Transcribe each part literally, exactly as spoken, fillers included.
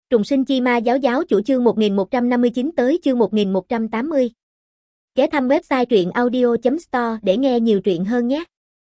Trùng sinh chi ma giáo giáo chủ chương một nghìn một trăm năm mươi chín tới chương một nghìn một trăm tám mươi. Ghé thăm website truyện audio chấm store để nghe nhiều truyện hơn nhé.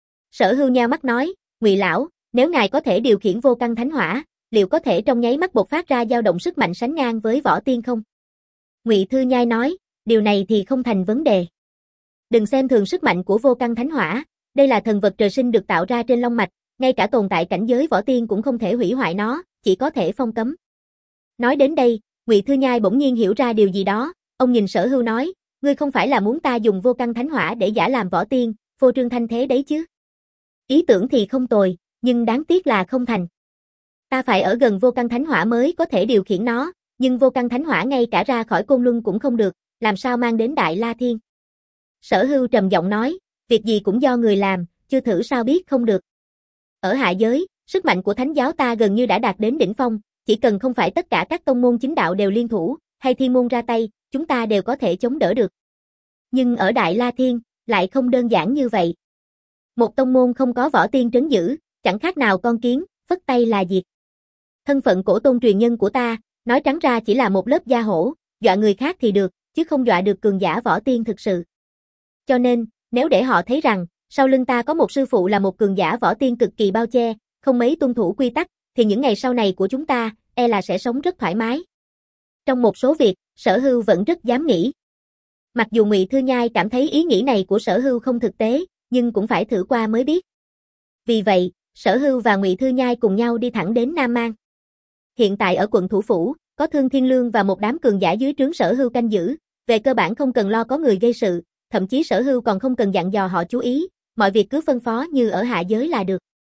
Sở Hưu nheo mắt nói, Ngụy lão, nếu ngài có thể điều khiển vô căn thánh hỏa, liệu có thể trong nháy mắt bộc phát ra dao động sức mạnh sánh ngang với võ tiên không? Ngụy Thư Nhai nói, điều này thì không thành vấn đề. Đừng xem thường sức mạnh của vô căn thánh hỏa, đây là thần vật trời sinh được tạo ra trên long mạch, ngay cả tồn tại cảnh giới võ tiên cũng không thể hủy hoại nó, chỉ có thể phong cấm. Nói đến đây, Ngụy Thư Nhai bỗng nhiên hiểu ra điều gì đó, ông nhìn Sở Hưu nói, ngươi không phải là muốn ta dùng vô căn thánh hỏa để giả làm võ tiên, phô trương thanh thế đấy chứ? Ý tưởng thì không tồi, nhưng đáng tiếc là không thành. Ta phải ở gần vô căn thánh hỏa mới có thể điều khiển nó, nhưng vô căn thánh hỏa ngay cả ra khỏi Côn Luân cũng không được, làm sao mang đến Đại La Thiên? Sở Hưu trầm giọng nói, việc gì cũng do người làm, chưa thử sao biết không được. Ở hạ giới, sức mạnh của thánh giáo ta gần như đã đạt đến đỉnh phong, chỉ cần không phải tất cả các tông môn chính đạo đều liên thủ, hay thiên môn ra tay, chúng ta đều có thể chống đỡ được. Nhưng ở Đại La Thiên, lại không đơn giản như vậy. Một tông môn không có võ tiên trấn giữ, chẳng khác nào con kiến, phất tay là diệt. Thân phận cổ tôn truyền nhân của ta, nói trắng ra chỉ là một lớp da hổ, dọa người khác thì được, chứ không dọa được cường giả võ tiên thực sự. Cho nên, nếu để họ thấy rằng, sau lưng ta có một sư phụ là một cường giả võ tiên cực kỳ bao che, không mấy tuân thủ quy tắc, thì những ngày sau này của chúng ta, e là sẽ sống rất thoải mái. Trong một số việc, Sở Hưu vẫn rất dám nghĩ. Mặc dù Ngụy Thư Nhai cảm thấy ý nghĩ này của Sở Hưu không thực tế, nhưng cũng phải thử qua mới biết. Vì vậy, Sở Hưu và Ngụy Thư Nhai cùng nhau đi thẳng đến Nam Mang. Hiện tại ở quận thủ phủ, có Thương Thiên Lương và một đám cường giả dưới trướng Sở Hưu canh giữ, về cơ bản không cần lo có người gây sự, thậm chí Sở Hưu còn không cần dặn dò họ chú ý, mọi việc cứ phân phó như ở hạ giới là được.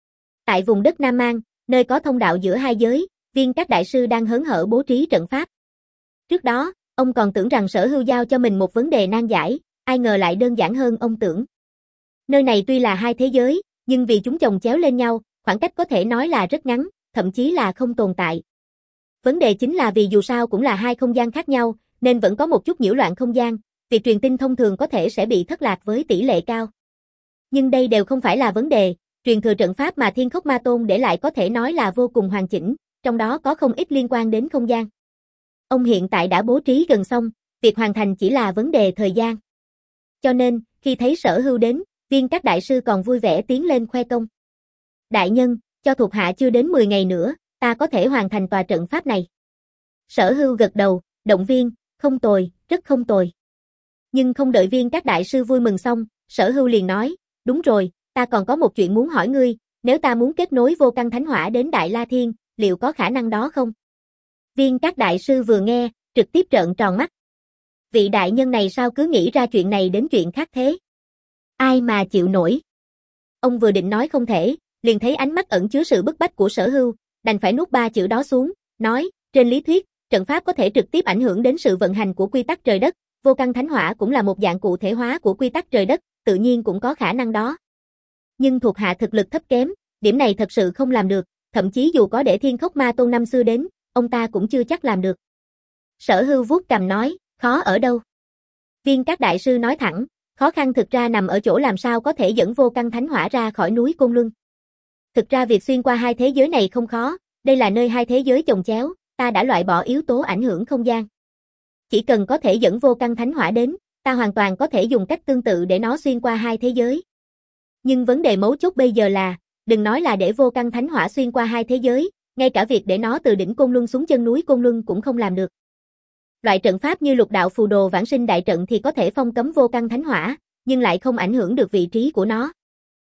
Tại vùng đất Nam Mang, nơi có thông đạo giữa hai giới, Viên các đại sư đang hớn hở bố trí trận pháp. Trước đó, ông còn tưởng rằng Sở Hưu giao cho mình một vấn đề nan giải, ai ngờ lại đơn giản hơn ông tưởng. Nơi này tuy là hai thế giới, nhưng vì chúng chồng chéo lên nhau, khoảng cách có thể nói là rất ngắn, thậm chí là không tồn tại. Vấn đề chính là vì dù sao cũng là hai không gian khác nhau, nên vẫn có một chút nhiễu loạn không gian, việc truyền tin thông thường có thể sẽ bị thất lạc với tỷ lệ cao. Nhưng đây đều không phải là vấn đề, truyền thừa trận pháp mà Thiên Khốc Ma Tôn để lại có thể nói là vô cùng hoàn chỉnh, trong đó có không ít liên quan đến không gian. Ông hiện tại đã bố trí gần xong, việc hoàn thành chỉ là vấn đề thời gian. Cho nên, khi thấy Sở Hưu đến, Viên các đại sư còn vui vẻ tiến lên khoe công. Đại nhân, cho thuộc hạ chưa đến mười ngày nữa, ta có thể hoàn thành tòa trận pháp này. Sở Hưu gật đầu, động viên, không tồi, rất không tồi. Nhưng không đợi Viên các đại sư vui mừng xong, Sở Hưu liền nói, đúng rồi, ta còn có một chuyện muốn hỏi ngươi, nếu ta muốn kết nối vô căn thánh hỏa đến Đại La Thiên, liệu có khả năng đó không? Viên các đại sư vừa nghe, trực tiếp trợn tròn mắt. Vị đại nhân này sao cứ nghĩ ra chuyện này đến chuyện khác thế? Ai mà chịu nổi? Ông vừa định nói không thể, liền thấy ánh mắt ẩn chứa sự bức bách của Sở Hưu, đành phải nuốt ba chữ đó xuống, nói, trên lý thuyết, trận pháp có thể trực tiếp ảnh hưởng đến sự vận hành của quy tắc trời đất, vô căn thánh hỏa cũng là một dạng cụ thể hóa của quy tắc trời đất, tự nhiên cũng có khả năng đó. Nhưng thuộc hạ thực lực thấp kém, điểm này thật sự không làm được, thậm chí dù có để Thiên Khốc Ma Tôn năm xưa đến, ông ta cũng chưa chắc làm được. Sở Hưu vuốt cằm nói, khó ở đâu? Viên các đại sư nói thẳng, khó khăn thực ra nằm ở chỗ làm sao có thể dẫn vô căn thánh hỏa ra khỏi núi Côn Luân. Thực ra việc xuyên qua hai thế giới này không khó, đây là nơi hai thế giới chồng chéo, ta đã loại bỏ yếu tố ảnh hưởng không gian. Chỉ cần có thể dẫn vô căn thánh hỏa đến, ta hoàn toàn có thể dùng cách tương tự để nó xuyên qua hai thế giới. Nhưng vấn đề mấu chốt bây giờ là, đừng nói là để vô căn thánh hỏa xuyên qua hai thế giới, ngay cả việc để nó từ đỉnh Côn Luân xuống chân núi Côn Luân cũng không làm được. Loại trận pháp như Lục Đạo Phù Đồ Vãng Sinh Đại Trận thì có thể phong cấm vô căn thánh hỏa, nhưng lại không ảnh hưởng được vị trí của nó.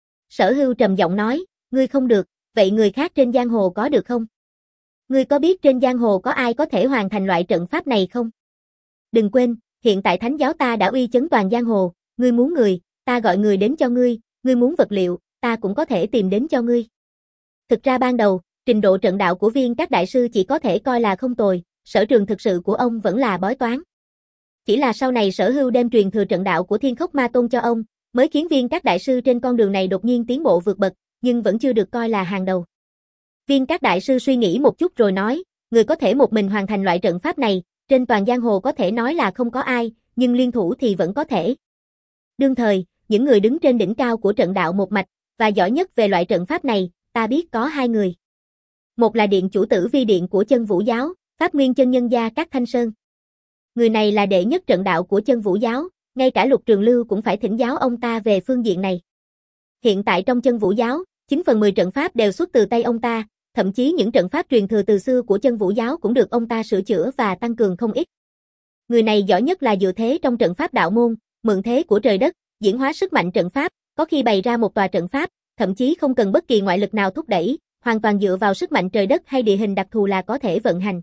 Sở Hưu trầm giọng nói, ngươi không được, vậy người khác trên giang hồ có được không? Ngươi có biết trên giang hồ có ai có thể hoàn thành loại trận pháp này không? Đừng quên, hiện tại thánh giáo ta đã uy chấn toàn giang hồ, ngươi muốn người, ta gọi người đến cho ngươi, ngươi muốn vật liệu, ta cũng có thể tìm đến cho ngươi. Thực ra ban đầu, trình độ trận đạo của Viên các đại sư chỉ có thể coi là không tồi, sở trường thực sự của ông vẫn là bói toán. Chỉ là sau này Sở Hưu đem truyền thừa trận đạo của Thiên Khốc Ma Tôn cho ông, mới khiến Viên các đại sư trên con đường này đột nhiên tiến bộ vượt bậc, nhưng vẫn chưa được coi là hàng đầu. Viên các đại sư suy nghĩ một chút rồi nói, người có thể một mình hoàn thành loại trận pháp này, trên toàn giang hồ có thể nói là không có ai, nhưng liên thủ thì vẫn có thể. Đương thời, những người đứng trên đỉnh cao của trận đạo một mạch, và giỏi nhất về loại trận pháp này, ta biết có hai người. Một là điện chủ Tử Vi Điện của Chân Vũ giáo, Pháp Nguyên chân nhân gia Cát Thanh Sơn. Người này là đệ nhất trận đạo của Chân Vũ giáo, ngay cả Lục Trường Lưu cũng phải thỉnh giáo ông ta về phương diện này. Hiện tại trong Chân Vũ giáo, chín phần mười trận pháp đều xuất từ tay ông ta, thậm chí những trận pháp truyền thừa từ xưa của Chân Vũ giáo cũng được ông ta sửa chữa và tăng cường không ít. Người này giỏi nhất là dựa thế trong trận pháp đạo môn, mượn thế của trời đất, diễn hóa sức mạnh trận pháp, có khi bày ra một tòa trận pháp, thậm chí không cần bất kỳ ngoại lực nào thúc đẩy, hoàn toàn dựa vào sức mạnh trời đất hay địa hình đặc thù là có thể vận hành.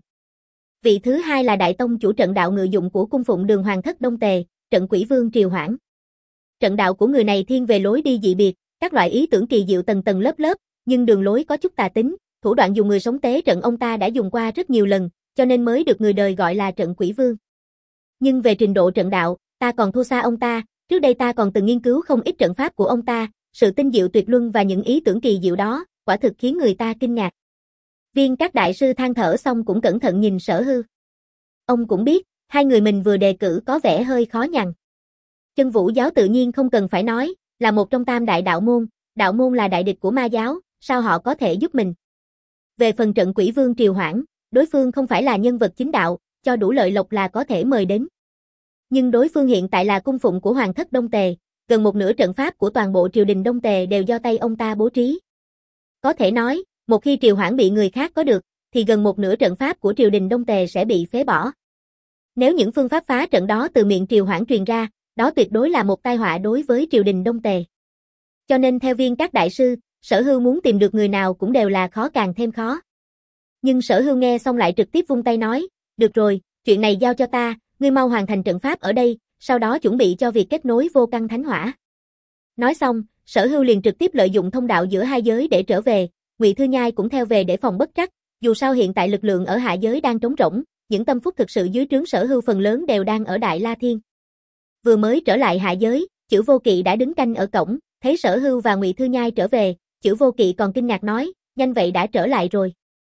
Vị thứ hai là đại tông chủ trận đạo ngự dụng của cung phụng Đường Hoàng thất Đông Tề, Trận Quỷ Vương Triều Hoãn. Trận đạo của người này thiên về lối đi dị biệt, các loại ý tưởng kỳ diệu tầng tầng lớp lớp, nhưng đường lối có chút tà tính, thủ đoạn dùng người sống tế trận ông ta đã dùng qua rất nhiều lần, cho nên mới được người đời gọi là Trận Quỷ Vương. Nhưng về trình độ trận đạo, ta còn thua xa ông ta, trước đây ta còn từng nghiên cứu không ít trận pháp của ông ta, sự tinh diệu tuyệt luân và những ý tưởng kỳ diệu đó, quả thực khiến người ta kinh ngạc. Viên các đại sư than thở xong cũng cẩn thận nhìn Sở Hư. Ông cũng biết, hai người mình vừa đề cử có vẻ hơi khó nhằn. Chân Vũ giáo tự nhiên không cần phải nói, là một trong tam đại đạo môn, đạo môn là đại địch của ma giáo, sao họ có thể giúp mình. Về phần Trận Quỷ Vương Triều Hoãn, đối phương không phải là nhân vật chính đạo, cho đủ lợi lộc là có thể mời đến. Nhưng đối phương hiện tại là cung phụng của Hoàng thất Đông Tề, gần một nửa trận pháp của toàn bộ triều đình Đông Tề đều do tay ông ta bố trí. Có thể nói, một khi Triều Hoãn bị người khác có được, thì gần một nửa trận pháp của triều đình Đông Tề sẽ bị phế bỏ. Nếu những phương pháp phá trận đó từ miệng Triều Hoãn truyền ra, đó tuyệt đối là một tai họa đối với triều đình Đông Tề. Cho nên theo Viên các đại sư, Sở Hưu muốn tìm được người nào cũng đều là khó càng thêm khó. Nhưng Sở Hưu nghe xong lại trực tiếp vung tay nói, được rồi, chuyện này giao cho ta, ngươi mau hoàn thành trận pháp ở đây, sau đó chuẩn bị cho việc kết nối vô căn thánh hỏa. Nói xong, Sở Hưu liền trực tiếp lợi dụng thông đạo giữa hai giới để trở về, Ngụy Thư Nhai cũng theo về để phòng bất trắc, dù sao hiện tại lực lượng ở hạ giới đang trống rỗng, những tâm phúc thực sự dưới trướng Sở Hưu phần lớn đều đang ở Đại La Thiên. Vừa mới trở lại hạ giới, Chữ Vô Kỵ đã đứng canh ở cổng, thấy Sở Hưu và Ngụy Thư Nhai trở về, Chữ Vô Kỵ còn kinh ngạc nói, nhanh vậy đã trở lại rồi.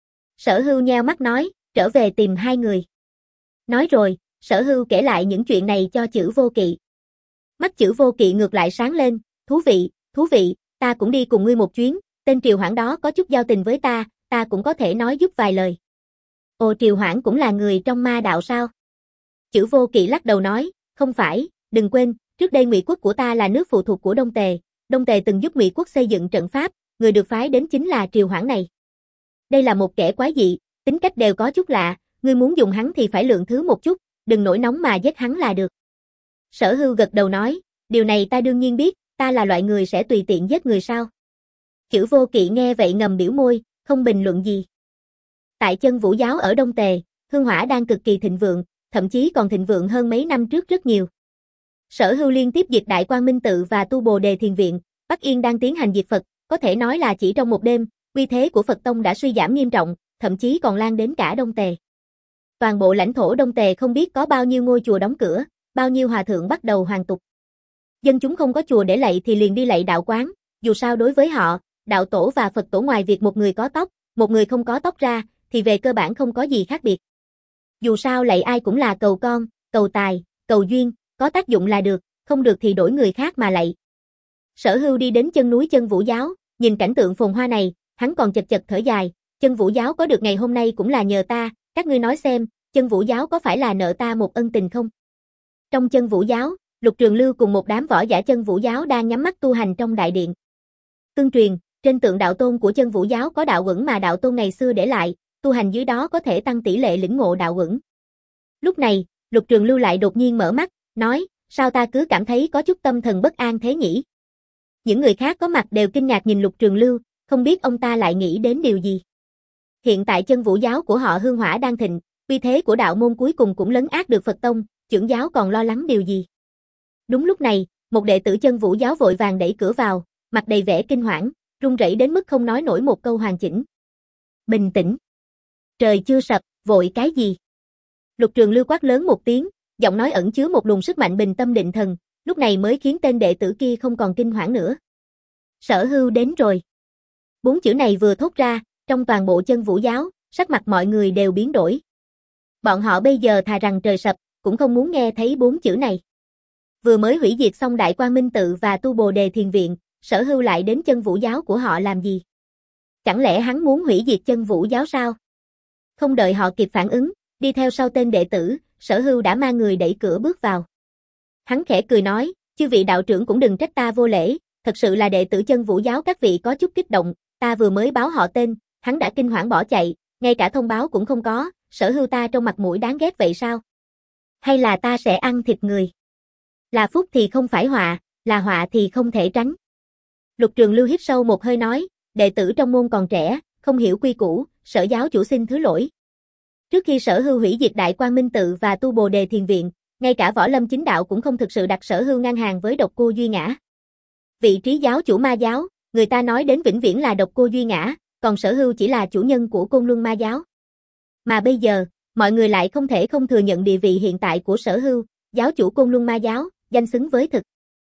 Sở Hưu nheo mắt nói, trở về tìm hai người. Nói rồi, Sở Hưu kể lại những chuyện này cho Chữ Vô Kỵ. Mắt Chữ Vô Kỵ ngược lại sáng lên, thú vị, thú vị, ta cũng đi cùng ngươi một chuyến, tên Triều Hoãn đó có chút giao tình với ta, ta cũng có thể nói giúp vài lời. Ồ, Triều Hoãn cũng là người trong ma đạo sao? Chữ Vô Kỵ lắc đầu nói, không phải, đừng quên, trước đây Ngụy quốc của ta là nước phụ thuộc của Đông Tề, Đông Tề từng giúp Ngụy quốc xây dựng trận pháp, người được phái đến chính là Triều Hoãn này. Đây là một kẻ quái dị, tính cách đều có chút lạ, ngươi muốn dùng hắn thì phải lượng thứ một chút, đừng nổi nóng mà giết hắn là được. Sở Hưu gật đầu nói, điều này ta đương nhiên biết, ta là loại người sẽ tùy tiện giết người sao. Chữ Vô Kỵ nghe vậy ngầm biểu môi, không bình luận gì. Tại Chân Vũ giáo ở Đông Tề, hương hỏa đang cực kỳ thịnh vượng, thậm chí còn thịnh vượng hơn mấy năm trước rất nhiều. Sở Hưu liên tiếp diệt Đại Quang Minh tự và tu Bồ Đề Thiền viện, Bắc Yên đang tiến hành diệt Phật, có thể nói là chỉ trong một đêm, uy thế của Phật tông đã suy giảm nghiêm trọng, thậm chí còn lan đến cả Đông Tề. Toàn bộ lãnh thổ Đông Tề không biết có bao nhiêu ngôi chùa đóng cửa, bao nhiêu hòa thượng bắt đầu hoàn tục. Dân chúng không có chùa để lạy thì liền đi lạy đạo quán, dù sao đối với họ, đạo tổ và Phật tổ ngoài việc một người có tóc, một người không có tóc ra, thì về cơ bản không có gì khác biệt. Dù sao lạy ai cũng là cầu con, cầu tài, cầu duyên, có tác dụng là được, không được thì đổi người khác mà lạy. Sở Hưu đi đến chân núi Chân Vũ giáo, nhìn cảnh tượng phồn hoa này, hắn còn chật chật thở dài, Chân Vũ giáo có được ngày hôm nay cũng là nhờ ta, các ngươi nói xem, Chân Vũ giáo có phải là nợ ta một ân tình không? Trong Chân Vũ giáo, Lục Trường Lưu cùng một đám võ giả Chân Vũ giáo đang nhắm mắt tu hành trong đại điện. Tương truyền, trên tượng đạo tôn của Chân Vũ giáo có đạo uẩn mà đạo tôn ngày xưa để lại, tu hành dưới đó có thể tăng tỷ lệ lĩnh ngộ đạo uẩn. Lúc này, Lục Trường Lưu lại đột nhiên mở mắt, nói, sao ta cứ cảm thấy có chút tâm thần bất an thế nhỉ? Những người khác có mặt đều kinh ngạc nhìn Lục Trường Lưu, không biết ông ta lại nghĩ đến điều gì. Hiện tại Chân Vũ giáo của họ hương hỏa đang thịnh, uy thế của đạo môn cuối cùng cũng lấn át được Phật tông, trưởng giáo còn lo lắng điều gì? Đúng lúc này, một đệ tử Chân Vũ giáo vội vàng đẩy cửa vào, mặt đầy vẻ kinh hoảng, run rẩy đến mức không nói nổi một câu hoàn chỉnh. Bình tĩnh. Trời chưa sập, vội cái gì? Lục Trường Lưu quát lớn một tiếng, giọng nói ẩn chứa một luồng sức mạnh bình tâm định thần, lúc này mới khiến tên đệ tử kia không còn kinh hoảng nữa. Sở Hưu đến rồi. Bốn chữ này vừa thốt ra, trong toàn bộ Chân Vũ giáo, sắc mặt mọi người đều biến đổi. Bọn họ bây giờ thà rằng trời sập, cũng không muốn nghe thấy bốn chữ này. Vừa mới hủy diệt xong Đại Quang Minh tự và tu Bồ Đề Thiền viện, Sở Hưu lại đến Chân Vũ giáo của họ làm gì? Chẳng lẽ hắn muốn hủy diệt Chân Vũ giáo sao? Không đợi họ kịp phản ứng, đi theo sau tên đệ tử, Sở Hưu đã mang người đẩy cửa bước vào. Hắn khẽ cười nói, chư vị đạo trưởng cũng đừng trách ta vô lễ, thật sự là đệ tử Chân Vũ giáo các vị có chút kích động, ta vừa mới báo họ tên, hắn đã kinh hoảng bỏ chạy, ngay cả thông báo cũng không có, Sở Hưu ta trong mặt mũi đáng ghét vậy sao? Hay là ta sẽ ăn thịt người? Là phúc thì không phải họa, là họa thì không thể tránh. Lục Trường Lưu hít sâu một hơi nói, đệ tử trong môn còn trẻ, không hiểu quy củ, Sở giáo chủ xin thứ lỗi. Trước khi Sở Hưu hủy diệt Đại Quang Minh tự và tu Bồ Đề Thiền viện, ngay cả Võ Lâm Chính đạo cũng không thực sự đặt Sở Hưu ngang hàng với Độc Cô Duy Ngã. Vị trí giáo chủ ma giáo, người ta nói đến vĩnh viễn là Độc Cô Duy Ngã, còn Sở Hưu chỉ là chủ nhân của Côn Luân ma giáo. Mà bây giờ, mọi người lại không thể không thừa nhận địa vị hiện tại của Sở Hưu, giáo chủ Côn Luân ma giáo, danh xứng với thực.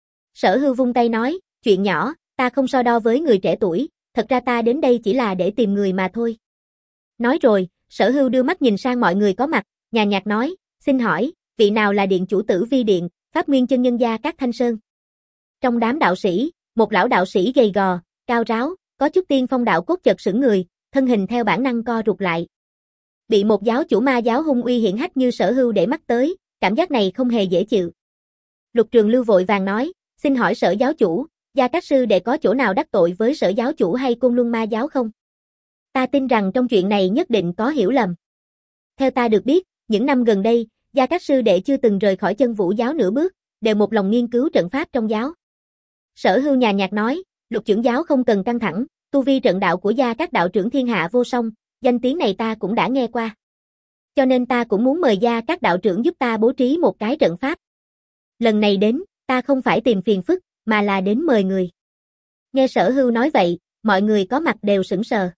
Sở Hưu vung tay nói, chuyện nhỏ, ta không so đo với người trẻ tuổi, thật ra ta đến đây chỉ là để tìm người mà thôi. Nói rồi, Sở Hưu đưa mắt nhìn sang mọi người có mặt, nhàn nhạt nói, xin hỏi, vị nào là điện chủ Tử Vi điện, Pháp Nguyên chân nhân gia các Thanh Sơn? Trong đám đạo sĩ, một lão đạo sĩ gầy gò, cao ráo, có chút tiên phong đạo cốt chợt sững người, thân hình theo bản năng co rụt lại. Bị một giáo chủ ma giáo hung uy hiển hách như Sở Hưu để mắt tới, cảm giác này không hề dễ chịu. Lục Trường Lưu vội vàng nói, xin hỏi Sở giáo chủ, Gia Cát sư đệ có chỗ nào đắc tội với Sở giáo chủ hay Côn Luân ma giáo không? Ta tin rằng trong chuyện này nhất định có hiểu lầm. Theo ta được biết, những năm gần đây, Gia Cát sư đệ chưa từng rời khỏi Chân Vũ giáo nửa bước, đều một lòng nghiên cứu trận pháp trong giáo. Sở Hưu nhàn nhạt nói, Lục trưởng giáo không cần căng thẳng, tu vi trận đạo của Gia Cát đạo trưởng thiên hạ vô song, danh tiếng này ta cũng đã nghe qua. Cho nên ta cũng muốn mời Gia Cát đạo trưởng giúp ta bố trí một cái trận pháp. Lần này đến, ta không phải tìm phiền phức, mà là đến mời người. Nghe Sở Hưu nói vậy, mọi người có mặt đều sững sờ.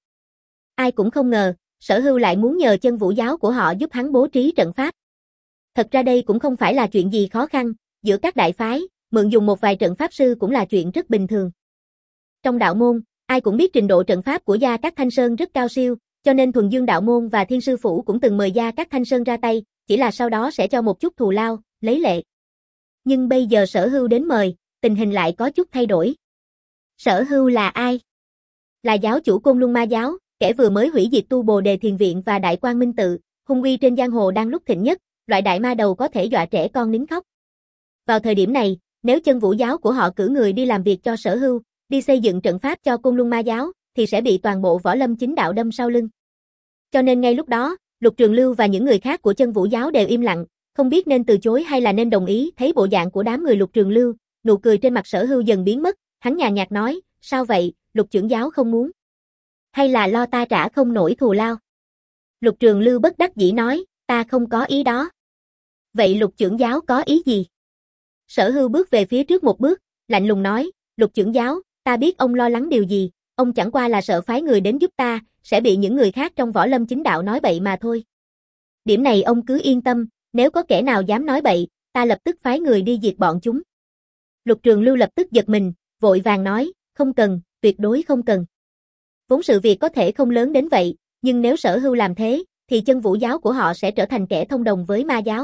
Ai cũng không ngờ, Sở Hưu lại muốn nhờ Chân Vũ giáo của họ giúp hắn bố trí trận pháp. Thật ra đây cũng không phải là chuyện gì khó khăn, giữa các đại phái, mượn dùng một vài trận pháp sư cũng là chuyện rất bình thường. Trong đạo môn, ai cũng biết trình độ trận pháp của Gia Cát Thanh Sơn rất cao siêu, cho nên Thuần Dương đạo môn và Thiên sư phủ cũng từng mời Gia Cát Thanh Sơn ra tay, chỉ là sau đó sẽ cho một chút thù lao, lấy lệ. Nhưng bây giờ Sở Hưu đến mời, tình hình lại có chút thay đổi. Sở Hưu là ai? Là giáo chủ Côn Luân ma giáo, kẻ vừa mới hủy diệt tu Bồ Đề Thiền viện và Đại Quang Minh tự, hung uy trên giang hồ đang lúc thịnh nhất, loại đại ma đầu có thể dọa trẻ con nín khóc. Vào thời điểm này, nếu Chân Vũ giáo của họ cử người đi làm việc cho Sở Hưu, đi xây dựng trận pháp cho Côn Luân ma giáo, thì sẽ bị toàn bộ Võ Lâm Chính đạo đâm sau lưng. Cho nên ngay lúc đó, Lục Trường Lưu và những người khác của Chân Vũ giáo đều im lặng, không biết nên từ chối hay là nên đồng ý. Thấy bộ dạng của đám người Lục Trường Lưu, nụ cười trên mặt Sở Hưu dần biến mất, hắn nhàn nhạt nói, sao vậy, Lục trưởng giáo không muốn? Hay là lo ta trả không nổi thù lao? Lục Trường Lưu bất đắc dĩ nói, ta không có ý đó. Vậy Lục trưởng giáo có ý gì? Sở Hưu bước về phía trước một bước, lạnh lùng nói, Lục trưởng giáo, ta biết ông lo lắng điều gì, ông chẳng qua là sợ phái người đến giúp ta, sẽ bị những người khác trong Võ Lâm Chính đạo nói bậy mà thôi. Điểm này ông cứ yên tâm, nếu có kẻ nào dám nói bậy, ta lập tức phái người đi diệt bọn chúng. Lục Trường Lưu lập tức giật mình, vội vàng nói, không cần, tuyệt đối không cần. Vốn sự việc có thể không lớn đến vậy, nhưng nếu Sở Hưu làm thế, thì Chân Vũ giáo của họ sẽ trở thành kẻ thông đồng với ma giáo.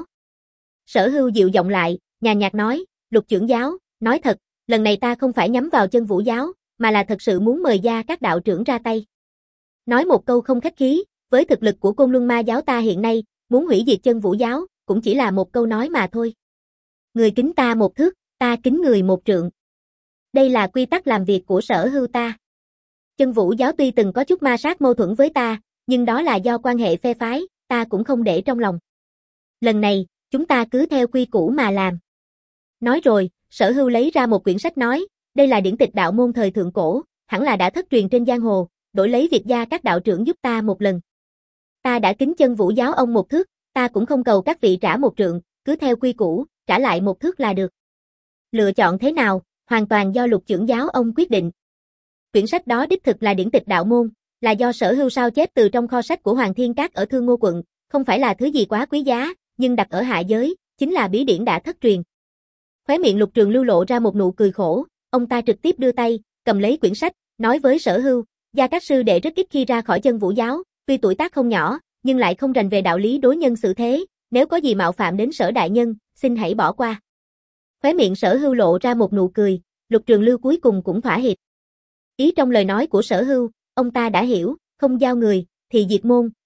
Sở Hưu dịu giọng lại, nhàn nhạt nói, Lục trưởng giáo, nói thật, lần này ta không phải nhắm vào Chân Vũ giáo, mà là thật sự muốn mời Gia các đạo trưởng ra tay. Nói một câu không khách khí, với thực lực của Côn Luân ma giáo ta hiện nay, muốn hủy diệt Chân Vũ giáo, cũng chỉ là một câu nói mà thôi. Người kính ta một thước, ta kính người một trượng. Đây là quy tắc làm việc của Sở Hưu ta. Chân Vũ giáo tuy từng có chút ma sát mâu thuẫn với ta, nhưng đó là do quan hệ phe phái, ta cũng không để trong lòng. Lần này, chúng ta cứ theo quy củ mà làm. Nói rồi, Sở Hưu lấy ra một quyển sách nói, đây là điển tịch đạo môn thời thượng cổ, hẳn là đã thất truyền trên giang hồ, đổi lấy việc Gia các đạo trưởng giúp ta một lần. Ta đã kính Chân Vũ giáo ông một thước, ta cũng không cầu các vị trả một trượng, cứ theo quy củ, trả lại một thước là được. Lựa chọn thế nào, hoàn toàn do Lục trưởng giáo ông quyết định. Quyển sách đó đích thực là điển tịch đạo môn, là do Sở Hưu sao chép từ trong kho sách của Hoàng Thiên Các ở Thương Ngô quận, không phải là thứ gì quá quý giá, nhưng đặt ở hạ giới, chính là bí điển đã thất truyền. Khóe miệng Lục Trường Lưu lộ ra một nụ cười khổ, ông ta trực tiếp đưa tay, cầm lấy quyển sách, nói với Sở Hưu, Gia các sư đệ rất ít khi ra khỏi Chân Vũ giáo, tuy tuổi tác không nhỏ, nhưng lại không rành về đạo lý đối nhân xử thế, nếu có gì mạo phạm đến Sở đại nhân, xin hãy bỏ qua. Khóe miệng Sở Hưu lộ ra một nụ cười, Lục Trường Lưu cuối cùng cũng thỏa hiệp. Ý trong lời nói của Sở Hưu, ông ta đã hiểu, không giao người, thì diệt môn,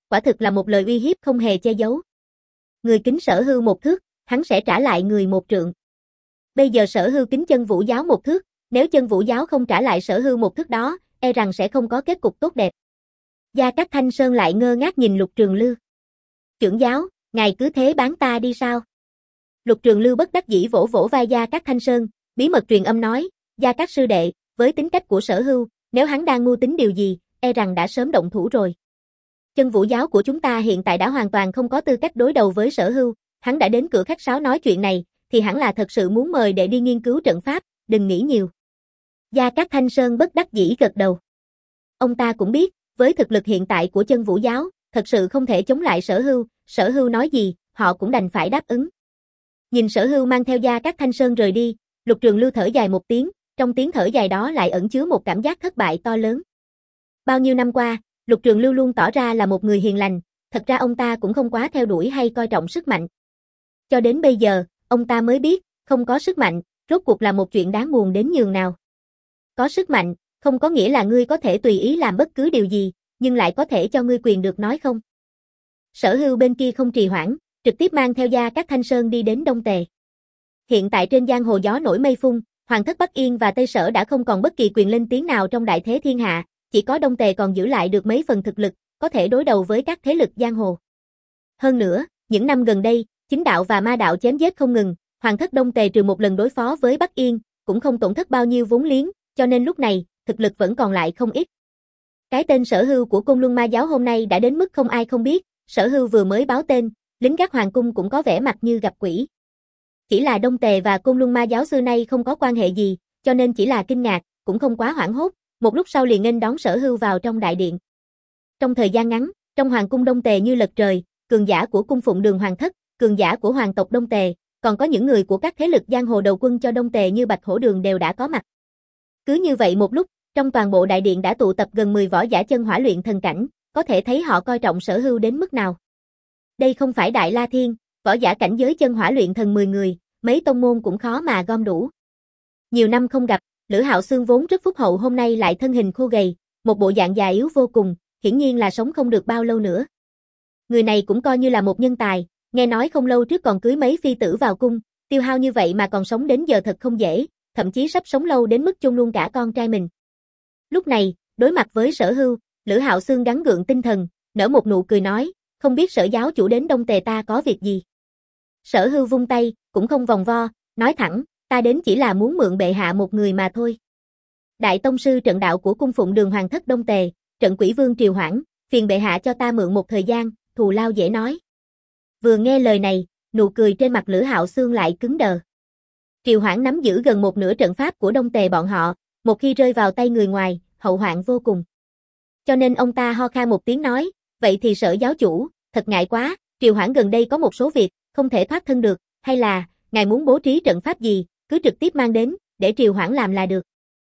quả thực là một lời uy hiếp không hề che giấu. Người kính Sở Hưu một thước, hắn sẽ trả lại người một trượng. Bây giờ Sở Hưu kính Chân Vũ giáo một thước, nếu Chân Vũ giáo không trả lại Sở Hưu một thước đó, e rằng sẽ không có kết cục tốt đẹp. Gia Cát Thanh Sơn lại ngơ ngác nhìn Lục Trường Lưu. Trưởng giáo, ngài cứ thế bán ta đi sao? Lục Trường Lưu bất đắc dĩ vỗ vỗ vai Gia Cát Thanh Sơn, bí mật truyền âm nói, Gia Cát sư đệ, với tính cách của Sở Hưu, nếu hắn đang mưu tính điều gì, e rằng đã sớm động thủ rồi. Chân Vũ giáo của chúng ta hiện tại đã hoàn toàn không có tư cách đối đầu với Sở Hưu, hắn đã đến cửa khách sáo nói chuyện này, thì hẳn là thật sự muốn mời để đi nghiên cứu trận pháp, đừng nghĩ nhiều. Gia Cát Thanh Sơn bất đắc dĩ gật đầu. Ông ta cũng biết, với thực lực hiện tại của Chân Vũ giáo, thật sự không thể chống lại Sở Hưu, Sở Hưu nói gì, họ cũng đành phải đáp ứng. Nhìn Sở Hưu mang theo Gia Cát Thanh Sơn rời đi, Lục Trường Lưu thở dài một tiếng, trong tiếng thở dài đó lại ẩn chứa một cảm giác thất bại to lớn. Bao nhiêu năm qua, Lục Trường Lưu luôn tỏ ra là một người hiền lành, thật ra ông ta cũng không quá theo đuổi hay coi trọng sức mạnh. Cho đến bây giờ, ông ta mới biết, không có sức mạnh, rốt cuộc là một chuyện đáng buồn đến nhường nào. Có sức mạnh, không có nghĩa là ngươi có thể tùy ý làm bất cứ điều gì, nhưng lại có thể cho ngươi quyền được nói không. Sở Hưu bên kia không trì hoãn, trực tiếp mang theo Gia Cát Thanh Sơn đi đến Đông Tề. Hiện tại trên giang hồ gió nổi mây phun, Hoàng thất Bắc Yên và Tây Sở đã không còn bất kỳ quyền lên tiếng nào trong đại thế thiên hạ, chỉ có Đông Tề còn giữ lại được mấy phần thực lực, có thể đối đầu với các thế lực giang hồ. Hơn nữa, những năm gần đây, chính đạo và ma đạo chém giết không ngừng, Hoàng thất Đông Tề trừ một lần đối phó với Bắc Yên, cũng không tổn thất bao nhiêu vốn liếng, cho nên lúc này, thực lực vẫn còn lại không ít. Cái tên Sở Hưu của Côn Luân Ma giáo hôm nay đã đến mức không ai không biết, Sở Hưu vừa mới báo tên, lính gác hoàng cung cũng có vẻ mặt như gặp quỷ. Chỉ là Đông Tề và Côn Luân Ma giáo xưa nay không có quan hệ gì, cho nên chỉ là kinh ngạc, cũng không quá hoảng hốt, một lúc sau liền nghênh đón Sở Hưu vào trong đại điện. Trong thời gian ngắn, trong hoàng cung Đông Tề như lật trời, cường giả của cung phụng Đường hoàng thất, cường giả của hoàng tộc Đông Tề, còn có những người của các thế lực giang hồ đầu quân cho Đông Tề như Bạch Hổ Đường đều đã có mặt. Cứ như vậy một lúc, trong toàn bộ đại điện đã tụ tập gần mười võ giả chân hỏa luyện thần cảnh, có thể thấy họ coi trọng Sở Hưu đến mức nào. Đây không phải Đại La Thiên, võ giả cảnh giới chân hỏa luyện thần mười người, mấy tông môn cũng khó mà gom đủ. Nhiều năm không gặp, Lữ Hạo Xương vốn rất phúc hậu hôm nay lại thân hình khô gầy, một bộ dạng già yếu vô cùng, hiển nhiên là sống không được bao lâu nữa. Người này cũng coi như là một nhân tài, nghe nói không lâu trước còn cưới mấy phi tử vào cung, tiêu hao như vậy mà còn sống đến giờ thật không dễ, thậm chí sắp sống lâu đến mức chôn luôn cả con trai mình. Lúc này, đối mặt với Sở Hưu, Lữ Hạo Xương gắng gượng tinh thần, nở một nụ cười nói, không biết Sở giáo chủ đến Đông Tề ta có việc gì. Sở Hưu vung tay, cũng không vòng vo, nói thẳng, ta đến chỉ là muốn mượn bệ hạ một người mà thôi. Đại tông sư trận đạo của cung phụng Đường hoàng thất Đông Tề, trận quỷ vương Triều Hoãn, phiền bệ hạ cho ta mượn một thời gian, thù lao dễ nói. Vừa nghe lời này, nụ cười trên mặt Lữ Hạo Xương lại cứng đờ. Triều Hoãn nắm giữ gần một nửa trận pháp của Đông Tề bọn họ, một khi rơi vào tay người ngoài, hậu hoạn vô cùng. Cho nên ông ta ho khan một tiếng nói, vậy thì Sở giáo chủ, thật ngại quá, Triều Hoãn gần đây có một số việc, không thể thoát thân được, hay là, ngài muốn bố trí trận pháp gì, cứ trực tiếp mang đến, để Triều Hoãn làm là được.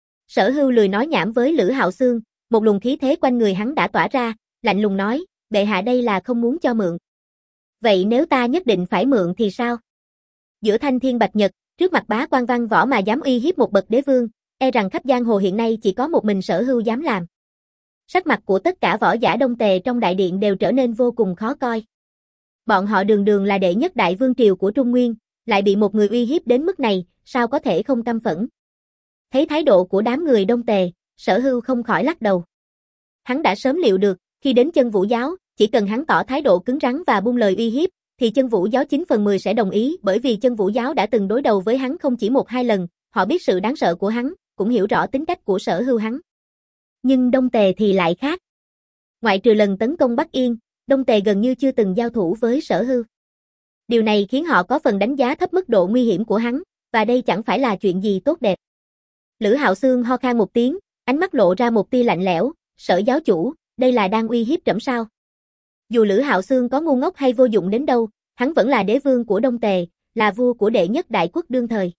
Sở Hưu lười nói nhảm với Lữ Hạo Xương, một luồng khí thế quanh người hắn đã tỏa ra, lạnh lùng nói, bệ hạ đây là không muốn cho mượn. Vậy nếu ta nhất định phải mượn thì sao? Giữa thanh thiên bạch nhật, trước mặt bá quan văn võ mà dám uy hiếp một bậc đế vương, e rằng khắp giang hồ hiện nay chỉ có một mình Sở Hưu dám làm. Sắc mặt của tất cả võ giả Đông Tề trong đại điện đều trở nên vô cùng khó coi. Bọn họ đường đường là đệ nhất đại vương triều của Trung Nguyên, lại bị một người uy hiếp đến mức này, sao có thể không căm phẫn. Thấy thái độ của đám người Đông Tề, Sở Hưu không khỏi lắc đầu. Hắn đã sớm liệu được, khi đến Chân Vũ giáo, chỉ cần hắn tỏ thái độ cứng rắn và buông lời uy hiếp, thì Chân Vũ giáo chín phần mười sẽ đồng ý, bởi vì Chân Vũ giáo đã từng đối đầu với hắn không chỉ một hai lần, họ biết sự đáng sợ của hắn, cũng hiểu rõ tính cách của Sở Hưu hắn. Nhưng Đông Tề thì lại khác. Ngoại trừ lần tấn công Bắc Yên, Đông Tề gần như chưa từng giao thủ với Sở Hưu. Điều này khiến họ có phần đánh giá thấp mức độ nguy hiểm của hắn, và đây chẳng phải là chuyện gì tốt đẹp. Lữ Hạo Xương ho khan một tiếng, ánh mắt lộ ra một tia lạnh lẽo, Sở giáo chủ, đây là đang uy hiếp trẫm sao? Dù Lữ Hạo Xương có ngu ngốc hay vô dụng đến đâu, hắn vẫn là đế vương của Đông Tề, là vua của đệ nhất đại quốc đương thời.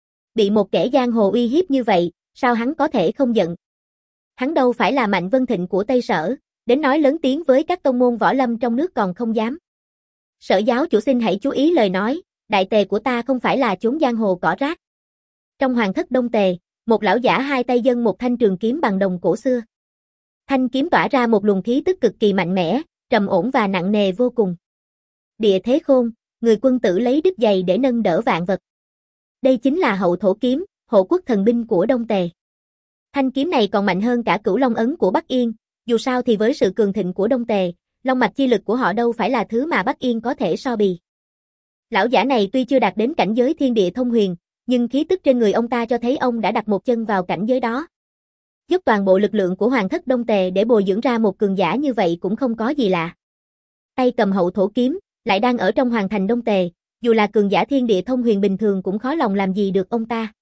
Bị một kẻ giang hồ uy hiếp như vậy, sao hắn có thể không giận? Hắn đâu phải là Mạnh Vân Thịnh của Tây Sở, đến nói lớn tiếng với các tông môn võ lâm trong nước còn không dám. Sở giáo chủ xin hãy chú ý lời nói, đại tề của ta không phải là chốn giang hồ cỏ rác. Trong hoàng thất Đông Tề, một lão giả hai tay giơ một thanh trường kiếm bằng đồng cổ xưa. Thanh kiếm tỏa ra một luồng khí tức cực kỳ mạnh mẽ, trầm ổn và nặng nề vô cùng. Địa thế khôn, người quân tử lấy đức dày để nâng đỡ vạn vật. Đây chính là hậu thổ kiếm, hộ quốc thần binh của Đông Tề. Thanh kiếm này còn mạnh hơn cả Cửu Long ấn của Bắc Yên, dù sao thì với sự cường thịnh của Đông Tề, long mạch chi lực của họ đâu phải là thứ mà Bắc Yên có thể so bì. Lão giả này tuy chưa đạt đến cảnh giới thiên địa thông huyền, nhưng khí tức trên người ông ta cho thấy ông đã đặt một chân vào cảnh giới đó. Dốc toàn bộ lực lượng của hoàng thất Đông Tề để bồi dưỡng ra một cường giả như vậy cũng không có gì lạ. Tay cầm hậu thổ kiếm, lại đang ở trong hoàng thành Đông Tề, dù là cường giả thiên địa thông huyền bình thường cũng khó lòng làm gì được ông ta.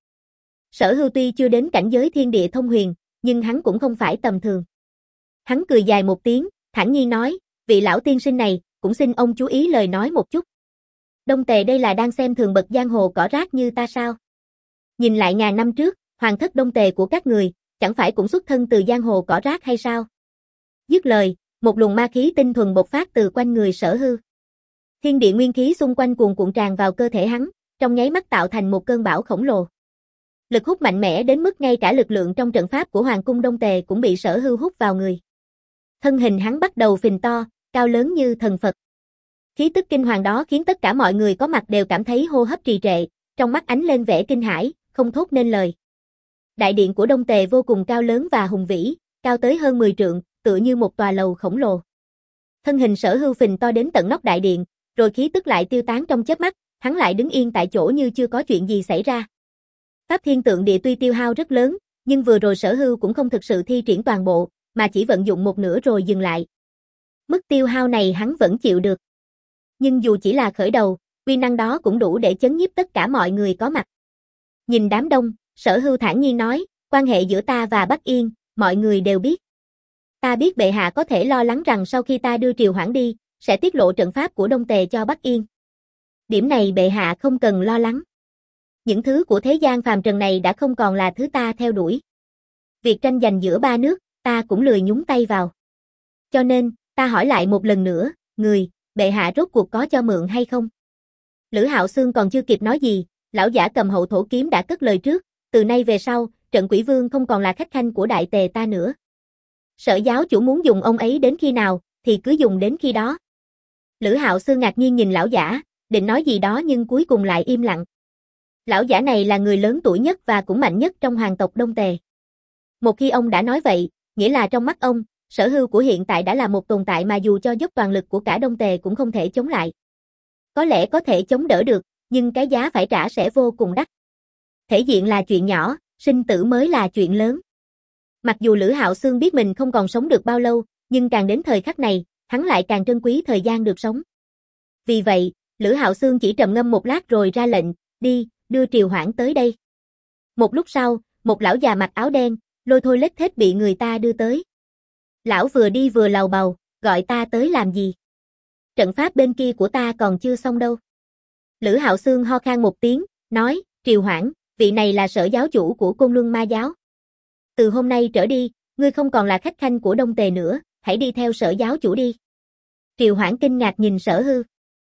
Sở Hưu tuy chưa đến cảnh giới thiên địa thông huyền, nhưng hắn cũng không phải tầm thường. Hắn cười dài một tiếng, thản nhiên nói, vị lão tiên sinh này, cũng xin ông chú ý lời nói một chút. Đông Tề đây là đang xem thường bậc giang hồ cỏ rác như ta sao? Nhìn lại ngàn năm trước, hoàng thất Đông Tề của các người, chẳng phải cũng xuất thân từ giang hồ cỏ rác hay sao? Dứt lời, một luồng ma khí tinh thuần bộc phát từ quanh người Sở Hưu. Thiên địa nguyên khí xung quanh cuồn cuộn tràn vào cơ thể hắn, trong nháy mắt tạo thành một cơn bão khổng lồ. Lực hút mạnh mẽ đến mức ngay cả lực lượng trong trận pháp của hoàng cung Đông Tề cũng bị Sở Hưu hút vào người. Thân hình hắn bắt đầu phình to, cao lớn như thần Phật. Khí tức kinh hoàng đó khiến tất cả mọi người có mặt đều cảm thấy hô hấp trì trệ, trong mắt ánh lên vẻ kinh hãi, không thốt nên lời. Đại điện của Đông Tề vô cùng cao lớn và hùng vĩ, cao tới hơn mười trượng, tựa như một tòa lầu khổng lồ. Thân hình Sở Hưu phình to đến tận nóc đại điện, rồi khí tức lại tiêu tán trong chớp mắt, hắn lại đứng yên tại chỗ như chưa có chuyện gì xảy ra. Pháp Thiên Tượng Địa tuy tiêu hao rất lớn, nhưng vừa rồi Sở Hưu cũng không thực sự thi triển toàn bộ, mà chỉ vận dụng một nửa rồi dừng lại. Mức tiêu hao này hắn vẫn chịu được. Nhưng dù chỉ là khởi đầu, uy năng đó cũng đủ để chấn nhiếp tất cả mọi người có mặt. Nhìn đám đông, Sở Hưu thản nhiên nói, quan hệ giữa ta và Bắc Yên, mọi người đều biết. Ta biết bệ hạ có thể lo lắng rằng sau khi ta đưa Triều Hoãn đi, sẽ tiết lộ trận pháp của Đông Tề cho Bắc Yên. Điểm này bệ hạ không cần lo lắng. Những thứ của thế gian phàm trần này đã không còn là thứ ta theo đuổi. Việc tranh giành giữa ba nước, ta cũng lười nhúng tay vào. Cho nên, ta hỏi lại một lần nữa, người, bệ hạ rốt cuộc có cho mượn hay không? Lữ Hạo Xương còn chưa kịp nói gì, lão giả cầm hậu thổ kiếm đã cất lời trước, từ nay về sau, Trận Quỷ Vương không còn là khách khanh của Đại Tề ta nữa. Sở giáo chủ muốn dùng ông ấy đến khi nào, thì cứ dùng đến khi đó. Lữ Hạo Xương ngạc nhiên nhìn lão giả, định nói gì đó nhưng cuối cùng lại im lặng. Lão giả này là người lớn tuổi nhất và cũng mạnh nhất trong hoàng tộc Đông Tề. Một khi ông đã nói vậy, nghĩa là trong mắt ông, Sở Hưu của hiện tại đã là một tồn tại mà dù cho dốc toàn lực của cả Đông Tề cũng không thể chống lại. Có lẽ có thể chống đỡ được, nhưng cái giá phải trả sẽ vô cùng đắt. Thể diện là chuyện nhỏ, sinh tử mới là chuyện lớn. Mặc dù Lữ Hạo Xương biết mình không còn sống được bao lâu, nhưng càng đến thời khắc này, hắn lại càng trân quý thời gian được sống. Vì vậy, Lữ Hạo Xương chỉ trầm ngâm một lát rồi ra lệnh, đi, đưa Triều Hoãn tới đây. Một lúc sau, một lão già mặc áo đen, lôi thôi lết thết bị người ta đưa tới. Lão vừa đi vừa lầu bầu, gọi ta tới làm gì? Trận pháp bên kia của ta còn chưa xong đâu. Lữ Hạo Xương ho khan một tiếng, nói, Triều Hoãn, vị này là sở giáo chủ của Côn Luân Ma Giáo. Từ hôm nay trở đi, ngươi không còn là khách khanh của Đông Tề nữa, hãy đi theo sở giáo chủ đi. Triều Hoãn kinh ngạc nhìn Sở Hưu.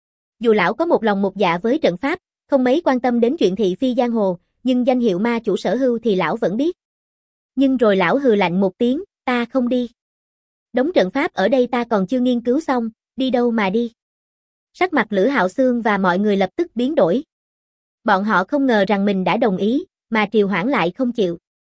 Dù lão có một lòng một dạ với trận pháp, không mấy quan tâm đến chuyện thị phi giang hồ, nhưng danh hiệu ma chủ Sở Hưu thì lão vẫn biết. Nhưng rồi lão hừ lạnh một tiếng, ta không đi. Đống trận pháp ở đây ta còn chưa nghiên cứu xong, đi đâu mà đi. Sắc mặt Lữ Hạo Xương và mọi người lập tức biến đổi. Bọn họ không ngờ rằng mình đã đồng ý, mà Triều Hoãn lại không chịu.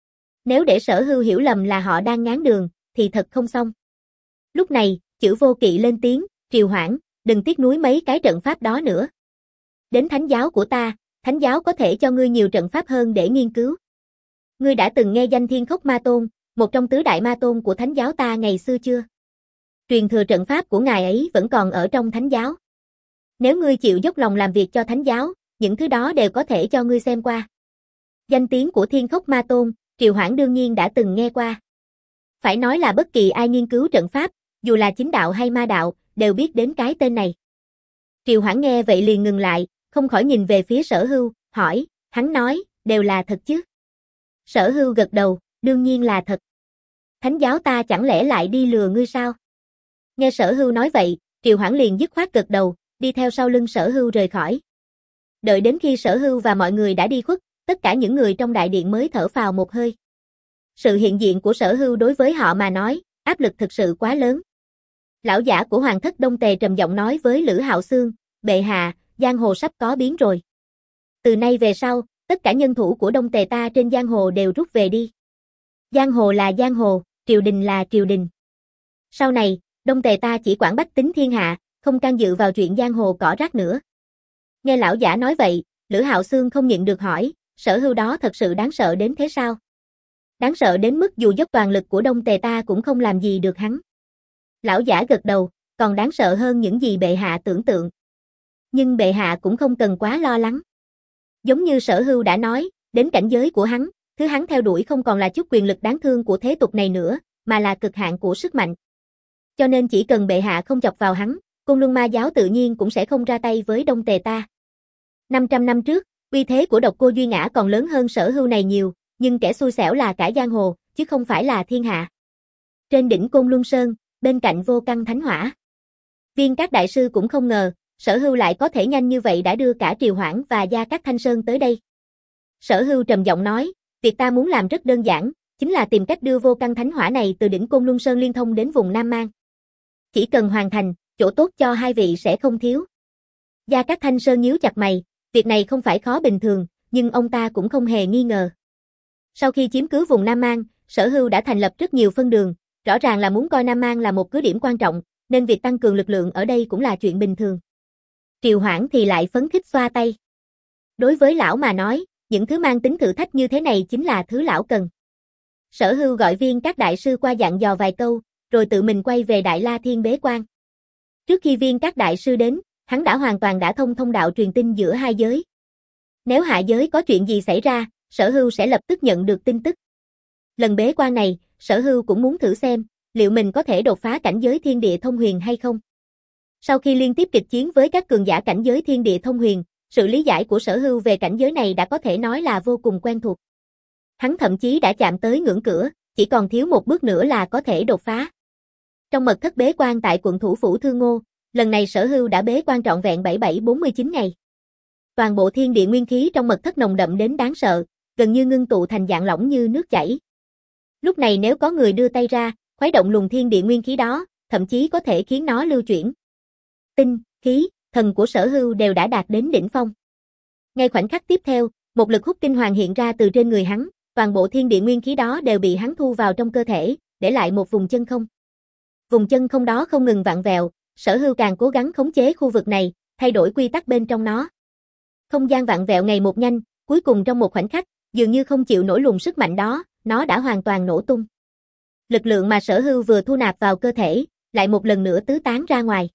Nếu để Sở Hưu hiểu lầm là họ đang ngáng đường, thì thật không xong. Lúc này, Chữ Vô Kỵ lên tiếng, Triều Hoãn, đừng tiếc nuối mấy cái trận pháp đó nữa. Đến thánh giáo của ta, thánh giáo có thể cho ngươi nhiều trận pháp hơn để nghiên cứu. Ngươi đã từng nghe danh Thiên Khốc Ma Tôn, một trong tứ đại ma tôn của thánh giáo ta ngày xưa chưa? Truyền thừa trận pháp của ngài ấy vẫn còn ở trong thánh giáo. Nếu ngươi chịu dốc lòng làm việc cho thánh giáo, những thứ đó đều có thể cho ngươi xem qua. Danh tiếng của Thiên Khốc Ma Tôn, Triều Hoãn đương nhiên đã từng nghe qua. Phải nói là bất kỳ ai nghiên cứu trận pháp, dù là chính đạo hay ma đạo, đều biết đến cái tên này. Triều Hoãn nghe vậy liền ngừng lại, không khỏi nhìn về phía Sở Hưu, hỏi, hắn nói, đều là thật chứ? Sở Hưu gật đầu, đương nhiên là thật. Thánh giáo ta chẳng lẽ lại đi lừa ngươi sao? Nghe Sở Hưu nói vậy, Triều Hoãn liền dứt khoát gật đầu, đi theo sau lưng Sở Hưu rời khỏi. Đợi đến khi Sở Hưu và mọi người đã đi khuất, tất cả những người trong đại điện mới thở phào một hơi. Sự hiện diện của Sở Hưu đối với họ mà nói, áp lực thực sự quá lớn. Lão giả của Hoàng thất Đông Tề trầm giọng nói với Lữ Hạo Xương, bệ hạ, giang hồ sắp có biến rồi. Từ nay về sau, tất cả nhân thủ của Đông Tề ta trên giang hồ đều rút về đi. Giang hồ là giang hồ, triều đình là triều đình. Sau này, Đông Tề ta chỉ quản bách tính thiên hạ, không can dự vào chuyện giang hồ cỏ rác nữa. Nghe lão giả nói vậy, Lữ Hạo Xương không nhịn được hỏi, Sở Hưu đó thật sự đáng sợ đến thế sao? Đáng sợ đến mức dù dốc toàn lực của Đông Tề ta cũng không làm gì được hắn. Lão giả gật đầu, còn đáng sợ hơn những gì bệ hạ tưởng tượng. Nhưng bệ hạ cũng không cần quá lo lắng. Giống như Sở Hưu đã nói, đến cảnh giới của hắn, thứ hắn theo đuổi không còn là chút quyền lực đáng thương của thế tục này nữa, mà là cực hạn của sức mạnh. Cho nên chỉ cần bệ hạ không chọc vào hắn, Côn Luân Ma giáo tự nhiên cũng sẽ không ra tay với Đông Tề ta. năm trăm năm trước, uy thế của Độc Cô Duy Ngã còn lớn hơn Sở Hưu này nhiều, nhưng kẻ xui xẻo là cả giang hồ, chứ không phải là thiên hạ. Trên đỉnh Côn Luân Sơn, bên cạnh Vô Căn Thánh Hỏa, Viên các đại sư cũng không ngờ, Sở Hưu lại có thể nhanh như vậy đã đưa cả Triều Hoãn và Gia Cát Thanh Sơn tới đây. Sở Hưu trầm giọng nói, việc ta muốn làm rất đơn giản, chính là tìm cách đưa Vô Căn Thánh Hỏa này từ đỉnh Côn Luân Sơn liên thông đến vùng Nam Mang. Chỉ cần hoàn thành, chỗ tốt cho hai vị sẽ không thiếu. Gia Cát Thanh Sơn nhíu chặt mày, việc này không phải khó bình thường, nhưng ông ta cũng không hề nghi ngờ. Sau khi chiếm cứ vùng Nam Mang, Sở Hưu đã thành lập rất nhiều phân đường, rõ ràng là muốn coi Nam Mang là một cứ điểm quan trọng, nên việc tăng cường lực lượng ở đây cũng là chuyện bình thường. Triều Hoãn thì lại phấn khích xoa tay. Đối với lão mà nói, những thứ mang tính thử thách như thế này chính là thứ lão cần. Sở Hưu gọi Viên các đại sư qua dặn dò vài câu, rồi tự mình quay về Đại La Thiên bế quan. Trước khi Viên các đại sư đến, hắn đã hoàn toàn đã thông thông đạo truyền tin giữa hai giới. Nếu hạ giới có chuyện gì xảy ra, Sở Hưu sẽ lập tức nhận được tin tức. Lần bế quan này, Sở Hưu cũng muốn thử xem, liệu mình có thể đột phá cảnh giới thiên địa thông huyền hay không. Sau khi liên tiếp kịch chiến với các cường giả cảnh giới thiên địa thông huyền, sự lý giải của Sở Hưu về cảnh giới này đã có thể nói là vô cùng quen thuộc. Hắn thậm chí đã chạm tới ngưỡng cửa, chỉ còn thiếu một bước nữa là có thể đột phá. Trong mật thất bế quan tại quận thủ phủ Thương Ngô, lần này Sở Hưu đã bế quan trọn vẹn bảy bảy bốn mươi chín ngày. Toàn bộ thiên địa nguyên khí trong mật thất nồng đậm đến đáng sợ, gần như ngưng tụ thành dạng lỏng như nước chảy. Lúc này nếu có người đưa tay ra, khuấy động luồng thiên địa nguyên khí đó, thậm chí có thể khiến nó lưu chuyển. Tinh, khí, thần của Sở Hưu đều đã đạt đến đỉnh phong. Ngay khoảnh khắc tiếp theo, một lực hút kinh hoàng hiện ra từ trên người hắn, toàn bộ thiên địa nguyên khí đó đều bị hắn thu vào trong cơ thể, để lại một vùng chân không. Vùng chân không đó không ngừng vặn vẹo, Sở Hưu càng cố gắng khống chế khu vực này, thay đổi quy tắc bên trong nó. Không gian vặn vẹo ngày một nhanh, cuối cùng trong một khoảnh khắc, dường như không chịu nổi luồng sức mạnh đó, nó đã hoàn toàn nổ tung. Lực lượng mà Sở Hưu vừa thu nạp vào cơ thể, lại một lần nữa tứ tán ra ngoài.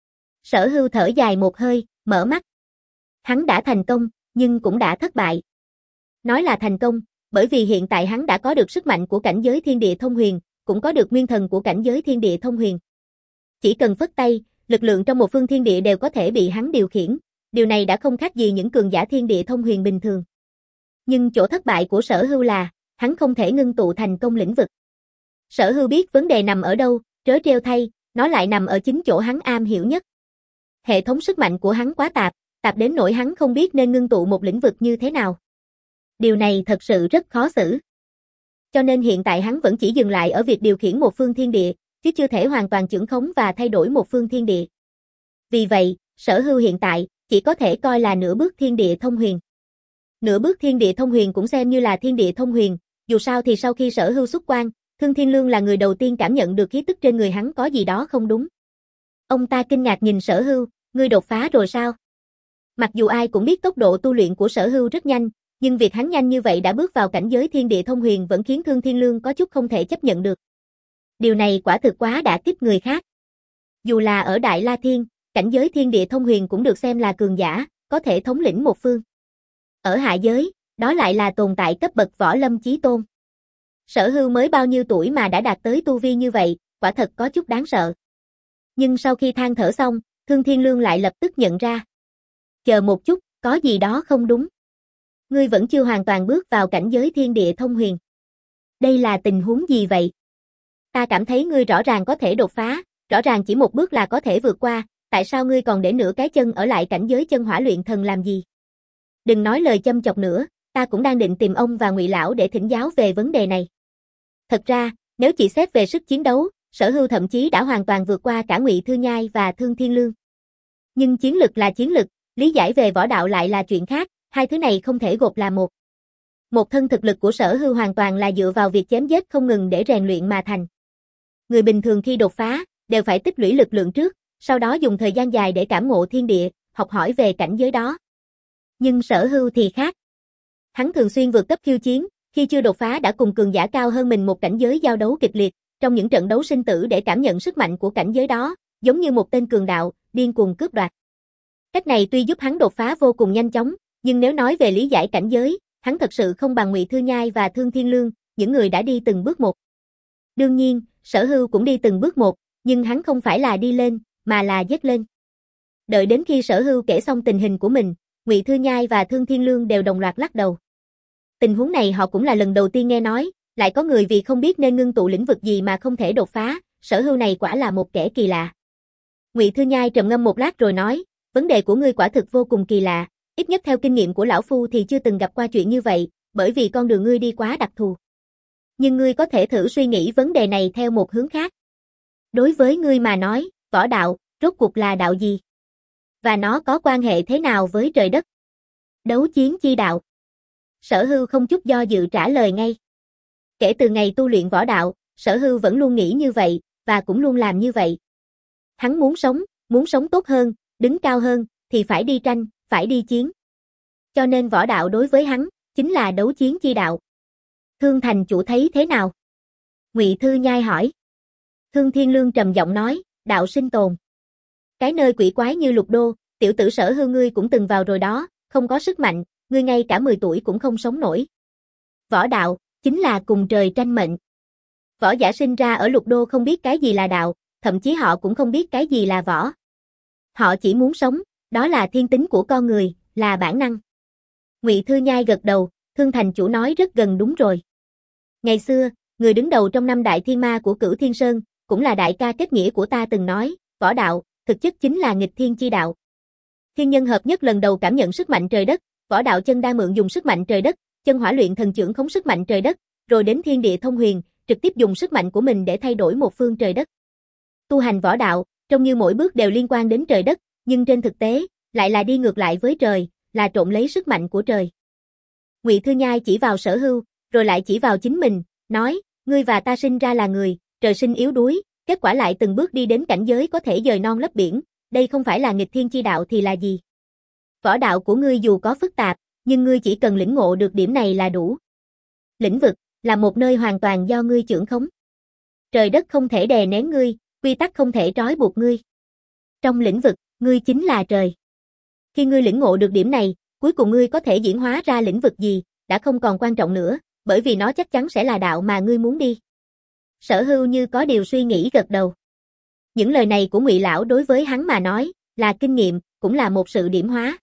Sở Hưu thở dài một hơi, mở mắt. Hắn đã thành công, nhưng cũng đã thất bại. Nói là thành công, bởi vì hiện tại hắn đã có được sức mạnh của cảnh giới thiên địa thông huyền, cũng có được nguyên thần của cảnh giới thiên địa thông huyền. Chỉ cần phất tay, lực lượng trong một phương thiên địa đều có thể bị hắn điều khiển, điều này đã không khác gì những cường giả thiên địa thông huyền bình thường. Nhưng chỗ thất bại của Sở Hưu là, hắn không thể ngưng tụ thành công lĩnh vực. Sở Hưu biết vấn đề nằm ở đâu, trớ trêu thay, nó lại nằm ở chính chỗ hắn am hiểu nhất. Hệ thống sức mạnh của hắn quá tạp, tạp đến nỗi hắn không biết nên ngưng tụ một lĩnh vực như thế nào. Điều này thật sự rất khó xử. Cho nên hiện tại hắn vẫn chỉ dừng lại ở việc điều khiển một phương thiên địa, chứ chưa thể hoàn toàn chưởng khống và thay đổi một phương thiên địa. Vì vậy, Sở Hưu hiện tại chỉ có thể coi là nửa bước thiên địa thông huyền. Nửa bước thiên địa thông huyền cũng xem như là thiên địa thông huyền, dù sao thì sau khi Sở Hưu xuất quan, Thương Thiên Lương là người đầu tiên cảm nhận được khí tức trên người hắn có gì đó không đúng. Ông ta kinh ngạc nhìn Sở Hưu, ngươi đột phá rồi sao? Mặc dù ai cũng biết tốc độ tu luyện của Sở Hưu rất nhanh, nhưng việc hắn nhanh như vậy đã bước vào cảnh giới thiên địa thông huyền vẫn khiến Thương Thiên Lương có chút không thể chấp nhận được. Điều này quả thực quá đã kích người khác. Dù là ở Đại La Thiên, cảnh giới thiên địa thông huyền cũng được xem là cường giả, có thể thống lĩnh một phương. Ở hạ giới, đó lại là tồn tại cấp bậc võ lâm chí tôn. Sở Hưu mới bao nhiêu tuổi mà đã đạt tới tu vi như vậy, quả thật có chút đáng sợ. Nhưng sau khi than thở xong, Thương Thiên Lương lại lập tức nhận ra. Chờ một chút, có gì đó không đúng. Ngươi vẫn chưa hoàn toàn bước vào cảnh giới thiên địa thông huyền. Đây là tình huống gì vậy? Ta cảm thấy ngươi rõ ràng có thể đột phá, rõ ràng chỉ một bước là có thể vượt qua, tại sao ngươi còn để nửa cái chân ở lại cảnh giới chân hỏa luyện thần làm gì? Đừng nói lời châm chọc nữa, ta cũng đang định tìm ông và Ngụy lão để thỉnh giáo về vấn đề này. Thật ra, nếu chỉ xét về sức chiến đấu, Sở Hưu thậm chí đã hoàn toàn vượt qua cả Ngụy Thư Nhai và Thương Thiên Lương. Nhưng chiến lực là chiến lực, lý giải về võ đạo lại là chuyện khác, hai thứ này không thể gộp là một. Một thân thực lực của Sở Hưu hoàn toàn là dựa vào việc chém giết không ngừng để rèn luyện mà thành. Người bình thường khi đột phá, đều phải tích lũy lực lượng trước, sau đó dùng thời gian dài để cảm ngộ thiên địa, học hỏi về cảnh giới đó. Nhưng Sở Hưu thì khác. Hắn thường xuyên vượt cấp khiêu chiến, khi chưa đột phá đã cùng cường giả cao hơn mình một cảnh giới giao đấu kịch liệt, trong những trận đấu sinh tử để cảm nhận sức mạnh của cảnh giới đó, giống như một tên cường đạo, điên cuồng cướp đoạt. Cách này tuy giúp hắn đột phá vô cùng nhanh chóng, nhưng nếu nói về lý giải cảnh giới, hắn thật sự không bằng Ngụy Thư Nhai và Thương Thiên Lương, những người đã đi từng bước một. Đương nhiên, Sở Hưu cũng đi từng bước một, nhưng hắn không phải là đi lên, mà là dứt lên. Đợi đến khi Sở Hưu kể xong tình hình của mình, Ngụy Thư Nhai và Thương Thiên Lương đều đồng loạt lắc đầu. Tình huống này họ cũng là lần đầu tiên nghe nói, lại có người vì không biết nên ngưng tụ lĩnh vực gì mà không thể đột phá, Sở Hưu này quả là một kẻ kỳ lạ. Ngụy Thư Nhai trầm ngâm một lát rồi nói, vấn đề của ngươi quả thực vô cùng kỳ lạ, ít nhất theo kinh nghiệm của lão phu thì chưa từng gặp qua chuyện như vậy, bởi vì con đường ngươi đi quá đặc thù. Nhưng ngươi có thể thử suy nghĩ vấn đề này theo một hướng khác. Đối với ngươi mà nói, võ đạo, rốt cuộc là đạo gì? Và nó có quan hệ thế nào với trời đất? Đấu chiến chi đạo. Sở Hưu không chút do dự trả lời ngay. Kể từ ngày tu luyện võ đạo, Sở Hưu vẫn luôn nghĩ như vậy, và cũng luôn làm như vậy. Hắn muốn sống, muốn sống tốt hơn, đứng cao hơn, thì phải đi tranh, phải đi chiến. Cho nên võ đạo đối với hắn, chính là đấu chiến chi đạo. Thương thành chủ thấy thế nào? Ngụy Thư Nhai hỏi. Thương Thiên Lương trầm giọng nói, đạo sinh tồn. Cái nơi quỷ quái như Lục Đô, tiểu tử Sở Hưu ngươi cũng từng vào rồi đó, không có sức mạnh, ngươi ngay cả mười tuổi cũng không sống nổi. Võ đạo, chính là cùng trời tranh mệnh. Võ giả sinh ra ở Lục Đô không biết cái gì là đạo, thậm chí họ cũng không biết cái gì là võ. Họ chỉ muốn sống, đó là thiên tính của con người, là bản năng. Ngụy Thư Nhai gật đầu, Thương thành chủ nói rất gần đúng rồi. Ngày xưa, người đứng đầu trong năm đại thiên ma của Cửu Thiên Sơn, cũng là đại ca kết nghĩa của ta từng nói, võ đạo, thực chất chính là nghịch thiên chi đạo. Thiên nhân hợp nhất lần đầu cảm nhận sức mạnh trời đất, võ đạo chân đa mượn dùng sức mạnh trời đất, chân hỏa luyện thần chưởng khống sức mạnh trời đất, rồi đến thiên địa thông huyền, trực tiếp dùng sức mạnh của mình để thay đổi một phương trời đất. Tu hành võ đạo, trông như mỗi bước đều liên quan đến trời đất, nhưng trên thực tế, lại là đi ngược lại với trời, là trộn lấy sức mạnh của trời. Ngụy Thư Nhai chỉ vào Sở Hưu, rồi lại chỉ vào chính mình, nói, ngươi và ta sinh ra là người, trời sinh yếu đuối, kết quả lại từng bước đi đến cảnh giới có thể dời non lấp biển, đây không phải là nghịch thiên chi đạo thì là gì? Võ đạo của ngươi dù có phức tạp, nhưng ngươi chỉ cần lĩnh ngộ được điểm này là đủ. Lĩnh vực, là một nơi hoàn toàn do ngươi chưởng khống. Trời đất không thể đè nén ngươi, quy tắc không thể trói buộc ngươi. Trong lĩnh vực, ngươi chính là trời. Khi ngươi lĩnh ngộ được điểm này, cuối cùng ngươi có thể diễn hóa ra lĩnh vực gì, đã không còn quan trọng nữa, bởi vì nó chắc chắn sẽ là đạo mà ngươi muốn đi. Sở Hưu như có điều suy nghĩ gật đầu. Những lời này của Ngụy lão đối với hắn mà nói, là kinh nghiệm, cũng là một sự điểm hóa.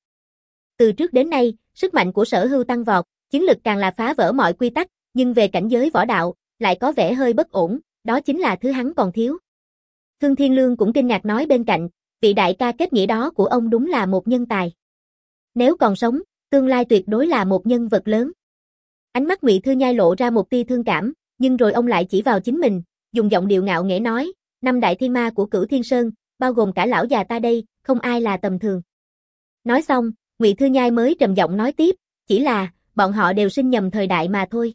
Từ trước đến nay, sức mạnh của Sở Hưu tăng vọt, chiến lực càng là phá vỡ mọi quy tắc, nhưng về cảnh giới võ đạo, lại có vẻ hơi bất ổn, đó chính là thứ hắn còn thiếu. Thương Thiên Lương cũng kinh ngạc nói bên cạnh, vị đại ca kết nghĩa đó của ông đúng là một nhân tài. Nếu còn sống, tương lai tuyệt đối là một nhân vật lớn. Ánh mắt Ngụy Thư Nhai lộ ra một tia thương cảm, nhưng rồi ông lại chỉ vào chính mình, dùng giọng điệu ngạo nghễ nói, năm đại thiên ma của Cửu Thiên Sơn, bao gồm cả lão già ta đây, không ai là tầm thường. Nói xong, Ngụy Thư Nhai mới trầm giọng nói tiếp, chỉ là, bọn họ đều sinh nhầm thời đại mà thôi.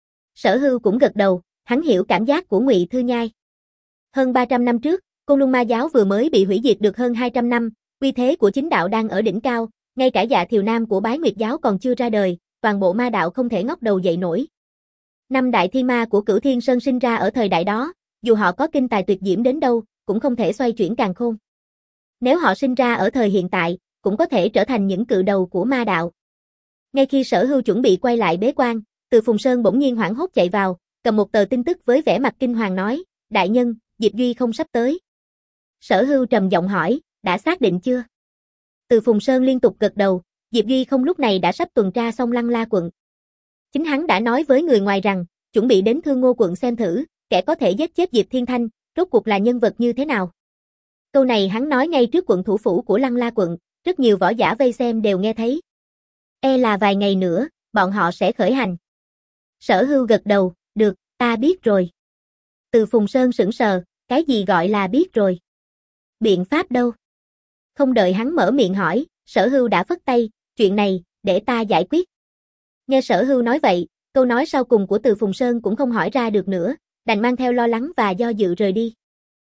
Sở Hưu cũng gật đầu, hắn hiểu cảm giác của Ngụy Thư Nhai. Hơn ba trăm năm trước, Côn Luân Ma giáo vừa mới bị hủy diệt được hơn hai trăm năm, uy thế của chính đạo đang ở đỉnh cao, ngay cả Dạ Thiều Nam của Bái Nguyệt giáo còn chưa ra đời, toàn bộ ma đạo không thể ngóc đầu dậy nổi. Năm đại thiên ma của Cửu Thiên Sơn sinh ra ở thời đại đó, dù họ có kinh tài tuyệt diễm đến đâu, cũng không thể xoay chuyển càn khôn. Nếu họ sinh ra ở thời hiện tại, cũng có thể trở thành những cự đầu của ma đạo. Ngay khi Sở Hưu chuẩn bị quay lại bế quan, Từ Phùng Sơn bỗng nhiên hoảng hốt chạy vào, cầm một tờ tin tức với vẻ mặt kinh hoàng nói, đại nhân, Diệp Duy không sắp tới. Sở Hưu trầm giọng hỏi, đã xác định chưa? Từ Phùng Sơn liên tục gật đầu, Diệp Duy không lúc này đã sắp tuần tra xong Lăng La quận. Chính hắn đã nói với người ngoài rằng, chuẩn bị đến Thương Ngô quận xem thử, kẻ có thể giết chết Diệp Thiên Thanh, rốt cuộc là nhân vật như thế nào. Câu này hắn nói ngay trước quận thủ phủ của Lăng La quận, rất nhiều võ giả vây xem đều nghe thấy. E là vài ngày nữa, bọn họ sẽ khởi hành. Sở Hưu gật đầu, được, ta biết rồi. Từ Phùng Sơn sững sờ, Cái gì gọi là biết rồi? Biện pháp đâu? Không đợi hắn mở miệng hỏi, Sở Hưu đã phất tay, chuyện này, để ta giải quyết. Nghe Sở Hưu nói vậy, câu nói sau cùng của Từ Phùng Sơn cũng không hỏi ra được nữa, đành mang theo lo lắng và do dự rời đi.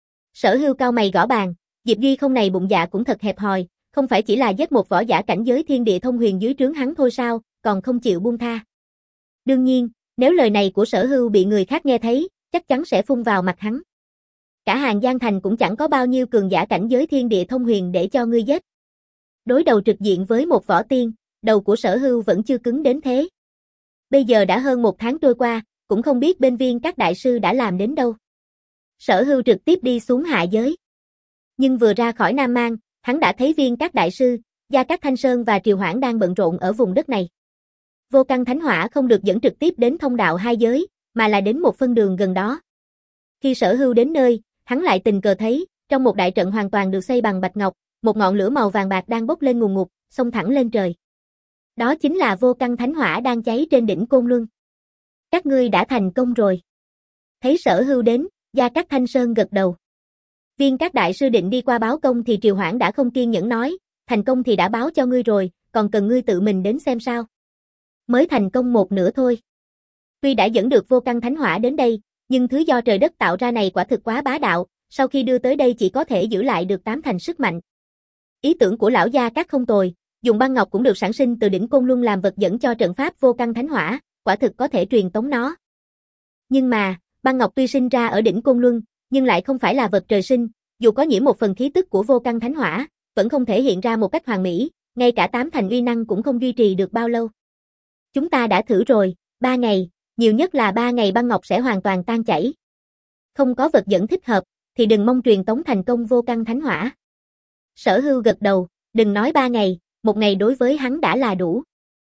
Sở Hưu cau mày gõ bàn, Diệp Duy không này bụng dạ cũng thật hẹp hòi, không phải chỉ là giết một võ giả cảnh giới thiên địa thông huyền dưới trướng hắn thôi sao, còn không chịu buông tha. Đương nhiên, nếu lời này của Sở Hưu bị người khác nghe thấy, chắc chắn sẽ phun vào mặt hắn. Cả Hàng Giang Thành cũng chẳng có bao nhiêu cường giả cảnh giới thiên địa thông huyền để cho ngươi giết. Đối đầu trực diện với một võ tiên, đầu của Sở Hưu vẫn chưa cứng đến thế. Bây giờ đã hơn một tháng trôi qua, cũng không biết bên Viên các đại sư đã làm đến đâu. Sở Hưu trực tiếp đi xuống hạ giới. Nhưng vừa ra khỏi Nam Mang, hắn đã thấy Viên các đại sư, Gia Cát Thanh Sơn và Triều Hoảng đang bận rộn ở vùng đất này. Vô Căn Thánh Hỏa không được dẫn trực tiếp đến thông đạo hai giới, mà là đến một phân đường gần đó. Khi Sở Hưu đến nơi, hắn lại tình cờ thấy, trong một đại trận hoàn toàn được xây bằng bạch ngọc, một ngọn lửa màu vàng bạc đang bốc lên ngùn ngụt, xông thẳng lên trời. Đó chính là Vô Căn Thánh Hỏa đang cháy trên đỉnh Côn Luân. Các ngươi đã thành công rồi. Thấy Sở Hưu đến, Gia Cát Thanh Sơn gật đầu. Viên các đại sư định đi qua báo công thì Triều Hoảng đã không kiên nhẫn nói, thành công thì đã báo cho ngươi rồi, còn cần ngươi tự mình đến xem sao. Mới thành công một nửa thôi. Tuy đã dẫn được Vô Căn Thánh Hỏa đến đây, nhưng thứ do trời đất tạo ra này quả thực quá bá đạo, sau khi đưa tới đây chỉ có thể giữ lại được tám thành sức mạnh. Ý tưởng của lão Gia Cát không tồi, dùng băng ngọc cũng được sản sinh từ đỉnh Côn Luân làm vật dẫn cho trận pháp Vô Căn Thánh Hỏa, quả thực có thể truyền tống nó. Nhưng mà, băng ngọc tuy sinh ra ở đỉnh Côn Luân, nhưng lại không phải là vật trời sinh, dù có nhiễm một phần khí tức của Vô Căn Thánh Hỏa, vẫn không thể hiện ra một cách hoàn mỹ, ngay cả tám thành uy năng cũng không duy trì được bao lâu. Chúng ta đã thử rồi, ba ngày, nhiều nhất là ba ngày băng ngọc sẽ hoàn toàn tan chảy. Không có vật dẫn thích hợp, thì đừng mong truyền tống thành công Vô Căn Thánh Hỏa. Sở Hưu gật đầu, đừng nói ba ngày, một ngày đối với hắn đã là đủ.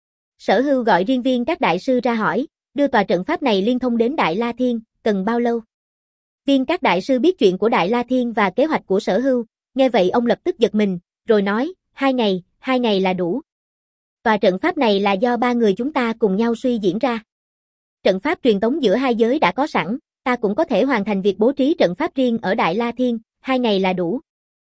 Sở Hưu gọi riêng Viên các đại sư ra hỏi, đưa tòa trận pháp này liên thông đến Đại La Thiên, cần bao lâu? Viên các đại sư biết chuyện của Đại La Thiên và kế hoạch của Sở Hưu, nghe vậy ông lập tức giật mình, rồi nói, hai ngày, hai ngày là đủ. Tòa trận pháp này là do ba người chúng ta cùng nhau suy diễn ra. Trận pháp truyền tống giữa hai giới đã có sẵn, ta cũng có thể hoàn thành việc bố trí trận pháp riêng ở Đại La Thiên, hai ngày là đủ.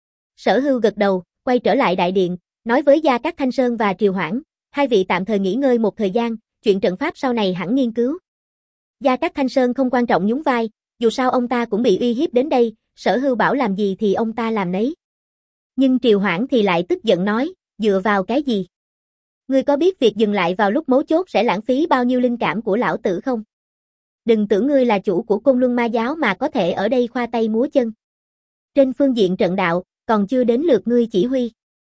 Sở Hưu gật đầu, quay trở lại đại điện, nói với Gia Cát Thanh Sơn và Triều Hoảng, hai vị tạm thời nghỉ ngơi một thời gian, chuyện trận pháp sau này hẳn nghiên cứu. Gia Cát Thanh Sơn không quan trọng nhún vai, dù sao ông ta cũng bị uy hiếp đến đây, Sở Hưu bảo làm gì thì ông ta làm nấy. Nhưng Triều Hoảng thì lại tức giận nói, dựa vào cái gì? Ngươi có biết việc dừng lại vào lúc mấu chốt sẽ lãng phí bao nhiêu linh cảm của lão tử không? Đừng tưởng ngươi là chủ của Côn Luân Ma giáo mà có thể ở đây khoa tay múa chân. Trên phương diện trận đạo, còn chưa đến lượt ngươi chỉ huy.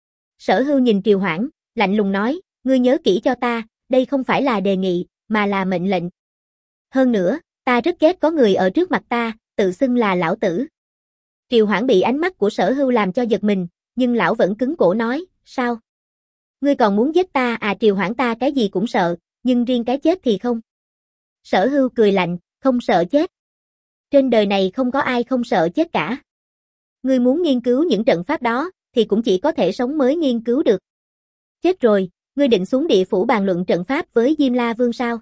Sở Hưu nhìn Triều Hoảng, lạnh lùng nói, ngươi nhớ kỹ cho ta, đây không phải là đề nghị, mà là mệnh lệnh. Hơn nữa, ta rất ghét có người ở trước mặt ta, tự xưng là lão tử. Triều Hoảng bị ánh mắt của Sở Hưu làm cho giật mình, nhưng lão vẫn cứng cổ nói, sao? Ngươi còn muốn giết ta à? Triều Hoảng ta cái gì cũng sợ, nhưng riêng cái chết thì không. Sở Hưu cười lạnh, không sợ chết. Trên đời này không có ai không sợ chết cả. Ngươi muốn nghiên cứu những trận pháp đó, thì cũng chỉ có thể sống mới nghiên cứu được. Chết rồi, ngươi định xuống địa phủ bàn luận trận pháp với Diêm La Vương sao?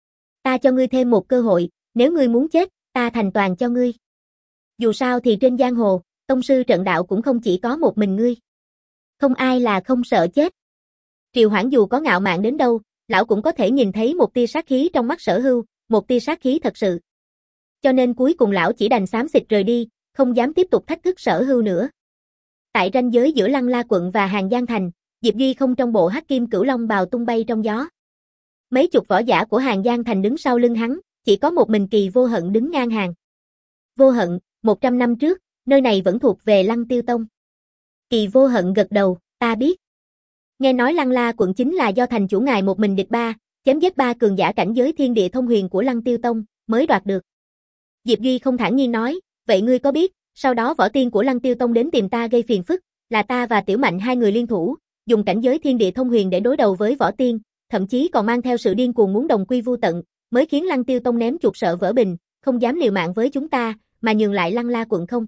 Ta cho ngươi thêm một cơ hội, nếu ngươi muốn chết, ta thành toàn cho ngươi. Dù sao thì trên giang hồ, tông sư trận đạo cũng không chỉ có một mình ngươi. Không ai là không sợ chết. Triều Hoảng dù có ngạo mạn đến đâu, lão cũng có thể nhìn thấy một tia sát khí trong mắt Sở Hưu, một tia sát khí thật sự. Cho nên cuối cùng lão chỉ đành xám xịt rời đi, không dám tiếp tục thách thức Sở Hưu nữa. Tại ranh giới giữa Lăng La quận và Hàng Giang thành, Diệp Duy không trong bộ hắc kim cửu long bào tung bay trong gió. Mấy chục võ giả của Hàng Giang thành đứng sau lưng hắn, chỉ có một mình Kỳ Vô Hận đứng ngang hàng. Vô Hận, một trăm năm trước, nơi này vẫn thuộc về Lăng Tiêu Tông. Kỳ Vô Hận gật đầu, ta biết. Nghe nói Lăng La quận chính là do thành chủ ngài một mình địch ba, chém giết ba cường giả cảnh giới thiên địa thông huyền của Lăng Tiêu Tông, mới đoạt được. Diệp Duy không thản nhiên nói, vậy ngươi có biết, sau đó võ tiên của Lăng Tiêu Tông đến tìm ta gây phiền phức, là ta và Tiểu Mạnh hai người liên thủ, dùng cảnh giới thiên địa thông huyền để đối đầu với võ tiên, thậm chí còn mang theo sự điên cuồng muốn đồng quy vu tận, mới khiến Lăng Tiêu Tông ném chuột sợ vỡ bình, không dám liều mạng với chúng ta, mà nhường lại Lăng La quận không.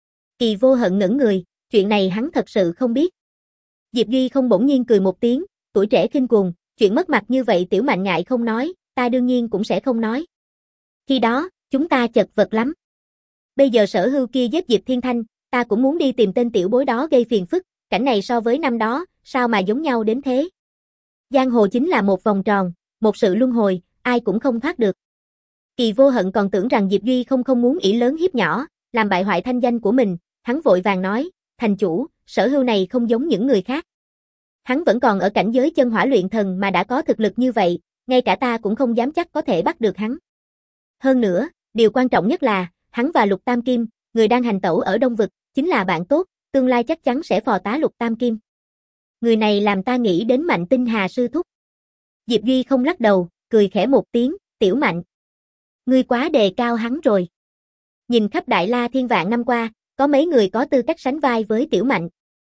Kỳ Vô Hận ngẩn người, chuyện này hắn thật sự không biết. Diệp Duy không bỗng nhiên cười một tiếng, tuổi trẻ khinh cuồng, chuyện mất mặt như vậy Tiểu Mạnh ngại không nói, ta đương nhiên cũng sẽ không nói. Khi đó, chúng ta chật vật lắm. Bây giờ Sở Hưu kia giết Diệp Thiên Thanh, ta cũng muốn đi tìm tên tiểu bối đó gây phiền phức, cảnh này so với năm đó, sao mà giống nhau đến thế? Giang hồ chính là một vòng tròn, một sự luân hồi, ai cũng không thoát được. Kỳ Vô Hận còn tưởng rằng Diệp Duy không không muốn ỷ lớn hiếp nhỏ, làm bại hoại thanh danh của mình, hắn vội vàng nói, thành chủ, Sở Hưu này không giống những người khác. Hắn vẫn còn ở cảnh giới chân hỏa luyện thần mà đã có thực lực như vậy, ngay cả ta cũng không dám chắc có thể bắt được hắn. Hơn nữa, điều quan trọng nhất là, hắn và Lục Tam Kim, người đang hành tẩu ở Đông Vực, chính là bạn tốt, tương lai chắc chắn sẽ phò tá Lục Tam Kim. Người này làm ta nghĩ đến Mạnh Tinh Hà sư thúc. Diệp Duy không lắc đầu, cười khẽ một tiếng, Tiểu Mạnh. Ngươi quá đề cao hắn rồi. Nhìn khắp Đại La Thiên Vạn năm qua, có mấy người có tư cách sánh vai với Tiểu Mạnh.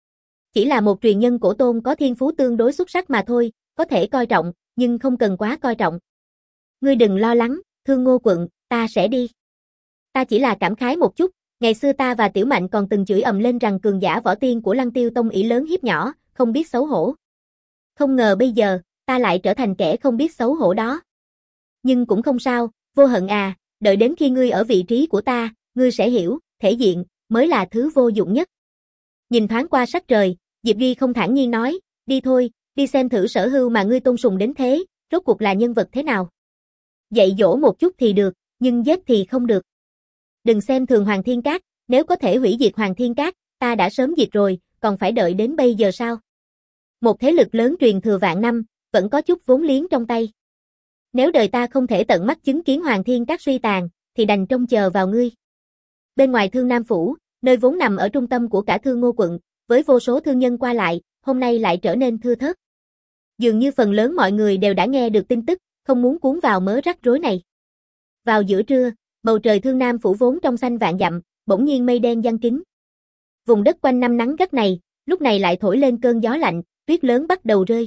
Chỉ là một truyền nhân cổ tôn có thiên phú tương đối xuất sắc mà thôi, có thể coi trọng, nhưng không cần quá coi trọng. Ngươi đừng lo lắng, Thương Ngô Quận, ta sẽ đi. Ta chỉ là cảm khái một chút, ngày xưa ta và Tiểu Mạnh còn từng chửi ầm lên rằng cường giả võ tiên của Lăng Tiêu Tông ỷ lớn hiếp nhỏ, không biết xấu hổ. Không ngờ bây giờ, ta lại trở thành kẻ không biết xấu hổ đó. Nhưng cũng không sao, Vô Hận à, đợi đến khi ngươi ở vị trí của ta, ngươi sẽ hiểu, thể diện, mới là thứ vô dụng nhất. Nhìn thoáng qua sắc trời, Diệp Duy không thản nhiên nói, đi thôi, đi xem thử Sở Hưu mà ngươi tôn sùng đến thế, rốt cuộc là nhân vật thế nào. Dạy dỗ một chút thì được, nhưng giết thì không được. Đừng xem thường Hoàng Thiên Các, nếu có thể hủy diệt Hoàng Thiên Các, ta đã sớm diệt rồi, còn phải đợi đến bây giờ sao? Một thế lực lớn truyền thừa vạn năm, vẫn có chút vốn liếng trong tay. Nếu đời ta không thể tận mắt chứng kiến Hoàng Thiên Các suy tàn, thì đành trông chờ vào ngươi. Bên ngoài Thương Nam Phủ, nơi vốn nằm ở trung tâm của cả Thương Ngô Quận, với vô số thương nhân qua lại, hôm nay lại trở nên thưa thớt. Dường như phần lớn mọi người đều đã nghe được tin tức, không muốn cuốn vào mớ rắc rối này. Vào giữa trưa, bầu trời Thương Nam Phủ vốn trong xanh vạn dặm, bỗng nhiên mây đen giăng kín. Vùng đất quanh năm nắng gắt này, lúc này lại thổi lên cơn gió lạnh, tuyết lớn bắt đầu rơi.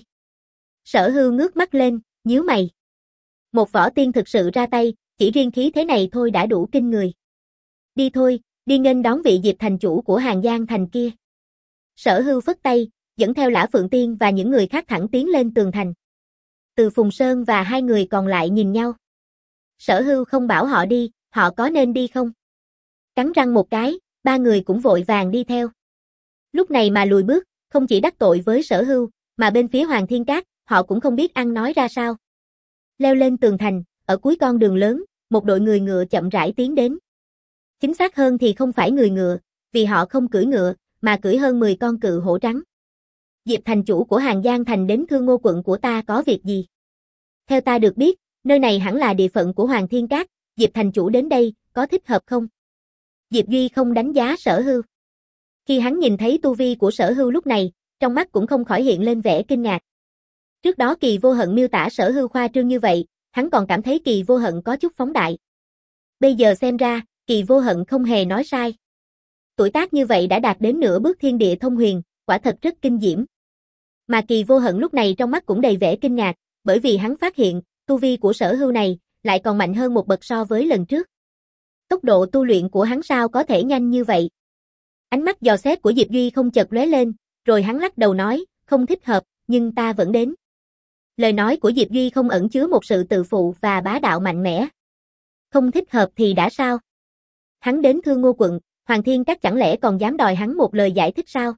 Sở Hưu ngước mắt lên, nhíu mày. Một võ tiên thực sự ra tay, chỉ riêng khí thế này thôi đã đủ kinh người. Đi thôi, đi nghênh đón vị Diệp thành chủ của Hàng Giang thành kia. Sở Hưu phất tay, dẫn theo Lã Phượng Tiên và những người khác thẳng tiến lên tường thành. Từ Phùng Sơn và hai người còn lại nhìn nhau. Sở Hưu không bảo họ đi, họ có nên đi không? Cắn răng một cái, ba người cũng vội vàng đi theo. Lúc này mà lùi bước, không chỉ đắc tội với Sở Hưu, mà bên phía Hoàng Thiên Các, họ cũng không biết ăn nói ra sao. Leo lên tường thành, ở cuối con đường lớn, một đội người ngựa chậm rãi tiến đến. Chính xác hơn thì không phải người ngựa, vì họ không cưỡi ngựa, mà cưỡi hơn mười con cự hổ trắng. Diệp thành chủ của Hàng Giang thành đến Thương Ngô Quận của ta có việc gì? Theo ta được biết, nơi này hẳn là địa phận của Hoàng Thiên Các, Diệp thành chủ đến đây, có thích hợp không? Diệp Duy không đánh giá Sở Hưu. Khi hắn nhìn thấy tu vi của Sở Hưu lúc này, trong mắt cũng không khỏi hiện lên vẻ kinh ngạc. Trước đó Kỳ Vô Hận miêu tả Sở Hưu khoa trương như vậy, hắn còn cảm thấy Kỳ Vô Hận có chút phóng đại. Bây giờ xem ra, Kỳ Vô Hận không hề nói sai. Tuổi tác như vậy đã đạt đến nửa bước thiên địa thông huyền, quả thật rất kinh diễm. Mà Kỳ Vô Hận lúc này trong mắt cũng đầy vẻ kinh ngạc, bởi vì hắn phát hiện, tu vi của Sở Hưu này lại còn mạnh hơn một bậc so với lần trước. Tốc độ tu luyện của hắn sao có thể nhanh như vậy? Ánh mắt dò xét của Diệp Duy không chợt lóe lên, rồi hắn lắc đầu nói, không thích hợp, nhưng ta vẫn đến. Lời nói của Diệp Duy không ẩn chứa một sự tự phụ và bá đạo mạnh mẽ. Không thích hợp thì đã sao? Hắn đến Thương Ngô Quận, Hoàng Thiên Các chẳng lẽ còn dám đòi hắn một lời giải thích sao?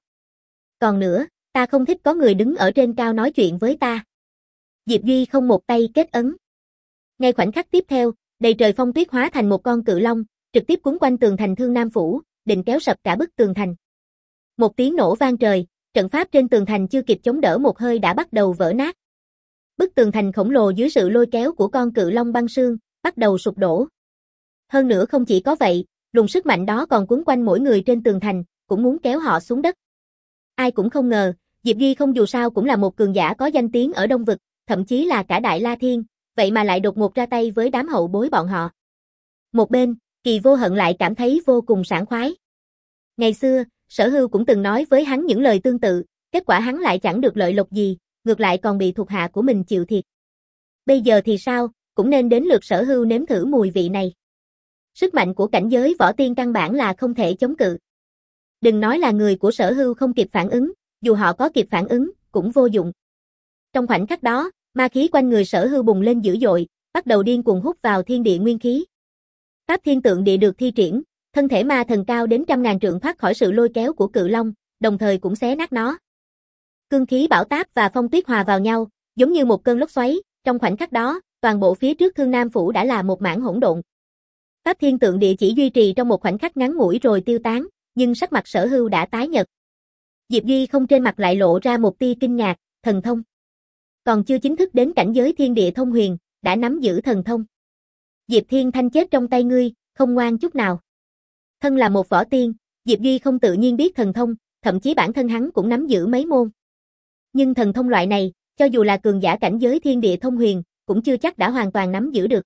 Còn nữa, ta không thích có người đứng ở trên cao nói chuyện với ta. Diệp Duy không một tay kết ấn. Ngay khoảnh khắc tiếp theo, đầy trời phong tuyết hóa thành một con cự long, trực tiếp cuốn quanh tường thành Thương Nam Phủ, định kéo sập cả bức tường thành. Một tiếng nổ vang trời, trận pháp trên tường thành chưa kịp chống đỡ một hơi đã bắt đầu vỡ nát. Bức tường thành khổng lồ dưới sự lôi kéo của con cự long băng sương, bắt đầu sụp đổ. Hơn nữa không chỉ có vậy, luồng sức mạnh đó còn cuốn quanh mỗi người trên tường thành, cũng muốn kéo họ xuống đất. Ai cũng không ngờ, Diệp Duy không dù sao cũng là một cường giả có danh tiếng ở Đông Vực, thậm chí là cả Đại La Thiên, vậy mà lại đột ngột ra tay với đám hậu bối bọn họ. Một bên, Kỳ Vô Hận lại cảm thấy vô cùng sảng khoái. Ngày xưa, Sở Hưu cũng từng nói với hắn những lời tương tự, kết quả hắn lại chẳng được lợi lộc gì, ngược lại còn bị thuộc hạ của mình chịu thiệt. Bây giờ thì sao, cũng nên đến lượt Sở Hưu nếm thử mùi vị này. Sức mạnh của cảnh giới võ tiên căn bản là không thể chống cự. Đừng nói là người của Sở Hưu không kịp phản ứng, dù họ có kịp phản ứng, cũng vô dụng. Trong khoảnh khắc đó, ma khí quanh người Sở Hưu bùng lên dữ dội, bắt đầu điên cuồng hút vào thiên địa nguyên khí. Pháp thiên tượng địa được thi triển, thân thể ma thần cao đến trăm ngàn trượng thoát khỏi sự lôi kéo của cự long, đồng thời cũng xé nát nó. Cương khí bão táp và phong tuyết hòa vào nhau, giống như một cơn lốc xoáy, trong khoảnh khắc đó, toàn bộ phía trước Thương Nam phủ đã là một mảng hỗn độn. Pháp Thiên Tượng Địa chỉ duy trì trong một khoảnh khắc ngắn ngủi rồi tiêu tán, nhưng sắc mặt Sở Hưu đã tái nhợt. Diệp Duy không trên mặt lại lộ ra một tia kinh ngạc, thần thông. Còn chưa chính thức đến cảnh giới thiên địa thông huyền, đã nắm giữ thần thông. Diệp Thiên Thanh chết trong tay ngươi, không ngoan chút nào. Thân là một võ tiên, Diệp Duy không tự nhiên biết thần thông, thậm chí bản thân hắn cũng nắm giữ mấy môn. Nhưng thần thông loại này, cho dù là cường giả cảnh giới thiên địa thông huyền, cũng chưa chắc đã hoàn toàn nắm giữ được.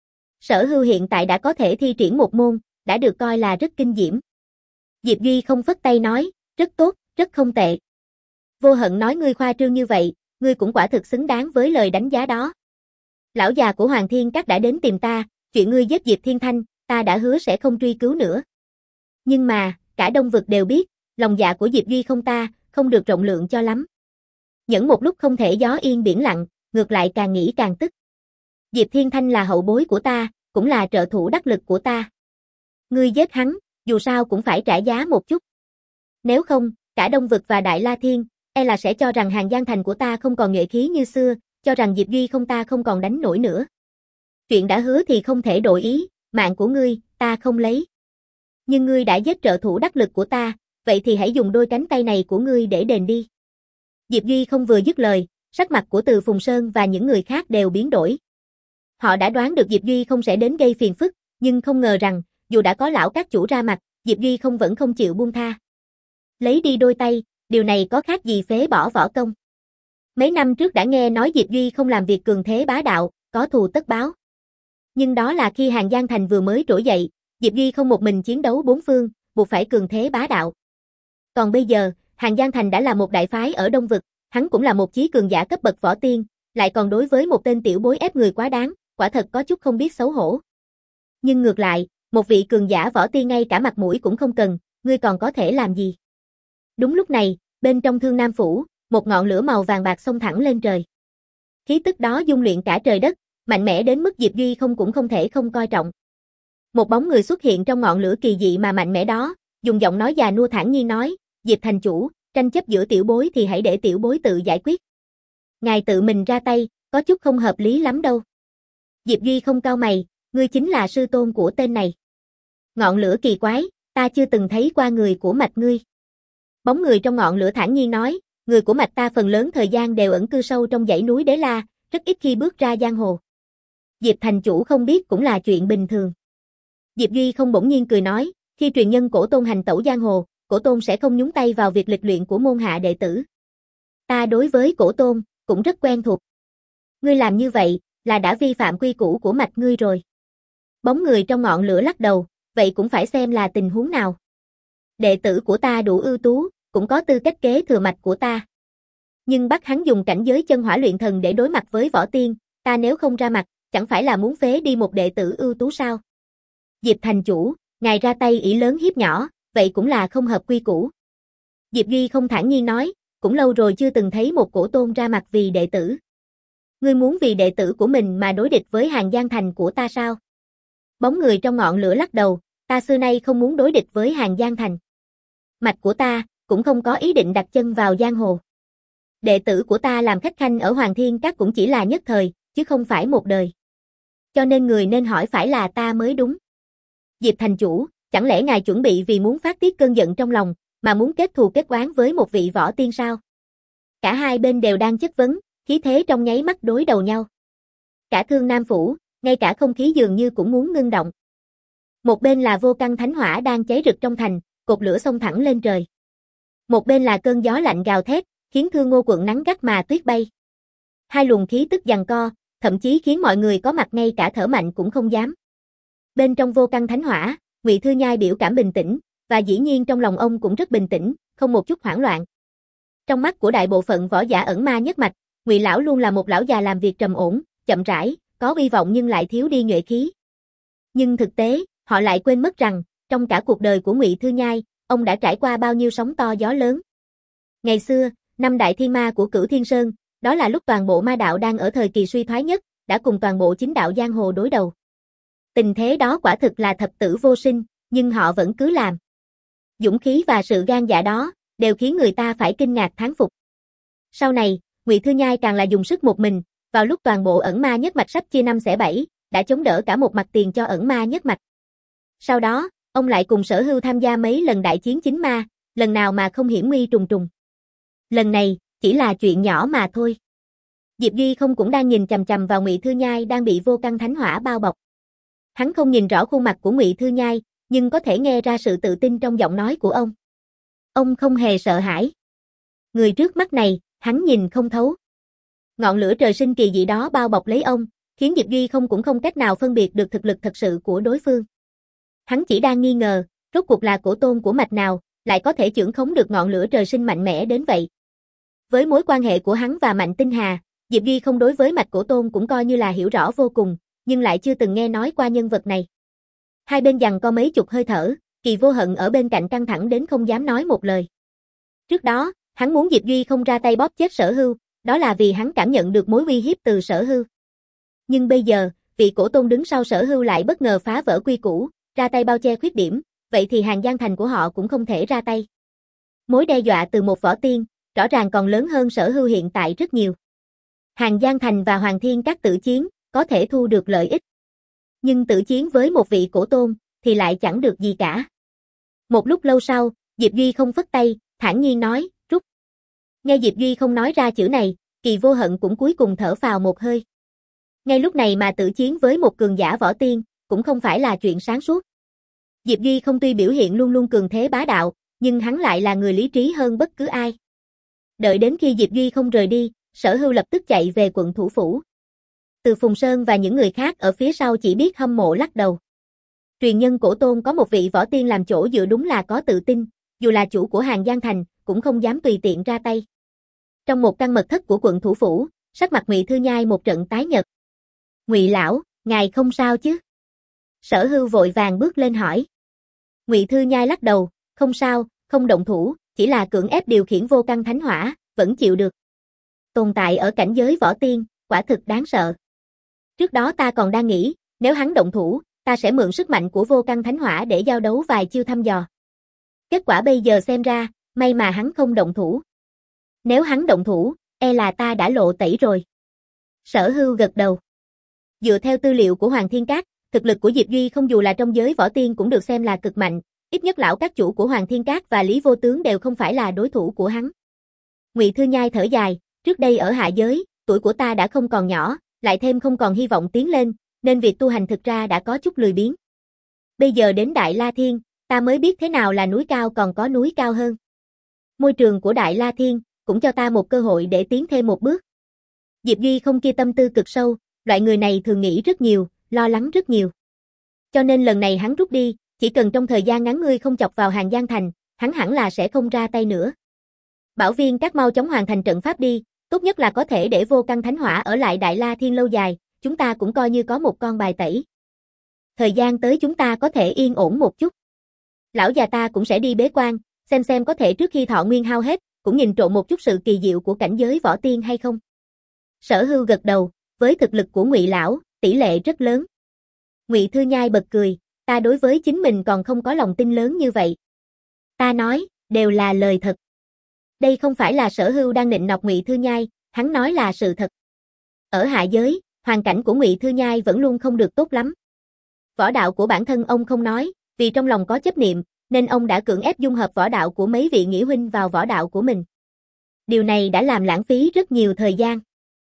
Sở Hưu hiện tại đã có thể thi triển một môn, đã được coi là rất kinh diễm. Diệp Duy không phất tay nói, rất tốt, rất không tệ. Vô Hận nói ngươi khoa trương như vậy, ngươi cũng quả thực xứng đáng với lời đánh giá đó. Lão già của Hoàng Thiên Các đã đến tìm ta, chuyện ngươi giết Diệp Thiên Thanh, ta đã hứa sẽ không truy cứu nữa. Nhưng mà, cả Đông Vực đều biết, lòng dạ của Diệp Duy không ta, không được rộng lượng cho lắm. Nhẫn một lúc không thể gió yên biển lặng, ngược lại càng nghĩ càng tức. Diệp Thiên Thanh là hậu bối của ta, cũng là trợ thủ đắc lực của ta. Ngươi giết hắn, dù sao cũng phải trả giá một chút. Nếu không, cả Đông Vực và Đại La Thiên, e là sẽ cho rằng Hàng Giang Thành của ta không còn nhuệ khí như xưa, cho rằng Diệp Duy không ta không còn đánh nổi nữa. Chuyện đã hứa thì không thể đổi ý, mạng của ngươi, ta không lấy. Nhưng ngươi đã giết trợ thủ đắc lực của ta, vậy thì hãy dùng đôi cánh tay này của ngươi để đền đi. Diệp Duy không vừa dứt lời, sắc mặt của Từ Phùng Sơn và những người khác đều biến đổi. Họ đã đoán được Diệp Duy không sẽ đến gây phiền phức, nhưng không ngờ rằng, dù đã có lão các chủ ra mặt, Diệp Duy không vẫn không chịu buông tha. Lấy đi đôi tay, điều này có khác gì phế bỏ võ công. Mấy năm trước đã nghe nói Diệp Duy không làm việc cường thế bá đạo, có thù tất báo. Nhưng đó là khi Hàng Giang Thành vừa mới trỗi dậy, Diệp Duy không một mình chiến đấu bốn phương, buộc phải cường thế bá đạo. Còn bây giờ, Hàng Giang Thành đã là một đại phái ở Đông Vực, hắn cũng là một chí cường giả cấp bậc võ tiên, lại còn đối với một tên tiểu bối ép người quá đáng, quả thật có chút không biết xấu hổ. Nhưng ngược lại, một vị cường giả võ tiên ngay cả mặt mũi cũng không cần, ngươi còn có thể làm gì? Đúng lúc này, bên trong Thương Nam phủ, một ngọn lửa màu vàng bạc xông thẳng lên trời. Khí tức đó dung luyện cả trời đất, mạnh mẽ đến mức Diệp Duy không cũng không thể không coi trọng. Một bóng người xuất hiện trong ngọn lửa kỳ dị mà mạnh mẽ đó, dùng giọng nói già nua thản nhiên nói, Diệp thành chủ, tranh chấp giữa tiểu bối thì hãy để tiểu bối tự giải quyết. Ngài tự mình ra tay, có chút không hợp lý lắm đâu. Diệp Duy không cau mày, ngươi chính là sư tôn của tên này. Ngọn lửa kỳ quái, ta chưa từng thấy qua người của mạch ngươi. Bóng người trong ngọn lửa thản nhiên nói, người của mạch ta phần lớn thời gian đều ẩn cư sâu trong dãy núi Đế La, rất ít khi bước ra giang hồ. Diệp thành chủ không biết cũng là chuyện bình thường. Diệp Duy không bỗng nhiên cười nói, khi truyền nhân cổ tôn hành tẩu giang hồ, cổ tôn sẽ không nhúng tay vào việc lịch luyện của môn hạ đệ tử. Ta đối với cổ tôn, cũng rất quen thuộc. Ngươi làm như vậy, là đã vi phạm quy củ của mạch ngươi rồi. Bóng người trong ngọn lửa lắc đầu, vậy cũng phải xem là tình huống nào. Đệ tử của ta đủ ưu tú, cũng có tư cách kế thừa mạch của ta. Nhưng bắt hắn dùng cảnh giới chân hỏa luyện thần để đối mặt với võ tiên, ta nếu không ra mặt, chẳng phải là muốn phế đi một đệ tử ưu tú sao? Diệp thành chủ, ngài ra tay ỷ lớn hiếp nhỏ, vậy cũng là không hợp quy củ. Diệp Duy không thản nhiên nói, cũng lâu rồi chưa từng thấy một cổ tôn ra mặt vì đệ tử. Ngươi muốn vì đệ tử của mình mà đối địch với Hàng Giang Thành của ta sao? Bóng người trong ngọn lửa lắc đầu, ta xưa nay không muốn đối địch với Hàng Giang Thành. Mạch của ta, cũng không có ý định đặt chân vào giang hồ. Đệ tử của ta làm khách khanh ở Hoàng Thiên Các cũng chỉ là nhất thời, chứ không phải một đời. Cho nên người nên hỏi phải là ta mới đúng. Diệp thành chủ, chẳng lẽ ngài chuẩn bị vì muốn phát tiết cơn giận trong lòng, mà muốn kết thù kết oán với một vị võ tiên sao? Cả hai bên đều đang chất vấn, khí thế trong nháy mắt đối đầu nhau. Cả Thương Nam phủ, ngay cả không khí dường như cũng muốn ngưng động. Một bên là vô căn thánh hỏa đang cháy rực trong thành, cột lửa xông thẳng lên trời. Một bên là cơn gió lạnh gào thét, khiến Thương Ngô quận nắng gắt mà tuyết bay. Hai luồng khí tức giằng co, thậm chí khiến mọi người có mặt ngay cả thở mạnh cũng không dám. Bên trong vô căn thánh hỏa, Ngụy Thư Nhai biểu cảm bình tĩnh, và dĩ nhiên trong lòng ông cũng rất bình tĩnh, không một chút hoảng loạn. Trong mắt của đại bộ phận võ giả ẩn ma nhất mạch, Ngụy lão luôn là một lão già làm việc trầm ổn, chậm rãi, có uy vọng nhưng lại thiếu đi nhuệ khí. Nhưng thực tế, họ lại quên mất rằng, trong cả cuộc đời của Ngụy Thư Nhai, ông đã trải qua bao nhiêu sóng to gió lớn. Ngày xưa, năm đại thiên ma của Cửu Thiên Sơn, đó là lúc toàn bộ ma đạo đang ở thời kỳ suy thoái nhất, đã cùng toàn bộ chính đạo giang hồ đối đầu. Tình thế đó quả thực là thập tử vô sinh, nhưng họ vẫn cứ làm. Dũng khí và sự gan dạ đó đều khiến người ta phải kinh ngạc thán phục. Sau này, Ngụy Thư Nhai càng là dùng sức một mình, vào lúc toàn bộ ẩn ma nhất mạch sắp chia năm xẻ bảy, đã chống đỡ cả một mặt tiền cho ẩn ma nhất mạch. Sau đó, ông lại cùng Sở Hưu tham gia mấy lần đại chiến chính ma, lần nào mà không hiểm nguy trùng trùng. Lần này, chỉ là chuyện nhỏ mà thôi. Diệp Duy không cũng đang nhìn chằm chằm vào Ngụy Thư Nhai đang bị vô căn thánh hỏa bao bọc. Hắn không nhìn rõ khuôn mặt của Ngụy Thư Nhai, nhưng có thể nghe ra sự tự tin trong giọng nói của ông. Ông không hề sợ hãi. Người trước mắt này, hắn nhìn không thấu. Ngọn lửa trời sinh kỳ dị đó bao bọc lấy ông, khiến Diệp Duy không cũng không cách nào phân biệt được thực lực thật sự của đối phương. Hắn chỉ đang nghi ngờ, rốt cuộc là cổ tôn của mạch nào, lại có thể chưởng khống được ngọn lửa trời sinh mạnh mẽ đến vậy. Với mối quan hệ của hắn và Mạnh Tinh Hà, Diệp Duy không đối với mạch cổ tôn cũng coi như là hiểu rõ vô cùng, nhưng lại chưa từng nghe nói qua nhân vật này. Hai bên giằng co mấy chục hơi thở, Kỳ Vô Hận ở bên cạnh căng thẳng đến không dám nói một lời. Trước đó, hắn muốn Diệp Duy không ra tay bóp chết Sở Hưu, đó là vì hắn cảm nhận được mối uy hiếp từ Sở Hưu. Nhưng bây giờ, vị cổ tôn đứng sau Sở Hưu lại bất ngờ phá vỡ quy củ, ra tay bao che khuyết điểm, vậy thì Hàng Giang Thành của họ cũng không thể ra tay. Mối đe dọa từ một võ tiên, rõ ràng còn lớn hơn Sở Hưu hiện tại rất nhiều. Hàng Giang Thành và Hoàng Thiên Các tử chiến, có thể thu được lợi ích. Nhưng tử chiến với một vị cổ tôn, thì lại chẳng được gì cả. Một lúc lâu sau, Diệp Duy không phất tay, thản nhiên nói, rút. Nghe Diệp Duy không nói ra chữ này, Kỳ Vô Hận cũng cuối cùng thở phào một hơi. Ngay lúc này mà tử chiến với một cường giả võ tiên, cũng không phải là chuyện sáng suốt. Diệp Duy không tuy biểu hiện luôn luôn cường thế bá đạo, nhưng hắn lại là người lý trí hơn bất cứ ai. Đợi đến khi Diệp Duy không rời đi, Sở Hưu lập tức chạy về quận thủ phủ. Từ Phùng Sơn và những người khác ở phía sau chỉ biết hâm mộ lắc đầu. Truyền nhân cổ tôn có một vị võ tiên làm chỗ dựa đúng là có tự tin, dù là chủ của Hàng Giang Thành, cũng không dám tùy tiện ra tay. Trong một căn mật thất của quận thủ phủ, sắc mặt Ngụy Thư Nhai một trận tái nhợt. Ngụy lão, ngài không sao chứ? Sở Hưu vội vàng bước lên hỏi. Ngụy Thư Nhai lắc đầu, không sao, không động thủ, chỉ là cưỡng ép điều khiển vô căn thánh hỏa, vẫn chịu được. Tồn tại ở cảnh giới võ tiên, quả thực đáng sợ. Trước đó ta còn đang nghĩ, nếu hắn động thủ, ta sẽ mượn sức mạnh của vô căn thánh hỏa để giao đấu vài chiêu thăm dò. Kết quả bây giờ xem ra, may mà hắn không động thủ. Nếu hắn động thủ, e là ta đã lộ tẩy rồi. Sở Hưu gật đầu. Dựa theo tư liệu của Hoàng Thiên Các, thực lực của Diệp Duy không dù là trong giới võ tiên cũng được xem là cực mạnh, ít nhất lão các chủ của Hoàng Thiên Các và Lý Vô Tướng đều không phải là đối thủ của hắn. Ngụy Thư Nhai thở dài, trước đây ở hạ giới, tuổi của ta đã không còn nhỏ, lại thêm không còn hy vọng tiến lên, nên việc tu hành thực ra đã có chút lười biếng. Bây giờ đến Đại La Thiên, ta mới biết thế nào là núi cao còn có núi cao hơn. Môi trường của Đại La Thiên cũng cho ta một cơ hội để tiến thêm một bước. Diệp Duy không kia tâm tư cực sâu, loại người này thường nghĩ rất nhiều, lo lắng rất nhiều. Cho nên lần này hắn rút đi, chỉ cần trong thời gian ngắn ngươi không chọc vào Hàng Giang Thành, hắn hẳn là sẽ không ra tay nữa. Bảo Viên Các mau chóng hoàn thành trận pháp đi, tốt nhất là có thể để vô căn thánh hỏa ở lại Đại La Thiên lâu dài, chúng ta cũng coi như có một con bài tẩy. Thời gian tới chúng ta có thể yên ổn một chút. Lão già ta cũng sẽ đi bế quan, xem xem có thể trước khi thọ nguyên hao hết, cũng nhìn trộm một chút sự kỳ diệu của cảnh giới võ tiên hay không. Sở Hưu gật đầu, với thực lực của Ngụy lão, tỷ lệ rất lớn. Ngụy Thư Nhai bật cười, ta đối với chính mình còn không có lòng tin lớn như vậy. Ta nói, đều là lời thật. Đây không phải là Sở Hưu đang nịnh nọt Ngụy Thư Nhai, hắn nói là sự thật. Ở hạ giới, hoàn cảnh của Ngụy Thư Nhai vẫn luôn không được tốt lắm. Võ đạo của bản thân ông không nói, vì trong lòng có chấp niệm, nên ông đã cưỡng ép dung hợp võ đạo của mấy vị nghĩa huynh vào võ đạo của mình. Điều này đã làm lãng phí rất nhiều thời gian.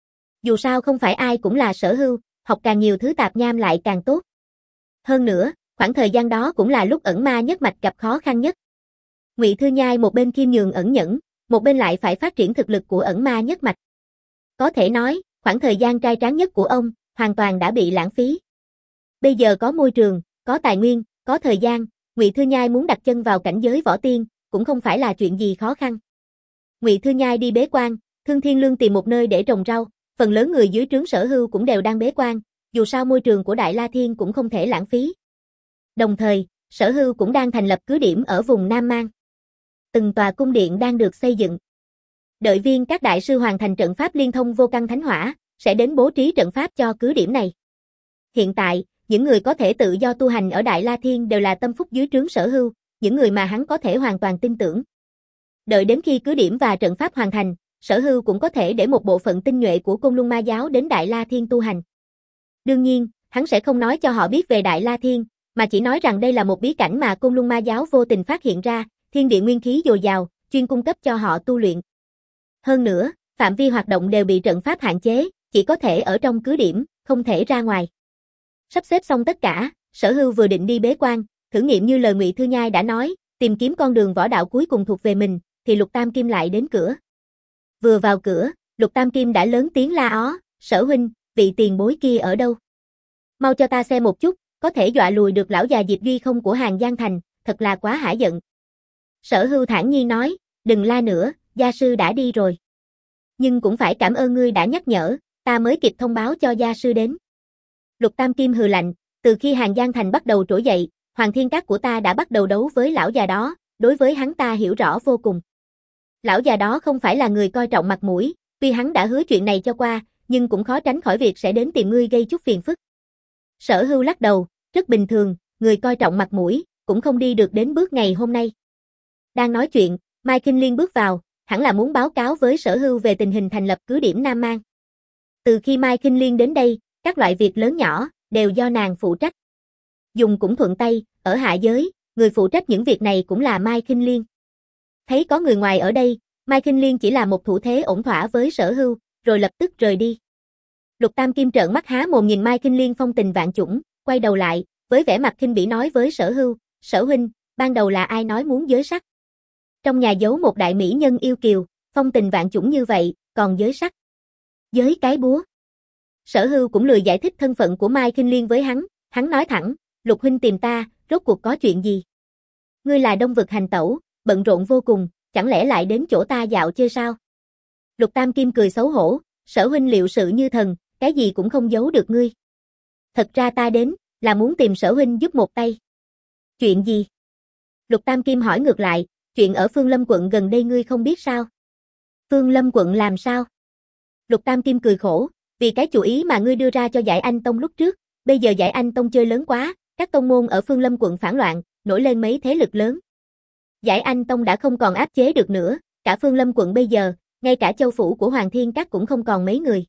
Dù sao không phải ai cũng là Sở Hưu, học càng nhiều thứ tạp nham lại càng tốt. Hơn nữa, khoảng thời gian đó cũng là lúc ẩn ma nhất mạch gặp khó khăn nhất. Ngụy Thư Nhai một bên khiêm nhường ẩn nhẫn, một bên lại phải phát triển thực lực của ẩn ma nhất mạch. Có thể nói, khoảng thời gian trai tráng nhất của ông, hoàn toàn đã bị lãng phí. Bây giờ có môi trường, có tài nguyên, có thời gian, Ngụy Thư Nhai muốn đặt chân vào cảnh giới võ tiên, cũng không phải là chuyện gì khó khăn. Ngụy Thư Nhai đi bế quan, Thương Thiên Lương tìm một nơi để trồng rau, phần lớn người dưới trướng Sở Hưu cũng đều đang bế quan, dù sao môi trường của Đại La Thiên cũng không thể lãng phí. Đồng thời, Sở Hưu cũng đang thành lập cứ điểm ở vùng Nam Mang. Từng tòa cung điện đang được xây dựng. Đợi Viên Các đại sư hoàn thành trận pháp liên thông vô căn thánh hỏa, sẽ đến bố trí trận pháp cho cứ điểm này. Hiện tại, những người có thể tự do tu hành ở Đại La Thiên đều là tâm phúc dưới trướng Sở Hưu, những người mà hắn có thể hoàn toàn tin tưởng. Đợi đến khi cứ điểm và trận pháp hoàn thành, Sở Hưu cũng có thể để một bộ phận tinh nhuệ của Côn Luân Ma giáo đến Đại La Thiên tu hành. Đương nhiên, hắn sẽ không nói cho họ biết về Đại La Thiên, mà chỉ nói rằng đây là một bí cảnh mà Côn Luân Ma giáo vô tình phát hiện ra, thiên địa nguyên khí dồi dào, chuyên cung cấp cho họ tu luyện. Hơn nữa, phạm vi hoạt động đều bị trận pháp hạn chế, chỉ có thể ở trong cứ điểm, không thể ra ngoài. Sắp xếp xong tất cả, Sở Hưu vừa định đi bế quan, thử nghiệm như lời Ngụy Thư Nhai đã nói, tìm kiếm con đường võ đạo cuối cùng thuộc về mình, thì Lục Tam Kim lại đến cửa. Vừa vào cửa, Lục Tam Kim đã lớn tiếng la ó, Sở huynh, vị tiền bối kia ở đâu? Mau cho ta xem một chút, có thể dọa lùi được lão già Diệp Duy không của Hàng Giang Thành, thật là quá hả giận. Sở Hưu thản nhiên nói, đừng la nữa, gia sư đã đi rồi. Nhưng cũng phải cảm ơn ngươi đã nhắc nhở, ta mới kịp thông báo cho gia sư đến. Lục Tam Kim hừ lạnh, từ khi Hàng Giang Thành bắt đầu trỗi dậy, Hoàng Thiên Các của ta đã bắt đầu đấu với lão già đó, đối với hắn ta hiểu rõ vô cùng. Lão già đó không phải là người coi trọng mặt mũi, tuy hắn đã hứa chuyện này cho qua, nhưng cũng khó tránh khỏi việc sẽ đến tìm ngươi gây chút phiền phức. Sở Hưu lắc đầu, rất bình thường, người coi trọng mặt mũi, cũng không đi được đến bước ngày hôm nay. Đang nói chuyện, Mai Kinh Liên bước vào, hẳn là muốn báo cáo với Sở Hưu về tình hình thành lập cứ điểm Nam Mang. Từ khi Mai Kinh Liên đến đây, các loại việc lớn nhỏ, đều do nàng phụ trách. Dùng cũng thuận tay, ở hạ giới, người phụ trách những việc này cũng là Mai Kinh Liên. Thấy có người ngoài ở đây, Mai Kinh Liên chỉ là một thủ thế ổn thỏa với Sở Hưu, rồi lập tức rời đi. Lục Tam Kim trợn mắt há mồm nhìn Mai Kinh Liên phong tình vạn chủng, quay đầu lại, với vẻ mặt khinh bỉ nói với Sở Hưu, Sở huynh, ban đầu là ai nói muốn giới sắc? Trong nhà giấu một đại mỹ nhân yêu kiều, phong tình vạn chủng như vậy, còn giới sắc? Giới cái búa. Sở Hưu cũng lười giải thích thân phận của Mai Kinh Liên với hắn, hắn nói thẳng, Lục huynh tìm ta, rốt cuộc có chuyện gì? Ngươi là Đông Vực hành tẩu, bận rộn vô cùng, chẳng lẽ lại đến chỗ ta dạo chơi sao? Lục Tam Kim cười xấu hổ, Sở huynh liệu sự như thần, cái gì cũng không giấu được ngươi. Thật ra ta đến, là muốn tìm Sở huynh giúp một tay. Chuyện gì? Lục Tam Kim hỏi ngược lại, chuyện ở Phương Lâm quận gần đây ngươi không biết sao? Phương Lâm quận làm sao? Lục Tam Kim cười khổ, vì cái chủ ý mà ngươi đưa ra cho Giải Anh Tông lúc trước, bây giờ Giải Anh Tông chơi lớn quá, các tông môn ở Phương Lâm quận phản loạn, nổi lên mấy thế lực lớn. Giải Anh Tông đã không còn áp chế được nữa, cả Phương Lâm quận bây giờ, ngay cả châu phủ của Hoàng Thiên Các cũng không còn mấy người.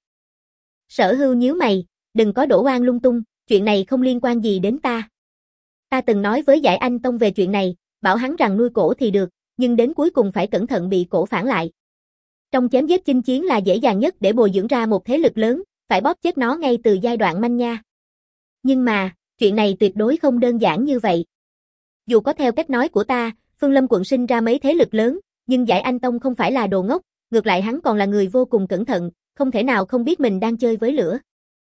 Sở Hưu nhíu mày, đừng có đổ oan lung tung, chuyện này không liên quan gì đến ta. Ta từng nói với Giải Anh Tông về chuyện này, bảo hắn rằng nuôi cổ thì được, nhưng đến cuối cùng phải cẩn thận bị cổ phản lại. Trong chém giết chinh chiến là dễ dàng nhất để bồi dưỡng ra một thế lực lớn, phải bóp chết nó ngay từ giai đoạn manh nha. Nhưng mà, chuyện này tuyệt đối không đơn giản như vậy. Dù có theo cách nói của ta, Phương Lâm quận sinh ra mấy thế lực lớn, nhưng Giải Anh Tông không phải là đồ ngốc, ngược lại hắn còn là người vô cùng cẩn thận, không thể nào không biết mình đang chơi với lửa.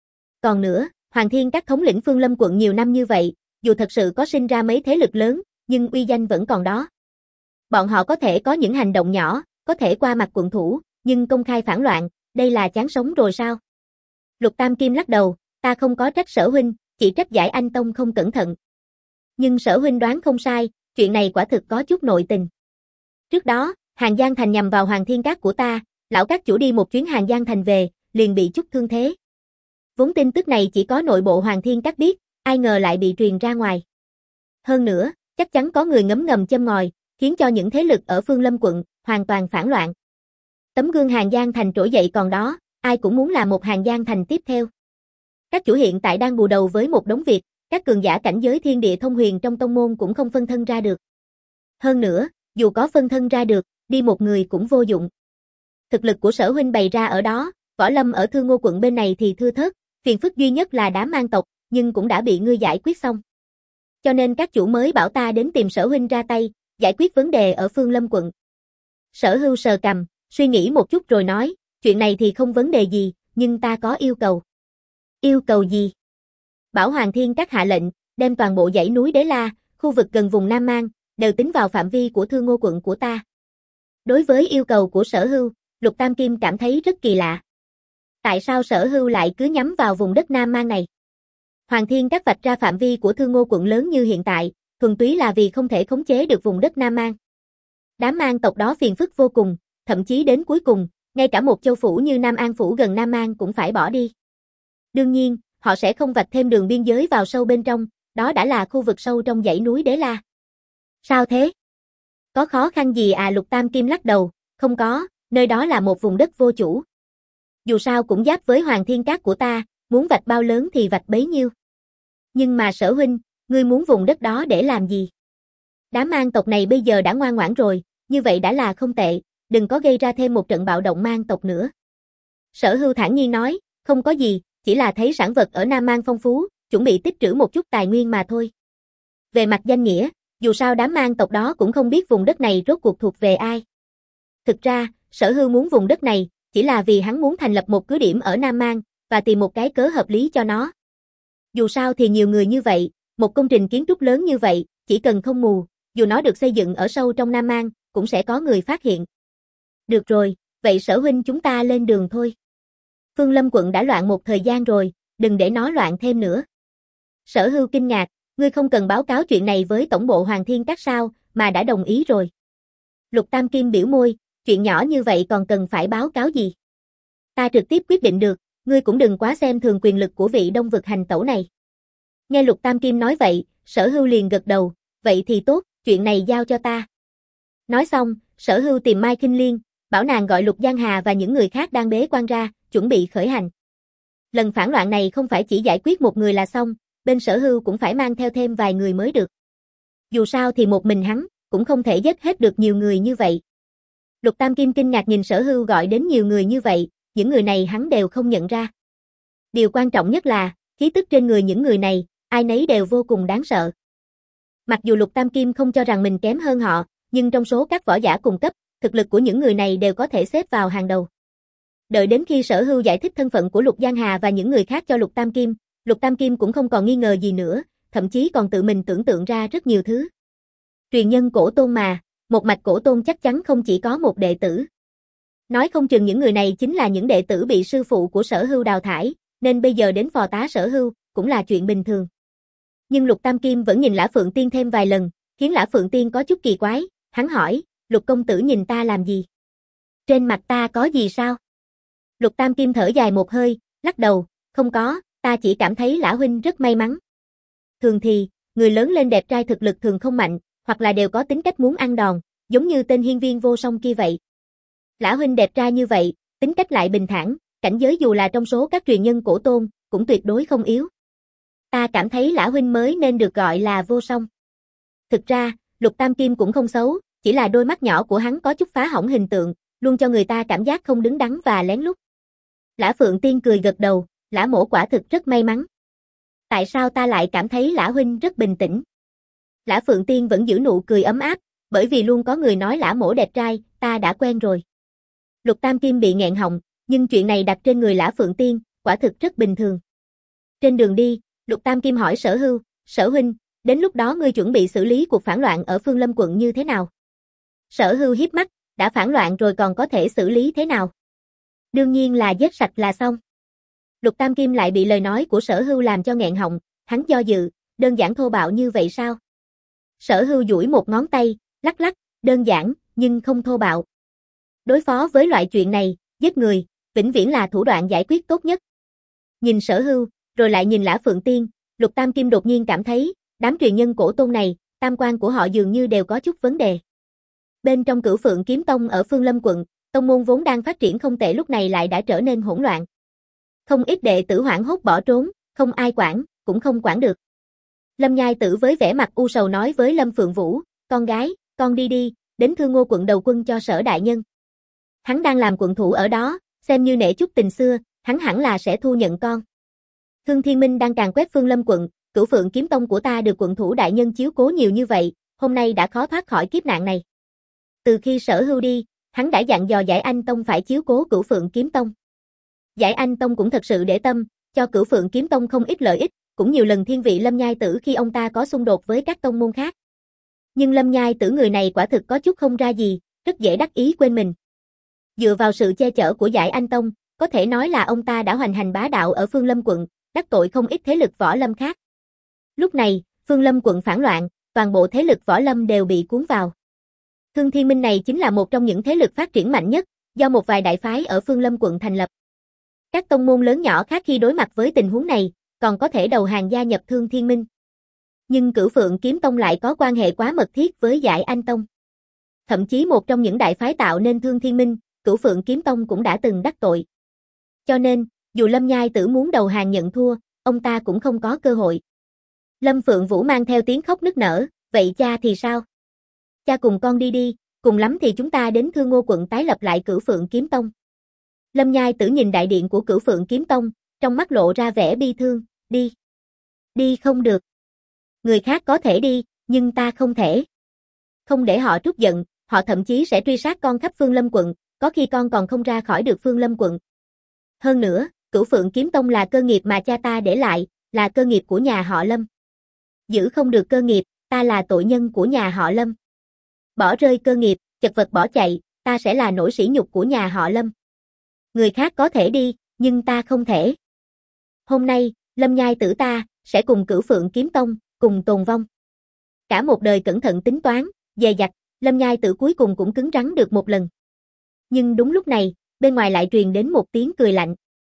Còn nữa, Hoàng Thiên Các thống lĩnh Phương Lâm quận nhiều năm như vậy, dù thật sự có sinh ra mấy thế lực lớn, nhưng uy danh vẫn còn đó. Bọn họ có thể có những hành động nhỏ, có thể qua mặt quận thủ, nhưng công khai phản loạn, đây là chán sống rồi sao? Lục Tam Kim lắc đầu, ta không có trách Sở huynh, chỉ trách Giải Anh Tông không cẩn thận. Nhưng Sở huynh đoán không sai, chuyện này quả thực có chút nội tình. Trước đó, Hàng Giang Thành nhằm vào Hoàng Thiên Các của ta, lão các chủ đi một chuyến Hàng Giang Thành về, liền bị chút thương thế. Vốn tin tức này chỉ có nội bộ Hoàng Thiên Các biết, ai ngờ lại bị truyền ra ngoài. Hơn nữa, chắc chắn có người ngấm ngầm châm ngòi, khiến cho những thế lực ở Phương Lâm quận hoàn toàn phản loạn. Tấm gương Hàng Giang Thành trỗi dậy còn đó, ai cũng muốn làm một Hàng Giang Thành tiếp theo. Các chủ hiện tại đang bù đầu với một đống việc, các cường giả cảnh giới thiên địa thông huyền trong tông môn cũng không phân thân ra được. Hơn nữa, dù có phân thân ra được, đi một người cũng vô dụng. Thực lực của Sở huynh bày ra ở đó, võ lâm ở Thương Ngô quận bên này thì thưa thớt, phiền phức duy nhất là đám mang tộc, nhưng cũng đã bị ngươi giải quyết xong. Cho nên các chủ mới bảo ta đến tìm Sở huynh ra tay, giải quyết vấn đề ở Phương Lâm quận. Sở Hưu sờ cằm, suy nghĩ một chút rồi nói, chuyện này thì không vấn đề gì, nhưng ta có yêu cầu. Yêu cầu gì? Bảo Hoàng Thiên Các hạ lệnh, đem toàn bộ dãy núi Đế La, khu vực gần vùng Nam Mang, đều tính vào phạm vi của Thương Ngô quận của ta. Đối với yêu cầu của Sở Hưu, Lục Tam Kim cảm thấy rất kỳ lạ. Tại sao Sở Hưu lại cứ nhắm vào vùng đất Nam Mang này? Hoàng Thiên Các vạch ra phạm vi của Thương Ngô quận lớn như hiện tại, thuần túy là vì không thể khống chế được vùng đất Nam Mang. Đám Mang tộc đó phiền phức vô cùng, thậm chí đến cuối cùng, ngay cả một châu phủ như Nam An phủ gần Nam Mang cũng phải bỏ đi. Đương nhiên, họ sẽ không vạch thêm đường biên giới vào sâu bên trong, đó đã là khu vực sâu trong dãy núi Đế La. Sao thế? Có khó khăn gì à? Lục Tam Kim lắc đầu, không có, nơi đó là một vùng đất vô chủ. Dù sao cũng giáp với Hoàng Thiên Cát của ta, muốn vạch bao lớn thì vạch bấy nhiêu. Nhưng mà Sở huynh, ngươi muốn vùng đất đó để làm gì? Đám mang tộc này bây giờ đã ngoan ngoãn rồi, như vậy đã là không tệ, đừng có gây ra thêm một trận bạo động mang tộc nữa. Sở Hưu thản nhiên nói, không có gì, chỉ là thấy sản vật ở Nam Mang phong phú, chuẩn bị tích trữ một chút tài nguyên mà thôi. Về mặt danh nghĩa, dù sao đám mang tộc đó cũng không biết vùng đất này rốt cuộc thuộc về ai. Thực ra, Sở Hưu muốn vùng đất này, chỉ là vì hắn muốn thành lập một cứ điểm ở Nam Mang, và tìm một cái cớ hợp lý cho nó. Dù sao thì nhiều người như vậy, một công trình kiến trúc lớn như vậy, chỉ cần không mù, dù nó được xây dựng ở sâu trong Nam Mang, cũng sẽ có người phát hiện. Được rồi, vậy Sở huynh chúng ta lên đường thôi. Phương Lâm quận đã loạn một thời gian rồi, đừng để nó loạn thêm nữa. Sở Hưu kinh ngạc, ngươi không cần báo cáo chuyện này với tổng bộ Hoàng Thiên Các sao, mà đã đồng ý rồi. Lục Tam Kim biểu môi, chuyện nhỏ như vậy còn cần phải báo cáo gì? Ta trực tiếp quyết định được, ngươi cũng đừng quá xem thường quyền lực của vị Đông Vực hành tẩu này. Nghe Lục Tam Kim nói vậy, Sở Hưu liền gật đầu, vậy thì tốt, chuyện này giao cho ta. Nói xong, Sở Hưu tìm Mai Kinh Liên, bảo nàng gọi Lục Giang Hà và những người khác đang bế quan ra, chuẩn bị khởi hành. Lần phản loạn này không phải chỉ giải quyết một người là xong, bên Sở Hưu cũng phải mang theo thêm vài người mới được. Dù sao thì một mình hắn, cũng không thể giết hết được nhiều người như vậy. Lục Tam Kim kinh ngạc nhìn Sở Hưu gọi đến nhiều người như vậy, những người này hắn đều không nhận ra. Điều quan trọng nhất là, khí tức trên người những người này, ai nấy đều vô cùng đáng sợ. Mặc dù Lục Tam Kim không cho rằng mình kém hơn họ, nhưng trong số các võ giả cùng cấp, thực lực của những người này đều có thể xếp vào hàng đầu. Đợi đến khi Sở Hưu giải thích thân phận của Lục Giang Hà và những người khác cho Lục Tam Kim, Lục Tam Kim cũng không còn nghi ngờ gì nữa, thậm chí còn tự mình tưởng tượng ra rất nhiều thứ. Truyền nhân cổ tôn mà, một mạch cổ tôn chắc chắn không chỉ có một đệ tử. Nói không chừng những người này chính là những đệ tử bị sư phụ của Sở Hưu đào thải, nên bây giờ đến phò tá Sở Hưu, cũng là chuyện bình thường. Nhưng Lục Tam Kim vẫn nhìn Lã Phượng Tiên thêm vài lần, khiến Lã Phượng Tiên có chút kỳ quái, hắn hỏi, Lục công tử nhìn ta làm gì? Trên mặt ta có gì sao? Lục Tam Kim thở dài một hơi, lắc đầu, không có, ta chỉ cảm thấy Lã huynh rất may mắn. Thường thì, người lớn lên đẹp trai thực lực thường không mạnh, hoặc là đều có tính cách muốn ăn đòn, giống như tên hiên viên vô song kia vậy. Lã huynh đẹp trai như vậy, tính cách lại bình thản, cảnh giới dù là trong số các truyền nhân cổ tôn, cũng tuyệt đối không yếu. Ta cảm thấy Lã huynh mới nên được gọi là vô song. Thực ra, Lục Tam Kim cũng không xấu, chỉ là đôi mắt nhỏ của hắn có chút phá hỏng hình tượng, luôn cho người ta cảm giác không đứng đắn và lén lút. Lã Phượng Tiên cười gật đầu, Lã mỗ quả thực rất may mắn. Tại sao ta lại cảm thấy Lã huynh rất bình tĩnh? Lã Phượng Tiên vẫn giữ nụ cười ấm áp, bởi vì luôn có người nói Lã mỗ đẹp trai, ta đã quen rồi. Lục Tam Kim bị nghẹn họng, nhưng chuyện này đặt trên người Lã Phượng Tiên, quả thực rất bình thường. Trên đường đi, Lục Tam Kim hỏi Sở Hưu, Sở huynh, đến lúc đó ngươi chuẩn bị xử lý cuộc phản loạn ở Phương Lâm quận như thế nào? Sở Hưu hiếp mắt, đã phản loạn rồi còn có thể xử lý thế nào? Đương nhiên là giết sạch là xong. Lục Tam Kim lại bị lời nói của Sở Hưu làm cho nghẹn họng, hắn do dự, đơn giản thô bạo như vậy sao? Sở Hưu duỗi một ngón tay, lắc lắc, đơn giản, nhưng không thô bạo. Đối phó với loại chuyện này, giết người, vĩnh viễn là thủ đoạn giải quyết tốt nhất. Nhìn Sở Hưu, rồi lại nhìn Lã Phượng Tiên, Lục Tam Kim đột nhiên cảm thấy, đám truyền nhân cổ tôn này, tam quan của họ dường như đều có chút vấn đề. Bên trong Cửu Phượng Kiếm Tông ở Phương Lâm quận, tông môn vốn đang phát triển không tệ lúc này lại đã trở nên hỗn loạn. Không ít đệ tử hoảng hốt bỏ trốn, không ai quản, cũng không quản được. Lâm Nhai Tử với vẻ mặt u sầu nói với Lâm Phượng Vũ, con gái, con đi đi, đến Thương Ngô quận đầu quân cho Sở đại nhân. Hắn đang làm quận thủ ở đó, xem như nể chút tình xưa, hắn hẳn là sẽ thu nhận con. Thương Thiên Minh đang càn quét Phương Lâm quận, Cửu Phượng Kiếm Tông của ta được quận thủ đại nhân chiếu cố nhiều như vậy, hôm nay đã khó thoát khỏi kiếp nạn này. Từ khi Sở Hưu đi, hắn đã dặn dò Giải Anh Tông phải chiếu cố Cửu Phượng Kiếm Tông. Giải Anh Tông cũng thật sự để tâm, cho Cửu Phượng Kiếm Tông không ít lợi ích, cũng nhiều lần thiên vị Lâm Nhai Tử khi ông ta có xung đột với các tông môn khác. Nhưng Lâm Nhai Tử người này quả thực có chút không ra gì, rất dễ đắc ý quên mình. Dựa vào sự che chở của Giải Anh Tông, có thể nói là ông ta đã hoành hành bá đạo ở Phương Lâm quận, đắc tội không ít thế lực võ lâm khác. Lúc này, Phương Lâm quận phản loạn, toàn bộ thế lực võ lâm đều bị cuốn vào. Thương Thiên Minh này chính là một trong những thế lực phát triển mạnh nhất, do một vài đại phái ở Phương Lâm quận thành lập. Các tông môn lớn nhỏ khác khi đối mặt với tình huống này, còn có thể đầu hàng gia nhập Thương Thiên Minh. Nhưng Cửu Phượng Kiếm Tông lại có quan hệ quá mật thiết với Giải Anh Tông. Thậm chí một trong những đại phái tạo nên Thương Thiên Minh, Cửu Phượng Kiếm Tông cũng đã từng đắc tội. Cho nên, dù Lâm Nhai Tử muốn đầu hàng nhận thua, ông ta cũng không có cơ hội. Lâm Phượng Vũ mang theo tiếng khóc nức nở, vậy cha thì sao? Cha cùng con đi đi, cùng lắm thì chúng ta đến Thương Ngô quận tái lập lại Cửu Phượng Kiếm Tông. Lâm Nhai Tử nhìn đại điện của Cửu Phượng Kiếm Tông, trong mắt lộ ra vẻ bi thương, đi. Đi không được. Người khác có thể đi, nhưng ta không thể. Không để họ trút giận, họ thậm chí sẽ truy sát con khắp Phương Lâm quận, có khi con còn không ra khỏi được Phương Lâm quận. Hơn nữa, Cửu Phượng Kiếm Tông là cơ nghiệp mà cha ta để lại, là cơ nghiệp của nhà họ Lâm. Giữ không được cơ nghiệp, ta là tội nhân của nhà họ Lâm. Bỏ rơi cơ nghiệp, chật vật bỏ chạy, ta sẽ là nỗi sỉ nhục của nhà họ Lâm. Người khác có thể đi, nhưng ta không thể. Hôm nay, Lâm Nhai Tử ta, sẽ cùng Cửu Phượng Kiếm Tông, cùng tồn vong. Cả một đời cẩn thận tính toán, dè dặt, Lâm Nhai Tử cuối cùng cũng cứng rắn được một lần. Nhưng đúng lúc này, bên ngoài lại truyền đến một tiếng cười lạnh.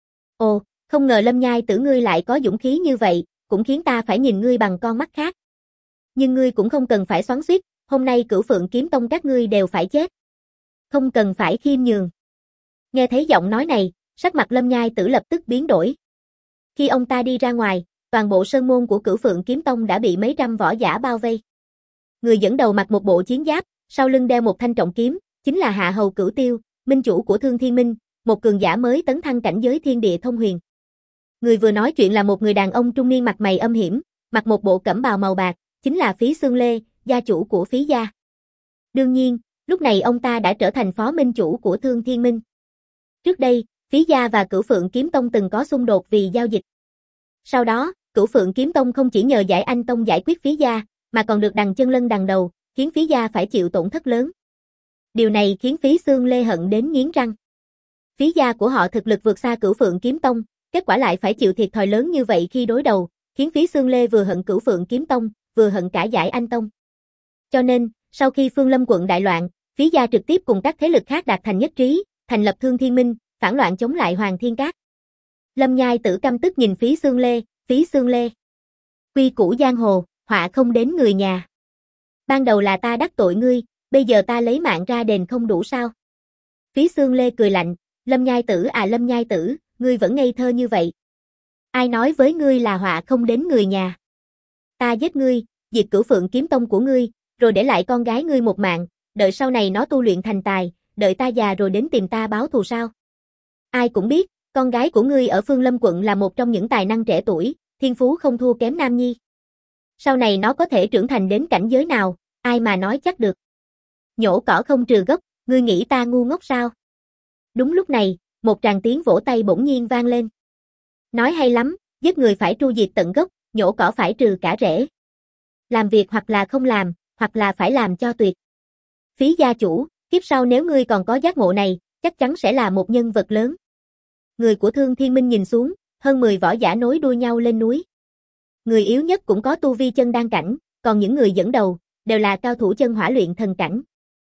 Ồ, không ngờ Lâm Nhai Tử ngươi lại có dũng khí như vậy, cũng khiến ta phải nhìn ngươi bằng con mắt khác. Nhưng ngươi cũng không cần phải xoắn xuýt, hôm nay Cửu Phượng Kiếm Tông các ngươi đều phải chết. Không cần phải khiêm nhường. Nghe thấy giọng nói này, sắc mặt Lâm Nhai Tử lập tức biến đổi. Khi ông ta đi ra ngoài, toàn bộ sơn môn của Cửu Phượng Kiếm Tông đã bị mấy trăm võ giả bao vây. Người dẫn đầu mặc một bộ chiến giáp, sau lưng đeo một thanh trọng kiếm, chính là Hạ Hầu Cửu Tiêu, minh chủ của Thương Thiên Minh, một cường giả mới tấn thăng cảnh giới thiên địa thông huyền. Người vừa nói chuyện là một người đàn ông trung niên mặt mày âm hiểm, mặc một bộ cẩm bào màu bạc, chính là Phí Xương Lê, gia chủ của Phí gia. Đương nhiên, lúc này ông ta đã trở thành phó minh chủ của Thương Thiên Minh. Trước đây, Phí gia và Cửu Phượng Kiếm Tông từng có xung đột vì giao dịch. Sau đó, Cửu Phượng Kiếm Tông không chỉ nhờ Giải Anh Tông giải quyết Phí gia, mà còn được đằng chân lân đằng đầu, khiến Phí gia phải chịu tổn thất lớn. Điều này khiến Phí Xương Lê hận đến nghiến răng. Phí gia của họ thực lực vượt xa Cửu Phượng Kiếm Tông, kết quả lại phải chịu thiệt thòi lớn như vậy khi đối đầu, khiến Phí Xương Lê vừa hận Cửu Phượng Kiếm Tông, vừa hận cả Giải Anh Tông. Cho nên, sau khi Phương Lâm quận đại loạn, Phí gia trực tiếp cùng các thế lực khác đạt thành nhất trí, thành lập Thương Thiên Minh, phản loạn chống lại Hoàng Thiên Các. Lâm Nhai Tử căm tức nhìn Phí Xương Lê, Phí Xương Lê. Quy củ giang hồ, họa không đến người nhà. Ban đầu là ta đắc tội ngươi, bây giờ ta lấy mạng ra đền không đủ sao? Phí Xương Lê cười lạnh, Lâm Nhai Tử à Lâm Nhai Tử, ngươi vẫn ngây thơ như vậy. Ai nói với ngươi là họa không đến người nhà? Ta giết ngươi, diệt Cửu Phượng Kiếm Tông của ngươi, rồi để lại con gái ngươi một mạng, đợi sau này nó tu luyện thành tài, đợi ta già rồi đến tìm ta báo thù sao? Ai cũng biết, con gái của ngươi ở Phương Lâm quận là một trong những tài năng trẻ tuổi, thiên phú không thua kém Nam Nhi. Sau này nó có thể trưởng thành đến cảnh giới nào, ai mà nói chắc được. Nhổ cỏ không trừ gốc, ngươi nghĩ ta ngu ngốc sao? Đúng lúc này, một tràng tiếng vỗ tay bỗng nhiên vang lên. Nói hay lắm, giết người phải tru diệt tận gốc, nhổ cỏ phải trừ cả rễ. Làm việc hoặc là không làm, hoặc là phải làm cho tuyệt. Phí gia chủ, kiếp sau nếu ngươi còn có giác ngộ này, chắc chắn sẽ là một nhân vật lớn. Người của Thương Thiên Minh nhìn xuống, hơn mười võ giả nối đuôi nhau lên núi. Người yếu nhất cũng có tu vi chân đan cảnh, còn những người dẫn đầu, đều là cao thủ chân hỏa luyện thần cảnh.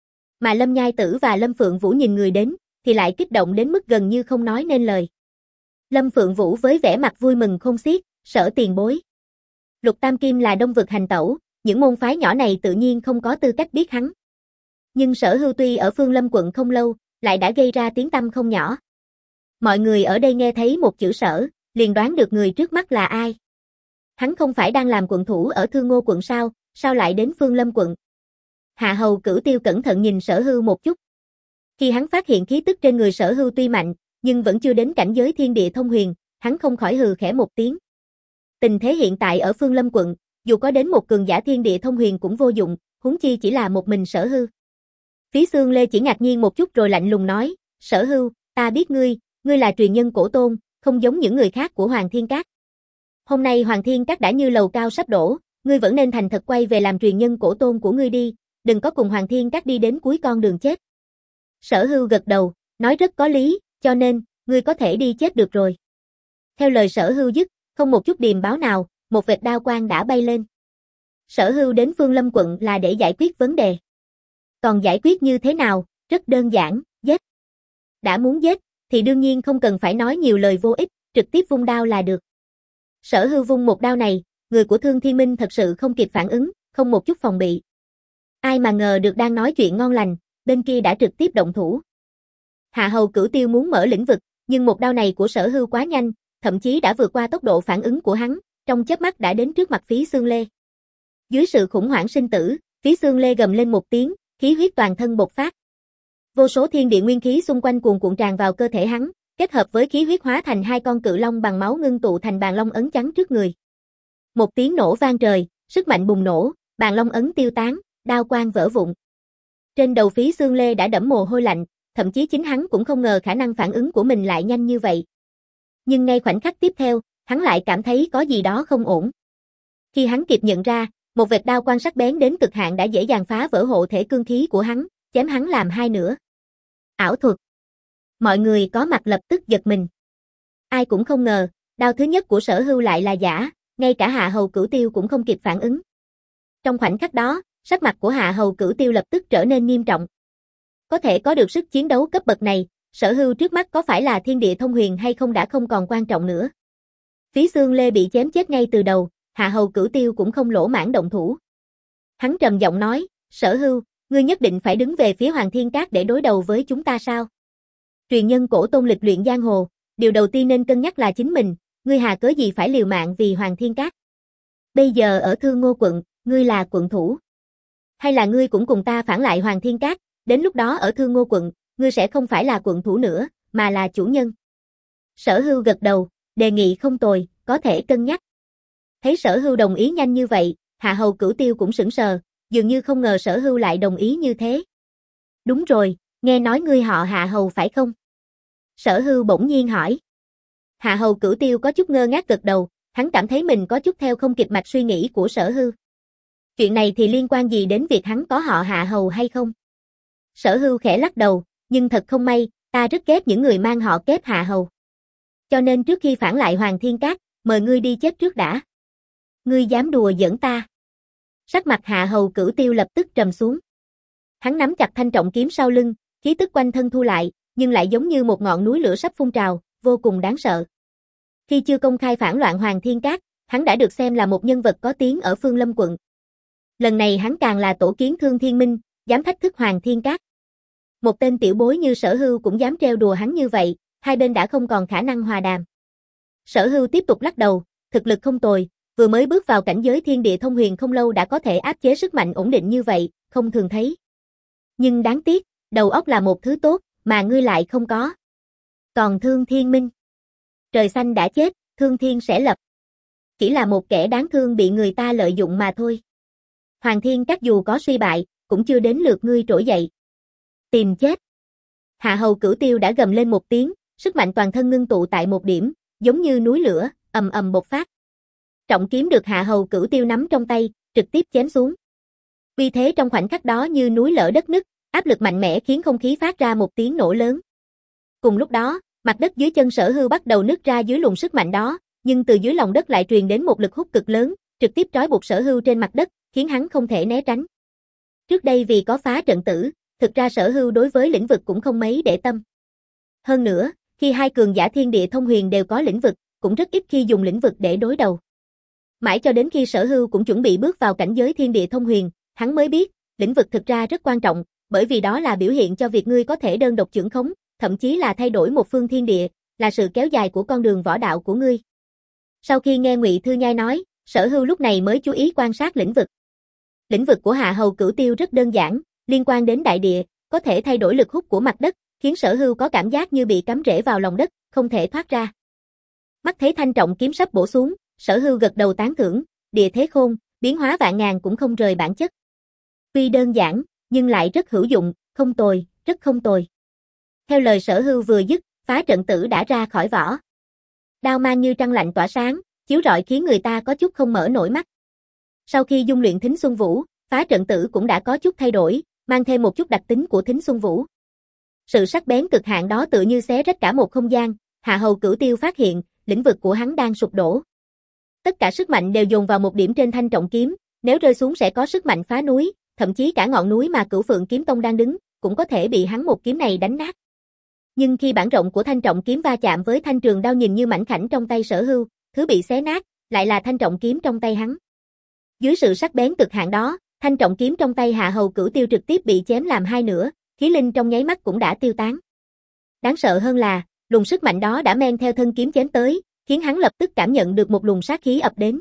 Mà Lâm Nhai Tử và Lâm Phượng Vũ nhìn người đến, thì lại kích động đến mức gần như không nói nên lời. Lâm Phượng Vũ với vẻ mặt vui mừng không xiết, Sở tiền bối. Lục Tam Kim là đông vực hành tẩu, những môn phái nhỏ này tự nhiên không có tư cách biết hắn. Nhưng Sở Hưu tuy ở Phương Lâm quận không lâu, lại đã gây ra tiếng tăm không nhỏ. Mọi người ở đây nghe thấy một chữ Sở, liền đoán được người trước mắt là ai. Hắn không phải đang làm quận thủ ở Thương Ngô quận sao, sao lại đến Phương Lâm quận? Hạ Hầu Cửu Tiêu cẩn thận nhìn Sở Hưu một chút. Khi hắn phát hiện khí tức trên người Sở Hưu tuy mạnh, nhưng vẫn chưa đến cảnh giới thiên địa thông huyền, hắn không khỏi hừ khẽ một tiếng. Tình thế hiện tại ở Phương Lâm quận, dù có đến một cường giả thiên địa thông huyền cũng vô dụng, huống chi chỉ là một mình Sở Hưu. Phí Xương Lê chỉ ngạc nhiên một chút rồi lạnh lùng nói, Sở Hưu, ta biết ngươi, ngươi là truyền nhân cổ tôn, không giống những người khác của Hoàng Thiên Các. Hôm nay Hoàng Thiên Các đã như lầu cao sắp đổ, ngươi vẫn nên thành thật quay về làm truyền nhân cổ tôn của ngươi đi, đừng có cùng Hoàng Thiên Các đi đến cuối con đường chết. Sở Hưu gật đầu, nói rất có lý, cho nên, ngươi có thể đi chết được rồi. Theo lời Sở Hưu dứt, không một chút điềm báo nào, một vệt đao quang đã bay lên. Sở Hưu đến Phương Lâm quận là để giải quyết vấn đề. Còn giải quyết như thế nào, rất đơn giản, giết. Đã muốn giết, thì đương nhiên không cần phải nói nhiều lời vô ích, trực tiếp vung đao là được. Sở Hưu vung một đao này, người của Thương Thiên Minh thật sự không kịp phản ứng, không một chút phòng bị. Ai mà ngờ được đang nói chuyện ngon lành, bên kia đã trực tiếp động thủ. Hạ Hầu Cửu Tiêu muốn mở lĩnh vực, nhưng một đao này của Sở Hưu quá nhanh, thậm chí đã vượt qua tốc độ phản ứng của hắn, trong chớp mắt đã đến trước mặt Phí Xương Lê. Dưới sự khủng hoảng sinh tử, Phí Xương Lê gầm lên một tiếng, khí huyết toàn thân bộc phát. Vô số thiên địa nguyên khí xung quanh cuồn cuộn tràn vào cơ thể hắn, kết hợp với khí huyết hóa thành hai con cự long bằng máu ngưng tụ thành bàn long ấn chắn trước người. Một tiếng nổ vang trời, sức mạnh bùng nổ, bàn long ấn tiêu tán, đao quang vỡ vụn. Trên đầu Phí Xương Lê đã đẫm mồ hôi lạnh, thậm chí chính hắn cũng không ngờ khả năng phản ứng của mình lại nhanh như vậy. Nhưng ngay khoảnh khắc tiếp theo, hắn lại cảm thấy có gì đó không ổn. Khi hắn kịp nhận ra, một vệt đao quang sắc bén đến cực hạn đã dễ dàng phá vỡ hộ thể cương khí của hắn, chém hắn làm hai nửa. Ảo thuật. Mọi người có mặt lập tức giật mình. Ai cũng không ngờ, đao thứ nhất của Sở Hưu lại là giả, ngay cả Hạ Hầu Cửu Tiêu cũng không kịp phản ứng. Trong khoảnh khắc đó, sắc mặt của Hạ Hầu Cửu Tiêu lập tức trở nên nghiêm trọng. Có thể có được sức chiến đấu cấp bậc này, Sở Hưu trước mắt có phải là thiên địa thông huyền hay không đã không còn quan trọng nữa. Phí Xương Lê bị chém chết ngay từ đầu, Hạ Hầu Cửu Tiêu cũng không lỗ mãng động thủ. Hắn trầm giọng nói, Sở Hưu, ngươi nhất định phải đứng về phía Hoàng Thiên Các để đối đầu với chúng ta sao? Truyền nhân cổ tôn lịch luyện giang hồ, điều đầu tiên nên cân nhắc là chính mình, ngươi hà cớ gì phải liều mạng vì Hoàng Thiên Các? Bây giờ ở Thương Ngô quận, ngươi là quận thủ. Hay là ngươi cũng cùng ta phản lại Hoàng Thiên Các, đến lúc đó ở Thương Ngô quận, ngươi sẽ không phải là quận thủ nữa, mà là chủ nhân. Sở Hưu gật đầu, đề nghị không tồi, có thể cân nhắc. Thấy Sở Hưu đồng ý nhanh như vậy, Hạ Hầu Cửu Tiêu cũng sững sờ, dường như không ngờ Sở Hưu lại đồng ý như thế. Đúng rồi, nghe nói ngươi họ Hạ Hầu phải không? Sở Hưu bỗng nhiên hỏi. Hạ Hầu Cửu Tiêu có chút ngơ ngác gật đầu, hắn cảm thấy mình có chút theo không kịp mạch suy nghĩ của Sở Hưu. Chuyện này thì liên quan gì đến việc hắn có họ Hạ Hầu hay không? Sở Hưu khẽ lắc đầu, nhưng thật không may, ta rất ghét những người mang họ kép Hạ Hầu. Cho nên trước khi phản lại Hoàng Thiên Các, mời ngươi đi chết trước đã. Ngươi dám đùa giỡn ta? Sắc mặt Hạ Hầu Cửu Tiêu lập tức trầm xuống. Hắn nắm chặt thanh trọng kiếm sau lưng, khí tức quanh thân thu lại, nhưng lại giống như một ngọn núi lửa sắp phun trào, vô cùng đáng sợ. Khi chưa công khai phản loạn Hoàng Thiên Các, hắn đã được xem là một nhân vật có tiếng ở Phương Lâm quận. Lần này hắn càng là tổ kiến Thương Thiên Minh, dám thách thức Hoàng Thiên Các. Một tên tiểu bối như Sở Hưu cũng dám trêu đùa hắn như vậy, hai bên đã không còn khả năng hòa đàm. Sở Hưu tiếp tục lắc đầu, thực lực không tồi, vừa mới bước vào cảnh giới thiên địa thông huyền không lâu đã có thể áp chế sức mạnh ổn định như vậy, không thường thấy. Nhưng đáng tiếc, đầu óc là một thứ tốt, mà ngươi lại không có. Còn Thương Thiên Minh, trời xanh đã chết, Thương Thiên sẽ lập. Chỉ là một kẻ đáng thương bị người ta lợi dụng mà thôi. Hoàng Thiên Các dù có suy bại, cũng chưa đến lượt ngươi trỗi dậy. Tìm chết. Hạ Hầu Cửu Tiêu đã gầm lên một tiếng, sức mạnh toàn thân ngưng tụ tại một điểm, giống như núi lửa, ầm ầm bộc phát. Trọng kiếm được Hạ Hầu Cửu Tiêu nắm trong tay, trực tiếp chém xuống. Uy thế trong khoảnh khắc đó như núi lở đất nứt, áp lực mạnh mẽ khiến không khí phát ra một tiếng nổ lớn. Cùng lúc đó, mặt đất dưới chân Sở Hưu bắt đầu nứt ra dưới luồng sức mạnh đó, nhưng từ dưới lòng đất lại truyền đến một lực hút cực lớn, trực tiếp trói buộc Sở Hưu trên mặt đất, khiến hắn không thể né tránh. Trước đây vì có phá trận tử, thực ra Sở Hưu đối với lĩnh vực cũng không mấy để tâm. Hơn nữa, khi hai cường giả thiên địa thông huyền đều có lĩnh vực, cũng rất ít khi dùng lĩnh vực để đối đầu. Mãi cho đến khi Sở Hưu cũng chuẩn bị bước vào cảnh giới thiên địa thông huyền, hắn mới biết, lĩnh vực thực ra rất quan trọng, bởi vì đó là biểu hiện cho việc ngươi có thể đơn độc chưởng khống, thậm chí là thay đổi một phương thiên địa, là sự kéo dài của con đường võ đạo của ngươi. Sau khi nghe Ngụy Thư Nhai nói, Sở Hưu lúc này mới chú ý quan sát lĩnh vực. Lĩnh vực của Hạ Hầu Cửu Tiêu rất đơn giản, liên quan đến đại địa, có thể thay đổi lực hút của mặt đất, khiến Sở Hưu có cảm giác như bị cắm rễ vào lòng đất, không thể thoát ra. Mắt thấy thanh trọng kiếm sắp bổ xuống, Sở Hưu gật đầu tán thưởng, địa thế khôn, biến hóa vạn ngàn cũng không rời bản chất. Tuy đơn giản, nhưng lại rất hữu dụng, không tồi, rất không tồi. Theo lời Sở Hưu vừa dứt, phá trận tử đã ra khỏi vỏ. Đao mang như trăng lạnh tỏa sáng, chiếu rọi khiến người ta có chút không mở nổi mắt. Sau khi dung luyện Thính Xuân Vũ, phá trận tử cũng đã có chút thay đổi, mang thêm một chút đặc tính của Thính Xuân Vũ. Sự sắc bén cực hạn đó tự như xé rách cả một không gian, Hạ Hầu Cửu Tiêu phát hiện, lĩnh vực của hắn đang sụp đổ. Tất cả sức mạnh đều dồn vào một điểm trên thanh trọng kiếm, nếu rơi xuống sẽ có sức mạnh phá núi, thậm chí cả ngọn núi mà Cửu Phượng Kiếm Tông đang đứng, cũng có thể bị hắn một kiếm này đánh nát. Nhưng khi bản rộng của thanh trọng kiếm va chạm với thanh trường đao nhìn như mảnh khảnh trong tay Sở Hưu, thứ bị xé nát, lại là thanh trọng kiếm trong tay hắn. Dưới sự sắc bén cực hạn đó, thanh trọng kiếm trong tay Hạ Hầu Cửu Tiêu trực tiếp bị chém làm hai nửa, khí linh trong nháy mắt cũng đã tiêu tán. Đáng sợ hơn là, luồng sức mạnh đó đã men theo thân kiếm chém tới, khiến hắn lập tức cảm nhận được một luồng sát khí ập đến.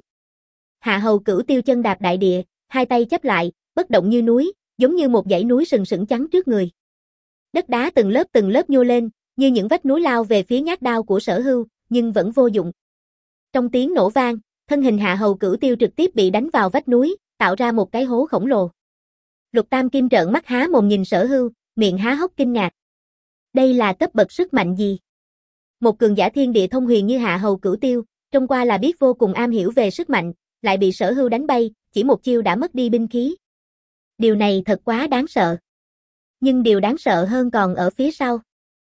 Hạ Hầu Cửu Tiêu chân đạp đại địa, hai tay chắp lại, bất động như núi, giống như một dãy núi sừng sững chắn trước người. Đất đá từng lớp từng lớp nhô lên, như những vách núi lao về phía nhát đao của Sở Hưu, nhưng vẫn vô dụng. Trong tiếng nổ vang, thân hình Hạ Hầu Cửu Tiêu trực tiếp bị đánh vào vách núi, tạo ra một cái hố khổng lồ. Lục Tam Kim trợn mắt há mồm nhìn Sở Hưu, miệng há hốc kinh ngạc. Đây là cấp bậc sức mạnh gì? Một cường giả thiên địa thông huyền như Hạ Hầu Cửu Tiêu, trông qua là biết vô cùng am hiểu về sức mạnh, lại bị Sở Hưu đánh bay, chỉ một chiêu đã mất đi binh khí. Điều này thật quá đáng sợ. Nhưng điều đáng sợ hơn còn ở phía sau.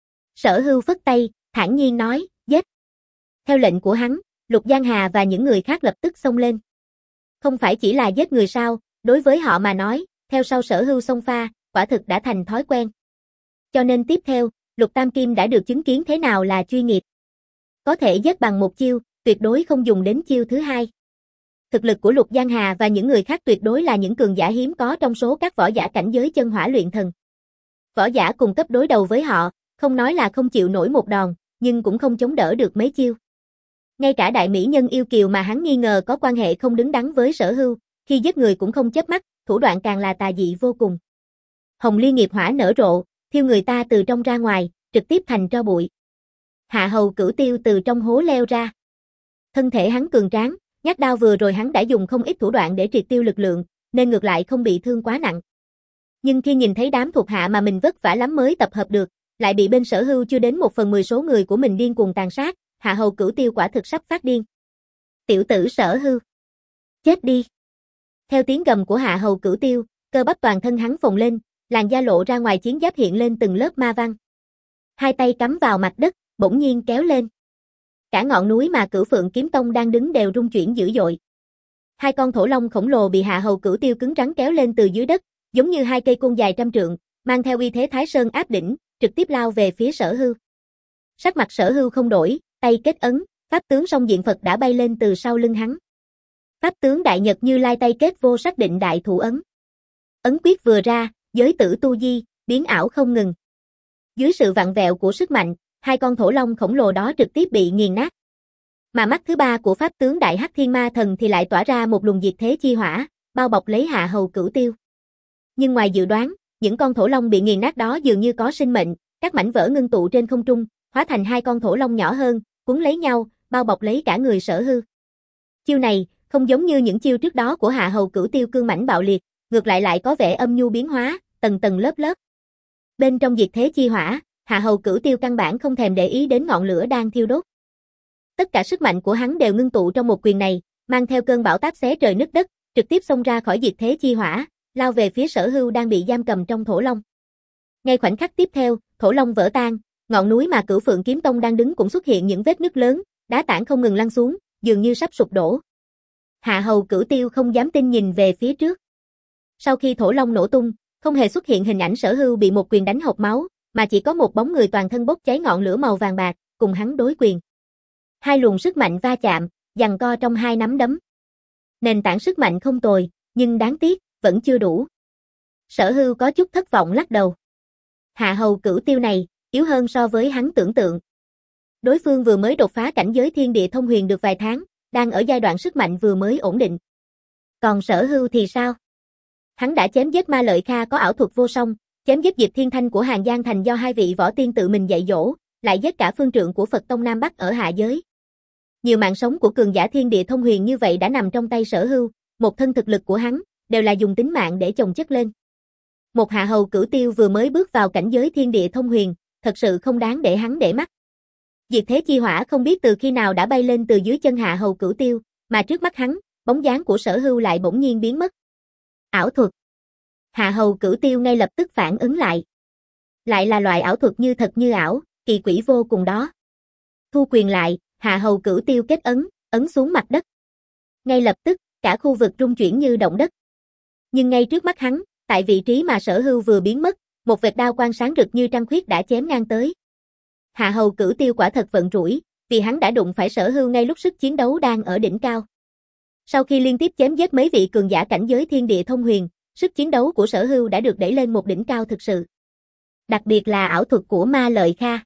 Sở Hưu phất tay, thản nhiên nói, giết. Theo lệnh của hắn, Lục Giang Hà và những người khác lập tức xông lên. Không phải chỉ là giết người sao, đối với họ mà nói, theo sau Sở Hưu xông pha, quả thực đã thành thói quen. Cho nên tiếp theo, Lục Tam Kim đã được chứng kiến thế nào là chuyên nghiệp. Có thể giết bằng một chiêu, tuyệt đối không dùng đến chiêu thứ hai. Thực lực của Lục Giang Hà và những người khác tuyệt đối là những cường giả hiếm có trong số các võ giả cảnh giới chân hỏa luyện thần. Võ giả cùng cấp đối đầu với họ, không nói là không chịu nổi một đòn, nhưng cũng không chống đỡ được mấy chiêu. Ngay cả đại mỹ nhân yêu kiều mà hắn nghi ngờ có quan hệ không đứng đắn với Sở Hưu, khi giết người cũng không chớp mắt, thủ đoạn càng là tà dị vô cùng. Hồng Liên nghiệp hỏa nở rộ, thiêu người ta từ trong ra ngoài, trực tiếp thành tro bụi. Hạ Hầu Cửu Tiêu từ trong hố leo ra. Thân thể hắn cường tráng, nhát đao vừa rồi hắn đã dùng không ít thủ đoạn để triệt tiêu lực lượng, nên ngược lại không bị thương quá nặng. Nhưng khi nhìn thấy đám thuộc hạ mà mình vất vả lắm mới tập hợp được, lại bị bên Sở Hưu chưa đến một phần mười số người của mình điên cuồng tàn sát, Hạ Hầu Cửu Tiêu quả thực sắp phát điên. Tiểu tử Sở Hưu, chết đi. Theo tiếng gầm của Hạ Hầu Cửu Tiêu, cơ bắp toàn thân hắn phồng lên, làn da lộ ra ngoài chiến giáp hiện lên từng lớp ma văn. Hai tay cắm vào mặt đất, bỗng nhiên kéo lên. Cả ngọn núi mà Cửu Phượng Kiếm Tông đang đứng đều rung chuyển dữ dội. Hai con thổ long khổng lồ bị Hạ Hầu Cửu Tiêu cứng rắn kéo lên từ dưới đất, giống như hai cây côn dài trăm trượng, mang theo uy thế Thái Sơn áp đỉnh, trực tiếp lao về phía Sở Hưu. Sắc mặt Sở Hưu không đổi, tay kết ấn, pháp tướng Song Diện Phật đã bay lên từ sau lưng hắn. Pháp tướng Đại Nhật Như Lai tay kết vô sắc định đại thủ ấn. Ấn quyết vừa ra, giới tử tu di, biến ảo không ngừng. Dưới sự vặn vẹo của sức mạnh, hai con thổ long khổng lồ đó trực tiếp bị nghiền nát. Mà mắt thứ ba của pháp tướng Đại Hắc Thiên Ma Thần thì lại tỏa ra một luồng diệt thế chi hỏa, bao bọc lấy Hạ Hầu Cửu Tiêu. Nhưng ngoài dự đoán, những con thổ long bị nghiền nát đó dường như có sinh mệnh, các mảnh vỡ ngưng tụ trên không trung, hóa thành hai con thổ long nhỏ hơn, cuốn lấy nhau, bao bọc lấy cả người Sở Hưu. Chiêu này, không giống như những chiêu trước đó của Hạ Hầu Cửu Tiêu cương mãnh bạo liệt, ngược lại lại có vẻ âm nhu biến hóa, tầng tầng lớp lớp. Bên trong diệt thế chi hỏa, Hạ Hầu Cửu Tiêu căn bản không thèm để ý đến ngọn lửa đang thiêu đốt. Tất cả sức mạnh của hắn đều ngưng tụ trong một quyền này, mang theo cơn bão táp xé trời nứt đất, trực tiếp xông ra khỏi diệt thế chi hỏa, lao về phía Sở Hưu đang bị giam cầm trong thổ long. Ngay khoảnh khắc tiếp theo, thổ long vỡ tan, ngọn núi mà Cửu Phượng Kiếm Tông đang đứng cũng xuất hiện những vết nứt lớn, đá tảng không ngừng lăn xuống, dường như sắp sụp đổ. Hạ Hầu Cửu Tiêu không dám tin nhìn về phía trước. Sau khi thổ long nổ tung, không hề xuất hiện hình ảnh Sở Hưu bị một quyền đánh hộc máu, mà chỉ có một bóng người toàn thân bốc cháy ngọn lửa màu vàng bạc, cùng hắn đối quyền. Hai luồng sức mạnh va chạm, giằng co trong hai nắm đấm. Nền tảng sức mạnh không tồi, nhưng đáng tiếc, vẫn chưa đủ. Sở Hưu có chút thất vọng lắc đầu. Hạ Hầu Cửu Tiêu này, yếu hơn so với hắn tưởng tượng. Đối phương vừa mới đột phá cảnh giới thiên địa thông huyền được vài tháng, đang ở giai đoạn sức mạnh vừa mới ổn định. Còn Sở Hưu thì sao? Hắn đã chém giết Ma Lợi Kha có ảo thuật vô song, chém giết Diệp Thiên Thanh của Hàng Giang Thành do hai vị võ tiên tự mình dạy dỗ, lại giết cả phương trượng của Phật Tông Nam Bắc ở hạ giới. Nhiều mạng sống của cường giả thiên địa thông huyền như vậy đã nằm trong tay Sở Hưu, một thân thực lực của hắn, đều là dùng tính mạng để chồng chất lên. Một Hạ Hầu Cửu Tiêu vừa mới bước vào cảnh giới thiên địa thông huyền, thật sự không đáng để hắn để mắt. Diệt thế chi hỏa không biết từ khi nào đã bay lên từ dưới chân Hạ Hầu Cửu Tiêu, mà trước mắt hắn, bóng dáng của Sở Hưu lại bỗng nhiên biến mất. Ảo thuật. Hạ Hầu Cửu Tiêu ngay lập tức phản ứng lại. Lại là loại ảo thuật như thật như ảo, kỳ quỷ vô cùng đó. Thu quyền lại, Hạ Hầu Cửu Tiêu kết ấn, ấn xuống mặt đất. Ngay lập tức, cả khu vực rung chuyển như động đất. Nhưng ngay trước mắt hắn, tại vị trí mà Sở Hưu vừa biến mất, một vệt đao quang sáng rực như trăng khuyết đã chém ngang tới. Hạ Hầu Cửu Tiêu quả thật vận rủi, vì hắn đã đụng phải Sở Hưu ngay lúc sức chiến đấu đang ở đỉnh cao. Sau khi liên tiếp chém giết mấy vị cường giả cảnh giới thiên địa thông huyền, sức chiến đấu của Sở Hưu đã được đẩy lên một đỉnh cao thực sự. Đặc biệt là ảo thuật của Ma Lợi Kha.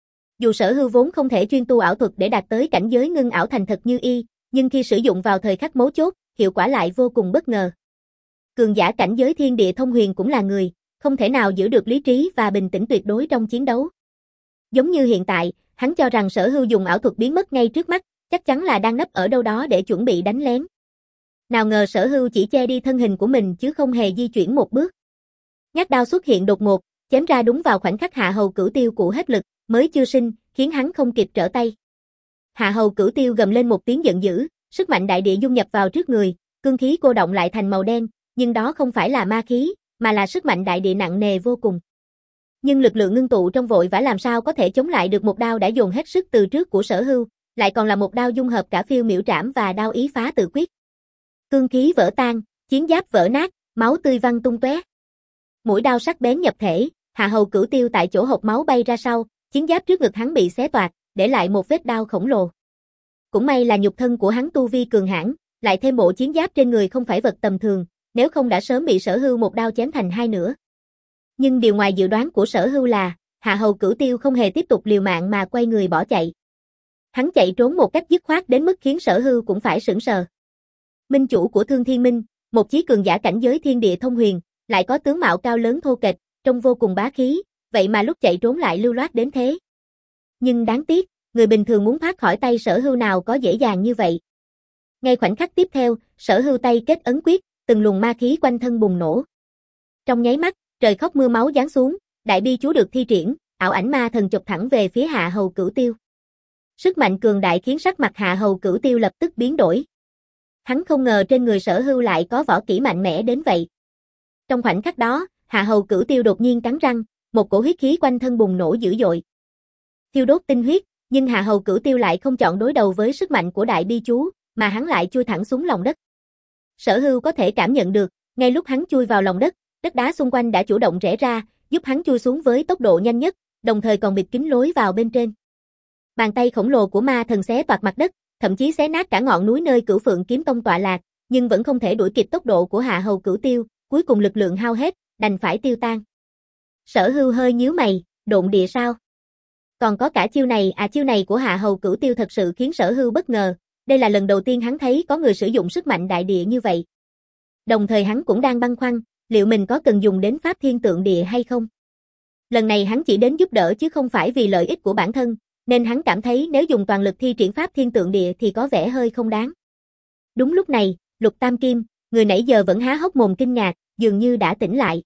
Dù Sở Hưu vốn không thể chuyên tu ảo thuật để đạt tới cảnh giới ngưng ảo thành thật như y, nhưng khi sử dụng vào thời khắc mấu chốt, hiệu quả lại vô cùng bất ngờ. Cường giả cảnh giới thiên địa thông huyền cũng là người, không thể nào giữ được lý trí và bình tĩnh tuyệt đối trong chiến đấu. Giống như hiện tại, hắn cho rằng Sở Hưu dùng ảo thuật biến mất ngay trước mắt, chắc chắn là đang nấp ở đâu đó để chuẩn bị đánh lén. Nào ngờ Sở Hưu chỉ che đi thân hình của mình chứ không hề di chuyển một bước. Nhát đao xuất hiện đột ngột, chém ra đúng vào khoảnh khắc Hạ Hầu Cửu Tiêu cụ hết lực, mới chưa sinh, khiến hắn không kịp trở tay. Hạ Hầu Cửu Tiêu gầm lên một tiếng giận dữ, sức mạnh đại địa dung nhập vào trước người, cương khí cô động lại thành màu đen, nhưng đó không phải là ma khí, mà là sức mạnh đại địa nặng nề vô cùng. Nhưng lực lượng ngưng tụ trong vội vã làm sao có thể chống lại được một đao đã dồn hết sức từ trước của Sở Hưu, lại còn là một đao dung hợp cả phiêu miểu trảm và đao ý phá tự quyết. Cương khí vỡ tan, chiến giáp vỡ nát, máu tươi văng tung tóe. Mũi đao sắc bén nhập thể, Hạ Hầu Cửu Tiêu tại chỗ hộc máu bay ra sau, chiến giáp trước ngực hắn bị xé toạc, để lại một vết đao khổng lồ. Cũng may là nhục thân của hắn tu vi cường hãn, lại thêm bộ chiến giáp trên người không phải vật tầm thường, nếu không đã sớm bị Sở Hưu một đao chém thành hai nửa. Nhưng điều ngoài dự đoán của Sở Hưu là, Hạ Hầu Cửu Tiêu không hề tiếp tục liều mạng mà quay người bỏ chạy. Hắn chạy trốn một cách dứt khoát đến mức khiến Sở Hưu cũng phải sửng sờ. Minh chủ của Thương Thiên Minh, một chí cường giả cảnh giới thiên địa thông huyền, lại có tướng mạo cao lớn thô kệch, trông vô cùng bá khí, vậy mà lúc chạy trốn lại lưu loát đến thế. Nhưng đáng tiếc, người bình thường muốn thoát khỏi tay Sở Hưu nào có dễ dàng như vậy. Ngay khoảnh khắc tiếp theo, Sở Hưu tay kết ấn quyết, từng luồng ma khí quanh thân bùng nổ. Trong nháy mắt, trời khóc mưa máu giáng xuống, đại bi chú được thi triển, ảo ảnh ma thần chụp thẳng về phía Hạ Hầu Cửu Tiêu. Sức mạnh cường đại khiến sắc mặt Hạ Hầu Cửu Tiêu lập tức biến đổi. Hắn không ngờ trên người Sở Hưu lại có võ kỹ mạnh mẽ đến vậy. Trong khoảnh khắc đó, Hạ Hầu Cửu Tiêu đột nhiên cắn răng, một cổ huyết khí quanh thân bùng nổ dữ dội. Thiêu đốt tinh huyết, nhưng Hạ Hầu Cửu Tiêu lại không chọn đối đầu với sức mạnh của đại bi chú, mà hắn lại chui thẳng xuống lòng đất. Sở Hưu có thể cảm nhận được, ngay lúc hắn chui vào lòng đất, đất đá xung quanh đã chủ động rẽ ra, giúp hắn chui xuống với tốc độ nhanh nhất, đồng thời còn bịt kín lối vào bên trên. Bàn tay khổng lồ của ma thần xé toạc mặt đất, thậm chí xé nát cả ngọn núi nơi Cửu Phượng kiếm tông tọa lạc, nhưng vẫn không thể đuổi kịp tốc độ của Hạ Hầu Cửu Tiêu, cuối cùng lực lượng hao hết, đành phải tiêu tan. Sở Hưu hơi nhíu mày, độn địa sao? Còn có cả chiêu này, à chiêu này của Hạ Hầu Cửu Tiêu thật sự khiến Sở Hưu bất ngờ, đây là lần đầu tiên hắn thấy có người sử dụng sức mạnh đại địa như vậy. Đồng thời hắn cũng đang băn khoăn, liệu mình có cần dùng đến pháp thiên tượng địa hay không? Lần này hắn chỉ đến giúp đỡ chứ không phải vì lợi ích của bản thân, nên hắn cảm thấy nếu dùng toàn lực thi triển pháp thiên tượng địa thì có vẻ hơi không đáng. Đúng lúc này, Lục Tam Kim, người nãy giờ vẫn há hốc mồm kinh ngạc, dường như đã tỉnh lại.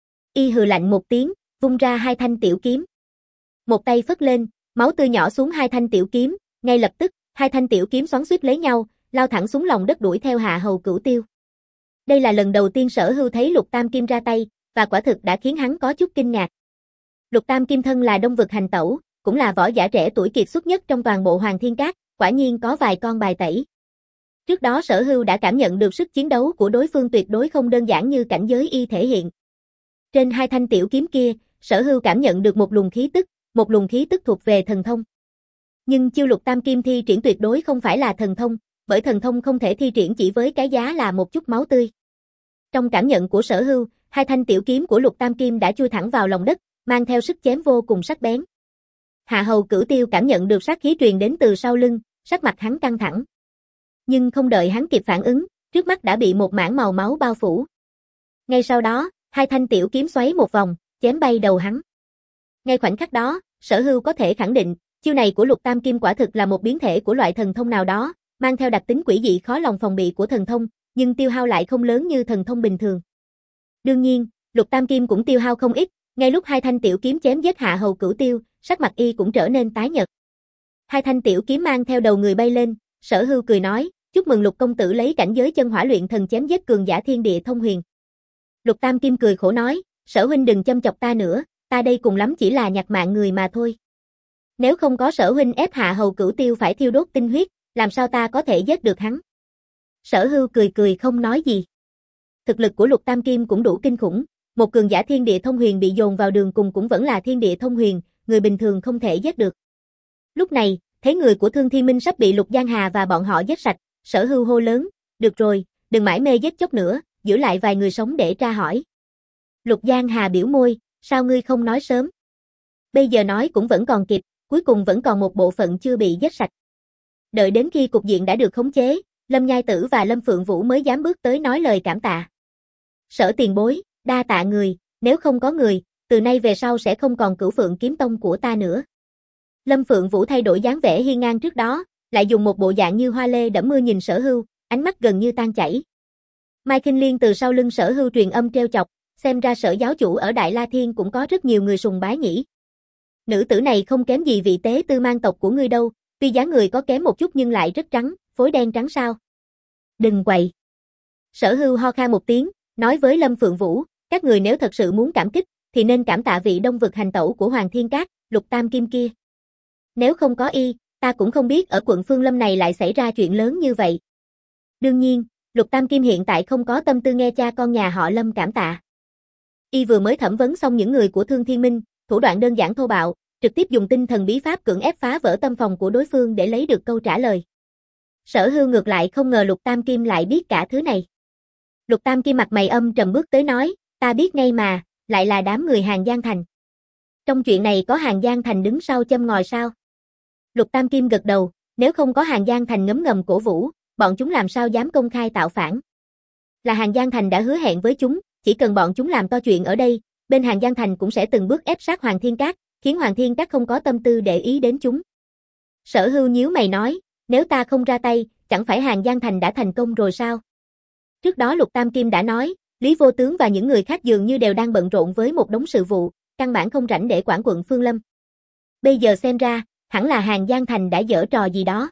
Y hừ lạnh một tiếng, vung ra hai thanh tiểu kiếm. Một tay phất lên, máu tươi nhỏ xuống hai thanh tiểu kiếm, ngay lập tức, hai thanh tiểu kiếm xoắn xuýt lấy nhau, lao thẳng xuống lòng đất đuổi theo Hạ Hầu Cửu Tiêu. Đây là lần đầu tiên Sở Hưu thấy Lục Tam Kim ra tay, và quả thực đã khiến hắn có chút kinh ngạc. Lục Tam Kim thân là Đông Vực hành tẩu, cũng là võ giả trẻ tuổi kiệt xuất nhất trong toàn bộ Hoàng Thiên Các, quả nhiên có vài con bài tẩy. Trước đó Sở Hưu đã cảm nhận được sức chiến đấu của đối phương tuyệt đối không đơn giản như cảnh giới y thể hiện. Trên hai thanh tiểu kiếm kia, Sở Hưu cảm nhận được một luồng khí tức, một luồng khí tức thuộc về thần thông. Nhưng chiêu Lục Tam Kim thi triển tuyệt đối không phải là thần thông, bởi thần thông không thể thi triển chỉ với cái giá là một chút máu tươi. Trong cảm nhận của Sở Hưu, hai thanh tiểu kiếm của Lục Tam Kim đã chui thẳng vào lòng đất, mang theo sức chém vô cùng sắc bén. Hạ Hầu Cửu Tiêu cảm nhận được sát khí truyền đến từ sau lưng, sắc mặt hắn căng thẳng. Nhưng không đợi hắn kịp phản ứng, trước mắt đã bị một mảng màu máu bao phủ. Ngay sau đó, hai thanh tiểu kiếm xoáy một vòng, chém bay đầu hắn. Ngay khoảnh khắc đó, Sở Hưu có thể khẳng định, chiêu này của Lục Tam Kim quả thực là một biến thể của loại thần thông nào đó, mang theo đặc tính quỷ dị khó lòng phòng bị của thần thông, nhưng tiêu hao lại không lớn như thần thông bình thường. Đương nhiên, Lục Tam Kim cũng tiêu hao không ít, ngay lúc hai thanh tiểu kiếm chém giết Hạ Hầu Cửu Tiêu, sắc mặt y cũng trở nên tái nhợt. Hai thanh tiểu kiếm mang theo đầu người bay lên, Sở Hưu cười nói, chúc mừng Lục công tử lấy cảnh giới chân hỏa luyện thần chém giết cường giả thiên địa thông huyền. Lục Tam Kim cười khổ nói, Sở huynh đừng châm chọc ta nữa, ta đây cùng lắm chỉ là nhặt mạng người mà thôi. Nếu không có Sở huynh ép Hạ Hầu Cửu Tiêu phải thiêu đốt tinh huyết, làm sao ta có thể giết được hắn? Sở Hưu cười cười không nói gì. Thực lực của Lục Tam Kim cũng đủ kinh khủng, một cường giả thiên địa thông huyền bị dồn vào đường cùng cũng vẫn là thiên địa thông huyền, người bình thường không thể giết được. Lúc này, Thấy người của Thương Thiên Minh sắp bị Lục Giang Hà và bọn họ giết sạch, Sở Hưu hô lớn, được rồi, đừng mãi mê giết chóc nữa, giữ lại vài người sống để tra hỏi. Lục Giang Hà biểu môi, sao ngươi không nói sớm? Bây giờ nói cũng vẫn còn kịp, cuối cùng vẫn còn một bộ phận chưa bị giết sạch. Đợi đến khi cục diện đã được khống chế, Lâm Nhai Tử và Lâm Phượng Vũ mới dám bước tới nói lời cảm tạ. Sở tiền bối, đa tạ người, nếu không có người, từ nay về sau sẽ không còn Cửu Phượng Kiếm Tông của ta nữa. Lâm Phượng Vũ thay đổi dáng vẻ hiên ngang trước đó, lại dùng một bộ dạng như hoa lê đẫm mưa nhìn Sở Hưu, ánh mắt gần như tan chảy. Mai Kinh Liên từ sau lưng Sở Hưu truyền âm trêu chọc, xem ra Sở giáo chủ ở Đại La Thiên cũng có rất nhiều người sùng bái nhỉ. Nữ tử này không kém gì vị tế tư mang tộc của ngươi đâu, tuy dáng người có kém một chút nhưng lại rất trắng, phối đen trắng sao. Đừng quậy. Sở Hưu ho khan một tiếng, nói với Lâm Phượng Vũ, các người nếu thật sự muốn cảm kích, thì nên cảm tạ vị đông vực hành tẩu của Hoàng Thiên Các, Lục Tam Kim kia. Nếu không có y, ta cũng không biết ở quận Phương Lâm này lại xảy ra chuyện lớn như vậy. Đương nhiên, Lục Tam Kim hiện tại không có tâm tư nghe cha con nhà họ Lâm cảm tạ. Y vừa mới thẩm vấn xong những người của Thương Thiên Minh, thủ đoạn đơn giản thô bạo, trực tiếp dùng tinh thần bí pháp cưỡng ép phá vỡ tâm phòng của đối phương để lấy được câu trả lời. Sở Hưu ngược lại không ngờ Lục Tam Kim lại biết cả thứ này. Lục Tam Kim mặt mày âm trầm bước tới nói, ta biết ngay mà, lại là đám người Hàng Giang Thành. Trong chuyện này có Hàng Giang Thành đứng sau châm ngòi sao? Lục Tam Kim gật đầu, nếu không có Hàng Giang Thành ngấm ngầm cổ vũ, bọn chúng làm sao dám công khai tạo phản? Là Hàng Giang Thành đã hứa hẹn với chúng, chỉ cần bọn chúng làm to chuyện ở đây, bên Hàng Giang Thành cũng sẽ từng bước ép sát Hoàng Thiên Các, khiến Hoàng Thiên Các không có tâm tư để ý đến chúng. Sở Hưu nhíu mày nói, nếu ta không ra tay, chẳng phải Hàng Giang Thành đã thành công rồi sao? Trước đó Lục Tam Kim đã nói, Lý Vô Tướng và những người khác dường như đều đang bận rộn với một đống sự vụ, căn bản không rảnh để quản quận Phương Lâm. Bây giờ xem ra, hẳn là Hàng Giang Thành đã giở trò gì đó.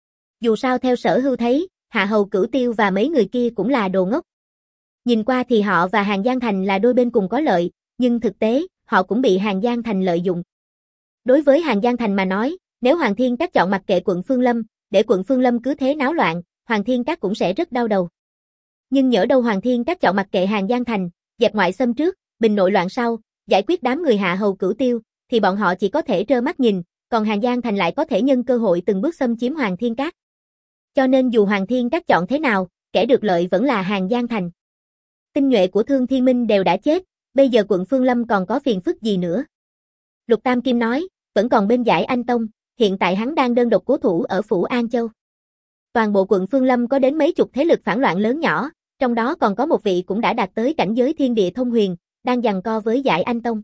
Dù sao theo Sở Hưu thấy, Hạ Hầu Cửu Tiêu và mấy người kia cũng là đồ ngốc. Nhìn qua thì họ và Hàng Giang Thành là đôi bên cùng có lợi, nhưng thực tế, họ cũng bị Hàng Giang Thành lợi dụng. Đối với Hàng Giang Thành mà nói, nếu Hoàng Thiên Các chọn mặc kệ quận Phương Lâm, để quận Phương Lâm cứ thế náo loạn, Hoàng Thiên Các cũng sẽ rất đau đầu. Nhưng nhỡ đâu Hoàng Thiên Các chọn mặc kệ Hàng Giang Thành, dẹp ngoại xâm trước, bình nội loạn sau, giải quyết đám người Hạ Hầu Cửu Tiêu, thì bọn họ chỉ có thể trơ mắt nhìn, còn Hàng Giang Thành lại có thể nhân cơ hội từng bước xâm chiếm Hoàng Thiên Các. Cho nên dù Hoàng Thiên Các chọn thế nào, kẻ được lợi vẫn là Hàng Giang Thành. Tinh nhuệ của Thương Thiên Minh đều đã chết, bây giờ quận Phương Lâm còn có phiền phức gì nữa? Lục Tam Kim nói, vẫn còn bên Giải Anh Tông, hiện tại hắn đang đơn độc cố thủ ở phủ An Châu. Toàn bộ quận Phương Lâm có đến mấy chục thế lực phản loạn lớn nhỏ, trong đó còn có một vị cũng đã đạt tới cảnh giới thiên địa thông huyền, đang giằng co với Giải Anh Tông.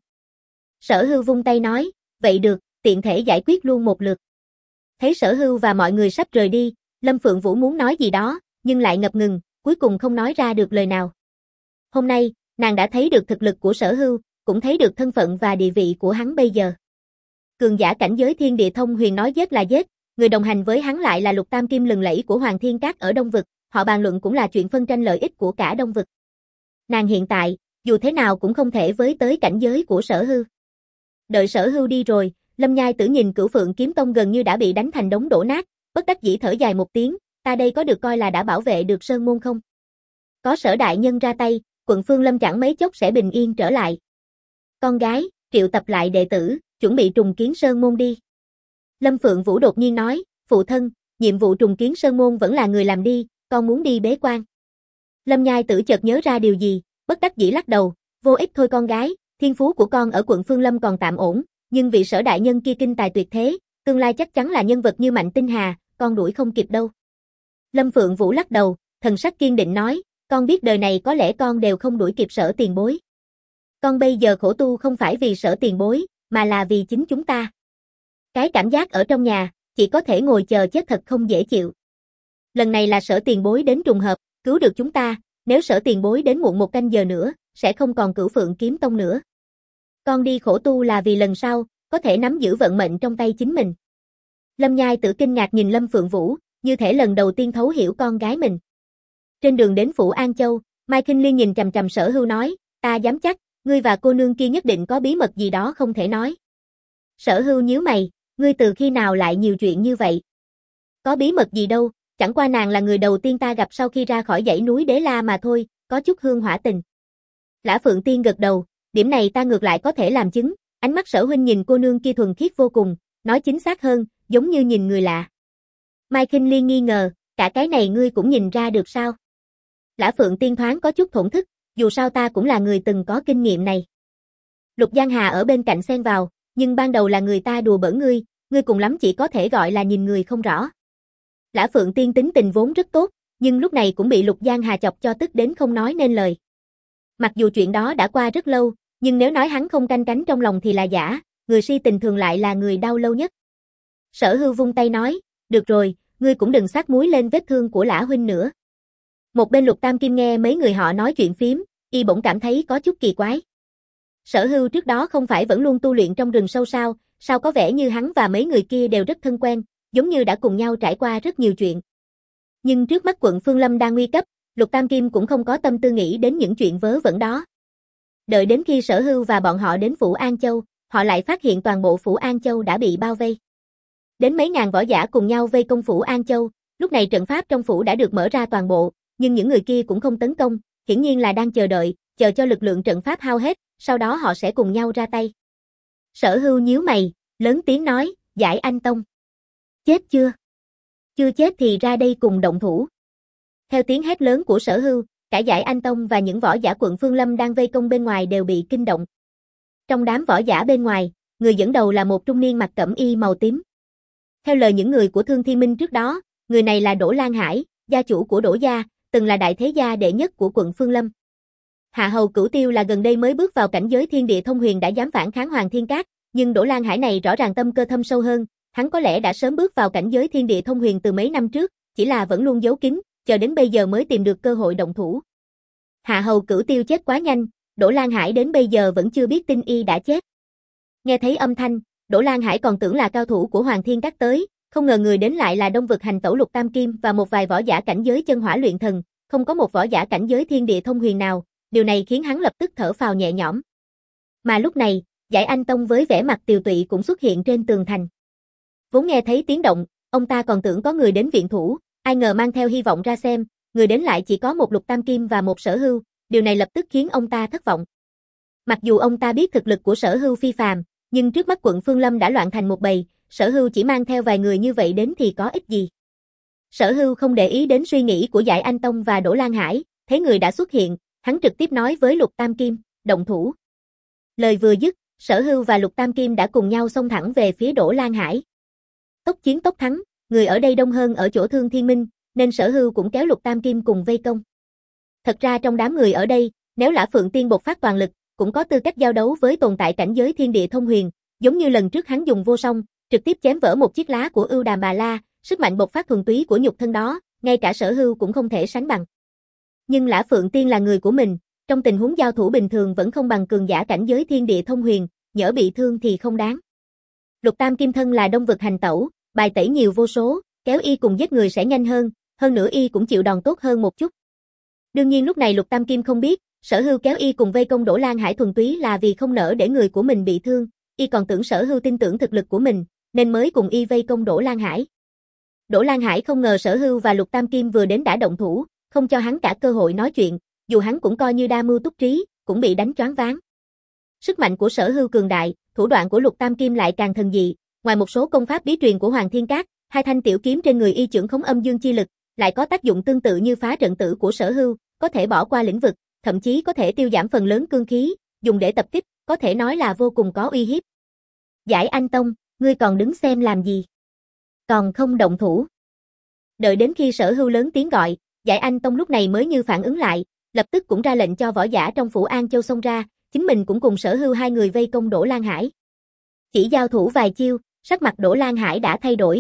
Sở Hưu vung tay nói, vậy được, tiện thể giải quyết luôn một lượt. Thấy Sở Hưu và mọi người sắp rời đi, Lâm Phượng Vũ muốn nói gì đó, nhưng lại ngập ngừng, cuối cùng không nói ra được lời nào. Hôm nay, nàng đã thấy được thực lực của Sở Hưu, cũng thấy được thân phận và địa vị của hắn bây giờ. Cường giả cảnh giới thiên địa thông huyền nói giết là giết, người đồng hành với hắn lại là Lục Tam Kim lừng lẫy của Hoàng Thiên Các ở Đông Vực, họ bàn luận cũng là chuyện phân tranh lợi ích của cả Đông Vực. Nàng hiện tại, dù thế nào cũng không thể với tới cảnh giới của Sở Hưu. Đợi Sở Hưu đi rồi, Lâm Nhai Tử nhìn Cửu Phượng Kiếm Tông gần như đã bị đánh thành đống đổ nát, bất đắc dĩ thở dài một tiếng, ta đây có được coi là đã bảo vệ được Sơn Môn không? Có Sở đại nhân ra tay, quận Phương Lâm chẳng mấy chốc sẽ bình yên trở lại. Con gái, triệu tập lại đệ tử, chuẩn bị trùng kiến Sơn Môn đi. Lâm Phượng Vũ đột nhiên nói, phụ thân, nhiệm vụ trùng kiến Sơn Môn vẫn là người làm đi, con muốn đi bế quan. Lâm Nhai Tử chợt nhớ ra điều gì, bất đắc dĩ lắc đầu, vô ích thôi con gái, thiên phú của con ở quận Phương Lâm còn tạm ổn, nhưng vị Sở đại nhân kia kinh tài tuyệt thế, tương lai chắc chắn là nhân vật như Mạnh Tinh Hà, con đuổi không kịp đâu. Lâm Phượng Vũ lắc đầu, thần sắc kiên định nói, con biết đời này có lẽ con đều không đuổi kịp Sở tiền bối. Con bây giờ khổ tu không phải vì Sở tiền bối, mà là vì chính chúng ta. Cái cảm giác ở trong nhà, chỉ có thể ngồi chờ chết thật không dễ chịu. Lần này là Sở tiền bối đến trùng hợp, cứu được chúng ta, nếu Sở tiền bối đến muộn một canh giờ nữa, sẽ không còn Cửu Phượng Kiếm Tông nữa. Con đi khổ tu là vì lần sau, có thể nắm giữ vận mệnh trong tay chính mình. Lâm Nhai Tử kinh ngạc nhìn Lâm Phượng Vũ, như thể lần đầu tiên thấu hiểu con gái mình. Trên đường đến phủ An Châu, Mai Kinh Liên nhìn trầm trầm Sở Hưu nói, ta dám chắc, ngươi và cô nương kia nhất định có bí mật gì đó không thể nói. Sở Hưu nhíu mày, ngươi từ khi nào lại nhiều chuyện như vậy? Có bí mật gì đâu, chẳng qua nàng là người đầu tiên ta gặp sau khi ra khỏi dãy núi Đế La mà thôi, có chút hương hỏa tình. Lã Phượng Tiên gật đầu, điểm này ta ngược lại có thể làm chứng, ánh mắt Sở huynh nhìn cô nương kia thuần khiết vô cùng, nói chính xác hơn, giống như nhìn người lạ. Mai Khinh Liên nghi ngờ, cả cái này ngươi cũng nhìn ra được sao? Lã Phượng Tiên thoáng có chút thổn thức, dù sao ta cũng là người từng có kinh nghiệm này. Lục Giang Hà ở bên cạnh xen vào, nhưng ban đầu là người ta đùa bỡn ngươi, ngươi cùng lắm chỉ có thể gọi là nhìn người không rõ. Lã Phượng Tiên tính tình vốn rất tốt, nhưng lúc này cũng bị Lục Giang Hà chọc cho tức đến không nói nên lời. Mặc dù chuyện đó đã qua rất lâu, nhưng nếu nói hắn không canh cánh trong lòng thì là giả, người si tình thường lại là người đau lâu nhất. Sở Hưu vung tay nói, được rồi, ngươi cũng đừng xát muối lên vết thương của Lã huynh nữa. Một bên Lục Tam Kim nghe mấy người họ nói chuyện phím, y bỗng cảm thấy có chút kỳ quái. Sở Hưu trước đó không phải vẫn luôn tu luyện trong rừng sâu sao, sao có vẻ như hắn và mấy người kia đều rất thân quen, giống như đã cùng nhau trải qua rất nhiều chuyện. Nhưng trước mắt quận Phương Lâm đang nguy cấp, Lục Tam Kim cũng không có tâm tư nghĩ đến những chuyện vớ vẩn đó. Đợi đến khi Sở Hưu và bọn họ đến phủ An Châu, họ lại phát hiện toàn bộ phủ An Châu đã bị bao vây. Đến mấy ngàn võ giả cùng nhau vây công phủ An Châu, lúc này trận pháp trong phủ đã được mở ra toàn bộ, nhưng những người kia cũng không tấn công, hiển nhiên là đang chờ đợi, chờ cho lực lượng trận pháp hao hết, sau đó họ sẽ cùng nhau ra tay. Sở Hưu nhíu mày, lớn tiếng nói, Giải Anh Tông. Chết chưa? Chưa chết thì ra đây cùng động thủ. Theo tiếng hét lớn của Sở Hưu, cả Giải Anh Tông và những võ giả quận Phương Lâm đang vây công bên ngoài đều bị kinh động. Trong đám võ giả bên ngoài, người dẫn đầu là một trung niên mặc cẩm y màu tím. Theo lời những người của Thương Thiên Minh trước đó, người này là Đỗ Lan Hải, gia chủ của Đỗ gia, từng là đại thế gia đệ nhất của quận Phương Lâm. Hạ hầu Cửu Tiêu là gần đây mới bước vào cảnh giới thiên địa thông huyền đã dám phản kháng Hoàng Thiên Cát, nhưng Đỗ Lan Hải này rõ ràng tâm cơ thâm sâu hơn, hắn có lẽ đã sớm bước vào cảnh giới thiên địa thông huyền từ mấy năm trước, chỉ là vẫn luôn giấu kín, chờ đến bây giờ mới tìm được cơ hội động thủ. Hạ hầu Cửu Tiêu chết quá nhanh, Đỗ Lan Hải đến bây giờ vẫn chưa biết tin y đã chết. Nghe thấy âm thanh, Đỗ Lan Hải còn tưởng là cao thủ của Hoàng Thiên Cát tới, không ngờ người đến lại là Đông Vực Hành Tẩu Lục Tam Kim và một vài võ giả cảnh giới chân hỏa luyện thần, không có một võ giả cảnh giới thiên địa thông huyền nào, điều này khiến hắn lập tức thở phào nhẹ nhõm. Mà lúc này, Giải Anh Tông với vẻ mặt tiều tụy cũng xuất hiện trên tường thành. Vốn nghe thấy tiếng động, ông ta còn tưởng có người đến viện thủ, ai ngờ mang theo hy vọng ra xem, người đến lại chỉ có một Lục Tam Kim và một Sở Hưu, điều này lập tức khiến ông ta thất vọng. Mặc dù ông ta biết thực lực của Sở Hưu phi phàm, nhưng trước mắt quận Phương Lâm đã loạn thành một bầy, Sở Hưu chỉ mang theo vài người như vậy đến thì có ích gì. Sở Hưu không để ý đến suy nghĩ của Giải Anh Tông và Đỗ Lan Hải, thấy người đã xuất hiện, hắn trực tiếp nói với Lục Tam Kim, động thủ. Lời vừa dứt, Sở Hưu và Lục Tam Kim đã cùng nhau xông thẳng về phía Đỗ Lan Hải. Tốc chiến tốc thắng, người ở đây đông hơn ở chỗ Thương Thiên Minh, nên Sở Hưu cũng kéo Lục Tam Kim cùng vây công. Thật ra trong đám người ở đây, nếu Lã Phượng Tiên bộc phát toàn lực, cũng có tư cách giao đấu với tồn tại cảnh giới thiên địa thông huyền, giống như lần trước hắn dùng vô song, trực tiếp chém vỡ một chiếc lá của Ưu Đàm Bà La, sức mạnh bộc phát thuần túy của nhục thân đó, ngay cả Sở Hưu cũng không thể sánh bằng. Nhưng Lã Phượng Tiên là người của mình, trong tình huống giao thủ bình thường vẫn không bằng cường giả cảnh giới thiên địa thông huyền, nhỡ bị thương thì không đáng. Lục Tam Kim thân là Đông Vực Hành Tẩu, bài tẩy nhiều vô số, kéo y cùng giết người sẽ nhanh hơn, hơn nữa y cũng chịu đòn tốt hơn một chút. Đương nhiên lúc này Lục Tam Kim không biết, Sở Hưu kéo y cùng vây công Đỗ Lan Hải thuần túy là vì không nỡ để người của mình bị thương, y còn tưởng Sở Hưu tin tưởng thực lực của mình, nên mới cùng y vây công Đỗ Lan Hải. Đỗ Lan Hải không ngờ Sở Hưu và Lục Tam Kim vừa đến đã động thủ, không cho hắn cả cơ hội nói chuyện, dù hắn cũng coi như đa mưu túc trí, cũng bị đánh choáng váng. Sức mạnh của Sở Hưu cường đại, thủ đoạn của Lục Tam Kim lại càng thần dị, ngoài một số công pháp bí truyền của Hoàng Thiên Cát, hai thanh tiểu kiếm trên người y chưởng khống âm dương chi lực, lại có tác dụng tương tự như phá trận tử của Sở Hưu, có thể bỏ qua lĩnh vực, thậm chí có thể tiêu giảm phần lớn cương khí, dùng để tập kích, có thể nói là vô cùng có uy hiếp. Giải Anh Tông, ngươi còn đứng xem làm gì? Còn không động thủ. Đợi đến khi Sở Hưu lớn tiếng gọi, Giải Anh Tông lúc này mới như phản ứng lại, lập tức cũng ra lệnh cho võ giả trong phủ An Châu xông ra, chính mình cũng cùng Sở Hưu hai người vây công Đỗ Lan Hải. Chỉ giao thủ vài chiêu, sắc mặt Đỗ Lan Hải đã thay đổi.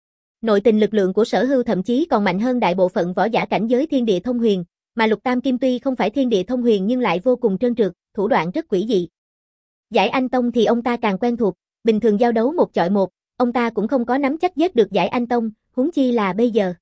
Nội tình lực lượng của Sở Hưu thậm chí còn mạnh hơn đại bộ phận võ giả cảnh giới thiên địa thông huyền, mà Lục Tam Kim tuy không phải thiên địa thông huyền nhưng lại vô cùng trơn trượt, thủ đoạn rất quỷ dị. Giải Anh Tông thì ông ta càng quen thuộc, bình thường giao đấu một chọi một, ông ta cũng không có nắm chắc giết được Giải Anh Tông, huống chi là bây giờ.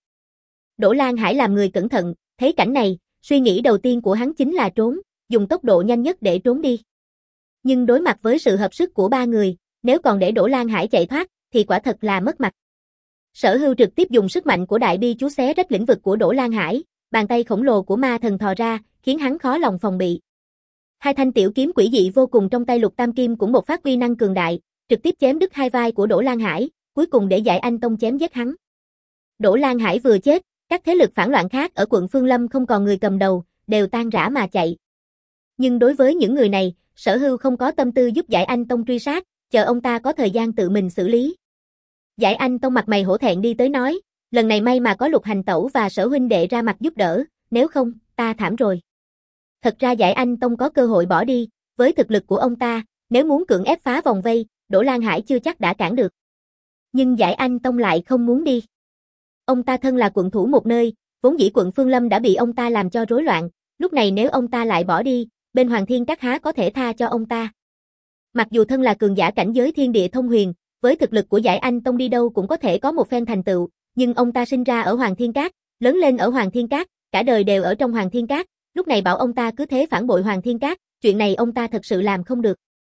Đỗ Lan Hải làm người cẩn thận, thấy cảnh này, suy nghĩ đầu tiên của hắn chính là trốn, dùng tốc độ nhanh nhất để trốn đi. Nhưng đối mặt với sự hợp sức của ba người, nếu còn để Đỗ Lan Hải chạy thoát, thì quả thật là mất mặt. Sở Hưu trực tiếp dùng sức mạnh của đại bi chú xé rách lĩnh vực của Đỗ Lan Hải, bàn tay khổng lồ của ma thần thò ra, khiến hắn khó lòng phòng bị. Hai thanh tiểu kiếm quỷ dị vô cùng trong tay Lục Tam Kim cũng một phát uy năng cường đại, trực tiếp chém đứt hai vai của Đỗ Lan Hải, cuối cùng để Giải Anh Tông chém giết hắn. Đỗ Lan Hải vừa chết, các thế lực phản loạn khác ở quận Phương Lâm không còn người cầm đầu, đều tan rã mà chạy. Nhưng đối với những người này, Sở Hưu không có tâm tư giúp Giải Anh Tông truy sát, chờ ông ta có thời gian tự mình xử lý. Giải Anh Tông mặt mày hổ thẹn đi tới nói, lần này may mà có Lục Hành Tẩu và Sở huynh đệ ra mặt giúp đỡ, nếu không, ta thảm rồi. Thật ra Giải Anh Tông có cơ hội bỏ đi, với thực lực của ông ta, nếu muốn cưỡng ép phá vòng vây, Đỗ Lan Hải chưa chắc đã cản được. Nhưng Giải Anh Tông lại không muốn đi. Ông ta thân là quận thủ một nơi, vốn dĩ quận Phương Lâm đã bị ông ta làm cho rối loạn, lúc này nếu ông ta lại bỏ đi, bên Hoàng Thiên Các há có thể tha cho ông ta. Mặc dù thân là cường giả cảnh giới thiên địa thông huyền, với thực lực của Giải Anh Tông đi đâu cũng có thể có một phen thành tựu, nhưng ông ta sinh ra ở Hoàng Thiên Các, lớn lên ở Hoàng Thiên Các, cả đời đều ở trong Hoàng Thiên Các, lúc này bảo ông ta cứ thế phản bội Hoàng Thiên Các, chuyện này ông ta thật sự làm không được.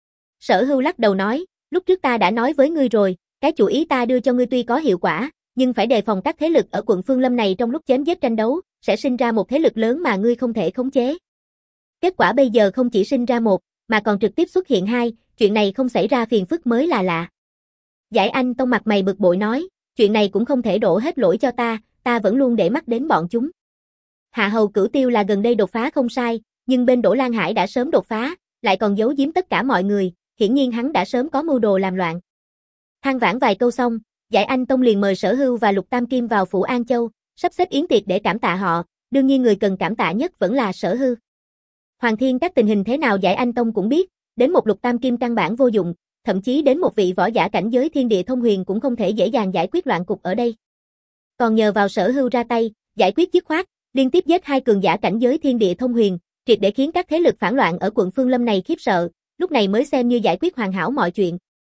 Sở Hưu lắc đầu nói, lúc trước ta đã nói với ngươi rồi, cái chủ ý ta đưa cho ngươi tuy có hiệu quả, nhưng phải đề phòng các thế lực ở quận Phương Lâm này trong lúc chém giết tranh đấu, sẽ sinh ra một thế lực lớn mà ngươi không thể khống chế. Kết quả bây giờ không chỉ sinh ra một, mà còn trực tiếp xuất hiện hai, chuyện này không xảy ra phiền phức mới là lạ. Giải Anh Tông mặt mày bực bội nói, chuyện này cũng không thể đổ hết lỗi cho ta, ta vẫn luôn để mắt đến bọn chúng. Hạ Hầu Cửu Tiêu là gần đây đột phá không sai, nhưng bên Đỗ Lan Hải đã sớm đột phá, lại còn giấu giếm tất cả mọi người, hiển nhiên hắn đã sớm có mưu đồ làm loạn. Than vãn vài câu xong, Giải Anh Tông liền mời Sở Hưu và Lục Tam Kim vào phủ An Châu, sắp xếp yến tiệc để cảm tạ họ, đương nhiên người cần cảm tạ nhất vẫn là Sở Hưu. Hoàng Thiên Các tình hình thế nào Giải Anh Tông cũng biết, đến một Lục Tam Kim căn bản vô dụng, thậm chí đến một vị võ giả cảnh giới thiên địa thông huyền cũng không thể dễ dàng giải quyết loạn cục ở đây. Còn nhờ vào Sở Hưu ra tay, giải quyết dứt khoát, liên tiếp giết hai cường giả cảnh giới thiên địa thông huyền, triệt để khiến các thế lực phản loạn ở quận Phương Lâm này khiếp sợ, lúc này mới xem như giải quyết hoàn hảo mọi chuyện.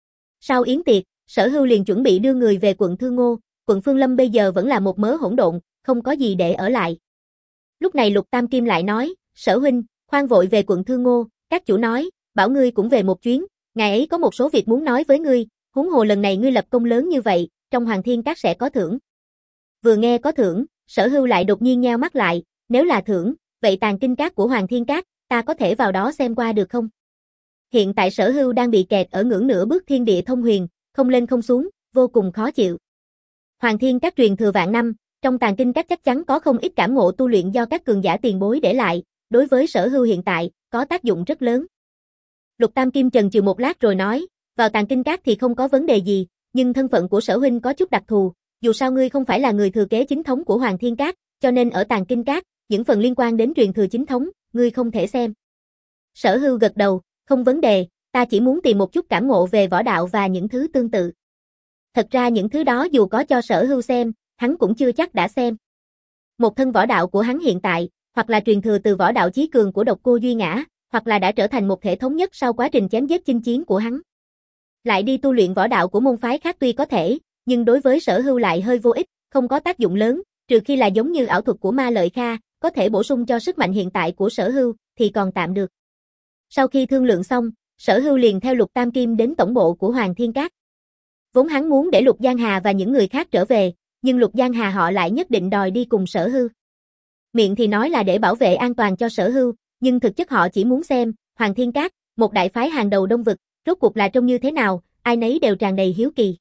Sau yến tiệc, Sở Hưu liền chuẩn bị đưa người về quận Thương Ngô, quận Phương Lâm bây giờ vẫn là một mớ hỗn độn, không có gì để ở lại. Lúc này Lục Tam Kim lại nói, Sở huynh, khoan vội về quận Thương Ngô, các chủ nói, bảo ngươi cũng về một chuyến, ngày ấy có một số việc muốn nói với ngươi, huống hồ lần này ngươi lập công lớn như vậy, trong Hoàng Thiên Các sẽ có thưởng. Vừa nghe có thưởng, Sở Hưu lại đột nhiên nheo mắt lại, nếu là thưởng, vậy tàng kinh các của Hoàng Thiên Các, ta có thể vào đó xem qua được không? Hiện tại Sở Hưu đang bị kẹt ở ngưỡng nửa bước thiên địa thông huyền, không lên không xuống, vô cùng khó chịu. Hoàng Thiên Các truyền thừa vạn năm, trong tàng kinh các chắc chắn có không ít cảm ngộ tu luyện do các cường giả tiền bối để lại, đối với Sở Hưu hiện tại, có tác dụng rất lớn. Lục Tam Kim chần chừ một lát rồi nói, vào tàng kinh các thì không có vấn đề gì, nhưng thân phận của Sở huynh có chút đặc thù, dù sao ngươi không phải là người thừa kế chính thống của Hoàng Thiên Các, cho nên ở tàng kinh các, những phần liên quan đến truyền thừa chính thống, ngươi không thể xem. Sở Hưu gật đầu, không vấn đề, ta chỉ muốn tìm một chút cảm ngộ về võ đạo và những thứ tương tự. Thật ra những thứ đó dù có cho Sở Hưu xem, hắn cũng chưa chắc đã xem. Một thân võ đạo của hắn hiện tại, hoặc là truyền thừa từ võ đạo chí cường của Độc Cô Duy Ngã, hoặc là đã trở thành một thể thống nhất sau quá trình chém giết chinh chiến của hắn. Lại đi tu luyện võ đạo của môn phái khác tuy có thể, nhưng đối với Sở Hưu lại hơi vô ích, không có tác dụng lớn, trừ khi là giống như ảo thuật của Ma Lợi Kha, có thể bổ sung cho sức mạnh hiện tại của Sở Hưu, thì còn tạm được. Sau khi thương lượng xong, Sở Hưu liền theo Lục Tam Kim đến tổng bộ của Hoàng Thiên Các. Vốn hắn muốn để Lục Giang Hà và những người khác trở về, nhưng Lục Giang Hà họ lại nhất định đòi đi cùng Sở Hưu. Miệng thì nói là để bảo vệ an toàn cho Sở Hưu, nhưng thực chất họ chỉ muốn xem, Hoàng Thiên Các, một đại phái hàng đầu Đông Vực, rốt cuộc là trông như thế nào, ai nấy đều tràn đầy hiếu kỳ.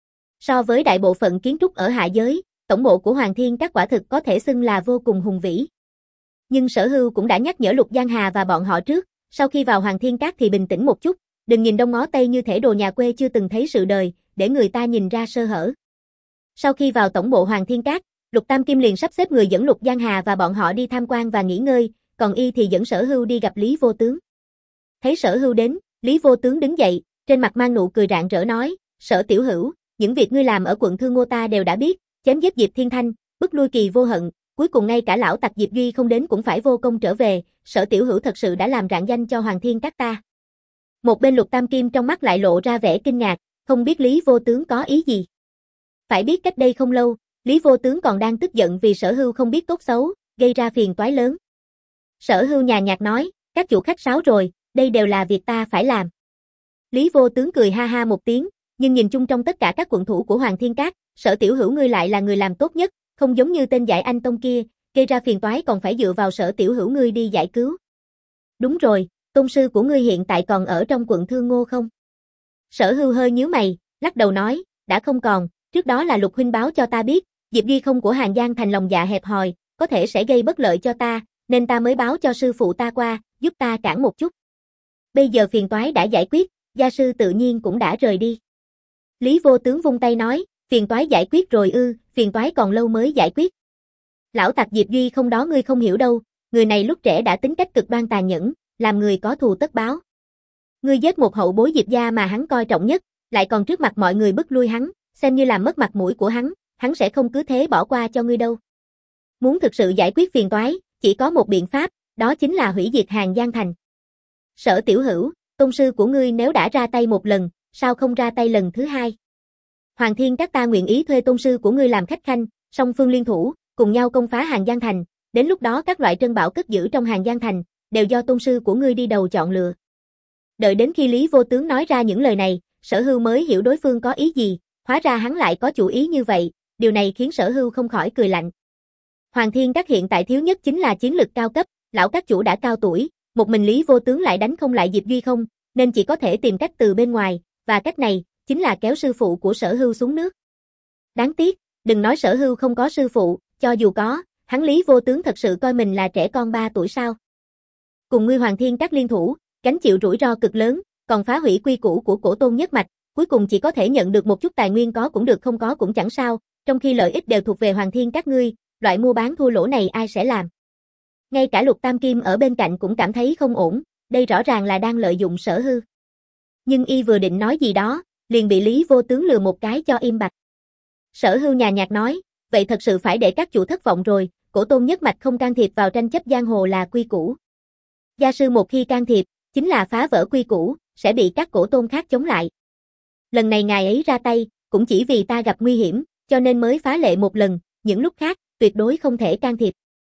So với đại bộ phận kiến trúc ở hạ giới, tổng bộ của Hoàng Thiên Các quả thực có thể xưng là vô cùng hùng vĩ. Nhưng Sở Hưu cũng đã nhắc nhở Lục Giang Hà và bọn họ trước, sau khi vào Hoàng Thiên Các thì bình tĩnh một chút, đừng nhìn đông ngó tây như thể đồ nhà quê chưa từng thấy sự đời, để người ta nhìn ra sơ hở. Sau khi vào tổng bộ Hoàng Thiên Các, Lục Tam Kim liền sắp xếp người dẫn Lục Giang Hà và bọn họ đi tham quan và nghỉ ngơi, còn y thì dẫn Sở Hưu đi gặp Lý Vô Tướng. Thấy Sở Hưu đến, Lý Vô Tướng đứng dậy, trên mặt mang nụ cười rạng rỡ nói, Sở tiểu hữu, những việc ngươi làm ở quận Thương Ngô ta đều đã biết, chém giết Diệp Thiên Thanh, bức lui Kỳ Vô Hận, cuối cùng ngay cả lão tặc Diệp Duy không đến cũng phải vô công trở về, Sở tiểu hữu thật sự đã làm rạng danh cho Hoàng Thiên Các ta. Một bên Lục Tam Kim trong mắt lại lộ ra vẻ kinh ngạc, không biết Lý Vô Tướng có ý gì. Phải biết cách đây không lâu, Lý Vô Tướng còn đang tức giận vì Sở Hưu không biết tốt xấu, gây ra phiền toái lớn. Sở Hưu nhàn nhạt nói, các chủ khách sáo rồi, đây đều là việc ta phải làm. Lý Vô Tướng cười ha ha một tiếng, nhưng nhìn chung trong tất cả các quận thủ của Hoàng Thiên Các, Sở tiểu hữu ngươi lại là người làm tốt nhất, không giống như tên Giải Anh Tông kia, gây ra phiền toái còn phải dựa vào Sở tiểu hữu ngươi đi giải cứu. Đúng rồi, tôn sư của ngươi hiện tại còn ở trong quận Thương Ngô không? Sở Hưu hơi nhíu mày, lắc đầu nói, đã không còn, trước đó là Lục huynh báo cho ta biết, Diệp Duy không của Hàng Giang Thành lòng dạ hẹp hòi, có thể sẽ gây bất lợi cho ta, nên ta mới báo cho sư phụ ta qua, giúp ta cản một chút. Bây giờ phiền toái đã giải quyết, gia sư tự nhiên cũng đã rời đi. Lý Vô Tướng vung tay nói, phiền toái giải quyết rồi ư, phiền toái còn lâu mới giải quyết. Lão tặc Diệp Duy không đó ngươi không hiểu đâu, người này lúc trẻ đã tính cách cực đoan tàn nhẫn, làm người có thù tất báo. Ngươi giết một hậu bối Diệp gia mà hắn coi trọng nhất, lại còn trước mặt mọi người bức lui hắn, xem như làm mất mặt mũi của hắn, hắn sẽ không cứ thế bỏ qua cho ngươi đâu. Muốn thực sự giải quyết phiền toái, chỉ có một biện pháp, đó chính là hủy diệt Hàng Giang Thành. Sở Tiểu Hữu, tôn sư của ngươi nếu đã ra tay một lần, sao không ra tay lần thứ hai? Hoàng Thiên Các ta nguyện ý thuê tôn sư của ngươi làm khách khanh, song phương liên thủ, cùng nhau công phá Hàng Giang Thành, đến lúc đó các loại trân bảo cất giữ trong Hàng Giang Thành, đều do tôn sư của ngươi đi đầu chọn lựa. Đợi đến khi Lý Vô Tướng nói ra những lời này, Sở Hưu mới hiểu đối phương có ý gì, hóa ra hắn lại có chủ ý như vậy, điều này khiến Sở Hưu không khỏi cười lạnh. Hoàng Thiên Các hiện tại thiếu nhất chính là chiến lực cao cấp, lão các chủ đã cao tuổi, một mình Lý Vô Tướng lại đánh không lại Diệp Duy không, nên chỉ có thể tìm cách từ bên ngoài, và cách này chính là kéo sư phụ của Sở Hưu xuống nước. Đáng tiếc, đừng nói Sở Hưu không có sư phụ, cho dù có, hắn Lý Vô Tướng thật sự coi mình là trẻ con ba tuổi sao? Cùng ngươi Hoàng Thiên Các liên thủ, gánh chịu rủi ro cực lớn, còn phá hủy quy củ của Cổ Tôn nhất mạch, cuối cùng chỉ có thể nhận được một chút tài nguyên có cũng được không có cũng chẳng sao, trong khi lợi ích đều thuộc về Hoàng Thiên Các ngươi, loại mua bán thua lỗ này ai sẽ làm? Ngay cả Lục Tam Kim ở bên cạnh cũng cảm thấy không ổn, đây rõ ràng là đang lợi dụng Sở Hưu. Nhưng y vừa định nói gì đó, liền bị Lý Vô Tướng lừa một cái cho im bặt. Sở Hưu nhàn nhạt nói, vậy thật sự phải để các chủ thất vọng rồi, Cổ Tôn nhất mạch không can thiệp vào tranh chấp giang hồ là quy củ. Gia sư một khi can thiệp, chính là phá vỡ quy củ, sẽ bị các cổ tôn khác chống lại. Lần này ngài ấy ra tay, cũng chỉ vì ta gặp nguy hiểm, cho nên mới phá lệ một lần, những lúc khác, tuyệt đối không thể can thiệp.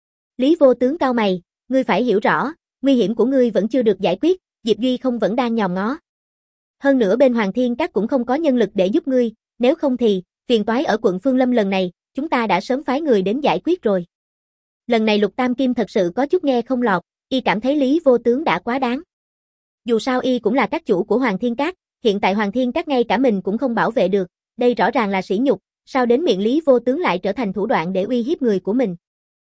Lý Vô Tướng cau mày, ngươi phải hiểu rõ, nguy hiểm của ngươi vẫn chưa được giải quyết, Diệp Duy không vẫn đang nhòm ngó. Hơn nữa bên Hoàng Thiên Các cũng không có nhân lực để giúp ngươi, nếu không thì, phiền toái ở quận Phương Lâm lần này, chúng ta đã sớm phái người đến giải quyết rồi. Lần này Lục Tam Kim thật sự có chút nghe không lọt, y cảm thấy Lý Vô Tướng đã quá đáng. Dù sao y cũng là các chủ của Hoàng Thiên Các, hiện tại Hoàng Thiên Các ngay cả mình cũng không bảo vệ được, đây rõ ràng là sỉ nhục, sao đến miệng Lý Vô Tướng lại trở thành thủ đoạn để uy hiếp người của mình.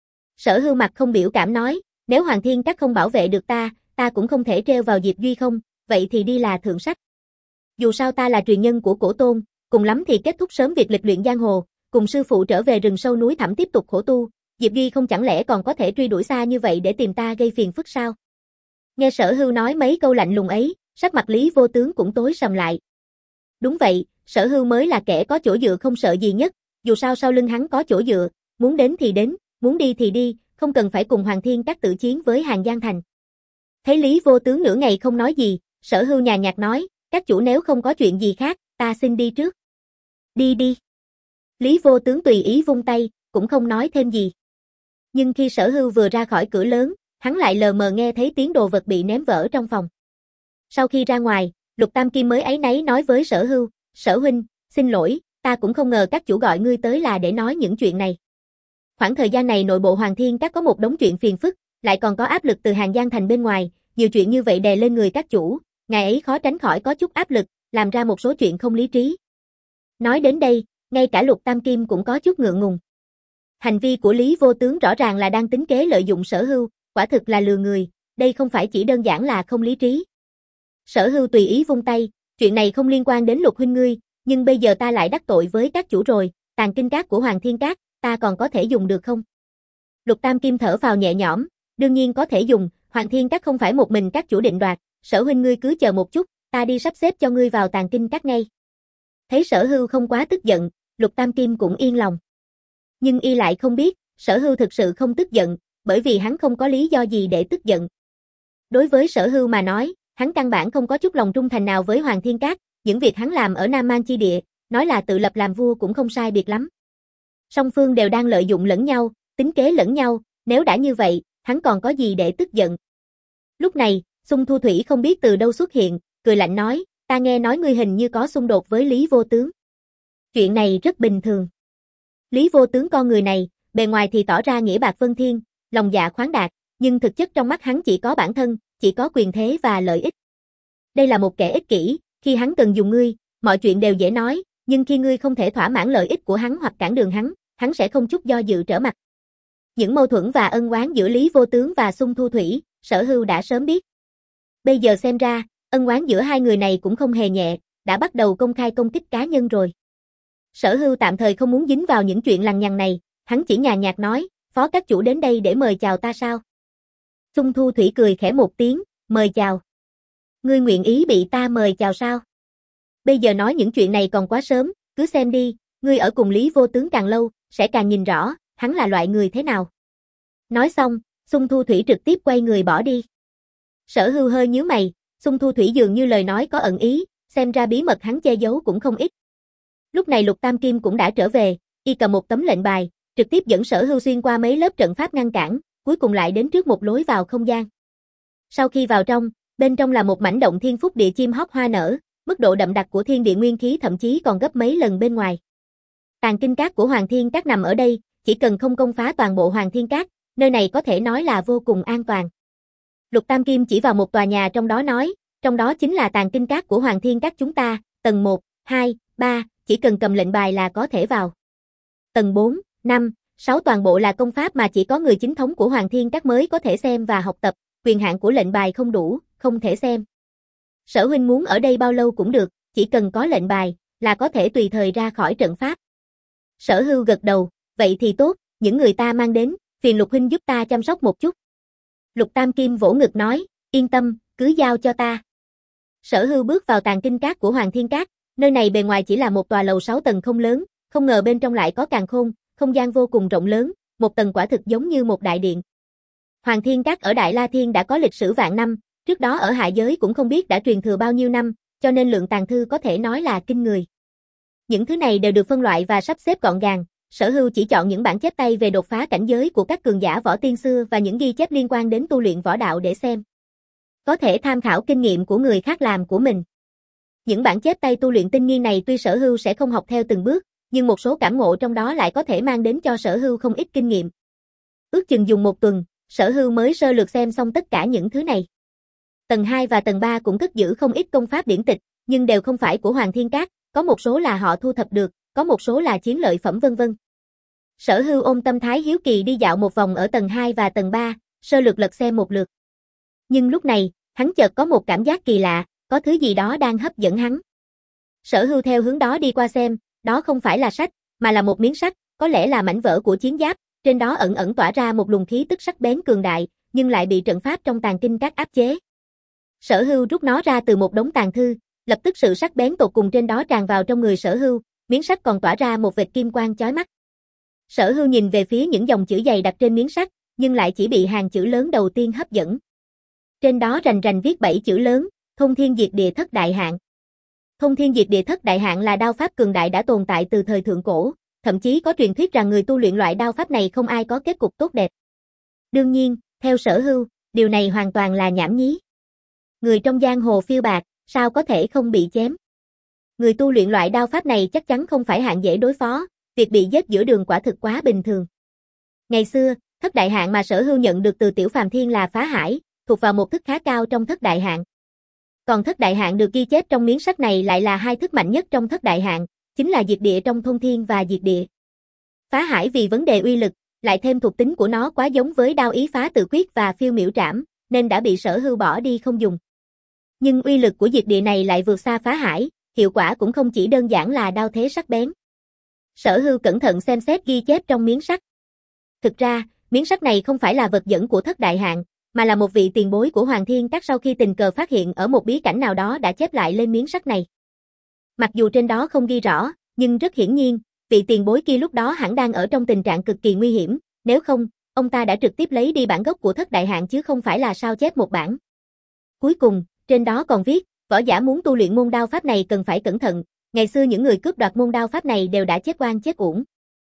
Sở Hưu mặt không biểu cảm nói, nếu Hoàng Thiên Các không bảo vệ được ta, ta cũng không thể treo vào Diệp Duy không, vậy thì đi là thượng sách. Dù sao ta là truyền nhân của Cổ Tôn, cùng lắm thì kết thúc sớm việc lịch luyện giang hồ, cùng sư phụ trở về rừng sâu núi thẳm tiếp tục khổ tu, Diệp Duy không chẳng lẽ còn có thể truy đuổi xa như vậy để tìm ta gây phiền phức sao? Nghe Sở Hưu nói mấy câu lạnh lùng ấy, sắc mặt Lý Vô Tướng cũng tối sầm lại. Đúng vậy, Sở Hưu mới là kẻ có chỗ dựa không sợ gì nhất, dù sao sau lưng hắn có chỗ dựa, muốn đến thì đến, muốn đi thì đi, không cần phải cùng Hoàng Thiên Các tự chiến với Hàng Giang Thành. Thấy Lý Vô Tướng nửa ngày không nói gì, Sở Hưu nhàn nhạt nói, các chủ nếu không có chuyện gì khác, ta xin đi trước. Đi đi. Lý Vô Tướng tùy ý vung tay, cũng không nói thêm gì. Nhưng khi Sở Hưu vừa ra khỏi cửa lớn, hắn lại lờ mờ nghe thấy tiếng đồ vật bị ném vỡ trong phòng. Sau khi ra ngoài, Lục Tam Kim mới áy náy nói với Sở Hưu, Sở huynh, xin lỗi, ta cũng không ngờ các chủ gọi ngươi tới là để nói những chuyện này. Khoảng thời gian này nội bộ Hoàng Thiên Các có một đống chuyện phiền phức, lại còn có áp lực từ Hàng Giang Thành bên ngoài, nhiều chuyện như vậy đè lên người các chủ, ngài ấy khó tránh khỏi có chút áp lực, làm ra một số chuyện không lý trí. Nói đến đây, ngay cả Lục Tam Kim cũng có chút ngượng ngùng. Hành vi của Lý Vô Tướng rõ ràng là đang tính kế lợi dụng Sở Hưu, quả thực là lừa người, đây không phải chỉ đơn giản là không lý trí. Sở Hưu tùy ý vung tay, chuyện này không liên quan đến Lục huynh ngươi, nhưng bây giờ ta lại đắc tội với các chủ rồi, tàn kinh các của Hoàng Thiên Các, ta còn có thể dùng được không? Lục Tam Kim thở phào nhẹ nhõm, đương nhiên có thể dùng, Hoàng Thiên Các không phải một mình các chủ định đoạt, Sở huynh ngươi cứ chờ một chút, ta đi sắp xếp cho ngươi vào tàn kinh các ngay. Thấy Sở Hưu không quá tức giận, Lục Tam Kim cũng yên lòng. Nhưng y lại không biết, Sở Hưu thực sự không tức giận, bởi vì hắn không có lý do gì để tức giận. Đối với Sở Hưu mà nói, hắn căn bản không có chút lòng trung thành nào với Hoàng Thiên Các, những việc hắn làm ở Nam Mang chi địa, nói là tự lập làm vua cũng không sai biệt lắm. Song phương đều đang lợi dụng lẫn nhau, tính kế lẫn nhau, nếu đã như vậy, hắn còn có gì để tức giận. Lúc này, Xung Thu Thủy không biết từ đâu xuất hiện, cười lạnh nói, ta nghe nói ngươi hình như có xung đột với Lý Vô Tướng. Chuyện này rất bình thường. Lý Vô Tướng con người này, bề ngoài thì tỏ ra nghĩa bạc vân thiên, lòng dạ khoáng đạt, nhưng thực chất trong mắt hắn chỉ có bản thân, chỉ có quyền thế và lợi ích. Đây là một kẻ ích kỷ, khi hắn cần dùng ngươi, mọi chuyện đều dễ nói, nhưng khi ngươi không thể thỏa mãn lợi ích của hắn hoặc cản đường hắn, hắn sẽ không chút do dự trở mặt. Những mâu thuẫn và ân oán giữa Lý Vô Tướng và Xung Thu Thủy, Sở Hưu đã sớm biết. Bây giờ xem ra, ân oán giữa hai người này cũng không hề nhẹ, đã bắt đầu công khai công kích cá nhân rồi. Sở Hưu tạm thời không muốn dính vào những chuyện lằng nhằng này, hắn chỉ nhàn nhạt nói, Phó các chủ đến đây để mời chào ta sao? Xung Thu Thủy cười khẽ một tiếng, mời chào. Ngươi nguyện ý bị ta mời chào sao? Bây giờ nói những chuyện này còn quá sớm, cứ xem đi, ngươi ở cùng Lý Vô Tướng càng lâu, sẽ càng nhìn rõ, hắn là loại người thế nào. Nói xong, Xung Thu Thủy trực tiếp quay người bỏ đi. Sở Hưu hơi nhíu mày, Xung Thu Thủy dường như lời nói có ẩn ý, xem ra bí mật hắn che giấu cũng không ít. Lúc này Lục Tam Kim cũng đã trở về, y cầm một tấm lệnh bài, trực tiếp dẫn Sở Hưu xuyên qua mấy lớp trận pháp ngăn cản, cuối cùng lại đến trước một lối vào không gian. Sau khi vào trong, bên trong là một mảnh động thiên phúc địa chim hót hoa nở, mức độ đậm đặc của thiên địa nguyên khí thậm chí còn gấp mấy lần bên ngoài. Tàn kinh cát của Hoàng Thiên Cát nằm ở đây, chỉ cần không công phá toàn bộ Hoàng Thiên Cát, nơi này có thể nói là vô cùng an toàn. Lục Tam Kim chỉ vào một tòa nhà trong đó nói, trong đó chính là tàn kinh cát của Hoàng Thiên Cát chúng ta, tầng một, hai, ba, chỉ cần cầm lệnh bài là có thể vào. Tầng bốn, năm, sáu toàn bộ là công pháp mà chỉ có người chính thống của Hoàng Thiên Cát mới có thể xem và học tập, quyền hạn của lệnh bài không đủ, không thể xem. Sở huynh muốn ở đây bao lâu cũng được, chỉ cần có lệnh bài, là có thể tùy thời ra khỏi trận pháp. Sở Hưu gật đầu, vậy thì tốt, những người ta mang đến, phiền Lục huynh giúp ta chăm sóc một chút. Lục Tam Kim vỗ ngực nói, yên tâm, cứ giao cho ta. Sở Hưu bước vào tàn kinh cát của Hoàng Thiên Cát, nơi này bề ngoài chỉ là một tòa lầu sáu tầng không lớn, không ngờ bên trong lại có càn khôn, không gian vô cùng rộng lớn, một tầng quả thực giống như một đại điện. Hoàng Thiên Cát ở Đại La Thiên đã có lịch sử vạn năm, trước đó ở hạ giới cũng không biết đã truyền thừa bao nhiêu năm, cho nên lượng tàn thư có thể nói là kinh người. Những thứ này đều được phân loại và sắp xếp gọn gàng, Sở Hưu chỉ chọn những bản chép tay về đột phá cảnh giới của các cường giả võ tiên xưa và những ghi chép liên quan đến tu luyện võ đạo để xem. Có thể tham khảo kinh nghiệm của người khác làm của mình. Những bản chép tay tu luyện tinh nghiên này tuy Sở Hưu sẽ không học theo từng bước, nhưng một số cảm ngộ trong đó lại có thể mang đến cho Sở Hưu không ít kinh nghiệm. Ước chừng dùng một tuần, Sở Hưu mới sơ lược xem xong tất cả những thứ này. Tầng hai và tầng ba cũng cất giữ không ít công pháp điển tịch, nhưng đều không phải của Hoàng Thiên Cát, có một số là họ thu thập được, có một số là chiến lợi phẩm vân vân. Sở Hưu ôm tâm thái hiếu kỳ đi dạo một vòng ở tầng hai và tầng ba, sơ lược lật xem một lượt. Nhưng lúc này, hắn chợt có một cảm giác kỳ lạ, có thứ gì đó đang hấp dẫn hắn. Sở Hưu theo hướng đó đi qua xem, đó không phải là sách, mà là một miếng sắt, có lẽ là mảnh vỡ của chiến giáp, trên đó ẩn ẩn tỏa ra một luồng khí tức sắc bén cường đại, nhưng lại bị trận pháp trong tàn kinh cát áp chế. Sở Hưu rút nó ra từ một đống tàn thư, lập tức sự sắc bén tột cùng trên đó tràn vào trong người Sở Hưu, miếng sắt còn tỏa ra một vệt kim quang chói mắt. Sở Hưu nhìn về phía những dòng chữ dày đặt trên miếng sắt, nhưng lại chỉ bị hàng chữ lớn đầu tiên hấp dẫn. Trên đó rành rành viết bảy chữ lớn, Thông Thiên Diệt Địa Thất Đại Hạn. Thông Thiên Diệt Địa Thất Đại Hạn là đao pháp cường đại đã tồn tại từ thời thượng cổ, thậm chí có truyền thuyết rằng người tu luyện loại đao pháp này không ai có kết cục tốt đẹp. Đương nhiên, theo Sở Hưu, điều này hoàn toàn là nhảm nhí. Người trong giang hồ phiêu bạt, sao có thể không bị chém? Người tu luyện loại đao pháp này chắc chắn không phải hạng dễ đối phó, việc bị giết giữa đường quả thực quá bình thường. Ngày xưa, thất đại hạn mà Sở Hưu nhận được từ Tiểu Phàm Thiên là phá hải, thuộc vào một thức khá cao trong thất đại hạn. Còn thất đại hạn được ghi chép trong miếng sắt này lại là hai thức mạnh nhất trong thất đại hạn, chính là diệt địa trong Thông Thiên và diệt địa. Phá hải vì vấn đề uy lực, lại thêm thuộc tính của nó quá giống với đao ý phá tự quyết và phiêu miểu trảm, nên đã bị Sở Hưu bỏ đi không dùng. Nhưng uy lực của diệt địa này lại vượt xa phá hải, hiệu quả cũng không chỉ đơn giản là đao thế sắc bén. Sở Hưu cẩn thận xem xét ghi chép trong miếng sắt. Thực ra, miếng sắt này không phải là vật dẫn của thất đại hạn, mà là một vị tiền bối của Hoàng Thiên Cát sau khi tình cờ phát hiện ở một bí cảnh nào đó đã chép lại lên miếng sắt này. Mặc dù trên đó không ghi rõ, nhưng rất hiển nhiên, vị tiền bối kia lúc đó hẳn đang ở trong tình trạng cực kỳ nguy hiểm, nếu không, ông ta đã trực tiếp lấy đi bản gốc của thất đại hạn chứ không phải là sao chép một bản. Cuối cùng, trên đó còn viết, võ giả muốn tu luyện môn đao pháp này cần phải cẩn thận, ngày xưa những người cướp đoạt môn đao pháp này đều đã chết oan chết uổng.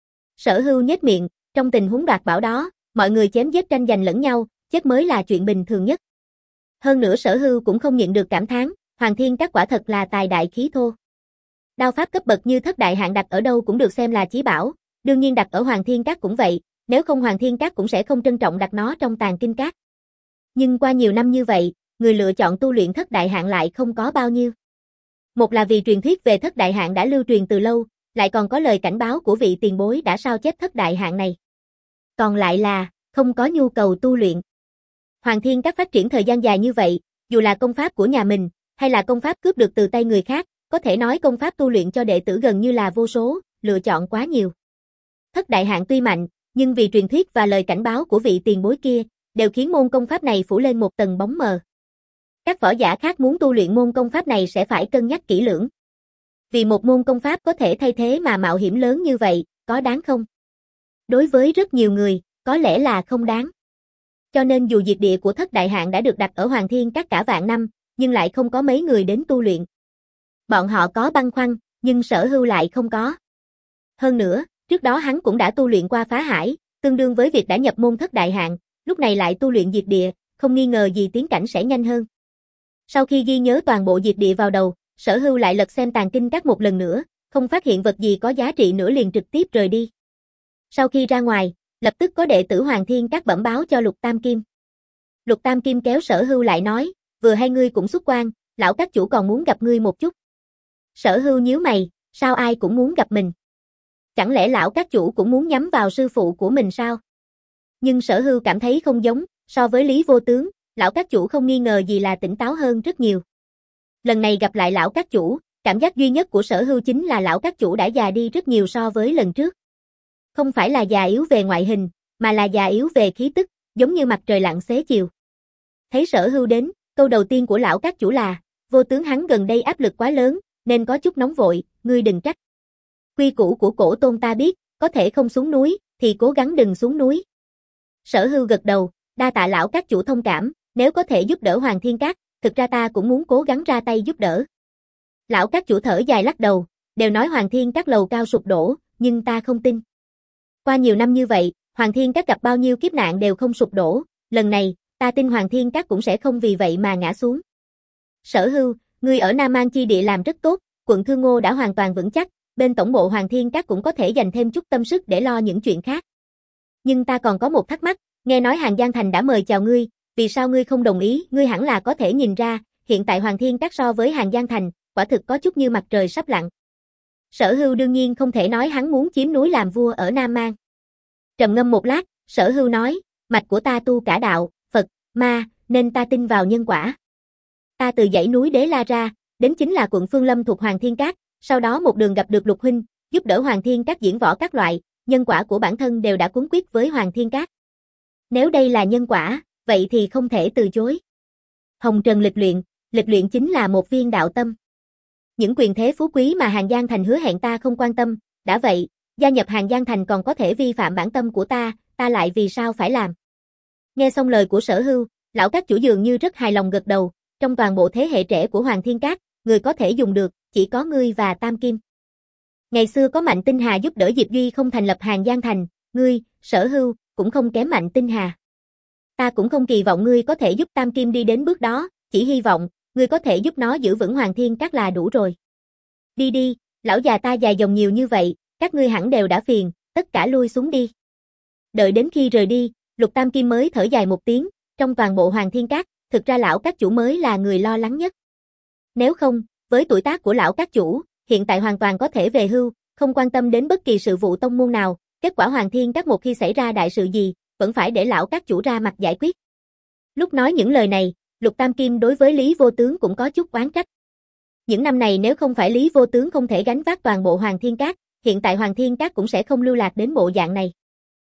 Sở Hưu nhếch miệng, trong tình huống đoạt bảo đó, mọi người chém giết tranh giành lẫn nhau, chết mới là chuyện bình thường nhất. Hơn nữa Sở Hưu cũng không nhịn được cảm thán, Hoàng Thiên Cát quả thật là tài đại khí thô. Đao pháp cấp bậc như thất đại hạn đặt ở đâu cũng được xem là chí bảo, đương nhiên đặt ở Hoàng Thiên Cát cũng vậy, nếu không Hoàng Thiên Cát cũng sẽ không trân trọng đặt nó trong tàn kinh cát. Nhưng qua nhiều năm như vậy, người lựa chọn tu luyện thất đại hạn lại không có bao nhiêu. Một là vì truyền thuyết về thất đại hạn đã lưu truyền từ lâu, lại còn có lời cảnh báo của vị tiền bối đã sao chép thất đại hạn này. Còn lại là, không có nhu cầu tu luyện. Hoàng Thiên Các phát triển thời gian dài như vậy, dù là công pháp của nhà mình, hay là công pháp cướp được từ tay người khác, có thể nói công pháp tu luyện cho đệ tử gần như là vô số, lựa chọn quá nhiều. Thất đại hạn tuy mạnh, nhưng vì truyền thuyết và lời cảnh báo của vị tiền bối kia, đều khiến môn công pháp này phủ lên một tầng bóng mờ. Các võ giả khác muốn tu luyện môn công pháp này sẽ phải cân nhắc kỹ lưỡng. Vì một môn công pháp có thể thay thế mà mạo hiểm lớn như vậy, có đáng không? Đối với rất nhiều người, có lẽ là không đáng. Cho nên dù diệt địa của thất đại hạn đã được đặt ở Hoàng Thiên Các cả vạn năm, nhưng lại không có mấy người đến tu luyện. Bọn họ có băn khoăn, nhưng Sở Hưu lại không có. Hơn nữa, trước đó hắn cũng đã tu luyện qua phá hải, tương đương với việc đã nhập môn thất đại hạn, lúc này lại tu luyện diệt địa, không nghi ngờ gì tiến cảnh sẽ nhanh hơn. Sau khi ghi nhớ toàn bộ diệt địa vào đầu, Sở Hưu lại lật xem tàng kinh các một lần nữa, không phát hiện vật gì có giá trị nữa liền trực tiếp rời đi. Sau khi ra ngoài, lập tức có đệ tử Hoàng Thiên Các bẩm báo cho Lục Tam Kim. Lục Tam Kim kéo Sở Hưu lại nói, vừa hay ngươi cũng xuất quan, lão các chủ còn muốn gặp ngươi một chút. Sở Hưu nhíu mày, sao ai cũng muốn gặp mình? Chẳng lẽ lão các chủ cũng muốn nhắm vào sư phụ của mình sao? Nhưng Sở Hưu cảm thấy không giống, so với Lý Vô Tướng, lão các chủ không nghi ngờ gì là tỉnh táo hơn rất nhiều. Lần này gặp lại lão các chủ, cảm giác duy nhất của Sở Hưu chính là lão các chủ đã già đi rất nhiều so với lần trước. Không phải là già yếu về ngoại hình, mà là già yếu về khí tức, giống như mặt trời lặn xế chiều. Thấy Sở Hưu đến, câu đầu tiên của lão các chủ là, Vô Tướng hắn gần đây áp lực quá lớn, nên có chút nóng vội, ngươi đừng trách. Quy củ của cổ tôn ta biết, có thể không xuống núi, thì cố gắng đừng xuống núi. Sở Hưu gật đầu, đa tạ lão các chủ thông cảm, nếu có thể giúp đỡ Hoàng Thiên Các, thực ra ta cũng muốn cố gắng ra tay giúp đỡ. Lão các chủ thở dài lắc đầu, đều nói Hoàng Thiên Các lầu cao sụp đổ, nhưng ta không tin. Qua nhiều năm như vậy, Hoàng Thiên Các gặp bao nhiêu kiếp nạn đều không sụp đổ, lần này, ta tin Hoàng Thiên Các cũng sẽ không vì vậy mà ngã xuống. Sở Hưu, ngươi ở Nam An chi địa làm rất tốt, quận Thương Ngô đã hoàn toàn vững chắc, bên tổng bộ Hoàng Thiên Các cũng có thể dành thêm chút tâm sức để lo những chuyện khác. Nhưng ta còn có một thắc mắc, nghe nói Hàng Giang Thành đã mời chào ngươi, vì sao ngươi không đồng ý? Ngươi hẳn là có thể nhìn ra, hiện tại Hoàng Thiên Các so với Hàng Giang Thành, quả thực có chút như mặt trời sắp lặn. Sở Hưu đương nhiên không thể nói hắn muốn chiếm núi làm vua ở Nam An. Trầm ngâm một lát, Sở Hưu nói, mạch của ta tu cả đạo, Phật, Ma, nên ta tin vào nhân quả. Ta từ dãy núi Đế La ra, đến chính là quận Phương Lâm thuộc Hoàng Thiên Các, sau đó một đường gặp được Lục huynh, giúp đỡ Hoàng Thiên Các diễn võ các loại, nhân quả của bản thân đều đã cuốn quyết với Hoàng Thiên Các. Nếu đây là nhân quả, vậy thì không thể từ chối. Hồng Trần lịch luyện, lịch luyện chính là một viên đạo tâm. Những quyền thế phú quý mà Hàng Giang Thành hứa hẹn ta không quan tâm, đã vậy, gia nhập Hàng Giang Thành còn có thể vi phạm bản tâm của ta, ta lại vì sao phải làm? Nghe xong lời của Sở Hưu, lão các chủ dường như rất hài lòng gật đầu, trong toàn bộ thế hệ trẻ của Hoàng Thiên Các, người có thể dùng được, chỉ có ngươi và Tam Kim. Ngày xưa có Mạnh Tinh Hà giúp đỡ Diệp Duy không thành lập Hàng Giang Thành, ngươi, Sở Hưu, cũng không kém Mạnh Tinh Hà. Ta cũng không kỳ vọng ngươi có thể giúp Tam Kim đi đến bước đó, chỉ hy vọng, ngươi có thể giúp nó giữ vững Hoàng Thiên Các là đủ rồi. Đi đi, lão già ta dài dòng nhiều như vậy, các ngươi hẳn đều đã phiền, tất cả lui xuống đi. Đợi đến khi rời đi, Lục Tam Kim mới thở dài một tiếng, trong toàn bộ Hoàng Thiên Các, thực ra lão các chủ mới là người lo lắng nhất. Nếu không, với tuổi tác của lão các chủ, hiện tại hoàn toàn có thể về hưu, không quan tâm đến bất kỳ sự vụ tông môn nào, kết quả Hoàng Thiên Các một khi xảy ra đại sự gì, vẫn phải để lão các chủ ra mặt giải quyết. Lúc nói những lời này, Lục Tam Kim đối với Lý Vô Tướng cũng có chút oán trách. Những năm này nếu không phải Lý Vô Tướng không thể gánh vác toàn bộ Hoàng Thiên Các, hiện tại Hoàng Thiên Các cũng sẽ không lưu lạc đến bộ dạng này.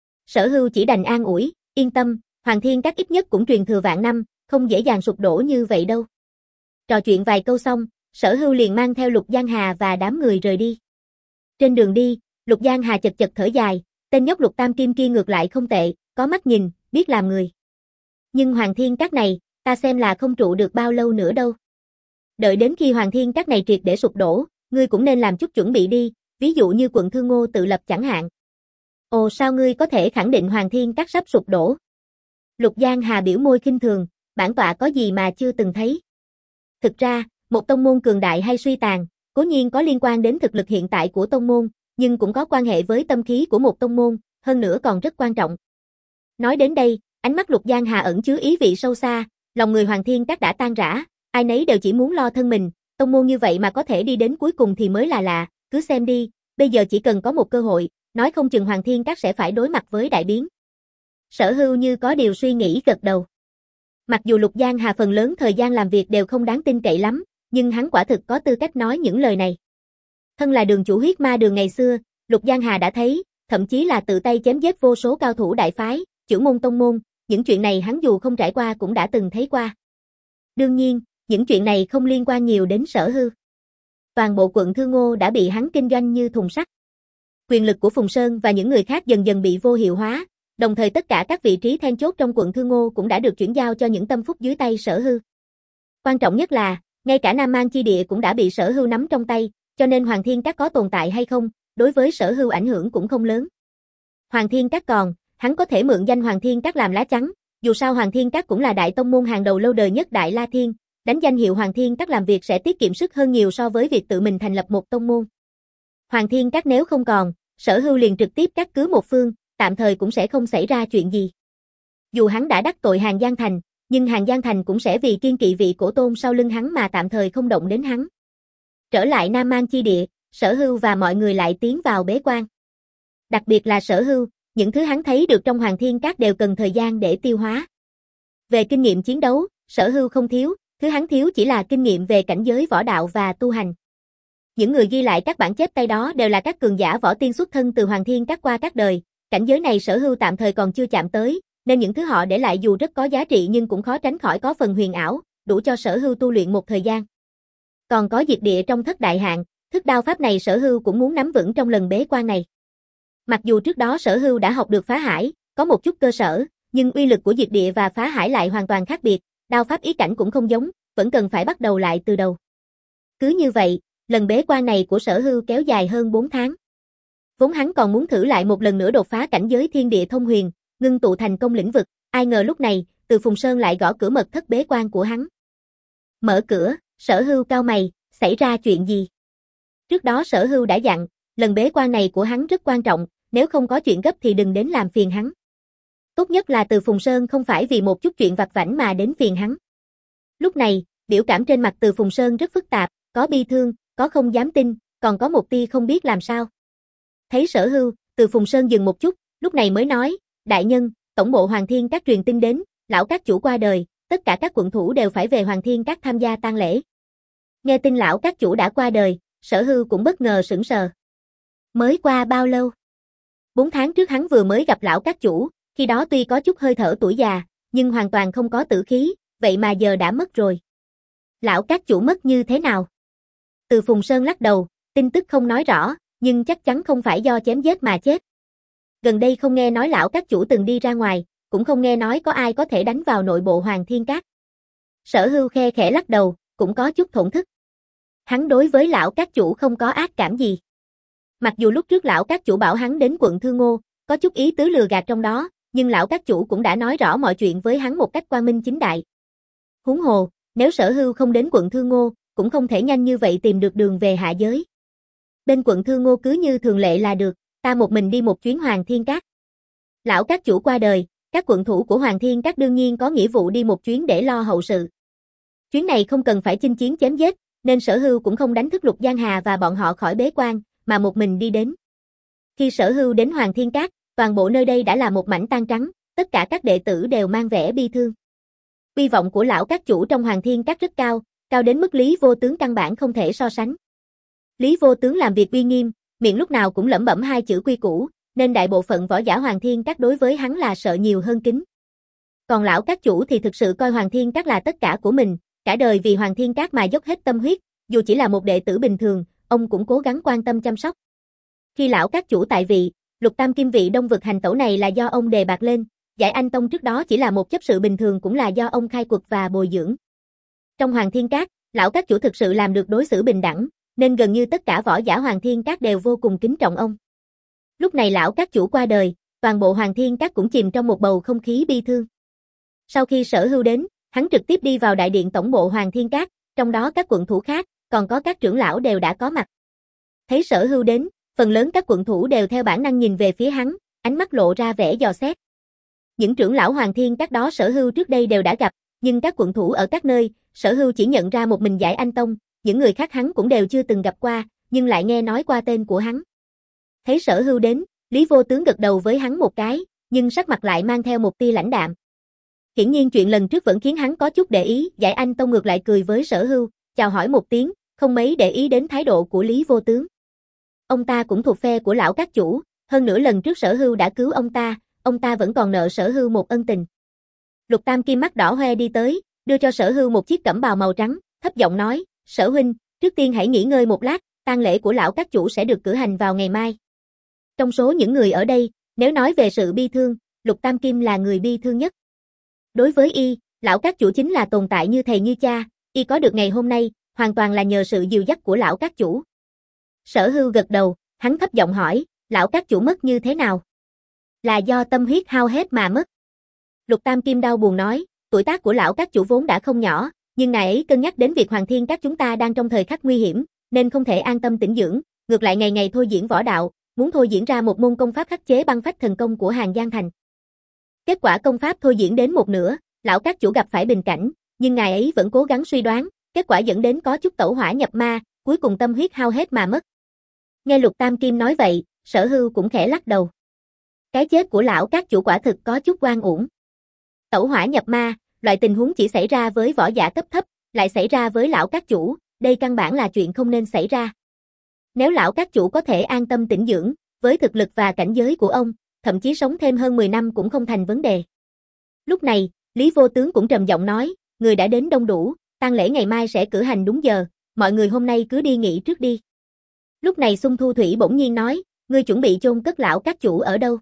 Sở Hưu chỉ đành an ủi, yên tâm, Hoàng Thiên Các ít nhất cũng truyền thừa vạn năm, không dễ dàng sụp đổ như vậy đâu. Trò chuyện vài câu xong, Sở Hưu liền mang theo Lục Giang Hà và đám người rời đi. Trên đường đi, Lục Giang Hà chật chật thở dài, tên nhóc Lục Tam Kim kia ngược lại không tệ, có mắt nhìn, biết làm người. Nhưng Hoàng Thiên Các này, ta xem là không trụ được bao lâu nữa đâu. Đợi đến khi Hoàng Thiên Các này triệt để sụp đổ, ngươi cũng nên làm chút chuẩn bị đi, ví dụ như quận Thương Ngô tự lập chẳng hạn. Ồ, sao ngươi có thể khẳng định Hoàng Thiên Các sắp sụp đổ? Lục Giang Hà biểu môi khinh thường, bản tọa có gì mà chưa từng thấy. Thực ra, một tông môn cường đại hay suy tàn, cố nhiên có liên quan đến thực lực hiện tại của tông môn, nhưng cũng có quan hệ với tâm khí của một tông môn, hơn nữa còn rất quan trọng. Nói đến đây, ánh mắt Lục Giang Hà ẩn chứa ý vị sâu xa, lòng người Hoàng Thiên Các đã tan rã, ai nấy đều chỉ muốn lo thân mình, Tông môn như vậy mà có thể đi đến cuối cùng thì mới là lạ, cứ xem đi, bây giờ chỉ cần có một cơ hội, nói không chừng Hoàng Thiên Các sẽ phải đối mặt với đại biến. Sở Hưu như có điều suy nghĩ gật đầu. Mặc dù Lục Giang Hà phần lớn thời gian làm việc đều không đáng tin cậy lắm, nhưng hắn quả thực có tư cách nói những lời này. Thân là đường chủ huyết ma đường ngày xưa, Lục Giang Hà đã thấy, thậm chí là tự tay chém giết vô số cao thủ đại phái, chưởng môn tông môn, những chuyện này hắn dù không trải qua cũng đã từng thấy qua. Đương nhiên, những chuyện này không liên quan nhiều đến Sở Hưu. Toàn bộ quận Thư Ngô đã bị hắn kinh doanh như thùng sắt. Quyền lực của Phùng Sơn và những người khác dần dần bị vô hiệu hóa, đồng thời tất cả các vị trí then chốt trong quận Thư Ngô cũng đã được chuyển giao cho những tâm phúc dưới tay Sở Hưu. Quan trọng nhất là, ngay cả Nam Mang chi địa cũng đã bị Sở Hưu nắm trong tay, cho nên Hoàng Thiên Các có tồn tại hay không, đối với Sở Hưu ảnh hưởng cũng không lớn. Hoàng Thiên Các còn, hắn có thể mượn danh Hoàng Thiên Các làm lá chắn, dù sao Hoàng Thiên Các cũng là đại tông môn hàng đầu lâu đời nhất Đại La Thiên, đánh danh hiệu Hoàng Thiên Các làm việc sẽ tiết kiệm sức hơn nhiều so với việc tự mình thành lập một tông môn. Hoàng Thiên Các nếu không còn, Sở Hưu liền trực tiếp cắt cứ một phương, tạm thời cũng sẽ không xảy ra chuyện gì. Dù hắn đã đắc tội Hàng Giang Thành, nhưng Hàng Giang Thành cũng sẽ vì kiên kỵ vị cổ tôn sau lưng hắn mà tạm thời không động đến hắn. Trở lại Nam Mang chi địa, Sở Hưu và mọi người lại tiến vào bế quan. Đặc biệt là Sở Hưu, những thứ hắn thấy được trong Hoàng Thiên Các đều cần thời gian để tiêu hóa. Về kinh nghiệm chiến đấu, Sở Hưu không thiếu, thứ hắn thiếu chỉ là kinh nghiệm về cảnh giới võ đạo và tu hành. Những người ghi lại các bản chép tay đó đều là các cường giả võ tiên xuất thân từ Hoàng Thiên Các qua các đời, cảnh giới này Sở Hưu tạm thời còn chưa chạm tới, nên những thứ họ để lại dù rất có giá trị nhưng cũng khó tránh khỏi có phần huyền ảo, đủ cho Sở Hưu tu luyện một thời gian. Còn có diệt địa trong thất đại hạn, thức đao pháp này Sở Hưu cũng muốn nắm vững trong lần bế quan này. Mặc dù trước đó Sở Hưu đã học được phá hải, có một chút cơ sở, nhưng uy lực của diệt địa và phá hải lại hoàn toàn khác biệt, đao pháp ý cảnh cũng không giống, vẫn cần phải bắt đầu lại từ đầu. Cứ như vậy, lần bế quan này của Sở Hưu kéo dài hơn bốn tháng. Vốn hắn còn muốn thử lại một lần nữa đột phá cảnh giới thiên địa thông huyền, ngưng tụ thành công lĩnh vực, ai ngờ lúc này, Từ Phùng Sơn lại gõ cửa mật thất bế quan của hắn. Mở cửa, Sở Hưu cau mày, xảy ra chuyện gì? Trước đó Sở Hưu đã dặn, lần bế quan này của hắn rất quan trọng, nếu không có chuyện gấp thì đừng đến làm phiền hắn. Tốt nhất là Từ Phùng Sơn không phải vì một chút chuyện vặt vãnh mà đến phiền hắn. Lúc này, biểu cảm trên mặt Từ Phùng Sơn rất phức tạp, có bi thương, có không dám tin, còn có một tia không biết làm sao. Thấy Sở Hưu, Từ Phùng Sơn dừng một chút, lúc này mới nói, đại nhân, tổng bộ Hoàng Thiên Các truyền tin đến, lão các chủ qua đời, tất cả các quận thủ đều phải về Hoàng Thiên Các tham gia tang lễ. Nghe tin lão các chủ đã qua đời, Sở Hưu cũng bất ngờ sững sờ. Mới qua bao lâu? Bốn tháng trước hắn vừa mới gặp lão các chủ, khi đó tuy có chút hơi thở tuổi già, nhưng hoàn toàn không có tử khí, vậy mà giờ đã mất rồi. Lão các chủ mất như thế nào? Từ Phùng Sơn lắc đầu, tin tức không nói rõ, nhưng chắc chắn không phải do chém giết mà chết. Gần đây không nghe nói lão các chủ từng đi ra ngoài, cũng không nghe nói có ai có thể đánh vào nội bộ Hoàng Thiên Các. Sở Hưu khe khẽ lắc đầu, cũng có chút thổn thức. Hắn đối với lão các chủ không có ác cảm gì. Mặc dù lúc trước lão các chủ bảo hắn đến quận Thư Ngô, có chút ý tứ lừa gạt trong đó, nhưng lão các chủ cũng đã nói rõ mọi chuyện với hắn một cách quang minh chính đại. Huống hồ, nếu Sở Hưu không đến quận Thư Ngô, cũng không thể nhanh như vậy tìm được đường về hạ giới. Bên quận Thư Ngô cứ như thường lệ là được, ta một mình đi một chuyến Hoàng Thiên Các. Lão các chủ qua đời, các quận thủ của Hoàng Thiên Các đương nhiên có nghĩa vụ đi một chuyến để lo hậu sự. Chuyến này không cần phải chinh chiến chém giết, nên Sở Hưu cũng không đánh thức Lục Giang Hà và bọn họ khỏi bế quan, mà một mình đi đến. Khi Sở Hưu đến Hoàng Thiên Các, toàn bộ nơi đây đã là một mảnh tan trắng, tất cả các đệ tử đều mang vẻ bi thương. Uy vọng của lão các chủ trong Hoàng Thiên Các rất cao, cao đến mức Lý Vô Tướng căn bản không thể so sánh. Lý Vô Tướng làm việc uy nghiêm, miệng lúc nào cũng lẩm bẩm hai chữ quy củ, nên đại bộ phận võ giả Hoàng Thiên Các đối với hắn là sợ nhiều hơn kính. Còn lão các chủ thì thực sự coi Hoàng Thiên Các là tất cả của mình, cả đời vì Hoàng Thiên Các mà dốc hết tâm huyết, dù chỉ là một đệ tử bình thường, ông cũng cố gắng quan tâm chăm sóc. Khi lão các chủ tại vị, Lục Tam Kim vị Đông vực hành tẩu này là do ông đề bạt lên, Giải Anh Tông trước đó chỉ là một chấp sự bình thường cũng là do ông khai quật và bồi dưỡng. Trong Hoàng Thiên Các, lão các chủ thực sự làm được đối xử bình đẳng, nên gần như tất cả võ giả Hoàng Thiên Các đều vô cùng kính trọng ông. Lúc này lão các chủ qua đời, toàn bộ Hoàng Thiên Các cũng chìm trong một bầu không khí bi thương. Sau khi Sở Hưu đến, hắn trực tiếp đi vào đại điện tổng bộ Hoàng Thiên Các, trong đó các quận thủ khác, còn có các trưởng lão đều đã có mặt. Thấy Sở Hưu đến, phần lớn các quận thủ đều theo bản năng nhìn về phía hắn, ánh mắt lộ ra vẻ dò xét. Những trưởng lão Hoàng Thiên Các đó Sở Hưu trước đây đều đã gặp, nhưng các quận thủ ở các nơi, Sở Hưu chỉ nhận ra một mình Giải Anh Tông, những người khác hắn cũng đều chưa từng gặp qua, nhưng lại nghe nói qua tên của hắn. Thấy Sở Hưu đến, Lý Vô Tướng gật đầu với hắn một cái, nhưng sắc mặt lại mang theo một tia lãnh đạm. Hiển nhiên chuyện lần trước vẫn khiến hắn có chút để ý, Giải Anh Tông ngược lại cười với Sở Hưu, chào hỏi một tiếng, không mấy để ý đến thái độ của Lý Vô Tướng. Ông ta cũng thuộc phe của lão các chủ, hơn nữa lần trước Sở Hưu đã cứu ông ta, ông ta vẫn còn nợ Sở Hưu một ân tình. Lục Tam Kim mắt đỏ hoe đi tới, đưa cho Sở Hưu một chiếc cẩm bào màu trắng, thấp giọng nói, Sở huynh, trước tiên hãy nghỉ ngơi một lát, tang lễ của lão các chủ sẽ được cử hành vào ngày mai. Trong số những người ở đây, nếu nói về sự bi thương, Lục Tam Kim là người bi thương nhất. Đối với y, lão các chủ chính là tồn tại như thầy như cha, y có được ngày hôm nay, hoàn toàn là nhờ sự dìu dắt của lão các chủ. Sở Hưu gật đầu, hắn thấp giọng hỏi, lão các chủ mất như thế nào? Là do tâm huyết hao hết mà mất. Lục Tam Kim đau buồn nói, tuổi tác của lão các chủ vốn đã không nhỏ, nhưng ngài ấy cân nhắc đến việc Hoàng Thiên các chúng ta đang trong thời khắc nguy hiểm, nên không thể an tâm tĩnh dưỡng, ngược lại ngày ngày thôi diễn võ đạo, muốn thôi diễn ra một môn công pháp khắc chế băng phách thần công của Hàng Giang Thành. Kết quả công pháp thôi diễn đến một nửa, lão các chủ gặp phải bình cảnh, nhưng ngài ấy vẫn cố gắng suy đoán, kết quả dẫn đến có chút tẩu hỏa nhập ma, cuối cùng tâm huyết hao hết mà mất. Nghe Lục Tam Kim nói vậy, Sở Hưu cũng khẽ lắc đầu. Cái chết của lão các chủ quả thực có chút oan uổng. Tẩu hỏa nhập ma, loại tình huống chỉ xảy ra với võ giả cấp thấp, lại xảy ra với lão các chủ, đây căn bản là chuyện không nên xảy ra. Nếu lão các chủ có thể an tâm tĩnh dưỡng, với thực lực và cảnh giới của ông, thậm chí sống thêm hơn mười năm cũng không thành vấn đề. Lúc này, Lý Vô Tướng cũng trầm giọng nói, người đã đến đông đủ, tang lễ ngày mai sẽ cử hành đúng giờ, mọi người hôm nay cứ đi nghỉ trước đi. Lúc này Xung Thu Thủy bỗng nhiên nói, ngươi chuẩn bị chôn cất lão các chủ ở đâu?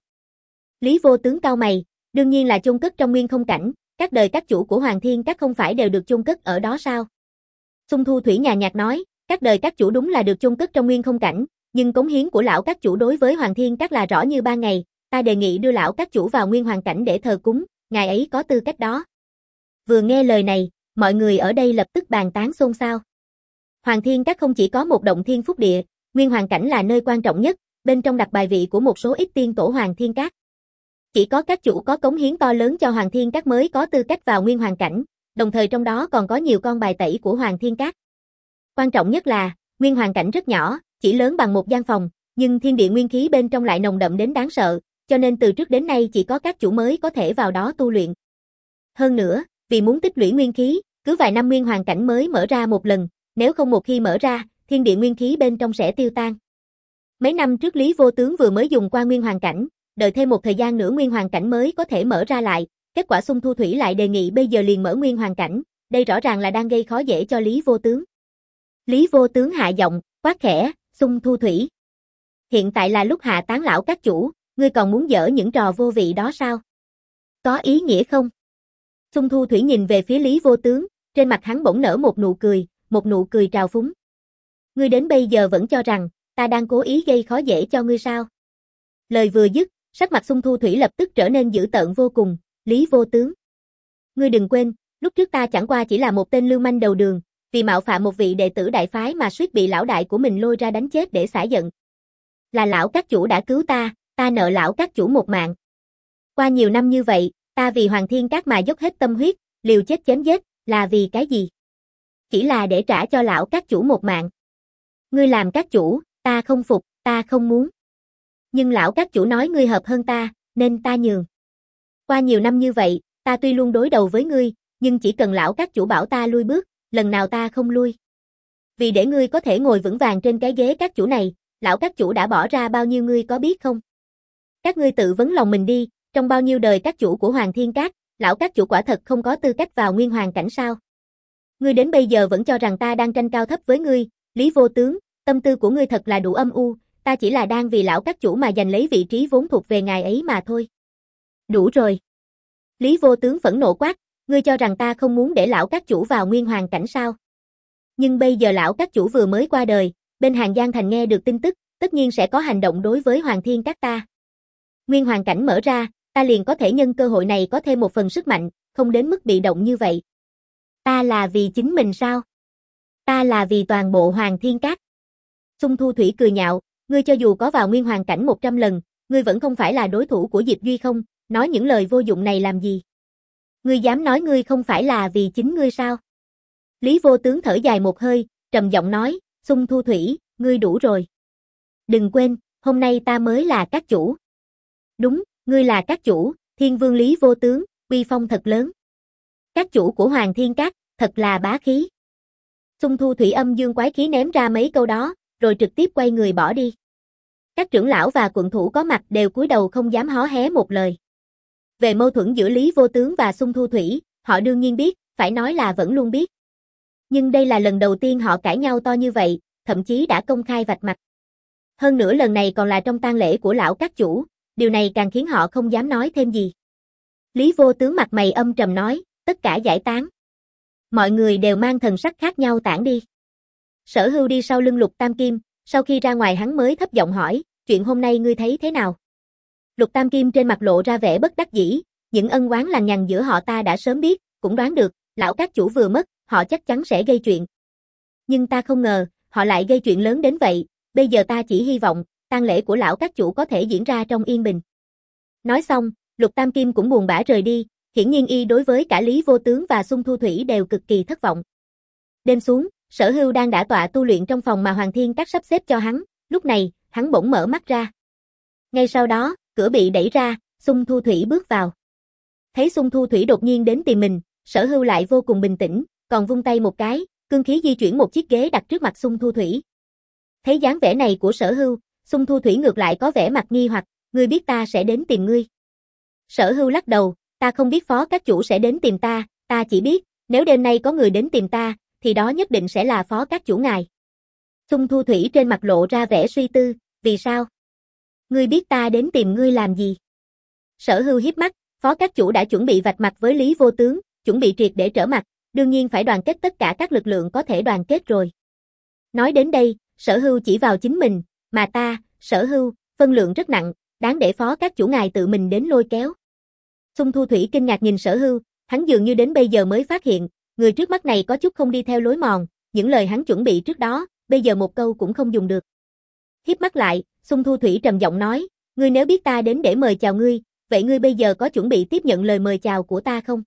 Lý Vô Tướng cau mày, đương nhiên là chôn cất trong Nguyên Không Cảnh, các đời các chủ của Hoàng Thiên các không phải đều được chôn cất ở đó sao? Xung Thu Thủy nhàn nhạt nói, các đời các chủ đúng là được chôn cất trong Nguyên Không Cảnh, nhưng cống hiến của lão các chủ đối với Hoàng Thiên các là rõ như ban ngày, ta đề nghị đưa lão các chủ vào Nguyên Hoàng Cảnh để thờ cúng, ngài ấy có tư cách đó. Vừa nghe lời này, mọi người ở đây lập tức bàn tán xôn xao. Hoàng Thiên các không chỉ có một động thiên phúc địa, Nguyên Hoàng Cảnh là nơi quan trọng nhất, bên trong đặt bài vị của một số ít tiên tổ Hoàng Thiên các. Chỉ có các chủ có cống hiến to lớn cho Hoàng Thiên các mới có tư cách vào Nguyên Hoàng Cảnh, đồng thời trong đó còn có nhiều con bài tẩy của Hoàng Thiên các. Quan trọng nhất là, Nguyên Hoàng Cảnh rất nhỏ, chỉ lớn bằng một gian phòng, nhưng thiên địa nguyên khí bên trong lại nồng đậm đến đáng sợ, cho nên từ trước đến nay chỉ có các chủ mới có thể vào đó tu luyện. Hơn nữa, vì muốn tích lũy nguyên khí, cứ vài năm Nguyên Hoàng Cảnh mới mở ra một lần, nếu không một khi mở ra, thiên địa nguyên khí bên trong sẽ tiêu tan. Mấy năm trước Lý Vô Tướng vừa mới dùng qua Nguyên Hoàng Cảnh, đợi thêm một thời gian nữa Nguyên Hoàng Cảnh mới có thể mở ra lại, kết quả Xung Thu Thủy lại đề nghị bây giờ liền mở Nguyên Hoàng Cảnh, đây rõ ràng là đang gây khó dễ cho Lý Vô Tướng. Lý Vô Tướng hạ giọng, quát khẽ, Xung Thu Thủy. Hiện tại là lúc hạ tán lão các chủ, ngươi còn muốn dở những trò vô vị đó sao? Có ý nghĩa không? Xung Thu Thủy nhìn về phía Lý Vô Tướng, trên mặt hắn bỗng nở một nụ cười, một nụ cười trào phúng. Ngươi đến bây giờ vẫn cho rằng, ta đang cố ý gây khó dễ cho ngươi sao? Lời vừa dứt, sắc mặt Xung Thu Thủy lập tức trở nên dữ tợn vô cùng, Lý Vô Tướng. Ngươi đừng quên, lúc trước ta chẳng qua chỉ là một tên lưu manh đầu đường, vì mạo phạm một vị đệ tử đại phái mà suýt bị lão đại của mình lôi ra đánh chết để xả giận. Là lão các chủ đã cứu ta, ta nợ lão các chủ một mạng. Qua nhiều năm như vậy, ta vì Hoàng Thiên các mà dốc hết tâm huyết, liều chết chém giết, là vì cái gì? Chỉ là để trả cho lão các chủ một mạng. Ngươi làm các chủ, ta không phục, ta không muốn. Nhưng lão các chủ nói ngươi hợp hơn ta, nên ta nhường. Qua nhiều năm như vậy, ta tuy luôn đối đầu với ngươi, nhưng chỉ cần lão các chủ bảo ta lui bước, lần nào ta không lui. Vì để ngươi có thể ngồi vững vàng trên cái ghế các chủ này, lão các chủ đã bỏ ra bao nhiêu ngươi có biết không? Các ngươi tự vấn lòng mình đi, trong bao nhiêu đời các chủ của Hoàng Thiên các, lão các chủ quả thật không có tư cách vào Nguyên Hoàng Cảnh sao? Ngươi đến bây giờ vẫn cho rằng ta đang tranh cao thấp với ngươi, Lý Vô Tướng, tâm tư của ngươi thật là đủ âm u, ta chỉ là đang vì lão các chủ mà giành lấy vị trí vốn thuộc về ngài ấy mà thôi. Đủ rồi. Lý Vô Tướng phẫn nộ quát, ngươi cho rằng ta không muốn để lão các chủ vào Nguyên Hoàng Cảnh sao? Nhưng bây giờ lão các chủ vừa mới qua đời, bên Hàng Giang Thành nghe được tin tức, tất nhiên sẽ có hành động đối với Hoàng Thiên các ta. Nguyên Hoàng Cảnh mở ra, ta liền có thể nhân cơ hội này có thêm một phần sức mạnh, không đến mức bị động như vậy. Ta là vì chính mình sao? Ta là vì toàn bộ Hoàng Thiên các. Xung Thu Thủy cười nhạo, ngươi cho dù có vào Nguyên Hoàng Cảnh một trăm lần, ngươi vẫn không phải là đối thủ của Diệp Duy không, nói những lời vô dụng này làm gì? Ngươi dám nói ngươi không phải là vì chính ngươi sao? Lý Vô Tướng thở dài một hơi, trầm giọng nói, Xung Thu Thủy, ngươi đủ rồi. Đừng quên, hôm nay ta mới là các chủ. Đúng, ngươi là các chủ, Thiên Vương Lý Vô Tướng, uy phong thật lớn. Các chủ của Hoàng Thiên Các, thật là bá khí. Xung Thu Thủy âm dương quái khí ném ra mấy câu đó, rồi trực tiếp quay người bỏ đi. Các trưởng lão và quận thủ có mặt đều cúi đầu không dám hó hé một lời. Về mâu thuẫn giữa Lý Vô Tướng và Xung Thu Thủy, họ đương nhiên biết, phải nói là vẫn luôn biết. Nhưng đây là lần đầu tiên họ cãi nhau to như vậy, thậm chí đã công khai vạch mặt. Hơn nữa lần này còn là trong tang lễ của lão các chủ, điều này càng khiến họ không dám nói thêm gì. Lý Vô Tướng mặt mày âm trầm nói, tất cả giải tán. Mọi người đều mang thần sắc khác nhau tản đi. Sở Hưu đi sau lưng Lục Tam Kim, sau khi ra ngoài hắn mới thấp giọng hỏi, chuyện hôm nay ngươi thấy thế nào? Lục Tam Kim trên mặt lộ ra vẻ bất đắc dĩ, những ân oán lằng nhằng giữa họ ta đã sớm biết, cũng đoán được, lão các chủ vừa mất, họ chắc chắn sẽ gây chuyện. Nhưng ta không ngờ, họ lại gây chuyện lớn đến vậy, bây giờ ta chỉ hy vọng, tang lễ của lão các chủ có thể diễn ra trong yên bình. Nói xong, Lục Tam Kim cũng buồn bã rời đi, hiển nhiên y đối với cả Lý Vô Tướng và Xung Thu Thủy đều cực kỳ thất vọng. Đêm xuống, Sở Hưu đang đả tọa tu luyện trong phòng mà Hoàng Thiên Các sắp xếp cho hắn, lúc này, hắn bỗng mở mắt ra. Ngay sau đó, cửa bị đẩy ra, Xung Thu Thủy bước vào. Thấy Xung Thu Thủy đột nhiên đến tìm mình, Sở Hưu lại vô cùng bình tĩnh, còn vung tay một cái, cương khí di chuyển một chiếc ghế đặt trước mặt Xung Thu Thủy. Thấy dáng vẻ này của Sở Hưu, Xung Thu Thủy ngược lại có vẻ mặt nghi hoặc, ngươi biết ta sẽ đến tìm ngươi. Sở Hưu lắc đầu, ta không biết phó các chủ sẽ đến tìm ta, ta chỉ biết, nếu đêm nay có người đến tìm ta, thì đó nhất định sẽ là phó các chủ ngài. Xung Thu Thủy trên mặt lộ ra vẻ suy tư, vì sao? Ngươi biết ta đến tìm ngươi làm gì? Sở Hưu hiếp mắt, phó các chủ đã chuẩn bị vạch mặt với Lý Vô Tướng, chuẩn bị triệt để trở mặt, đương nhiên phải đoàn kết tất cả các lực lượng có thể đoàn kết rồi. Nói đến đây, Sở Hưu chỉ vào chính mình, mà ta, Sở Hưu, phân lượng rất nặng, đáng để phó các chủ ngài tự mình đến lôi kéo. Xung Thu Thủy kinh ngạc nhìn Sở Hưu, hắn dường như đến bây giờ mới phát hiện, người trước mắt này có chút không đi theo lối mòn, những lời hắn chuẩn bị trước đó, bây giờ một câu cũng không dùng được. Hiếp mắt lại, Xung Thu Thủy trầm giọng nói, ngươi nếu biết ta đến để mời chào ngươi, vậy ngươi bây giờ có chuẩn bị tiếp nhận lời mời chào của ta không?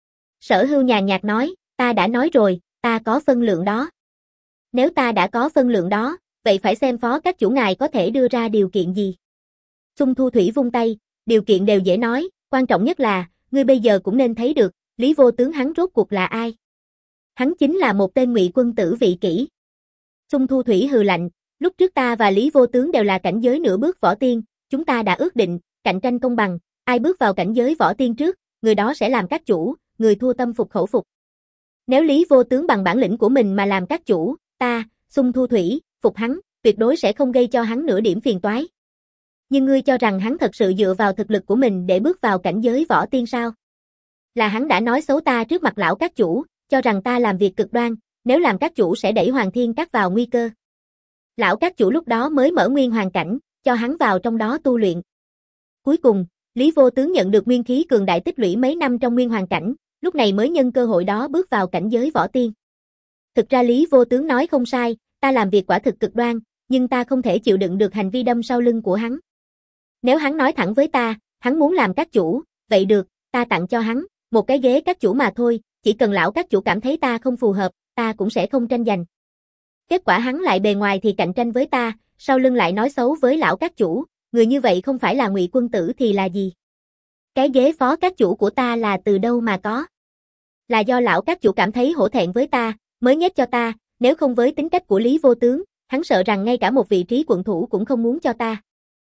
Sở Hưu nhàn nhạt nói, ta đã nói rồi, ta có phân lượng đó. Nếu ta đã có phân lượng đó, vậy phải xem phó các chủ ngài có thể đưa ra điều kiện gì. Xung Thu Thủy vung tay, điều kiện đều dễ nói, quan trọng nhất là, ngươi bây giờ cũng nên thấy được, Lý Vô Tướng hắn rốt cuộc là ai. Hắn chính là một tên ngụy quân tử vị kỷ. Xung Thu Thủy hừ lạnh, lúc trước ta và Lý Vô Tướng đều là cảnh giới nửa bước võ tiên, chúng ta đã ước định, cạnh tranh công bằng, ai bước vào cảnh giới võ tiên trước, người đó sẽ làm các chủ, người thua tâm phục khẩu phục. Nếu Lý Vô Tướng bằng bản lĩnh của mình mà làm các chủ, ta, Xung Thu Thủy, phục hắn, tuyệt đối sẽ không gây cho hắn nửa điểm phiền toái. Nhưng ngươi cho rằng hắn thật sự dựa vào thực lực của mình để bước vào cảnh giới võ tiên sao? Là hắn đã nói xấu ta trước mặt lão các chủ, cho rằng ta làm việc cực đoan, nếu làm các chủ sẽ đẩy Hoàng Thiên Các vào nguy cơ. Lão các chủ lúc đó mới mở nguyên hoàn cảnh, cho hắn vào trong đó tu luyện. Cuối cùng, Lý Vô Tướng nhận được nguyên khí cường đại tích lũy mấy năm trong nguyên hoàn cảnh, lúc này mới nhân cơ hội đó bước vào cảnh giới võ tiên. Thực ra Lý Vô Tướng nói không sai, ta làm việc quả thực cực đoan, nhưng ta không thể chịu đựng được hành vi đâm sau lưng của hắn. Nếu hắn nói thẳng với ta, hắn muốn làm các chủ, vậy được, ta tặng cho hắn, một cái ghế các chủ mà thôi, chỉ cần lão các chủ cảm thấy ta không phù hợp, ta cũng sẽ không tranh giành. Kết quả hắn lại bề ngoài thì cạnh tranh với ta, sau lưng lại nói xấu với lão các chủ, người như vậy không phải là ngụy quân tử thì là gì? Cái ghế phó các chủ của ta là từ đâu mà có? Là do lão các chủ cảm thấy hổ thẹn với ta, mới nhét cho ta, nếu không với tính cách của Lý Vô Tướng, hắn sợ rằng ngay cả một vị trí quận thủ cũng không muốn cho ta.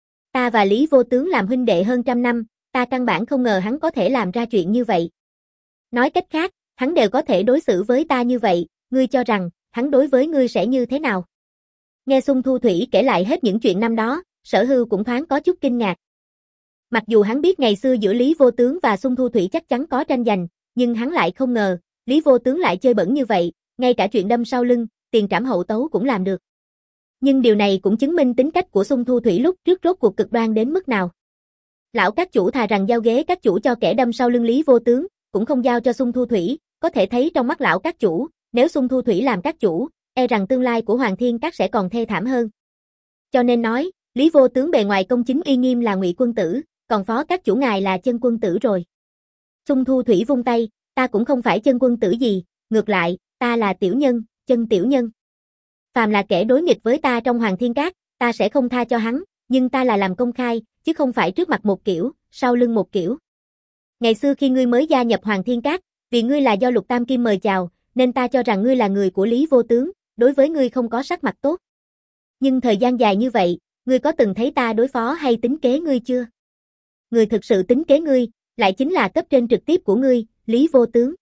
Ta và Lý Vô Tướng làm huynh đệ hơn trăm năm, ta căn bản không ngờ hắn có thể làm ra chuyện như vậy. Nói cách khác, hắn đều có thể đối xử với ta như vậy, ngươi cho rằng, hắn đối với ngươi sẽ như thế nào? Nghe Xung Thu Thủy kể lại hết những chuyện năm đó, Sở Hưu cũng thoáng có chút kinh ngạc. Mặc dù hắn biết ngày xưa giữa Lý Vô Tướng và Xung Thu Thủy chắc chắn có tranh giành, nhưng hắn lại không ngờ, Lý Vô Tướng lại chơi bẩn như vậy, ngay cả chuyện đâm sau lưng, tiền trảm hậu tấu cũng làm được. Nhưng điều này cũng chứng minh tính cách của Xung Thu Thủy lúc trước rốt cuộc cực đoan đến mức nào. Lão các chủ thà rằng giao ghế các chủ cho kẻ đâm sau lưng Lý Vô Tướng, cũng không giao cho Xung Thu Thủy, có thể thấy trong mắt lão các chủ, nếu Xung Thu Thủy làm các chủ, e rằng tương lai của Hoàng Thiên Các sẽ còn thê thảm hơn. Cho nên nói, Lý Vô Tướng bề ngoài công chính uy nghiêm là ngụy quân tử, còn phó các chủ ngài là chân quân tử rồi. Xung Thu Thủy vung tay, ta cũng không phải chân quân tử gì, ngược lại, ta là tiểu nhân, chân tiểu nhân. Phàm là kẻ đối nghịch với ta trong Hoàng Thiên Các, ta sẽ không tha cho hắn, nhưng ta là làm công khai, chứ không phải trước mặt một kiểu, sau lưng một kiểu. Ngày xưa khi ngươi mới gia nhập Hoàng Thiên Các, vì ngươi là do Lục Tam Kim mời chào, nên ta cho rằng ngươi là người của Lý Vô Tướng, đối với ngươi không có sắc mặt tốt. Nhưng thời gian dài như vậy, ngươi có từng thấy ta đối phó hay tính kế ngươi chưa? Người thực sự tính kế ngươi, lại chính là cấp trên trực tiếp của ngươi, Lý Vô Tướng.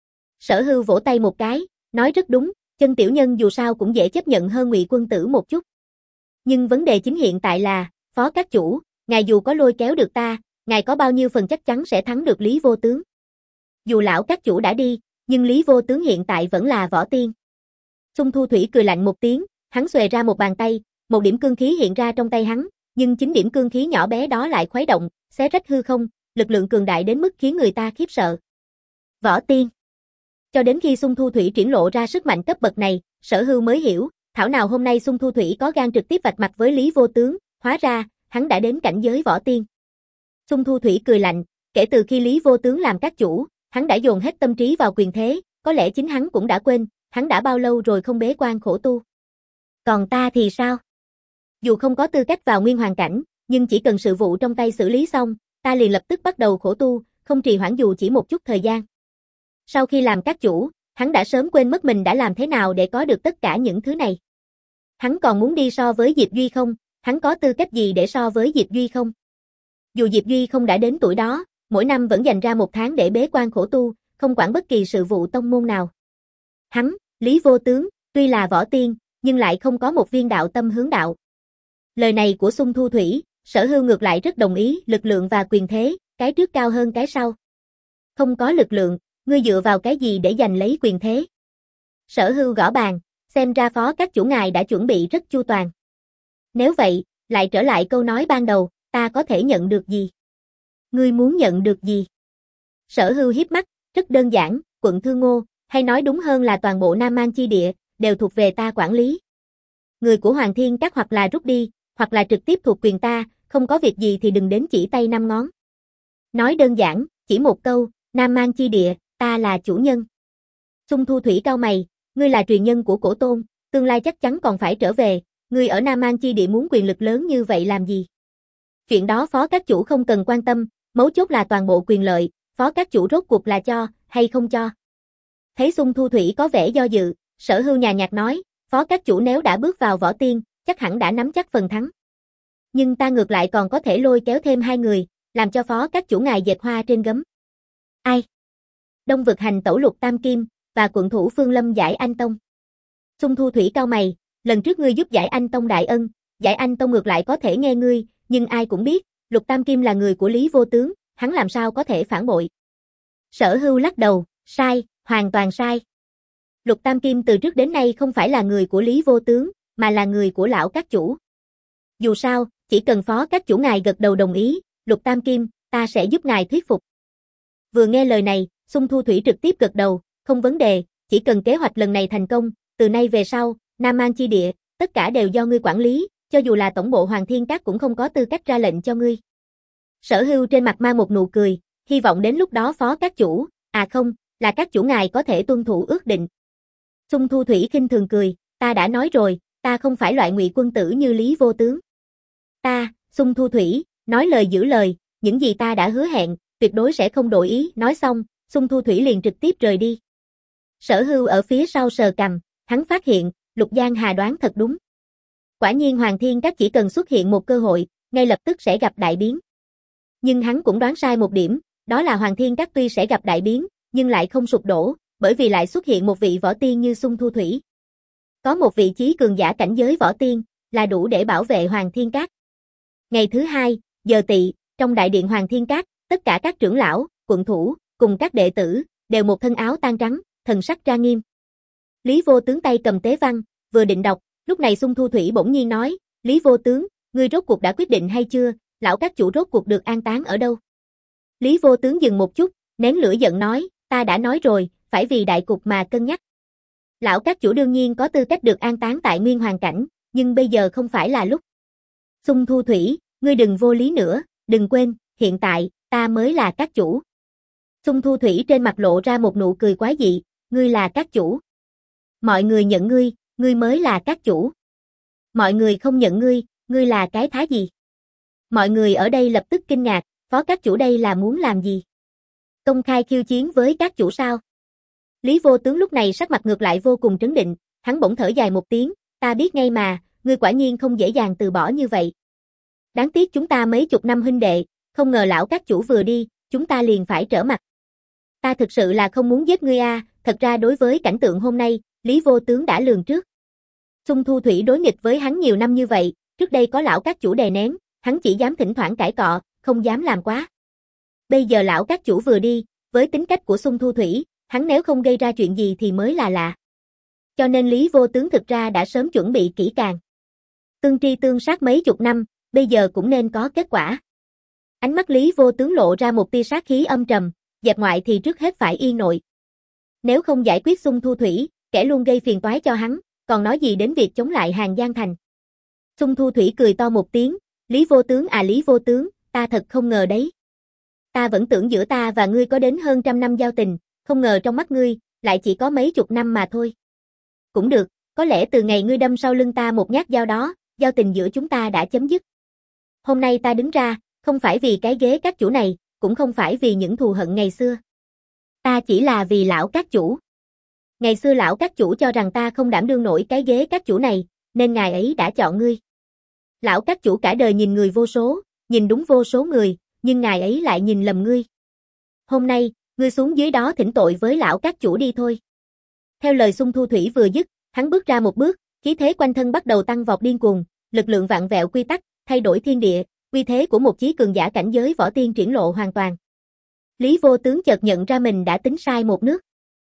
Sở Hưu vỗ tay một cái, nói rất đúng, Chân tiểu nhân dù sao cũng dễ chấp nhận hơn Ngụy Quân Tử một chút. Nhưng vấn đề chính hiện tại là, Phó các chủ, ngài dù có lôi kéo được ta, ngài có bao nhiêu phần chắc chắn sẽ thắng được Lý Vô Tướng? Dù lão các chủ đã đi, nhưng Lý Vô Tướng hiện tại vẫn là võ tiên. Xung Thu Thủy cười lạnh một tiếng, hắn xuề ra một bàn tay, một điểm cương khí hiện ra trong tay hắn, nhưng chính điểm cương khí nhỏ bé đó lại khuấy động, xé rách hư không, lực lượng cường đại đến mức khiến người ta khiếp sợ. Võ tiên. Cho đến khi Xung Thu Thủy triển lộ ra sức mạnh cấp bậc này, Sở Hưu mới hiểu, thảo nào hôm nay Xung Thu Thủy có gan trực tiếp vạch mặt với Lý Vô Tướng, hóa ra, hắn đã đến cảnh giới võ tiên. Xung Thu Thủy cười lạnh, kể từ khi Lý Vô Tướng làm các chủ, hắn đã dồn hết tâm trí vào quyền thế, có lẽ chính hắn cũng đã quên, hắn đã bao lâu rồi không bế quan khổ tu. Còn ta thì sao? Dù không có tư cách vào nguyên hoàn cảnh, nhưng chỉ cần sự vụ trong tay xử lý xong, ta liền lập tức bắt đầu khổ tu, không trì hoãn dù chỉ một chút thời gian. Sau khi làm các chủ, hắn đã sớm quên mất mình đã làm thế nào để có được tất cả những thứ này. Hắn còn muốn đi so với Diệp Duy không? Hắn có tư cách gì để so với Diệp Duy không? Dù Diệp Duy không đã đến tuổi đó, mỗi năm vẫn dành ra một tháng để bế quan khổ tu, không quản bất kỳ sự vụ tông môn nào. Hắn, Lý Vô Tướng, tuy là võ tiên, nhưng lại không có một viên đạo tâm hướng đạo. Lời này của Xung Thu Thủy, Sở Hưu ngược lại rất đồng ý, lực lượng và quyền thế, cái trước cao hơn cái sau. Không có lực lượng, ngươi dựa vào cái gì để giành lấy quyền thế? Sở Hưu gõ bàn, xem ra Phó các chủ ngài đã chuẩn bị rất chu toàn. Nếu vậy, lại trở lại câu nói ban đầu, ta có thể nhận được gì? Ngươi muốn nhận được gì? Sở Hưu hiếp mắt, rất đơn giản, quận Thư Ngô, hay nói đúng hơn là toàn bộ Nam Mang chi địa, đều thuộc về ta quản lý. Người của Hoàng Thiên Các hoặc là rút đi, hoặc là trực tiếp thuộc quyền ta, không có việc gì thì đừng đến chỉ tay năm ngón. Nói đơn giản, chỉ một câu, Nam Mang chi địa, ta là chủ nhân. Xung Thu Thủy cau mày, ngươi là truyền nhân của Cổ Tôn, tương lai chắc chắn còn phải trở về, ngươi ở Nam Mang chi địa muốn quyền lực lớn như vậy làm gì? Chuyện đó Phó các chủ không cần quan tâm, mấu chốt là toàn bộ quyền lợi, Phó các chủ rốt cuộc là cho, hay không cho? Thấy Xung Thu Thủy có vẻ do dự, Sở Hưu nhàn nhạt nói, Phó các chủ nếu đã bước vào võ tiên, chắc hẳn đã nắm chắc phần thắng. Nhưng ta ngược lại còn có thể lôi kéo thêm hai người, làm cho Phó các chủ ngài dệt hoa trên gấm. Ai? Đông vực hành tẩu Lục Tam Kim, và quận thủ Phương Lâm Giải Anh Tông. Xung Thu Thủy cau mày, lần trước ngươi giúp Giải Anh Tông đại ân, Giải Anh Tông ngược lại có thể nghe ngươi, nhưng ai cũng biết, Lục Tam Kim là người của Lý Vô Tướng, hắn làm sao có thể phản bội. Sở Hưu lắc đầu, sai, hoàn toàn sai. Lục Tam Kim từ trước đến nay không phải là người của Lý Vô Tướng, mà là người của lão các chủ. Dù sao, chỉ cần Phó các chủ ngài gật đầu đồng ý, Lục Tam Kim, ta sẽ giúp ngài thuyết phục. Vừa nghe lời này, Xung Thu Thủy trực tiếp gật đầu, không vấn đề, chỉ cần kế hoạch lần này thành công, từ nay về sau, Nam Mang chi địa, tất cả đều do ngươi quản lý, cho dù là tổng bộ Hoàng Thiên Các cũng không có tư cách ra lệnh cho ngươi. Sở Hưu trên mặt mang một nụ cười, hy vọng đến lúc đó Phó các chủ, à không, là các chủ ngài có thể tuân thủ ước định. Xung Thu Thủy khinh thường cười, ta đã nói rồi, ta không phải loại Ngụy Quân Tử như Lý Vô Tướng. Ta, Xung Thu Thủy, nói lời giữ lời, những gì ta đã hứa hẹn, tuyệt đối sẽ không đổi ý, nói xong, Xung Thu Thủy liền trực tiếp rời đi. Sở Hưu ở phía sau sờ cằm, hắn phát hiện, Lục Giang Hà đoán thật đúng. Quả nhiên Hoàng Thiên Các chỉ cần xuất hiện một cơ hội, ngay lập tức sẽ gặp đại biến. Nhưng hắn cũng đoán sai một điểm, đó là Hoàng Thiên Các tuy sẽ gặp đại biến, nhưng lại không sụp đổ, bởi vì lại xuất hiện một vị võ tiên như Xung Thu Thủy. Có một vị trí cường giả cảnh giới võ tiên, là đủ để bảo vệ Hoàng Thiên Các. Ngày thứ hai, giờ tỵ, trong đại điện Hoàng Thiên Các, tất cả các trưởng lão, quận thủ, cùng các đệ tử, đều một thân áo tang trắng, thần sắc trang nghiêm. Lý Vô Tướng tay cầm tế văn, vừa định đọc, lúc này Xung Thu Thủy bỗng nhiên nói, Lý Vô Tướng, ngươi rốt cuộc đã quyết định hay chưa, lão các chủ rốt cuộc được an táng ở đâu? Lý Vô Tướng dừng một chút, nén lửa giận nói, ta đã nói rồi, phải vì đại cục mà cân nhắc. Lão các chủ đương nhiên có tư cách được an táng tại nguyên hoàn cảnh, nhưng bây giờ không phải là lúc. Xung Thu Thủy, ngươi đừng vô lý nữa, đừng quên, hiện tại, ta mới là các chủ. Xung Thu Thủy trên mặt lộ ra một nụ cười quái dị, ngươi là các chủ. Mọi người nhận ngươi, ngươi mới là các chủ. Mọi người không nhận ngươi, ngươi là cái thá gì? Mọi người ở đây lập tức kinh ngạc, phó các chủ đây là muốn làm gì? Công khai khiêu chiến với các chủ sao? Lý Vô Tướng lúc này sắc mặt ngược lại vô cùng trấn định, hắn bỗng thở dài một tiếng, ta biết ngay mà, ngươi quả nhiên không dễ dàng từ bỏ như vậy. Đáng tiếc chúng ta mấy chục năm huynh đệ, không ngờ lão các chủ vừa đi, chúng ta liền phải trở mặt. Ta thực sự là không muốn giết ngươi a, à, thật ra đối với cảnh tượng hôm nay, Lý Vô Tướng đã lường trước. Xung Thu Thủy đối nghịch với hắn nhiều năm như vậy, trước đây có lão các chủ đè nén, hắn chỉ dám thỉnh thoảng cãi cọ, không dám làm quá. Bây giờ lão các chủ vừa đi, với tính cách của Xung Thu Thủy, hắn nếu không gây ra chuyện gì thì mới là lạ. Cho nên Lý Vô Tướng thực ra đã sớm chuẩn bị kỹ càng. Tương tri tương sát mấy chục năm, bây giờ cũng nên có kết quả. Ánh mắt Lý Vô Tướng lộ ra một tia sát khí âm trầm, dẹp ngoại thì trước hết phải yên nội. Nếu không giải quyết Xung Thu Thủy, kẻ luôn gây phiền toái cho hắn, còn nói gì đến việc chống lại Hàng Giang Thành. Xung Thu Thủy cười to một tiếng, Lý Vô Tướng à Lý Vô Tướng, ta thật không ngờ đấy. Ta vẫn tưởng giữa ta và ngươi có đến hơn trăm năm giao tình, không ngờ trong mắt ngươi, lại chỉ có mấy chục năm mà thôi. Cũng được, có lẽ từ ngày ngươi đâm sau lưng ta một nhát dao đó, giao tình giữa chúng ta đã chấm dứt. Hôm nay ta đứng ra, không phải vì cái ghế các chủ này, cũng không phải vì những thù hận ngày xưa. Ta chỉ là vì lão các chủ. Ngày xưa lão các chủ cho rằng ta không đảm đương nổi cái ghế các chủ này, nên ngài ấy đã chọn ngươi. Lão các chủ cả đời nhìn người vô số, nhìn đúng vô số người, nhưng ngài ấy lại nhìn lầm ngươi. Hôm nay, ngươi xuống dưới đó thỉnh tội với lão các chủ đi thôi. Theo lời Xung Thu Thủy vừa dứt, hắn bước ra một bước, khí thế quanh thân bắt đầu tăng vọt điên cuồng, lực lượng vạn vẹo quy tắc, thay đổi thiên địa, uy thế của một chí cường giả cảnh giới võ tiên triển lộ hoàn toàn. Lý Vô Tướng chợt nhận ra mình đã tính sai một nước.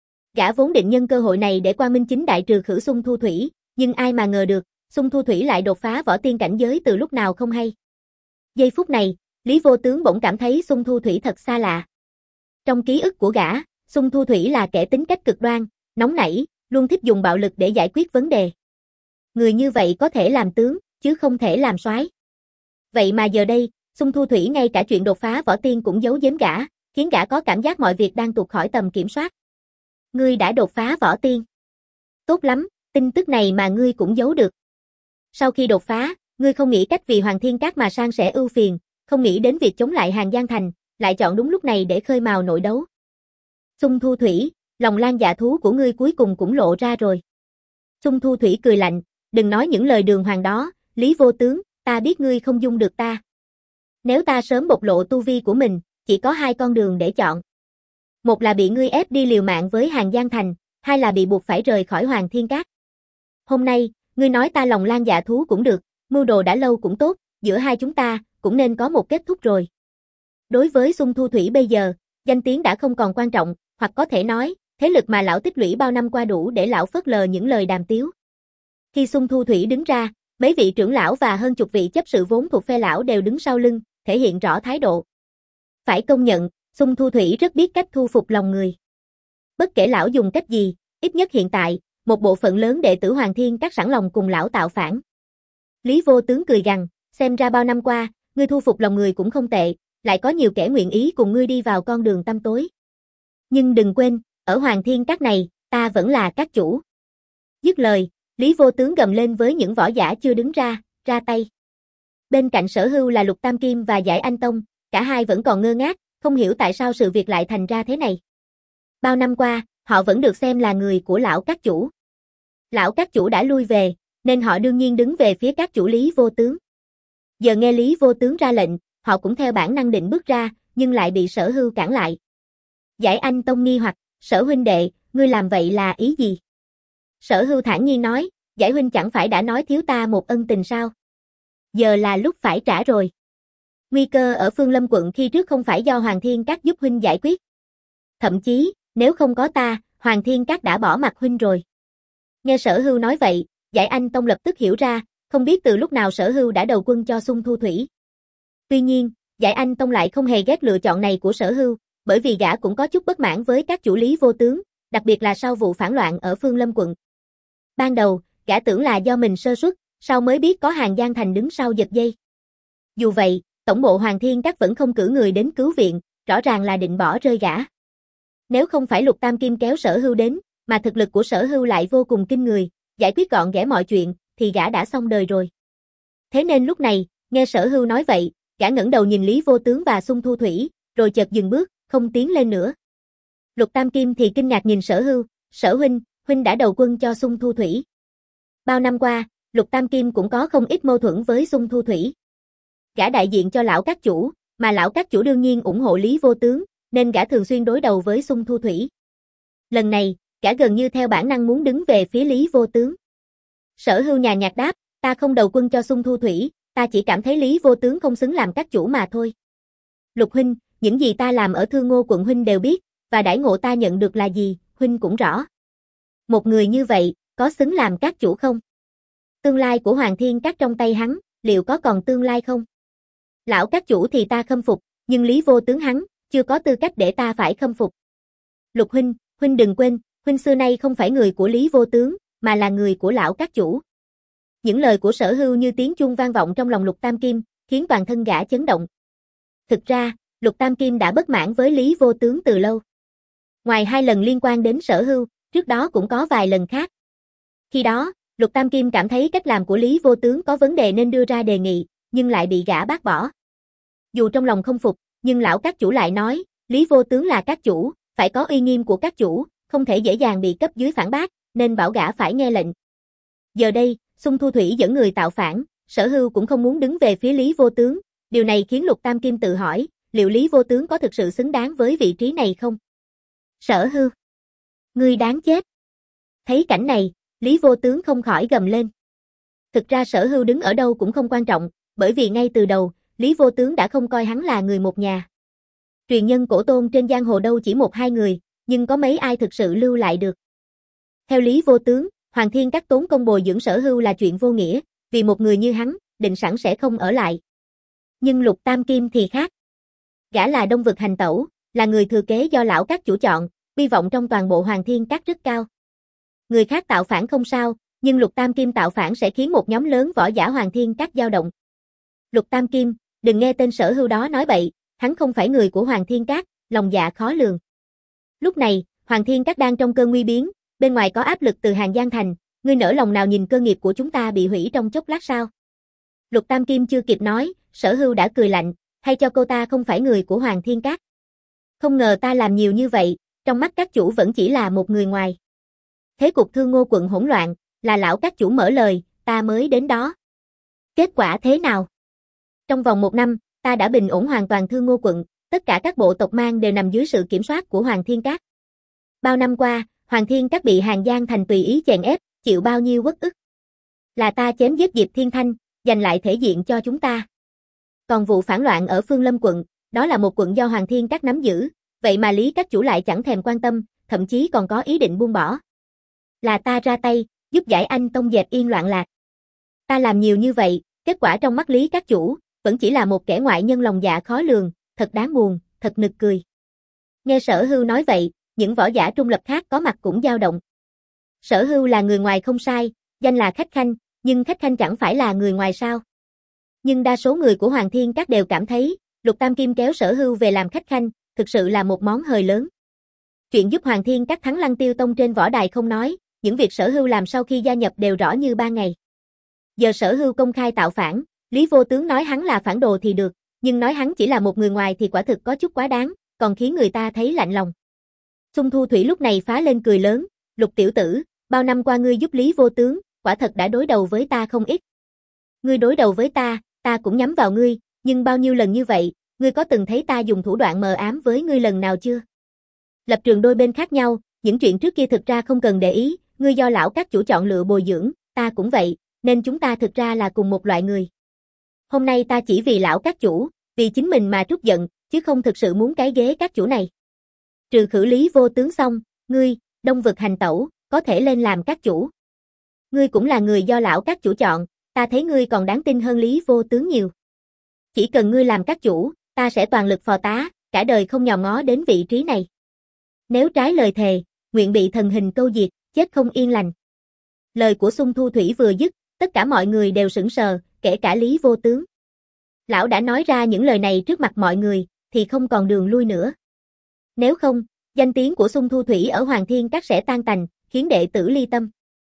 Gã vốn định nhân cơ hội này để quang minh chính đại trừ khử Xung Thu Thủy, nhưng ai mà ngờ được, Xung Thu Thủy lại đột phá võ tiên cảnh giới từ lúc nào không hay. Giây phút này, Lý Vô Tướng bỗng cảm thấy Xung Thu Thủy thật xa lạ. Trong ký ức của gã, Xung Thu Thủy là kẻ tính cách cực đoan, nóng nảy, luôn thích dùng bạo lực để giải quyết vấn đề. Người như vậy có thể làm tướng, chứ không thể làm soái. Vậy mà giờ đây, Xung Thu Thủy ngay cả chuyện đột phá võ tiên cũng giấu giếm gã, khiến gã có cảm giác mọi việc đang tuột khỏi tầm kiểm soát. Ngươi đã đột phá võ tiên. Tốt lắm, tin tức này mà ngươi cũng giấu được. Sau khi đột phá, ngươi không nghĩ cách vì Hoàng Thiên Các mà san sẻ ưu phiền, không nghĩ đến việc chống lại Hàng Giang Thành, lại chọn đúng lúc này để khơi mào nội đấu. Xung Thu Thủy, lòng lan dạ thú của ngươi cuối cùng cũng lộ ra rồi. Xung Thu Thủy cười lạnh, đừng nói những lời đường hoàng đó, Lý Vô Tướng, ta biết ngươi không dung được ta. Nếu ta sớm bộc lộ tu vi của mình, chỉ có hai con đường để chọn. Một là bị ngươi ép đi liều mạng với Hàng Giang Thành, hai là bị buộc phải rời khỏi Hoàng Thiên Các. Hôm nay, ngươi nói ta lòng lan dạ thú cũng được, mưu đồ đã lâu cũng tốt, giữa hai chúng ta, cũng nên có một kết thúc rồi. Đối với Xung Thu Thủy bây giờ, danh tiếng đã không còn quan trọng, hoặc có thể nói, thế lực mà lão tích lũy bao năm qua đủ để lão phớt lờ những lời đàm tiếu. Khi Xung Thu Thủy đứng ra, mấy vị trưởng lão và hơn chục vị chấp sự vốn thuộc phe lão đều đứng sau lưng, thể hiện rõ thái độ. Phải công nhận, Xung Thu Thủy rất biết cách thu phục lòng người. Bất kể lão dùng cách gì, ít nhất hiện tại, một bộ phận lớn đệ tử Hoàng Thiên Các sẵn lòng cùng lão tạo phản. Lý Vô Tướng cười gằn, xem ra bao năm qua, ngươi thu phục lòng người cũng không tệ, lại có nhiều kẻ nguyện ý cùng ngươi đi vào con đường tăm tối. Nhưng đừng quên, ở Hoàng Thiên Các này, ta vẫn là các chủ. Dứt lời, Lý Vô Tướng gầm lên với những võ giả chưa đứng ra, ra tay. Bên cạnh Sở Hưu là Lục Tam Kim và Giải Anh Tông, cả hai vẫn còn ngơ ngác, không hiểu tại sao sự việc lại thành ra thế này. Bao năm qua, họ vẫn được xem là người của lão các chủ. Lão các chủ đã lui về, nên họ đương nhiên đứng về phía các chủ Lý Vô Tướng. Giờ nghe Lý Vô Tướng ra lệnh, họ cũng theo bản năng định bước ra, nhưng lại bị Sở Hưu cản lại. Giải Anh Tông nghi hoặc, Sở huynh đệ, ngươi làm vậy là ý gì? Sở Hưu thản nhiên nói, Giải huynh chẳng phải đã nói thiếu ta một ân tình sao? Giờ là lúc phải trả rồi. Nguy cơ ở Phương Lâm quận khi trước không phải do Hoàng Thiên Các giúp huynh giải quyết. Thậm chí, nếu không có ta, Hoàng Thiên Các đã bỏ mặc huynh rồi. Nghe Sở Hưu nói vậy, Giải Anh Tông lập tức hiểu ra, không biết từ lúc nào Sở Hưu đã đầu quân cho Xung Thu Thủy. Tuy nhiên, Giải Anh Tông lại không hề ghét lựa chọn này của Sở Hưu, bởi vì gã cũng có chút bất mãn với các chủ Lý Vô Tướng, đặc biệt là sau vụ phản loạn ở Phương Lâm quận. Ban đầu, gã tưởng là do mình sơ suất, sau mới biết có Hàng Giang Thành đứng sau giật dây. Dù vậy, tổng bộ Hoàng Thiên Các vẫn không cử người đến cứu viện, rõ ràng là định bỏ rơi gã. Nếu không phải Lục Tam Kim kéo Sở Hưu đến, mà thực lực của Sở Hưu lại vô cùng kinh người, giải quyết gọn ghẽ mọi chuyện, thì gã đã xong đời rồi. Thế nên lúc này, nghe Sở Hưu nói vậy, gã ngẩng đầu nhìn Lý Vô Tướng và Xung Thu Thủy, rồi chợt dừng bước, không tiến lên nữa. Lục Tam Kim thì kinh ngạc nhìn Sở Hưu, Sở huynh, huynh đã đầu quân cho Xung Thu Thủy. Bao năm qua, Lục Tam Kim cũng có không ít mâu thuẫn với Xung Thu Thủy. Gã đại diện cho lão các chủ, mà lão các chủ đương nhiên ủng hộ Lý Vô Tướng, nên gã thường xuyên đối đầu với Xung Thu Thủy. Lần này, gã gần như theo bản năng muốn đứng về phía Lý Vô Tướng. Sở Hưu nhàn nhạt đáp, ta không đầu quân cho Xung Thu Thủy, ta chỉ cảm thấy Lý Vô Tướng không xứng làm các chủ mà thôi. Lục huynh, những gì ta làm ở Thương Ngô quận huynh đều biết, và đãi ngộ ta nhận được là gì, huynh cũng rõ. Một người như vậy, có xứng làm các chủ không? Tương lai của Hoàng Thiên Các trong tay hắn, liệu có còn tương lai không? Lão các chủ thì ta khâm phục, nhưng Lý Vô Tướng hắn, chưa có tư cách để ta phải khâm phục. Lục huynh, huynh đừng quên, huynh xưa nay không phải người của Lý Vô Tướng, mà là người của lão các chủ. Những lời của Sở Hưu như tiếng chuông vang vọng trong lòng Lục Tam Kim, khiến toàn thân gã chấn động. Thực ra, Lục Tam Kim đã bất mãn với Lý Vô Tướng từ lâu. Ngoài hai lần liên quan đến Sở Hưu, trước đó cũng có vài lần khác. Khi đó, Lục Tam Kim cảm thấy cách làm của Lý Vô Tướng có vấn đề nên đưa ra đề nghị, nhưng lại bị gã bác bỏ. Dù trong lòng không phục, nhưng lão các chủ lại nói, Lý Vô Tướng là các chủ, phải có uy nghiêm của các chủ, không thể dễ dàng bị cấp dưới phản bác, nên bảo gã phải nghe lệnh. Giờ đây, Xung Thu Thủy dẫn người tạo phản, Sở Hưu cũng không muốn đứng về phía Lý Vô Tướng, điều này khiến Lục Tam Kim tự hỏi, liệu Lý Vô Tướng có thực sự xứng đáng với vị trí này không? Sở Hưu, ngươi đáng chết. Thấy cảnh này, Lý Vô Tướng không khỏi gầm lên. Thực ra Sở Hưu đứng ở đâu cũng không quan trọng, bởi vì ngay từ đầu, Lý Vô Tướng đã không coi hắn là người một nhà. Truyền nhân cổ tôn trên giang hồ đâu chỉ một hai người, nhưng có mấy ai thực sự lưu lại được. Theo Lý Vô Tướng, Hoàng Thiên Các tốn công bồi dưỡng Sở Hưu là chuyện vô nghĩa, vì một người như hắn, định sẵn sẽ không ở lại. Nhưng Lục Tam Kim thì khác. Gã là Đông Vực hành tẩu, là người thừa kế do lão các chủ chọn, uy vọng trong toàn bộ Hoàng Thiên Các rất cao. Người khác tạo phản không sao, nhưng Lục Tam Kim tạo phản sẽ khiến một nhóm lớn võ giả Hoàng Thiên Các dao động. Lục Tam Kim, đừng nghe tên Sở Hưu đó nói bậy, hắn không phải người của Hoàng Thiên Các, lòng dạ khó lường. Lúc này, Hoàng Thiên Các đang trong cơn nguy biến, bên ngoài có áp lực từ Hàng Giang Thành, ngươi nỡ lòng nào nhìn cơ nghiệp của chúng ta bị hủy trong chốc lát sao? Lục Tam Kim chưa kịp nói, Sở Hưu đã cười lạnh, hay cho cô ta không phải người của Hoàng Thiên Các. Không ngờ ta làm nhiều như vậy, trong mắt các chủ vẫn chỉ là một người ngoài. Thế cục Thương Ngô quận hỗn loạn, là lão các chủ mở lời, ta mới đến đó. Kết quả thế nào? Trong vòng một năm, ta đã bình ổn hoàn toàn Thương Ngô quận, tất cả các bộ tộc mang đều nằm dưới sự kiểm soát của Hoàng Thiên Các. Bao năm qua, Hoàng Thiên Các bị Hàng Giang Thành tùy ý chèn ép, chịu bao nhiêu uất ức. Là ta chém giết Diệp Thiên Thanh, giành lại thể diện cho chúng ta. Còn vụ phản loạn ở Phương Lâm quận, đó là một quận do Hoàng Thiên Các nắm giữ, vậy mà Lý các chủ lại chẳng thèm quan tâm, thậm chí còn có ý định buông bỏ. Là ta ra tay, giúp giải anh tông dẹp yên loạn lạc. Ta làm nhiều như vậy, kết quả trong mắt Lý các chủ, vẫn chỉ là một kẻ ngoại nhân lòng dạ khó lường, thật đáng buồn, thật nực cười. Nghe Sở Hưu nói vậy, những võ giả trung lập khác có mặt cũng dao động. Sở Hưu là người ngoài không sai, danh là khách khanh, nhưng khách khanh chẳng phải là người ngoài sao? Nhưng đa số người của Hoàng Thiên Các đều cảm thấy, Lục Tam Kim kéo Sở Hưu về làm khách khanh, thực sự là một món hời lớn. Chuyện giúp Hoàng Thiên Các thắng Lăng Tiêu Tông trên võ đài không nói, những việc Sở Hưu làm sau khi gia nhập đều rõ như ban ngày. Giờ Sở Hưu công khai tạo phản, Lý Vô Tướng nói hắn là phản đồ thì được, nhưng nói hắn chỉ là một người ngoài thì quả thực có chút quá đáng, còn khiến người ta thấy lạnh lòng. Xung Thu Thủy lúc này phá lên cười lớn, Lục tiểu tử, bao năm qua ngươi giúp Lý Vô Tướng, quả thật đã đối đầu với ta không ít. Ngươi đối đầu với ta, ta cũng nhắm vào ngươi, nhưng bao nhiêu lần như vậy, ngươi có từng thấy ta dùng thủ đoạn mờ ám với ngươi lần nào chưa? Lập trường đôi bên khác nhau, những chuyện trước kia thực ra không cần để ý, ngươi do lão các chủ chọn lựa bồi dưỡng, ta cũng vậy, nên chúng ta thực ra là cùng một loại người. Hôm nay ta chỉ vì lão các chủ, vì chính mình mà trút giận, chứ không thực sự muốn cái ghế các chủ này. Trừ khử Lý Vô Tướng xong, ngươi, Đông Vực hành tẩu, có thể lên làm các chủ. Ngươi cũng là người do lão các chủ chọn, ta thấy ngươi còn đáng tin hơn Lý Vô Tướng nhiều. Chỉ cần ngươi làm các chủ, ta sẽ toàn lực phò tá, cả đời không nhòm ngó đến vị trí này. Nếu trái lời thề, nguyện bị thần hình câu diệt, chết không yên lành. Lời của Xung Thu Thủy vừa dứt, tất cả mọi người đều sững sờ, kể cả Lý Vô Tướng. Lão đã nói ra những lời này trước mặt mọi người, thì không còn đường lui nữa. Nếu không, danh tiếng của Xung Thu Thủy ở Hoàng Thiên Các sẽ tan tành, khiến đệ tử ly tâm.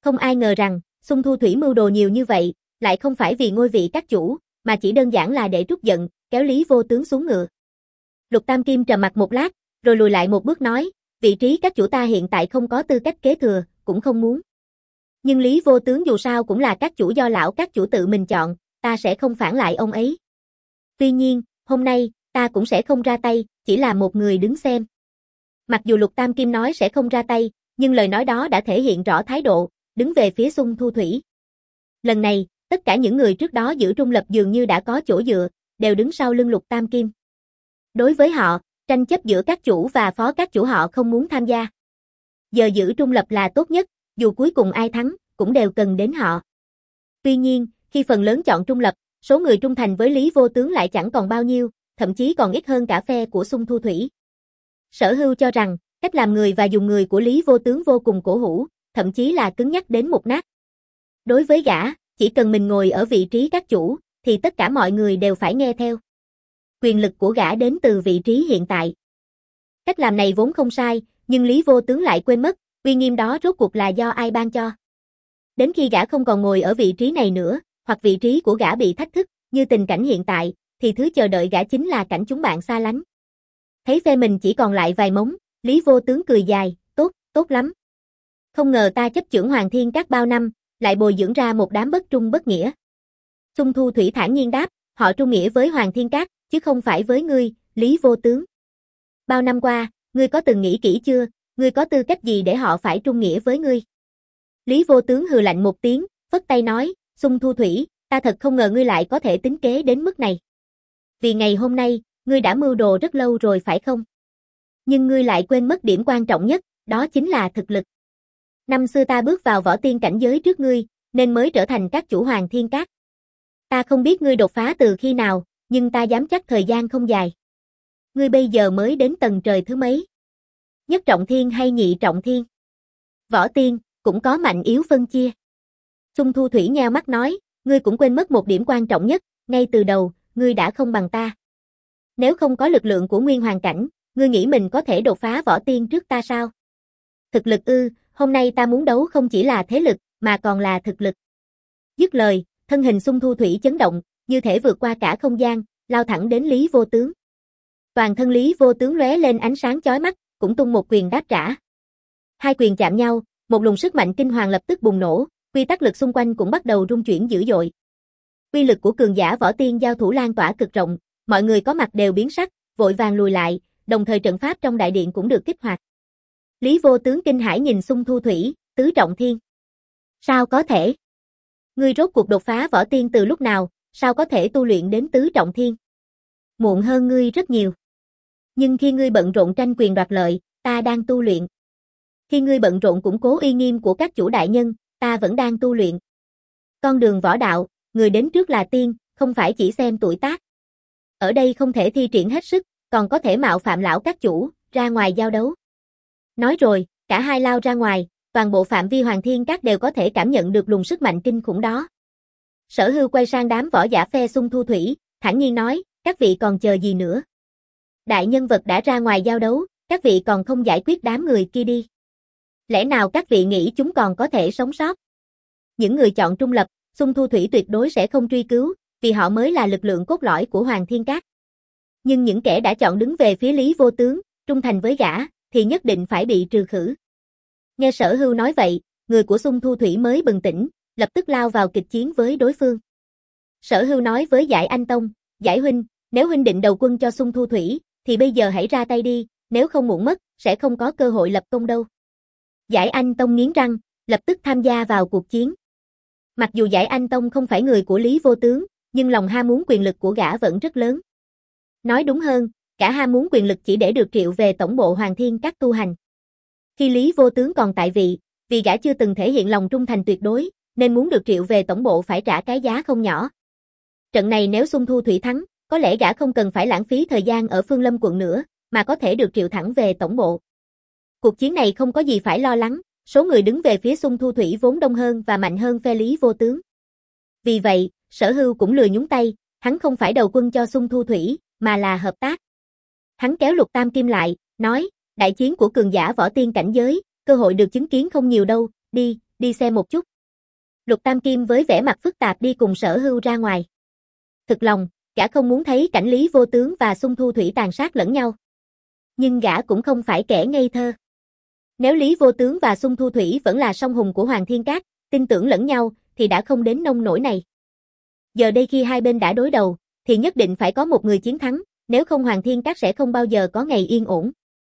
Không ai ngờ rằng, Xung Thu Thủy mưu đồ nhiều như vậy, lại không phải vì ngôi vị các chủ, mà chỉ đơn giản là để trút giận, kéo Lý Vô Tướng xuống ngựa. Lục Tam Kim trầm mặt một lát, rồi lùi lại một bước nói, vị trí các chủ ta hiện tại không có tư cách kế thừa, cũng không muốn. Nhưng Lý Vô Tướng dù sao cũng là các chủ do lão các chủ tự mình chọn, ta sẽ không phản lại ông ấy. Tuy nhiên, hôm nay, ta cũng sẽ không ra tay, chỉ là một người đứng xem. Mặc dù Lục Tam Kim nói sẽ không ra tay, nhưng lời nói đó đã thể hiện rõ thái độ, đứng về phía Xung Thu Thủy. Lần này, tất cả những người trước đó giữ trung lập dường như đã có chỗ dựa, đều đứng sau lưng Lục Tam Kim. Đối với họ, tranh chấp giữa các chủ và phó các chủ họ không muốn tham gia. Giờ giữ trung lập là tốt nhất, dù cuối cùng ai thắng, cũng đều cần đến họ. Tuy nhiên, khi phần lớn chọn trung lập, số người trung thành với Lý Vô Tướng lại chẳng còn bao nhiêu, thậm chí còn ít hơn cả phe của Xung Thu Thủy. Sở Hưu cho rằng, cách làm người và dùng người của Lý Vô Tướng vô cùng cổ hủ, thậm chí là cứng nhắc đến mục nát. Đối với gã, chỉ cần mình ngồi ở vị trí các chủ, thì tất cả mọi người đều phải nghe theo. Quyền lực của gã đến từ vị trí hiện tại. Cách làm này vốn không sai, nhưng Lý Vô Tướng lại quên mất, uy nghiêm đó rốt cuộc là do ai ban cho. Đến khi gã không còn ngồi ở vị trí này nữa, hoặc vị trí của gã bị thách thức, như tình cảnh hiện tại, thì thứ chờ đợi gã chính là cảnh chúng bạn xa lánh. Thấy phe mình chỉ còn lại vài mống, Lý Vô Tướng cười dài, tốt, tốt lắm. Không ngờ ta chấp chưởng Hoàng Thiên Các bao năm, lại bồi dưỡng ra một đám bất trung bất nghĩa. Xung Thu Thủy thản nhiên đáp, họ trung nghĩa với Hoàng Thiên Các, chứ không phải với ngươi, Lý Vô Tướng. Bao năm qua, ngươi có từng nghĩ kỹ chưa, ngươi có tư cách gì để họ phải trung nghĩa với ngươi? Lý Vô Tướng hừ lạnh một tiếng, phất tay nói, Xung Thu Thủy, ta thật không ngờ ngươi lại có thể tính kế đến mức này. Vì ngày hôm nay, ngươi đã mưu đồ rất lâu rồi phải không? Nhưng ngươi lại quên mất điểm quan trọng nhất, đó chính là thực lực. Năm xưa ta bước vào võ tiên cảnh giới trước ngươi, nên mới trở thành các chủ Hoàng Thiên Các. Ta không biết ngươi đột phá từ khi nào, nhưng ta dám chắc thời gian không dài. Ngươi bây giờ mới đến tầng trời thứ mấy? Nhất trọng thiên hay nhị trọng thiên? Võ tiên, cũng có mạnh yếu phân chia. Xung Thu Thủy nheo mắt nói, ngươi cũng quên mất một điểm quan trọng nhất, ngay từ đầu, ngươi đã không bằng ta. Nếu không có lực lượng của Nguyên Hoàng cảnh, ngươi nghĩ mình có thể đột phá võ tiên trước ta sao? Thực lực ư, hôm nay ta muốn đấu không chỉ là thế lực, mà còn là thực lực. Dứt lời, thân hình Xung Thu Thủy chấn động, như thể vượt qua cả không gian, lao thẳng đến Lý Vô Tướng. Toàn thân Lý Vô Tướng lóe lên ánh sáng chói mắt, cũng tung một quyền đáp trả. Hai quyền chạm nhau, một luồng sức mạnh kinh hoàng lập tức bùng nổ, quy tắc lực xung quanh cũng bắt đầu rung chuyển dữ dội. Uy lực của cường giả võ tiên giao thủ lan tỏa cực rộng, mọi người có mặt đều biến sắc, vội vàng lùi lại, đồng thời trận pháp trong đại điện cũng được kích hoạt. Lý Vô Tướng kinh hãi nhìn Xung Thu Thủy, tứ trọng thiên. Sao có thể? Ngươi rốt cuộc đột phá võ tiên từ lúc nào, sao có thể tu luyện đến tứ trọng thiên? Muộn hơn ngươi rất nhiều. Nhưng khi ngươi bận rộn tranh quyền đoạt lợi, ta đang tu luyện. Khi ngươi bận rộn củng cố uy nghiêm của các chủ đại nhân, ta vẫn đang tu luyện. Con đường võ đạo, người đến trước là tiên, không phải chỉ xem tuổi tác. Ở đây không thể thi triển hết sức, còn có thể mạo phạm lão các chủ, ra ngoài giao đấu. Nói rồi, cả hai lao ra ngoài, toàn bộ phạm vi Hoàng Thiên Các đều có thể cảm nhận được luồng sức mạnh kinh khủng đó. Sở Hưu quay sang đám võ giả phe Xung Thu Thủy, thản nhiên nói, các vị còn chờ gì nữa? Đại nhân vật đã ra ngoài giao đấu, các vị còn không giải quyết đám người kia đi. Lẽ nào các vị nghĩ chúng còn có thể sống sót? Những người chọn trung lập, Xung Thu Thủy tuyệt đối sẽ không truy cứu, vì họ mới là lực lượng cốt lõi của Hoàng Thiên Các. Nhưng những kẻ đã chọn đứng về phía Lý Vô Tướng, trung thành với gã, thì nhất định phải bị trừ khử. Nghe Sở Hưu nói vậy, người của Xung Thu Thủy mới bừng tỉnh, lập tức lao vào kịch chiến với đối phương. Sở Hưu nói với Giải Anh Tông, Giải huynh, nếu huynh định đầu quân cho Xung Thu Thủy, thì bây giờ hãy ra tay đi, nếu không muộn mất, sẽ không có cơ hội lập công đâu. Giải Anh Tông nghiến răng, lập tức tham gia vào cuộc chiến. Mặc dù Giải Anh Tông không phải người của Lý Vô Tướng, nhưng lòng ham muốn quyền lực của gã vẫn rất lớn. Nói đúng hơn, cả ham muốn quyền lực chỉ để được triệu về tổng bộ Hoàng Thiên Các tu hành. Khi Lý Vô Tướng còn tại vị, vì gã chưa từng thể hiện lòng trung thành tuyệt đối, nên muốn được triệu về tổng bộ phải trả cái giá không nhỏ. Trận này nếu Xung Thu Thủy thắng, có lẽ gã không cần phải lãng phí thời gian ở Phương Lâm quận nữa, mà có thể được triệu thẳng về tổng bộ. Cuộc chiến này không có gì phải lo lắng, số người đứng về phía Xung Thu Thủy vốn đông hơn và mạnh hơn phe Lý Vô Tướng. Vì vậy, Sở Hưu cũng lười nhúng tay, hắn không phải đầu quân cho Xung Thu Thủy, mà là hợp tác. Hắn kéo Lục Tam Kim lại, nói, đại chiến của cường giả võ tiên cảnh giới, cơ hội được chứng kiến không nhiều đâu, đi, đi. đi xem một chút. Lục Tam Kim với vẻ mặt phức tạp đi cùng Sở Hưu ra ngoài. Thực lòng, gã không muốn thấy cảnh Lý Vô Tướng và Xung Thu Thủy tàn sát lẫn nhau. Nhưng gã cũng không phải kẻ ngây thơ. Nếu Lý Vô Tướng và Xung Thu Thủy vẫn là song hùng của Hoàng Thiên Các, tin tưởng lẫn nhau, thì đã không đến nông nỗi này. Giờ đây khi hai bên đã đối đầu, thì nhất định phải có một người chiến thắng, nếu không Hoàng Thiên Các sẽ không bao giờ có ngày yên ổn.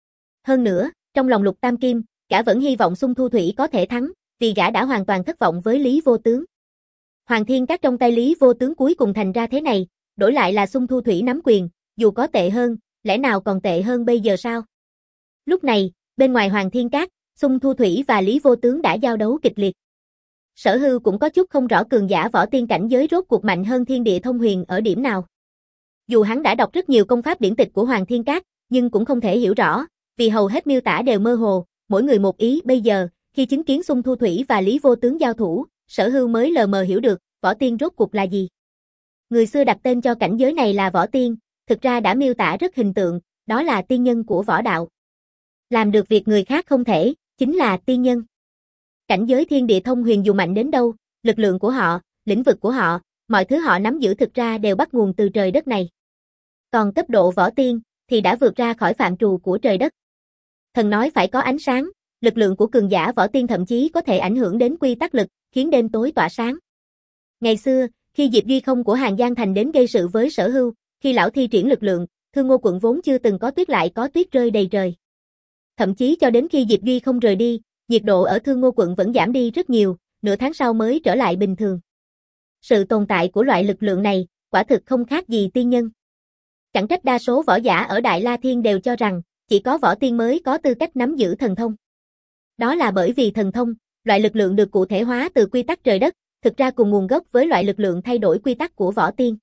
Hơn nữa, trong lòng Lục Tam Kim, gã vẫn hy vọng Xung Thu Thủy có thể thắng, vì gã đã hoàn toàn thất vọng với Lý Vô Tướng. Hoàng Thiên Các trong tay Lý Vô Tướng cuối cùng thành ra thế này, đổi lại là Xung Thu Thủy nắm quyền, dù có tệ hơn, lẽ nào còn tệ hơn bây giờ sao? Lúc này, bên ngoài Hoàng Thiên Các, Xung Thu Thủy và Lý Vô Tướng đã giao đấu kịch liệt. Sở Hưu cũng có chút không rõ cường giả võ tiên cảnh giới rốt cuộc mạnh hơn Thiên Địa Thông Huyền ở điểm nào. Dù hắn đã đọc rất nhiều công pháp điển tịch của Hoàng Thiên Các, nhưng cũng không thể hiểu rõ, vì hầu hết miêu tả đều mơ hồ, mỗi người một ý. Bây giờ, khi chứng kiến Xung Thu Thủy và Lý Vô Tướng giao thủ, Sở Hưu mới lờ mờ hiểu được, võ tiên rốt cuộc là gì. Người xưa đặt tên cho cảnh giới này là võ tiên, thực ra đã miêu tả rất hình tượng, đó là tiên nhân của võ đạo. Làm được việc người khác không thể, chính là tiên nhân. Cảnh giới Thiên Địa Thông Huyền dù mạnh đến đâu, lực lượng của họ, lĩnh vực của họ, mọi thứ họ nắm giữ thực ra đều bắt nguồn từ trời đất này. Còn cấp độ võ tiên, thì đã vượt ra khỏi phạm trù của trời đất. Thần nói phải có ánh sáng, lực lượng của cường giả võ tiên thậm chí có thể ảnh hưởng đến quy tắc lực, khiến đêm tối tỏa sáng. Ngày xưa, khi Diệp Duy Không của Hàng Giang Thành đến gây sự với Sở Hưu, khi lão thi triển lực lượng, Thương Ngô quận vốn chưa từng có tuyết lại có tuyết rơi đầy trời. Thậm chí cho đến khi Diệp Duy Không rời đi, nhiệt độ ở Thương Ngô quận vẫn giảm đi rất nhiều, nửa tháng sau mới trở lại bình thường. Sự tồn tại của loại lực lượng này, quả thực không khác gì tiên nhân. Chẳng trách đa số võ giả ở Đại La Thiên đều cho rằng, chỉ có võ tiên mới có tư cách nắm giữ thần thông. Đó là bởi vì thần thông, loại lực lượng được cụ thể hóa từ quy tắc trời đất, thực ra cùng nguồn gốc với loại lực lượng thay đổi quy tắc của võ tiên.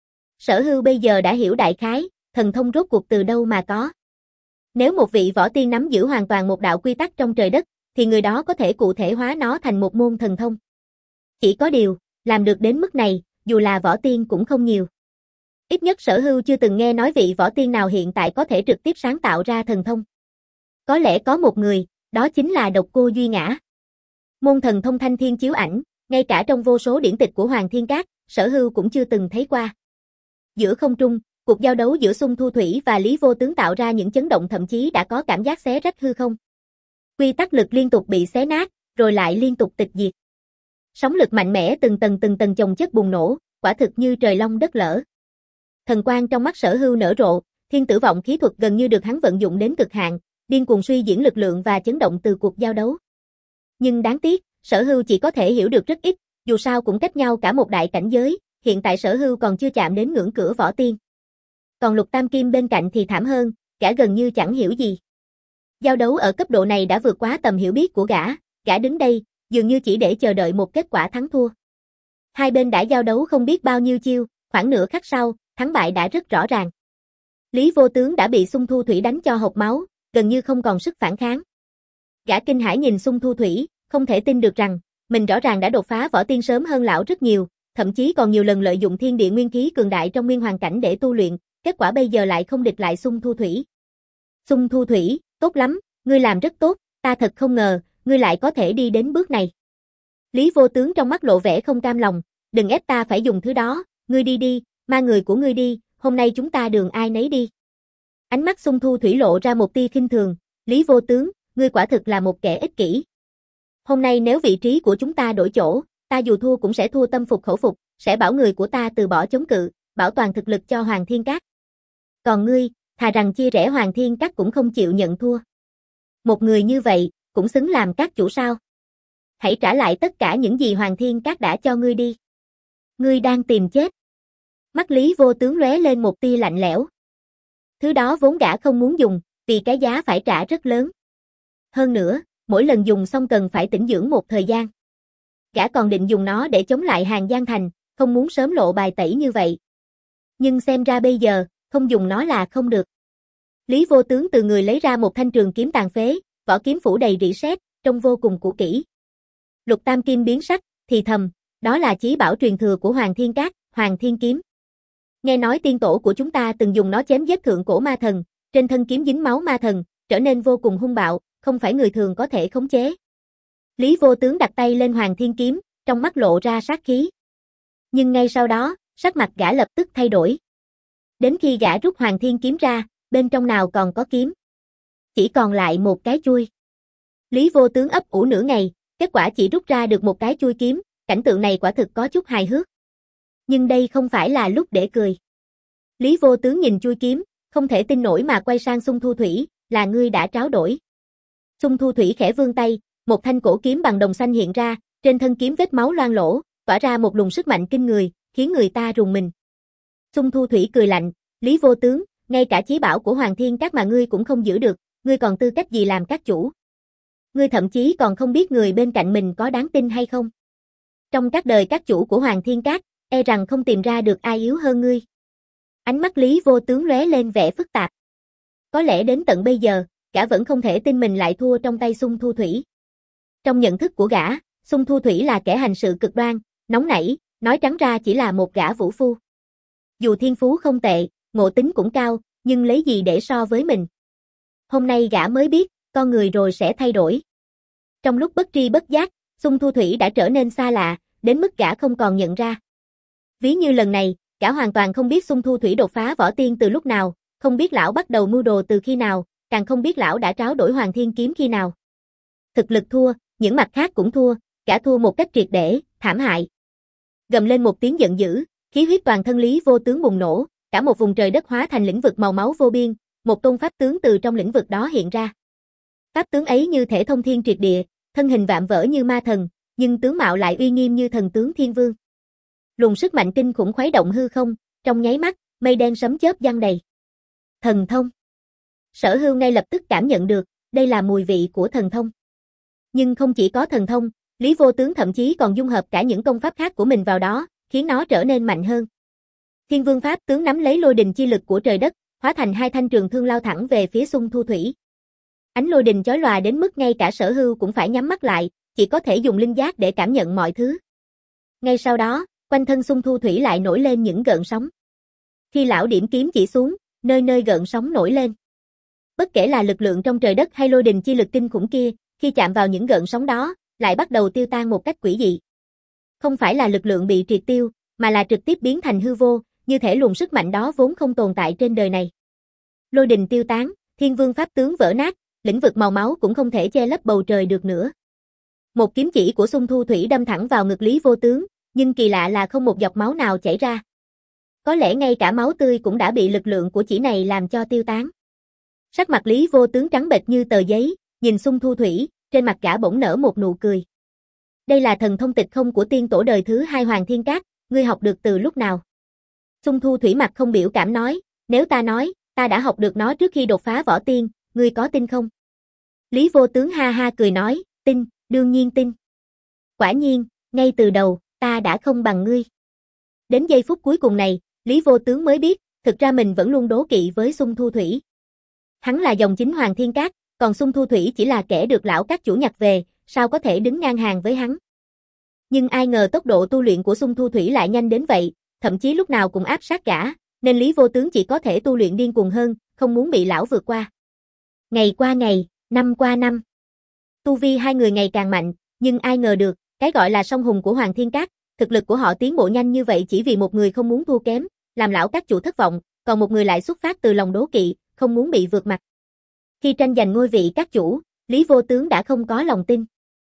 Sở Hưu bây giờ đã hiểu đại khái, thần thông rốt cuộc từ đâu mà có. Nếu một vị võ tiên nắm giữ hoàn toàn một đạo quy tắc trong trời đất, thì người đó có thể cụ thể hóa nó thành một môn thần thông. Chỉ có điều, làm được đến mức này, dù là võ tiên cũng không nhiều. Ít nhất Sở Hưu chưa từng nghe nói vị võ tiên nào hiện tại có thể trực tiếp sáng tạo ra thần thông. Có lẽ có một người, đó chính là Độc Cô Duy Ngã. Môn thần thông Thanh Thiên Chiếu Ảnh, ngay cả trong vô số điển tịch của Hoàng Thiên Các, Sở Hưu cũng chưa từng thấy qua. Giữa không trung, cuộc giao đấu giữa Xung Thu Thủy và Lý Vô Tướng tạo ra những chấn động thậm chí đã có cảm giác xé rách hư không. Quy tắc lực liên tục bị xé nát, rồi lại liên tục tịch diệt. Sóng lực mạnh mẽ từng tầng từng tầng chồng chất bùng nổ, quả thực như trời long đất lở. Thần quang trong mắt Sở Hưu nở rộ, thiên tử vọng khí thuật gần như được hắn vận dụng đến cực hạn, điên cuồng suy diễn lực lượng và chấn động từ cuộc giao đấu. Nhưng đáng tiếc, Sở Hưu chỉ có thể hiểu được rất ít, dù sao cũng cách nhau cả một đại cảnh giới, hiện tại Sở Hưu còn chưa chạm đến ngưỡng cửa võ tiên. Còn Lục Tam Kim bên cạnh thì thảm hơn, gã gần như chẳng hiểu gì. Giao đấu ở cấp độ này đã vượt quá tầm hiểu biết của gã, gã đứng đây, dường như chỉ để chờ đợi một kết quả thắng thua. Hai bên đã giao đấu không biết bao nhiêu chiêu, khoảng nửa khắc sau, thắng bại đã rất rõ ràng. Lý Vô Tướng đã bị Xung Thu Thủy đánh cho hộc máu, gần như không còn sức phản kháng. Gã kinh hãi nhìn Xung Thu Thủy, không thể tin được rằng, mình rõ ràng đã đột phá võ tiên sớm hơn lão rất nhiều, thậm chí còn nhiều lần lợi dụng thiên địa nguyên khí cường đại trong nguyên hoàn cảnh để tu luyện, kết quả bây giờ lại không địch lại Xung Thu Thủy. Xung Thu Thủy, tốt lắm, ngươi làm rất tốt, ta thật không ngờ, ngươi lại có thể đi đến bước này. Lý Vô Tướng trong mắt lộ vẻ không cam lòng, đừng ép ta phải dùng thứ đó, ngươi đi đi, ma người của ngươi đi, hôm nay chúng ta đường ai nấy đi. Ánh mắt Xung Thu Thủy lộ ra một tia khinh thường, Lý Vô Tướng, ngươi quả thực là một kẻ ích kỷ. Hôm nay nếu vị trí của chúng ta đổi chỗ, ta dù thua cũng sẽ thua tâm phục khẩu phục, sẽ bảo người của ta từ bỏ chống cự, bảo toàn thực lực cho Hoàng Thiên Các. Còn ngươi, thà rằng chia rẽ Hoàng Thiên Các cũng không chịu nhận thua. Một người như vậy, cũng xứng làm các chủ sao? Hãy trả lại tất cả những gì Hoàng Thiên Các đã cho ngươi đi. Ngươi đang tìm chết. Mắt Lý Vô Tướng lóe lên một tia lạnh lẽo. Thứ đó vốn gã không muốn dùng, vì cái giá phải trả rất lớn. Hơn nữa, mỗi lần dùng xong cần phải tĩnh dưỡng một thời gian. Gã còn định dùng nó để chống lại Hàng Giang Thành, không muốn sớm lộ bài tẩy như vậy. Nhưng xem ra bây giờ, không dùng nó là không được. Lý Vô Tướng từ người lấy ra một thanh trường kiếm tàn phế, vỏ kiếm phủ đầy rỉ sét, trông vô cùng cũ kỹ. Lục Tam Kim biến sắc, thì thầm, đó là chí bảo truyền thừa của Hoàng Thiên Các, Hoàng Thiên Kiếm. Nghe nói tiên tổ của chúng ta từng dùng nó chém giết thượng cổ ma thần, trên thân kiếm dính máu ma thần, trở nên vô cùng hung bạo, không phải người thường có thể khống chế. Lý Vô Tướng đặt tay lên Hoàng Thiên Kiếm, trong mắt lộ ra sát khí. Nhưng ngay sau đó, sắc mặt gã lập tức thay đổi. Đến khi gã rút Hoàng Thiên Kiếm ra, bên trong nào còn có kiếm. Chỉ còn lại một cái chuôi. Lý Vô Tướng ấp ủ nửa ngày, kết quả chỉ rút ra được một cái chuôi kiếm, cảnh tượng này quả thực có chút hài hước. Nhưng đây không phải là lúc để cười. Lý Vô Tướng nhìn chuôi kiếm, không thể tin nổi mà quay sang Xung Thu Thủy, là ngươi đã tráo đổi. Xung Thu Thủy khẽ vươn tay, một thanh cổ kiếm bằng đồng xanh hiện ra, trên thân kiếm vết máu loang lổ, tỏa ra một luồng sức mạnh kinh người, khiến người ta rùng mình. Xung Thu Thủy cười lạnh, Lý Vô Tướng, ngay cả chí bảo của Hoàng Thiên Các mà ngươi cũng không giữ được, ngươi còn tư cách gì làm các chủ? Ngươi thậm chí còn không biết người bên cạnh mình có đáng tin hay không. Trong các đời các chủ của Hoàng Thiên Các, e rằng không tìm ra được ai yếu hơn ngươi. Ánh mắt Lý Vô Tướng lóe lên vẻ phức tạp. Có lẽ đến tận bây giờ, gã vẫn không thể tin mình lại thua trong tay Xung Thu Thủy. Trong nhận thức của gã, Xung Thu Thủy là kẻ hành sự cực đoan, nóng nảy, nói trắng ra chỉ là một gã vũ phu. Dù thiên phú không tệ, ngộ tính cũng cao, nhưng lấy gì để so với mình? Hôm nay gã mới biết, con người rồi sẽ thay đổi. Trong lúc bất tri bất giác, Xung Thu Thủy đã trở nên xa lạ, đến mức gã không còn nhận ra. Ví như lần này, gã hoàn toàn không biết Xung Thu Thủy đột phá võ tiên từ lúc nào, không biết lão bắt đầu mưu đồ từ khi nào, càng không biết lão đã tráo đổi Hoàng Thiên Kiếm khi nào. Thực lực thua, những mặt khác cũng thua, gã thua một cách triệt để, thảm hại. Gầm lên một tiếng giận dữ, khí huyết toàn thân Lý Vô Tướng bùng nổ, cả một vùng trời đất hóa thành lĩnh vực màu máu vô biên, một tôn pháp tướng từ trong lĩnh vực đó hiện ra. Pháp tướng ấy như thể thông thiên triệt địa, thân hình vạm vỡ như ma thần, nhưng tướng mạo lại uy nghiêm như thần tướng thiên vương. Luồng sức mạnh kinh khủng khuấy động hư không, trong nháy mắt, mây đen sấm chớp giăng đầy. Thần thông. Sở Hưu ngay lập tức cảm nhận được, đây là mùi vị của thần thông. Nhưng không chỉ có thần thông, Lý Vô Tướng thậm chí còn dung hợp cả những công pháp khác của mình vào đó, khiến nó trở nên mạnh hơn. Thiên Vương Pháp tướng nắm lấy lôi đình chi lực của trời đất, hóa thành hai thanh trường thương lao thẳng về phía Xung Thu Thủy. Ánh lôi đình chói lòa đến mức ngay cả Sở Hưu cũng phải nhắm mắt lại, chỉ có thể dùng linh giác để cảm nhận mọi thứ. Ngay sau đó, quanh thân Xung Thu Thủy lại nổi lên những gợn sóng. Khi lão điểm kiếm chỉ xuống, nơi nơi gợn sóng nổi lên. Bất kể là lực lượng trong trời đất hay lôi đình chi lực kinh khủng kia, khi chạm vào những gợn sóng đó, lại bắt đầu tiêu tan một cách quỷ dị. Không phải là lực lượng bị triệt tiêu, mà là trực tiếp biến thành hư vô, như thể luồng sức mạnh đó vốn không tồn tại trên đời này. Lôi đình tiêu tán, Thiên Vương Pháp tướng vỡ nát, lĩnh vực màu máu cũng không thể che lấp bầu trời được nữa. Một kiếm chỉ của Xung Thu Thủy đâm thẳng vào ngực Lý Vô Tướng, nhưng kỳ lạ là không một giọt máu nào chảy ra. Có lẽ ngay cả máu tươi cũng đã bị lực lượng của chỉ này làm cho tiêu tán. Sắc mặt Lý Vô Tướng trắng bệch như tờ giấy, nhìn Xung Thu Thủy, trên mặt gã bỗng nở một nụ cười. Đây là thần thông tịch không của tiên tổ đời thứ hai Hoàng Thiên Các, ngươi học được từ lúc nào? Xung Thu Thủy mặt không biểu cảm nói, nếu ta nói, ta đã học được nó trước khi đột phá võ tiên, ngươi có tin không? Lý Vô Tướng ha ha cười nói, tin, đương nhiên tin. Quả nhiên, ngay từ đầu, ta đã không bằng ngươi. Đến giây phút cuối cùng này, Lý Vô Tướng mới biết, thực ra mình vẫn luôn đố kỵ với Xung Thu Thủy. Hắn là dòng chính Hoàng Thiên Các, còn Xung Thu Thủy chỉ là kẻ được lão các chủ nhặt về, sao có thể đứng ngang hàng với hắn. Nhưng ai ngờ tốc độ tu luyện của Xung Thu Thủy lại nhanh đến vậy, thậm chí lúc nào cũng áp sát gã, nên Lý Vô Tướng chỉ có thể tu luyện điên cuồng hơn, không muốn bị lão vượt qua. Ngày qua ngày, năm qua năm. Tu vi hai người ngày càng mạnh, nhưng ai ngờ được, cái gọi là song hùng của Hoàng Thiên Các, thực lực của họ tiến bộ nhanh như vậy chỉ vì một người không muốn thua kém, làm lão các chủ thất vọng, còn một người lại xuất phát từ lòng đố kỵ, không muốn bị vượt mặt. Khi tranh giành ngôi vị các chủ, Lý Vô Tướng đã không có lòng tin.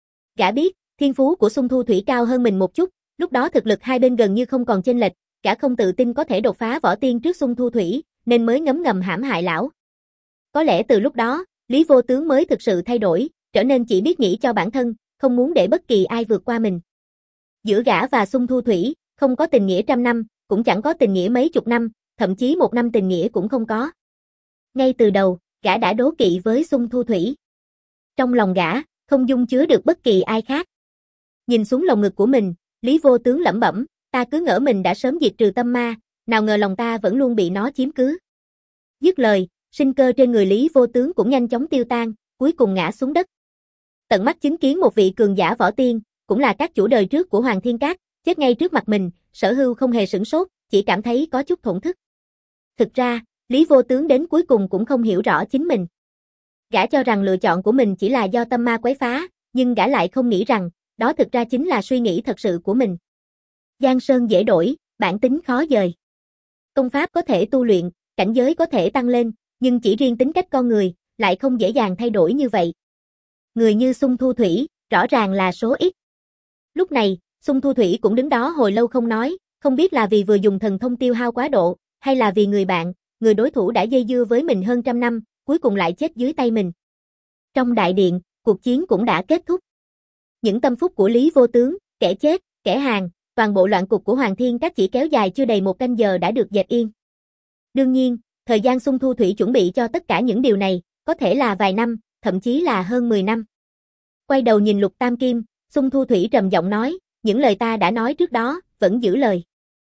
Gã biết, thiên phú của Xung Thu Thủy cao hơn mình một chút, lúc đó thực lực hai bên gần như không còn chênh lệch, gã không tự tin có thể đột phá võ tiên trước Xung Thu Thủy, nên mới ngấm ngầm hãm hại lão. Có lẽ từ lúc đó, Lý Vô Tướng mới thực sự thay đổi, trở nên chỉ biết nghĩ cho bản thân, không muốn để bất kỳ ai vượt qua mình. Giữa gã và Xung Thu Thủy, không có tình nghĩa trăm năm, cũng chẳng có tình nghĩa mấy chục năm, thậm chí một năm tình nghĩa cũng không có. Ngay từ đầu, gã đã đố kỵ với Xung Thu Thủy. Trong lòng gã, không dung chứa được bất kỳ ai khác. Nhìn xuống lồng ngực của mình, Lý Vô Tướng lẩm bẩm, ta cứ ngỡ mình đã sớm diệt trừ tâm ma, nào ngờ lòng ta vẫn luôn bị nó chiếm cứ. Dứt lời, sinh cơ trên người Lý Vô Tướng cũng nhanh chóng tiêu tan, cuối cùng ngã xuống đất. Tận mắt chứng kiến một vị cường giả võ tiên, cũng là các chủ đời trước của Hoàng Thiên Các, chết ngay trước mặt mình, Sở Hưu không hề sửng sốt, chỉ cảm thấy có chút thổn thức. Thực ra, Lý Vô Tướng đến cuối cùng cũng không hiểu rõ chính mình. Gã cho rằng lựa chọn của mình chỉ là do tâm ma quấy phá, nhưng gã lại không nghĩ rằng, đó thực ra chính là suy nghĩ thật sự của mình. Giang sơn dễ đổi, bản tính khó dời. Công pháp có thể tu luyện, cảnh giới có thể tăng lên, nhưng chỉ riêng tính cách con người, lại không dễ dàng thay đổi như vậy. Người như Xung Thu Thủy, rõ ràng là số ít. Lúc này, Xung Thu Thủy cũng đứng đó hồi lâu không nói, không biết là vì vừa dùng thần thông tiêu hao quá độ, hay là vì người bạn, người đối thủ đã dây dưa với mình hơn trăm năm, cuối cùng lại chết dưới tay mình. Trong đại điện, cuộc chiến cũng đã kết thúc. Những tâm phúc của Lý Vô Tướng, kẻ chết, kẻ hàng, toàn bộ loạn cục của Hoàng Thiên Các chỉ kéo dài chưa đầy một canh giờ đã được dẹp yên. Đương nhiên, thời gian Xung Thu Thủy chuẩn bị cho tất cả những điều này, có thể là vài năm, thậm chí là hơn mười năm. Quay đầu nhìn Lục Tam Kim, Xung Thu Thủy trầm giọng nói, những lời ta đã nói trước đó, vẫn giữ lời.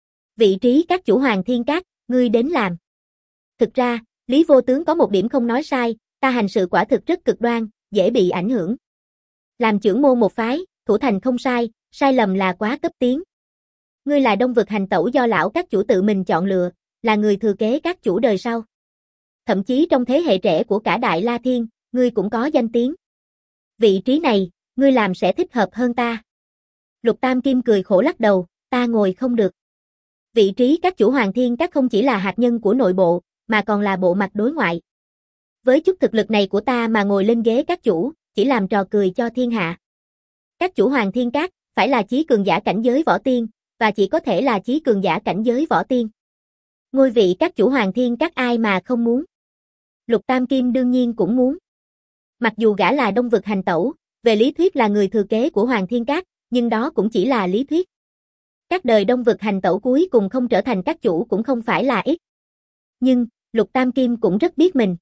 Vị trí các chủ Hoàng Thiên Các, ngươi đến làm. Thực ra, Lý Vô Tướng có một điểm không nói sai, ta hành sự quả thực rất cực đoan, dễ bị ảnh hưởng. Làm trưởng môn một phái, thủ thành không sai, sai lầm là quá cấp tiến. Ngươi là Đông Vực hành tẩu do lão các chủ tự mình chọn lựa, là người thừa kế các chủ đời sau. Thậm chí trong thế hệ trẻ của cả Đại La Thiên, ngươi cũng có danh tiếng. Vị trí này, ngươi làm sẽ thích hợp hơn ta. Lục Tam Kim cười khổ lắc đầu, ta ngồi không được. Vị trí các chủ Hoàng Thiên Các không chỉ là hạt nhân của nội bộ, mà còn là bộ mặt đối ngoại. Với chút thực lực này của ta mà ngồi lên ghế các chủ, chỉ làm trò cười cho thiên hạ. Các chủ Hoàng Thiên Các, phải là chí cường giả cảnh giới võ tiên, và chỉ có thể là chí cường giả cảnh giới võ tiên. Ngôi vị các chủ Hoàng Thiên Các ai mà không muốn. Lục Tam Kim đương nhiên cũng muốn. Mặc dù gã là Đông Vực hành tẩu, về lý thuyết là người thừa kế của Hoàng Thiên Các, nhưng đó cũng chỉ là lý thuyết. Các đời Đông Vực hành tẩu cuối cùng không trở thành các chủ cũng không phải là ít. Nhưng, Lục Tam Kim cũng rất biết mình.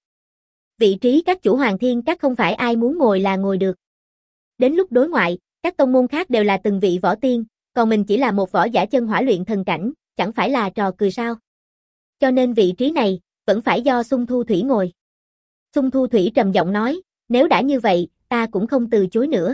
Vị trí các chủ Hoàng Thiên Các không phải ai muốn ngồi là ngồi được. Đến lúc đối ngoại, các tông môn khác đều là từng vị võ tiên, còn mình chỉ là một võ giả chân hỏa luyện thần cảnh, chẳng phải là trò cười sao. Cho nên vị trí này, vẫn phải do Xung Thu Thủy ngồi. Xung Thu Thủy trầm giọng nói, nếu đã như vậy, ta cũng không từ chối nữa.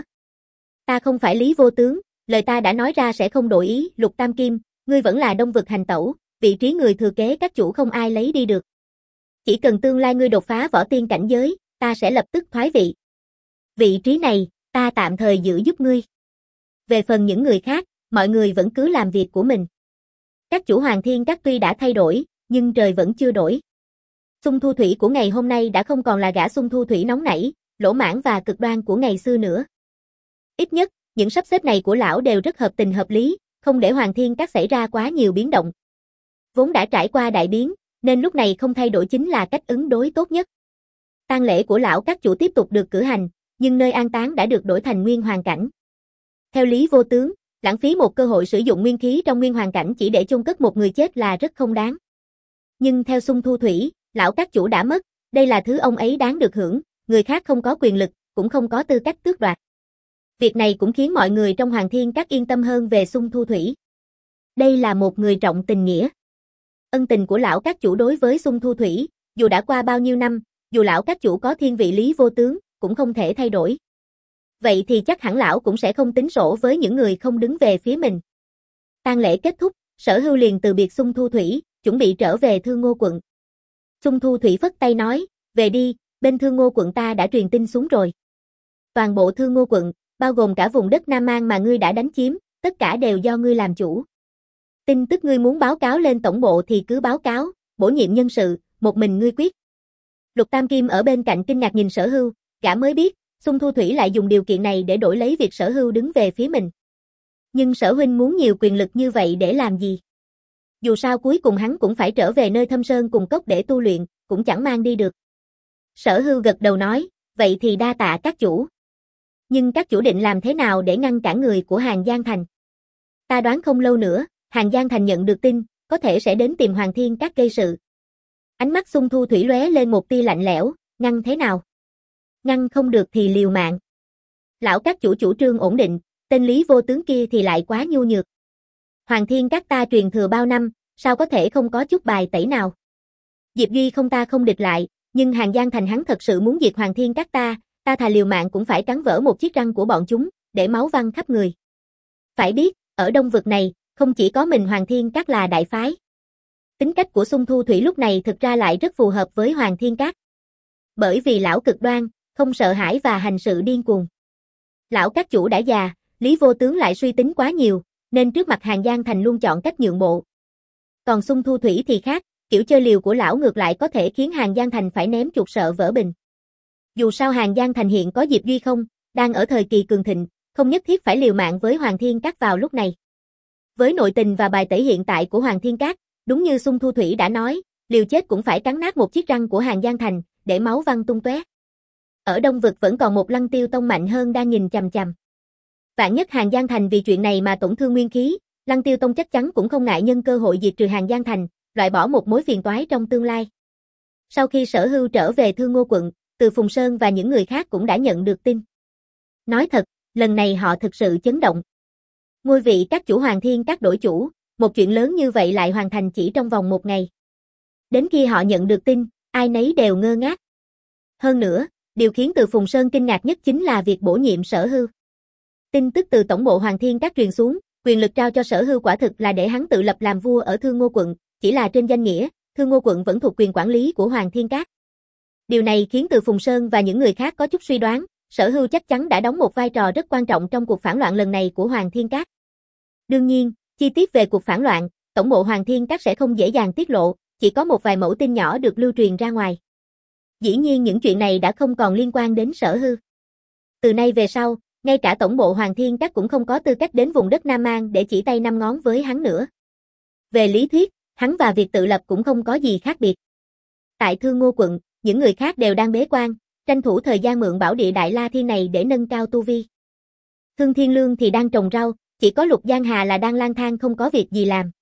Ta không phải Lý Vô Tướng, lời ta đã nói ra sẽ không đổi ý. Lục Tam Kim, ngươi vẫn là Đông Vực hành tẩu, vị trí người thừa kế các chủ không ai lấy đi được. Chỉ cần tương lai ngươi đột phá võ tiên cảnh giới, ta sẽ lập tức thoái vị. Vị trí này, ta tạm thời giữ giúp ngươi. Về phần những người khác, mọi người vẫn cứ làm việc của mình. Các chủ Hoàng Thiên Các tuy đã thay đổi, nhưng trời vẫn chưa đổi. Xung Thu Thủy của ngày hôm nay đã không còn là gã Xung Thu Thủy nóng nảy, lỗ mãng và cực đoan của ngày xưa nữa. Ít nhất, những sắp xếp này của lão đều rất hợp tình hợp lý, không để Hoàng Thiên Các xảy ra quá nhiều biến động. Vốn đã trải qua đại biến, nên lúc này không thay đổi chính là cách ứng đối tốt nhất. Tang lễ của lão các chủ tiếp tục được cử hành, nhưng nơi an táng đã được đổi thành nguyên hoàng cảnh. Theo Lý Vô Tướng, lãng phí một cơ hội sử dụng nguyên khí trong nguyên hoàng cảnh chỉ để chôn cất một người chết là rất không đáng. Nhưng theo Xung Thu Thủy, lão các chủ đã mất, đây là thứ ông ấy đáng được hưởng, người khác không có quyền lực, cũng không có tư cách tước đoạt. Việc này cũng khiến mọi người trong Hoàng Thiên Các yên tâm hơn về Xung Thu Thủy. Đây là một người trọng tình nghĩa. Ân tình của lão các chủ đối với Xung Thu Thủy, dù đã qua bao nhiêu năm, dù lão các chủ có thiên vị Lý Vô Tướng, cũng không thể thay đổi. Vậy thì chắc hẳn lão cũng sẽ không tính sổ với những người không đứng về phía mình. Tang lễ kết thúc, Sở Hưu liền từ biệt Xung Thu Thủy, chuẩn bị trở về Thương Ngô quận. Xung Thu Thủy phất tay nói, về đi, bên Thương Ngô quận ta đã truyền tin xuống rồi. Toàn bộ Thương Ngô quận, bao gồm cả vùng đất Nam Mang mà ngươi đã đánh chiếm, tất cả đều do ngươi làm chủ. Tin tức ngươi muốn báo cáo lên tổng bộ thì cứ báo cáo, bổ nhiệm nhân sự, một mình ngươi quyết. Lục Tam Kim ở bên cạnh kinh ngạc nhìn Sở Hưu, gã mới biết, Xung Thu Thủy lại dùng điều kiện này để đổi lấy việc Sở Hưu đứng về phía mình. Nhưng Sở huynh muốn nhiều quyền lực như vậy để làm gì? Dù sao cuối cùng hắn cũng phải trở về nơi Thâm Sơn cùng cốc để tu luyện, cũng chẳng mang đi được. Sở Hưu gật đầu nói, vậy thì đa tạ các chủ. Nhưng các chủ định làm thế nào để ngăn cản người của Hàng Giang Thành? Ta đoán không lâu nữa, Hàng Giang Thành nhận được tin, có thể sẽ đến tìm Hoàng Thiên Các gây sự. Ánh mắt Xung Thu Thủy lóe lên một tia lạnh lẽo, ngăn thế nào? Ngăn không được thì liều mạng. Lão các chủ chủ trương ổn định, tên Lý Vô Tướng kia thì lại quá nhu nhược. Hoàng Thiên Các ta truyền thừa bao năm, sao có thể không có chút bài tẩy nào? Diệp Duy không ta không địch lại, nhưng Hàng Giang Thành hắn thật sự muốn diệt Hoàng Thiên Các ta, ta thà liều mạng cũng phải cắn vỡ một chiếc răng của bọn chúng, để máu văng khắp người. Phải biết, ở Đông Vực này, không chỉ có mình Hoàng Thiên Các là đại phái. Tính cách của Xung Thu Thủy lúc này thực ra lại rất phù hợp với Hoàng Thiên Các. Bởi vì lão cực đoan, không sợ hãi và hành sự điên cuồng. Lão các chủ đã già, Lý Vô Tướng lại suy tính quá nhiều, nên trước mặt Hàn Giang Thành luôn chọn cách nhượng bộ. Còn Xung Thu Thủy thì khác, kiểu chơi liều của lão ngược lại có thể khiến Hàn Giang Thành phải ném chuột sợ vỡ bình. Dù sao Hàn Giang Thành hiện có Diệp Duy không, đang ở thời kỳ cường thịnh, không nhất thiết phải liều mạng với Hoàng Thiên Các vào lúc này. Với nội tình và bài tẩy hiện tại của Hoàng Thiên Các, đúng như Xung Thu Thủy đã nói, liều chết cũng phải cắn nát một chiếc răng của Hàn Giang Thành, để máu văng tung tóe. Ở Đông Vực vẫn còn một Lăng Tiêu Tông mạnh hơn đang nhìn chằm chằm. Vạn nhất Hàn Giang Thành vì chuyện này mà tổn thương nguyên khí, Lăng Tiêu Tông chắc chắn cũng không ngại nhân cơ hội diệt trừ Hàn Giang Thành, loại bỏ một mối phiền toái trong tương lai. Sau khi Sở Hưu trở về Thương Ngô quận, Từ Phùng Sơn và những người khác cũng đã nhận được tin. Nói thật, lần này họ thực sự chấn động. Ngôi vị các chủ Hoàng Thiên Các đổi chủ, một chuyện lớn như vậy lại hoàn thành chỉ trong vòng một ngày. Đến khi họ nhận được tin, ai nấy đều ngơ ngác. Hơn nữa, điều khiến Từ Phùng Sơn kinh ngạc nhất chính là việc bổ nhiệm Sở Hưu. Tin tức từ tổng bộ Hoàng Thiên Các truyền xuống, quyền lực trao cho Sở Hưu quả thực là để hắn tự lập làm vua ở Thương Ngô quận, chỉ là trên danh nghĩa, Thương Ngô quận vẫn thuộc quyền quản lý của Hoàng Thiên Các. Điều này khiến Từ Phùng Sơn và những người khác có chút suy đoán, Sở Hưu chắc chắn đã đóng một vai trò rất quan trọng trong cuộc phản loạn lần này của Hoàng Thiên Các. Đương nhiên, chi tiết về cuộc phản loạn, tổng bộ Hoàng Thiên Các sẽ không dễ dàng tiết lộ, chỉ có một vài mẫu tin nhỏ được lưu truyền ra ngoài. Dĩ nhiên những chuyện này đã không còn liên quan đến Sở Hưu. Từ nay về sau, ngay cả tổng bộ Hoàng Thiên Các cũng không có tư cách đến vùng đất Nam Mang để chỉ tay năm ngón với hắn nữa. Về lý thuyết, hắn và việc tự lập cũng không có gì khác biệt. Tại Thương Ngô quận, những người khác đều đang bế quan, tranh thủ thời gian mượn bảo địa Đại La Thiên này để nâng cao tu vi. Thương Thiên Lương thì đang trồng rau, chỉ có Lục Giang Hà là đang lang thang không có việc gì làm.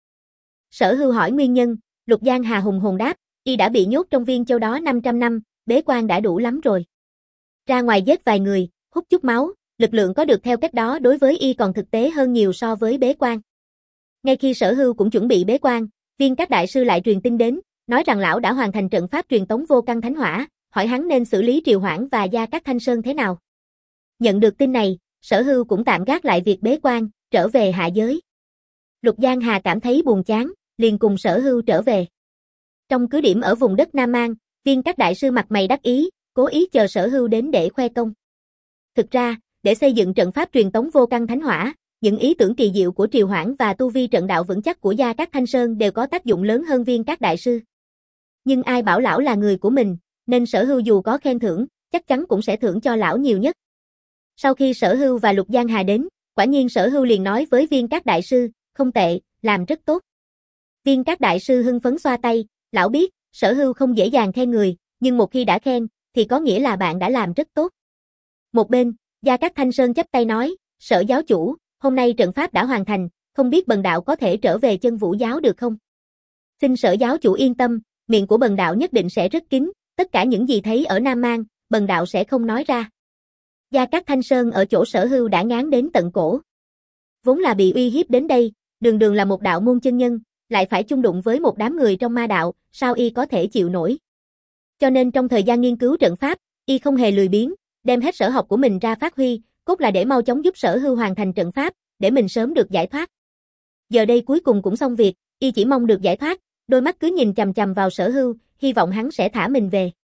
Sở Hưu hỏi nguyên nhân, Lục Giang Hà hùng hồn đáp, y đã bị nhốt trong Viên Châu đó năm trăm năm, bế quan đã đủ lắm rồi. Ra ngoài giết vài người, hút chút máu, lực lượng có được theo cách đó đối với y còn thực tế hơn nhiều so với bế quan. Ngay khi Sở Hưu cũng chuẩn bị bế quan, Viên Các đại sư lại truyền tin đến, nói rằng lão đã hoàn thành trận pháp truyền tống vô căn thánh hỏa, hỏi hắn nên xử lý Triều Hoãn và Gia Cát Thanh Sơn thế nào. Nhận được tin này, Sở Hưu cũng tạm gác lại việc bế quan, trở về hạ giới. Lục Giang Hà cảm thấy buồn chán, liền cùng Sở Hưu trở về. Trong cứ điểm ở vùng đất Nam Mang, Viên Các đại sư mặt mày đắc ý, cố ý chờ Sở Hưu đến để khoe công. Thực ra, để xây dựng trận pháp truyền tống vô căn thánh hỏa, những ý tưởng kỳ diệu của Triều Hoãn và tu vi trận đạo vững chắc của Gia Cát Thanh Sơn đều có tác dụng lớn hơn Viên Các đại sư. Nhưng ai bảo lão là người của mình, nên Sở Hưu dù có khen thưởng, chắc chắn cũng sẽ thưởng cho lão nhiều nhất. Sau khi Sở Hưu và Lục Giang Hà đến, quả nhiên Sở Hưu liền nói với Viên Các đại sư, không tệ, làm rất tốt. Viên Các đại sư hưng phấn xoa tay, lão biết, Sở Hưu không dễ dàng khen người, nhưng một khi đã khen, thì có nghĩa là bạn đã làm rất tốt. Một bên, Gia Cát Thanh Sơn chắp tay nói, Sở giáo chủ, hôm nay trận pháp đã hoàn thành, không biết bần đạo có thể trở về Chân Vũ giáo được không? Xin Sở giáo chủ yên tâm, miệng của bần đạo nhất định sẽ rất kín, tất cả những gì thấy ở Nam Mang, bần đạo sẽ không nói ra. Gia Cát Thanh Sơn ở chỗ Sở Hưu đã ngán đến tận cổ. Vốn là bị uy hiếp đến đây, đường đường là một đạo môn chân nhân, lại phải chung đụng với một đám người trong ma đạo, sao y có thể chịu nổi. Cho nên trong thời gian nghiên cứu trận pháp, y không hề lười biếng, đem hết sở học của mình ra phát huy, cốt là để mau chóng giúp Sở Hưu hoàn thành trận pháp, để mình sớm được giải thoát. Giờ đây cuối cùng cũng xong việc, y chỉ mong được giải thoát, đôi mắt cứ nhìn chằm chằm vào Sở Hưu, hy vọng hắn sẽ thả mình về.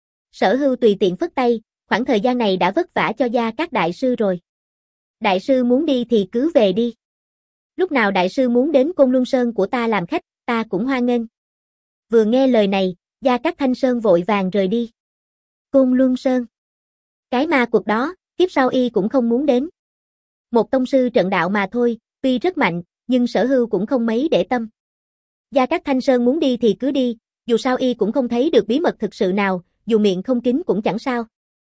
Sở Hưu tùy tiện phất tay, khoảng thời gian này đã vất vả cho Gia Cát đại sư rồi. Đại sư muốn đi thì cứ về đi. Lúc nào đại sư muốn đến Côn Luân Sơn của ta làm khách, ta cũng hoan nghênh. Vừa nghe lời này, Gia Cát Thanh Sơn vội vàng rời đi. Côn Luân Sơn. Cái ma cuộc đó, kiếp sau y cũng không muốn đến. Một tông sư trận đạo mà thôi, tuy rất mạnh, nhưng Sở Hưu cũng không mấy để tâm. Gia Cát Thanh Sơn muốn đi thì cứ đi, dù sao y cũng không thấy được bí mật thực sự nào, dù miệng không kín cũng chẳng sao.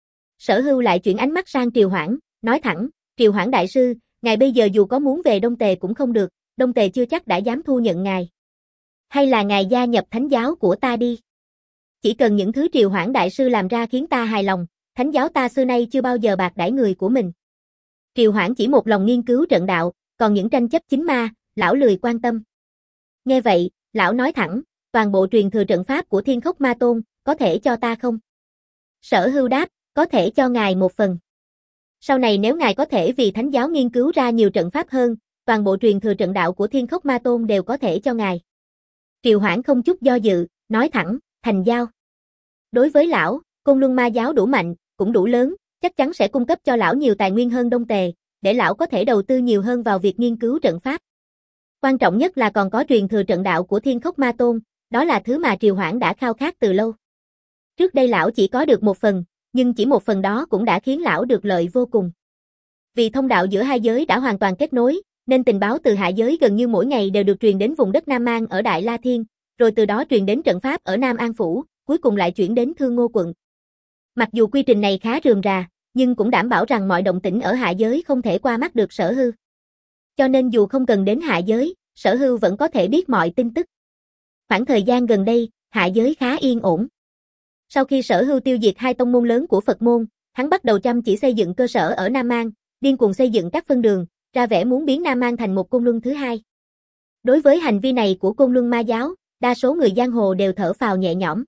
Sở Hưu lại chuyển ánh mắt sang Triều Hoãn, nói thẳng, Triều Hoãn đại sư, ngài bây giờ dù có muốn về Đông Tề cũng không được, Đông Tề chưa chắc đã dám thu nhận ngài. Hay là ngài gia nhập thánh giáo của ta đi. Chỉ cần những thứ Triều Hoãn đại sư làm ra khiến ta hài lòng, thánh giáo ta xưa nay chưa bao giờ bạc đãi người của mình. Triều Hoãn chỉ một lòng nghiên cứu trận đạo, còn những tranh chấp chính ma, lão lười quan tâm. Nghe vậy, lão nói thẳng, toàn bộ truyền thừa trận pháp của Thiên Khốc Ma Tôn, có thể cho ta không? Sở Hưu đáp, có thể cho ngài một phần. Sau này nếu ngài có thể vì thánh giáo nghiên cứu ra nhiều trận pháp hơn, toàn bộ truyền thừa trận đạo của Thiên Khốc Ma Tôn đều có thể cho ngài. Triều Hoãn không chút do dự, nói thẳng, thành giao. Đối với lão, Côn Luân Ma giáo đủ mạnh, cũng đủ lớn, chắc chắn sẽ cung cấp cho lão nhiều tài nguyên hơn Đông Tề, để lão có thể đầu tư nhiều hơn vào việc nghiên cứu trận pháp. Quan trọng nhất là còn có truyền thừa trận đạo của Thiên Khốc Ma Tôn, đó là thứ mà Triều Hoãn đã khao khát từ lâu. Trước đây lão chỉ có được một phần, nhưng chỉ một phần đó cũng đã khiến lão được lợi vô cùng. Vì thông đạo giữa hai giới đã hoàn toàn kết nối, nên tình báo từ hạ giới gần như mỗi ngày đều được truyền đến vùng đất Nam An ở Đại La Thiên, rồi từ đó truyền đến trận pháp ở Nam An Phủ, cuối cùng lại chuyển đến Thương Ngô quận. Mặc dù quy trình này khá rườm rà, nhưng cũng đảm bảo rằng mọi động tĩnh ở hạ giới không thể qua mắt được Sở Hưu. Cho nên dù không cần đến hạ giới, Sở Hưu vẫn có thể biết mọi tin tức. Khoảng thời gian gần đây, hạ giới khá yên ổn. Sau khi Sở Hưu tiêu diệt hai tông môn lớn của Phật môn, hắn bắt đầu chăm chỉ xây dựng cơ sở ở Nam An, điên cuồng xây dựng các phân đường, ra vẻ muốn biến Nam An thành một côn luân thứ hai. Đối với hành vi này của Côn Luân Ma giáo, đa số người giang hồ đều thở phào nhẹ nhõm.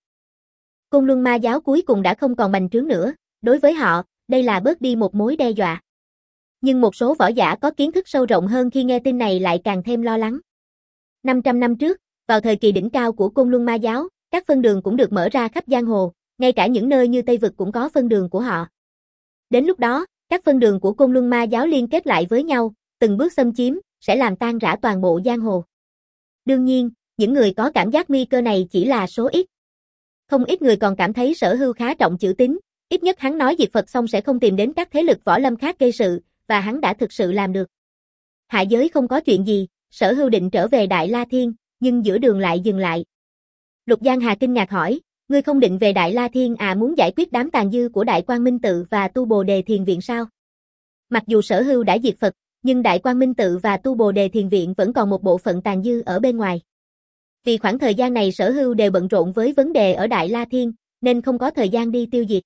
Côn Luân Ma giáo cuối cùng đã không còn bành trướng nữa, đối với họ, đây là bớt đi một mối đe dọa. Nhưng một số võ giả có kiến thức sâu rộng hơn khi nghe tin này lại càng thêm lo lắng. năm trăm năm trước, vào thời kỳ đỉnh cao của Côn Luân Ma giáo, các phân đường cũng được mở ra khắp giang hồ, ngay cả những nơi như Tây Vực cũng có phân đường của họ. Đến lúc đó, các phân đường của Côn Luân Ma giáo liên kết lại với nhau, từng bước xâm chiếm, sẽ làm tan rã toàn bộ giang hồ. Đương nhiên, những người có cảm giác nguy cơ này chỉ là số ít. Không ít người còn cảm thấy Sở Hưu khá trọng chữ tín, ít nhất hắn nói diệt Phật xong sẽ không tìm đến các thế lực võ lâm khác gây sự, và hắn đã thực sự làm được. Hạ giới không có chuyện gì, Sở Hưu định trở về Đại La Thiên, nhưng giữa đường lại dừng lại. Lục Giang Hà kinh ngạc hỏi, ngươi không định về Đại La Thiên à, muốn giải quyết đám tàn dư của Đại Quang Minh Tự và Tu Bồ Đề Thiền Viện sao? Mặc dù Sở Hưu đã diệt Phật, nhưng Đại Quang Minh Tự và Tu Bồ Đề Thiền Viện vẫn còn một bộ phận tàn dư ở bên ngoài. Vì khoảng thời gian này Sở Hưu đều bận rộn với vấn đề ở Đại La Thiên, nên không có thời gian đi tiêu diệt.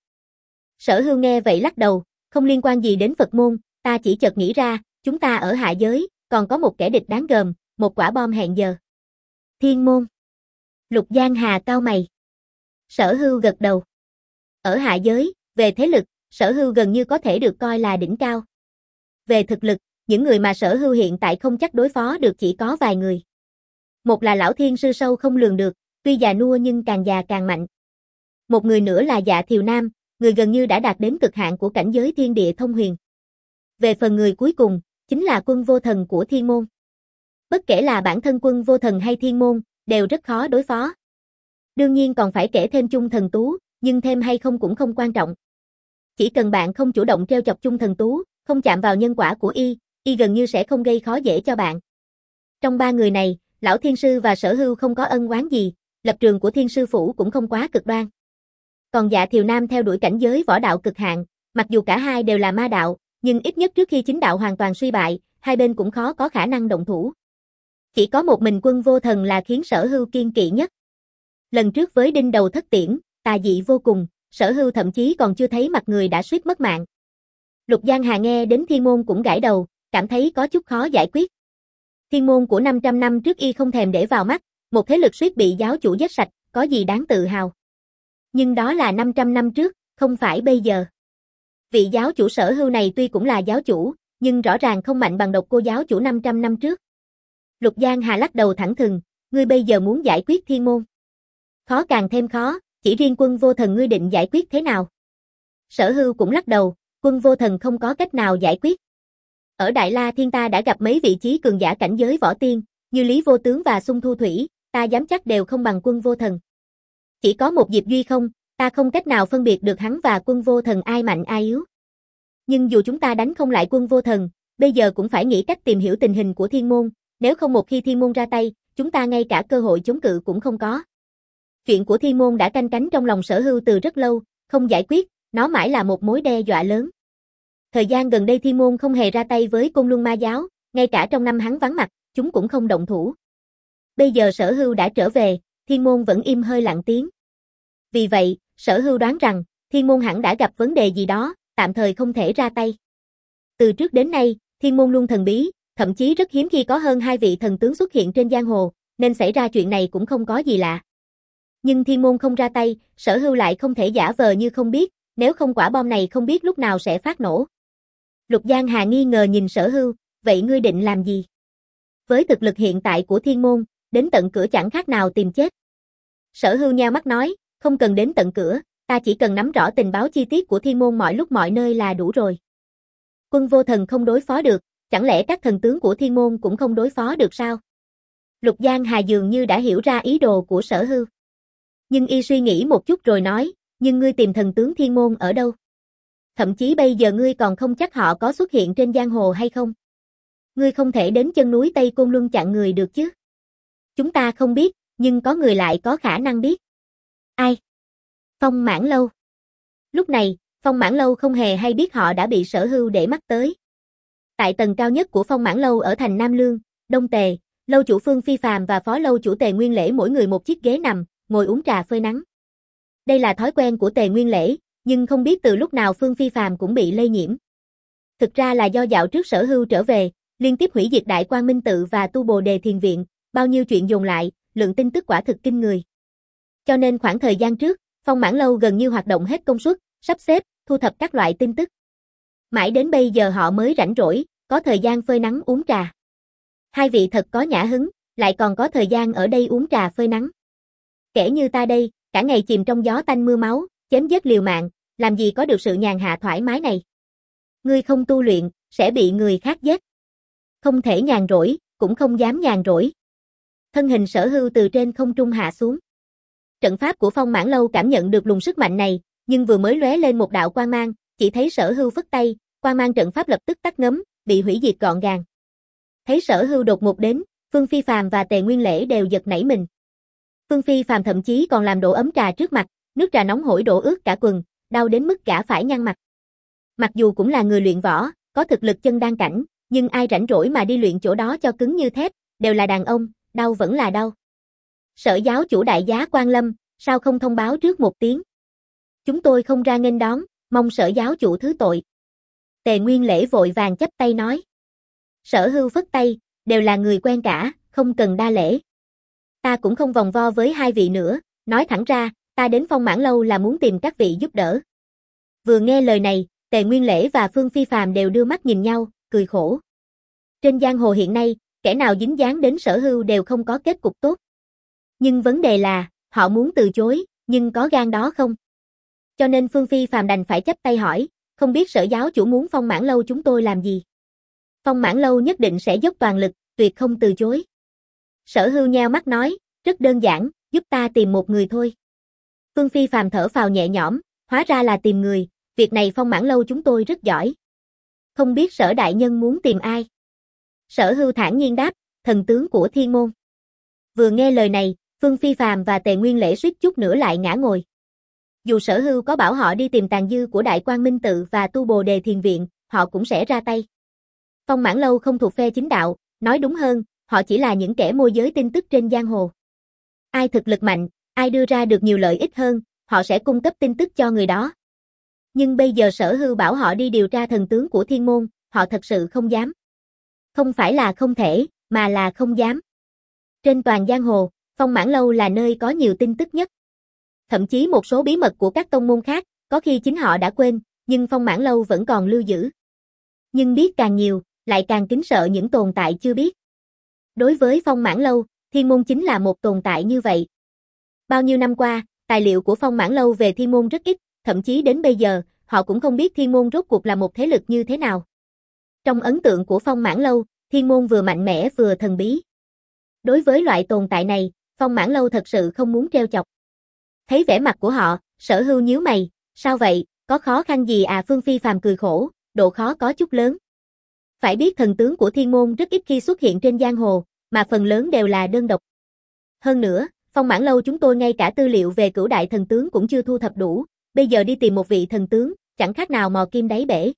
Sở Hưu nghe vậy lắc đầu, không liên quan gì đến Phật môn, ta chỉ chợt nghĩ ra, chúng ta ở hạ giới, còn có một kẻ địch đáng gờm, một quả bom hẹn giờ. Thiên môn. Lục Giang Hà cau mày. Sở Hưu gật đầu. Ở hạ giới, về thế lực, Sở Hưu gần như có thể được coi là đỉnh cao. Về thực lực, những người mà Sở Hưu hiện tại không chắc đối phó được chỉ có vài người. Một là lão thiên sư sâu không lường được, tuy già nua nhưng càng già càng mạnh. Một người nữa là Dạ Thiều Nam, người gần như đã đạt đến cực hạn của cảnh giới thiên địa thông huyền. Về phần người cuối cùng, chính là Quân Vô Thần của Thiên Môn. Bất kể là bản thân Quân Vô Thần hay Thiên Môn, đều rất khó đối phó. Đương nhiên còn phải kể thêm Chung Thần Tú, nhưng thêm hay không cũng không quan trọng. Chỉ cần bạn không chủ động treo chọc Chung Thần Tú, không chạm vào nhân quả của y, y gần như sẽ không gây khó dễ cho bạn. Trong ba người này, Lão Thiên Sư và Sở Hưu không có ân oán gì, lập trường của Thiên Sư Phủ cũng không quá cực đoan. Còn Dạ Thiều Nam theo đuổi cảnh giới võ đạo cực hạn, mặc dù cả hai đều là ma đạo, nhưng ít nhất trước khi chính đạo hoàn toàn suy bại, hai bên cũng khó có khả năng động thủ. Chỉ có một mình Quân Vô Thần là khiến Sở Hưu kiên kỵ nhất. Lần trước với đinh đầu thất tiễn, tà dị vô cùng, Sở Hưu thậm chí còn chưa thấy mặt người đã suýt mất mạng. Lục Giang Hà nghe đến Thiên Môn cũng gãi đầu, cảm thấy có chút khó giải quyết. Thiên Môn của năm trăm năm trước y không thèm để vào mắt, một thế lực suýt bị giáo chủ giết sạch, có gì đáng tự hào. Nhưng đó là năm trăm năm trước, không phải bây giờ. Vị giáo chủ Sở Hưu này tuy cũng là giáo chủ, nhưng rõ ràng không mạnh bằng độc cô giáo chủ năm trăm năm trước. Lục Giang Hà lắc đầu thẳng thừng, ngươi bây giờ muốn giải quyết Thiên Môn. Khó càng thêm khó, chỉ riêng Quân Vô Thần ngươi định giải quyết thế nào? Sở Hưu cũng lắc đầu, Quân Vô Thần không có cách nào giải quyết. Ở Đại La Thiên ta đã gặp mấy vị trí cường giả cảnh giới võ tiên, như Lý Vô Tướng và Xung Thu Thủy, ta dám chắc đều không bằng Quân Vô Thần. Chỉ có một Diệp Duy không, ta không cách nào phân biệt được hắn và Quân Vô Thần ai mạnh ai yếu. Nhưng dù chúng ta đánh không lại Quân Vô Thần, bây giờ cũng phải nghĩ cách tìm hiểu tình hình của Thiên Môn, nếu không một khi Thiên Môn ra tay, chúng ta ngay cả cơ hội chống cự cũng không có. Chuyện của Thiên Môn đã canh cánh trong lòng Sở Hưu từ rất lâu, không giải quyết, nó mãi là một mối đe dọa lớn. Thời gian gần đây Thiên Môn không hề ra tay với Côn Luân Ma giáo, ngay cả trong năm hắn vắng mặt, chúng cũng không động thủ. Bây giờ Sở Hưu đã trở về, Thiên Môn vẫn im hơi lặng tiếng. Vì vậy, Sở Hưu đoán rằng, Thiên Môn hẳn đã gặp vấn đề gì đó, tạm thời không thể ra tay. Từ trước đến nay, Thiên Môn luôn thần bí, thậm chí rất hiếm khi có hơn hai vị thần tướng xuất hiện trên giang hồ, nên xảy ra chuyện này cũng không có gì lạ. Nhưng Thiên Môn không ra tay, Sở Hưu lại không thể giả vờ như không biết, nếu không quả bom này không biết lúc nào sẽ phát nổ. Lục Giang Hà nghi ngờ nhìn Sở Hưu, vậy ngươi định làm gì? Với thực lực hiện tại của Thiên Môn, đến tận cửa chẳng khác nào tìm chết. Sở Hưu nheo mắt nói, không cần đến tận cửa, ta chỉ cần nắm rõ tình báo chi tiết của thiên môn mọi lúc mọi nơi là đủ rồi. Quân vô thần không đối phó được, chẳng lẽ các thần tướng của thiên môn cũng không đối phó được sao? Lục Giang Hà dường như đã hiểu ra ý đồ của Sở Hưu. Nhưng y suy nghĩ một chút rồi nói, nhưng ngươi tìm thần tướng thiên môn ở đâu? Thậm chí bây giờ ngươi còn không chắc họ có xuất hiện trên giang hồ hay không. Ngươi không thể đến chân núi Tây Côn Luân chặn người được chứ. Chúng ta không biết, nhưng có người lại có khả năng biết. Ai? Phong Mãn Lâu. Lúc này, Phong Mãn Lâu không hề hay biết họ đã bị Sở Hưu để mắt tới. Tại tầng cao nhất của Phong Mãn Lâu ở thành Nam Lương, Đông Tề, lâu chủ Phương Phi Phàm và phó lâu chủ Tề Nguyên Lễ mỗi người một chiếc ghế nằm, ngồi uống trà phơi nắng. Đây là thói quen của Tề Nguyên Lễ, nhưng không biết từ lúc nào Phương Phi Phàm cũng bị lây nhiễm. Thực ra là do dạo trước Sở Hưu trở về, liên tiếp hủy diệt Đại Quang Minh Tự và tu Bồ Đề Thiền Viện, bao nhiêu chuyện dồn lại, lượng tin tức quả thực kinh người. Cho nên khoảng thời gian trước, Phong Mãn Lâu gần như hoạt động hết công suất, sắp xếp, thu thập các loại tin tức. Mãi đến bây giờ họ mới rảnh rỗi, có thời gian phơi nắng uống trà. Hai vị thật có nhã hứng, lại còn có thời gian ở đây uống trà phơi nắng. Kẻ như ta đây, cả ngày chìm trong gió tanh mưa máu, chém giết liều mạng, làm gì có được sự nhàn hạ thoải mái này. Ngươi không tu luyện, sẽ bị người khác giết. Không thể nhàn rỗi, cũng không dám nhàn rỗi. Thân hình Sở Hưu từ trên không trung hạ xuống. Trận pháp của Phong Mãn Lâu cảm nhận được luồng sức mạnh này, nhưng vừa mới lóe lên một đạo quang mang, chỉ thấy Sở Hưu phất tay, quang mang trận pháp lập tức tắt ngấm, bị hủy diệt gọn gàng. Thấy Sở Hưu đột ngột đến, Phương Phi Phàm và Tề Nguyên Lễ đều giật nảy mình. Phương Phi Phàm thậm chí còn làm đổ ấm trà trước mặt, nước trà nóng hổi đổ ướt cả quần, đau đến mức gã phải nhăn mặt. Mặc dù cũng là người luyện võ, có thực lực chân đan cảnh, nhưng ai rảnh rỗi mà đi luyện chỗ đó cho cứng như thép, đều là đàn ông, đau vẫn là đau. Sở giáo chủ đại giá Quan Lâm, sao không thông báo trước một tiếng? Chúng tôi không ra nghênh đón, mong Sở giáo chủ thứ tội. Tề Nguyên Lễ vội vàng chắp tay nói. Sở Hưu phất tay, đều là người quen cả, không cần đa lễ. Ta cũng không vòng vo với hai vị nữa, nói thẳng ra, ta đến Phong Mãn Lâu là muốn tìm các vị giúp đỡ. Vừa nghe lời này, Tề Nguyên Lễ và Phương Phi Phàm đều đưa mắt nhìn nhau, cười khổ. Trên giang hồ hiện nay, kẻ nào dính dáng đến Sở Hưu đều không có kết cục tốt. Nhưng vấn đề là, họ muốn từ chối, nhưng có gan đó không? Cho nên Phương Phi Phàm đành phải chấp tay hỏi, không biết Sở giáo chủ muốn Phong Mãn Lâu chúng tôi làm gì? Phong Mãn Lâu nhất định sẽ dốc toàn lực, tuyệt không từ chối. Sở Hưu nheo mắt nói, rất đơn giản, giúp ta tìm một người thôi. Phương Phi Phàm thở phào nhẹ nhõm, hóa ra là tìm người, việc này Phong Mãn Lâu chúng tôi rất giỏi. Không biết Sở đại nhân muốn tìm ai? Sở Hưu thản nhiên đáp, thần tướng của Thiên môn. Vừa nghe lời này, Phương Phi Phàm và Tề Nguyên Lễ suýt chút nữa lại ngã ngồi. Dù Sở Hưu có bảo họ đi tìm tàn dư của Đại Quang Minh Tự và tu Bồ Đề Thiền Viện, họ cũng sẽ ra tay. Phong Mãn Lâu không thuộc phe chính đạo, nói đúng hơn, họ chỉ là những kẻ môi giới tin tức trên giang hồ. Ai thực lực mạnh, ai đưa ra được nhiều lợi ích hơn, họ sẽ cung cấp tin tức cho người đó. Nhưng bây giờ Sở Hưu bảo họ đi điều tra thần tướng của Thiên môn, họ thật sự không dám. Không phải là không thể, mà là không dám. Trên toàn giang hồ, Phong Mãn Lâu là nơi có nhiều tin tức nhất. Thậm chí một số bí mật của các tông môn khác, có khi chính họ đã quên, nhưng Phong Mãn Lâu vẫn còn lưu giữ. Nhưng biết càng nhiều, lại càng kính sợ những tồn tại chưa biết. Đối với Phong Mãn Lâu, Thiên môn chính là một tồn tại như vậy. Bao nhiêu năm qua, tài liệu của Phong Mãn Lâu về Thiên môn rất ít, thậm chí đến bây giờ, họ cũng không biết Thiên môn rốt cuộc là một thế lực như thế nào. Trong ấn tượng của Phong Mãn Lâu, Thiên môn vừa mạnh mẽ vừa thần bí. Đối với loại tồn tại này, Phong Mãn Lâu thật sự không muốn trêu chọc. Thấy vẻ mặt của họ, Sở Hưu nhíu mày, sao vậy, có khó khăn gì à? Phương Phi Phàm cười khổ, độ khó có chút lớn. Phải biết thần tướng của Thiên môn rất ít khi xuất hiện trên giang hồ, mà phần lớn đều là đơn độc. Hơn nữa, Phong Mãn Lâu chúng tôi ngay cả tư liệu về cửu đại thần tướng cũng chưa thu thập đủ, bây giờ đi tìm một vị thần tướng, chẳng khác nào mò kim đáy bể.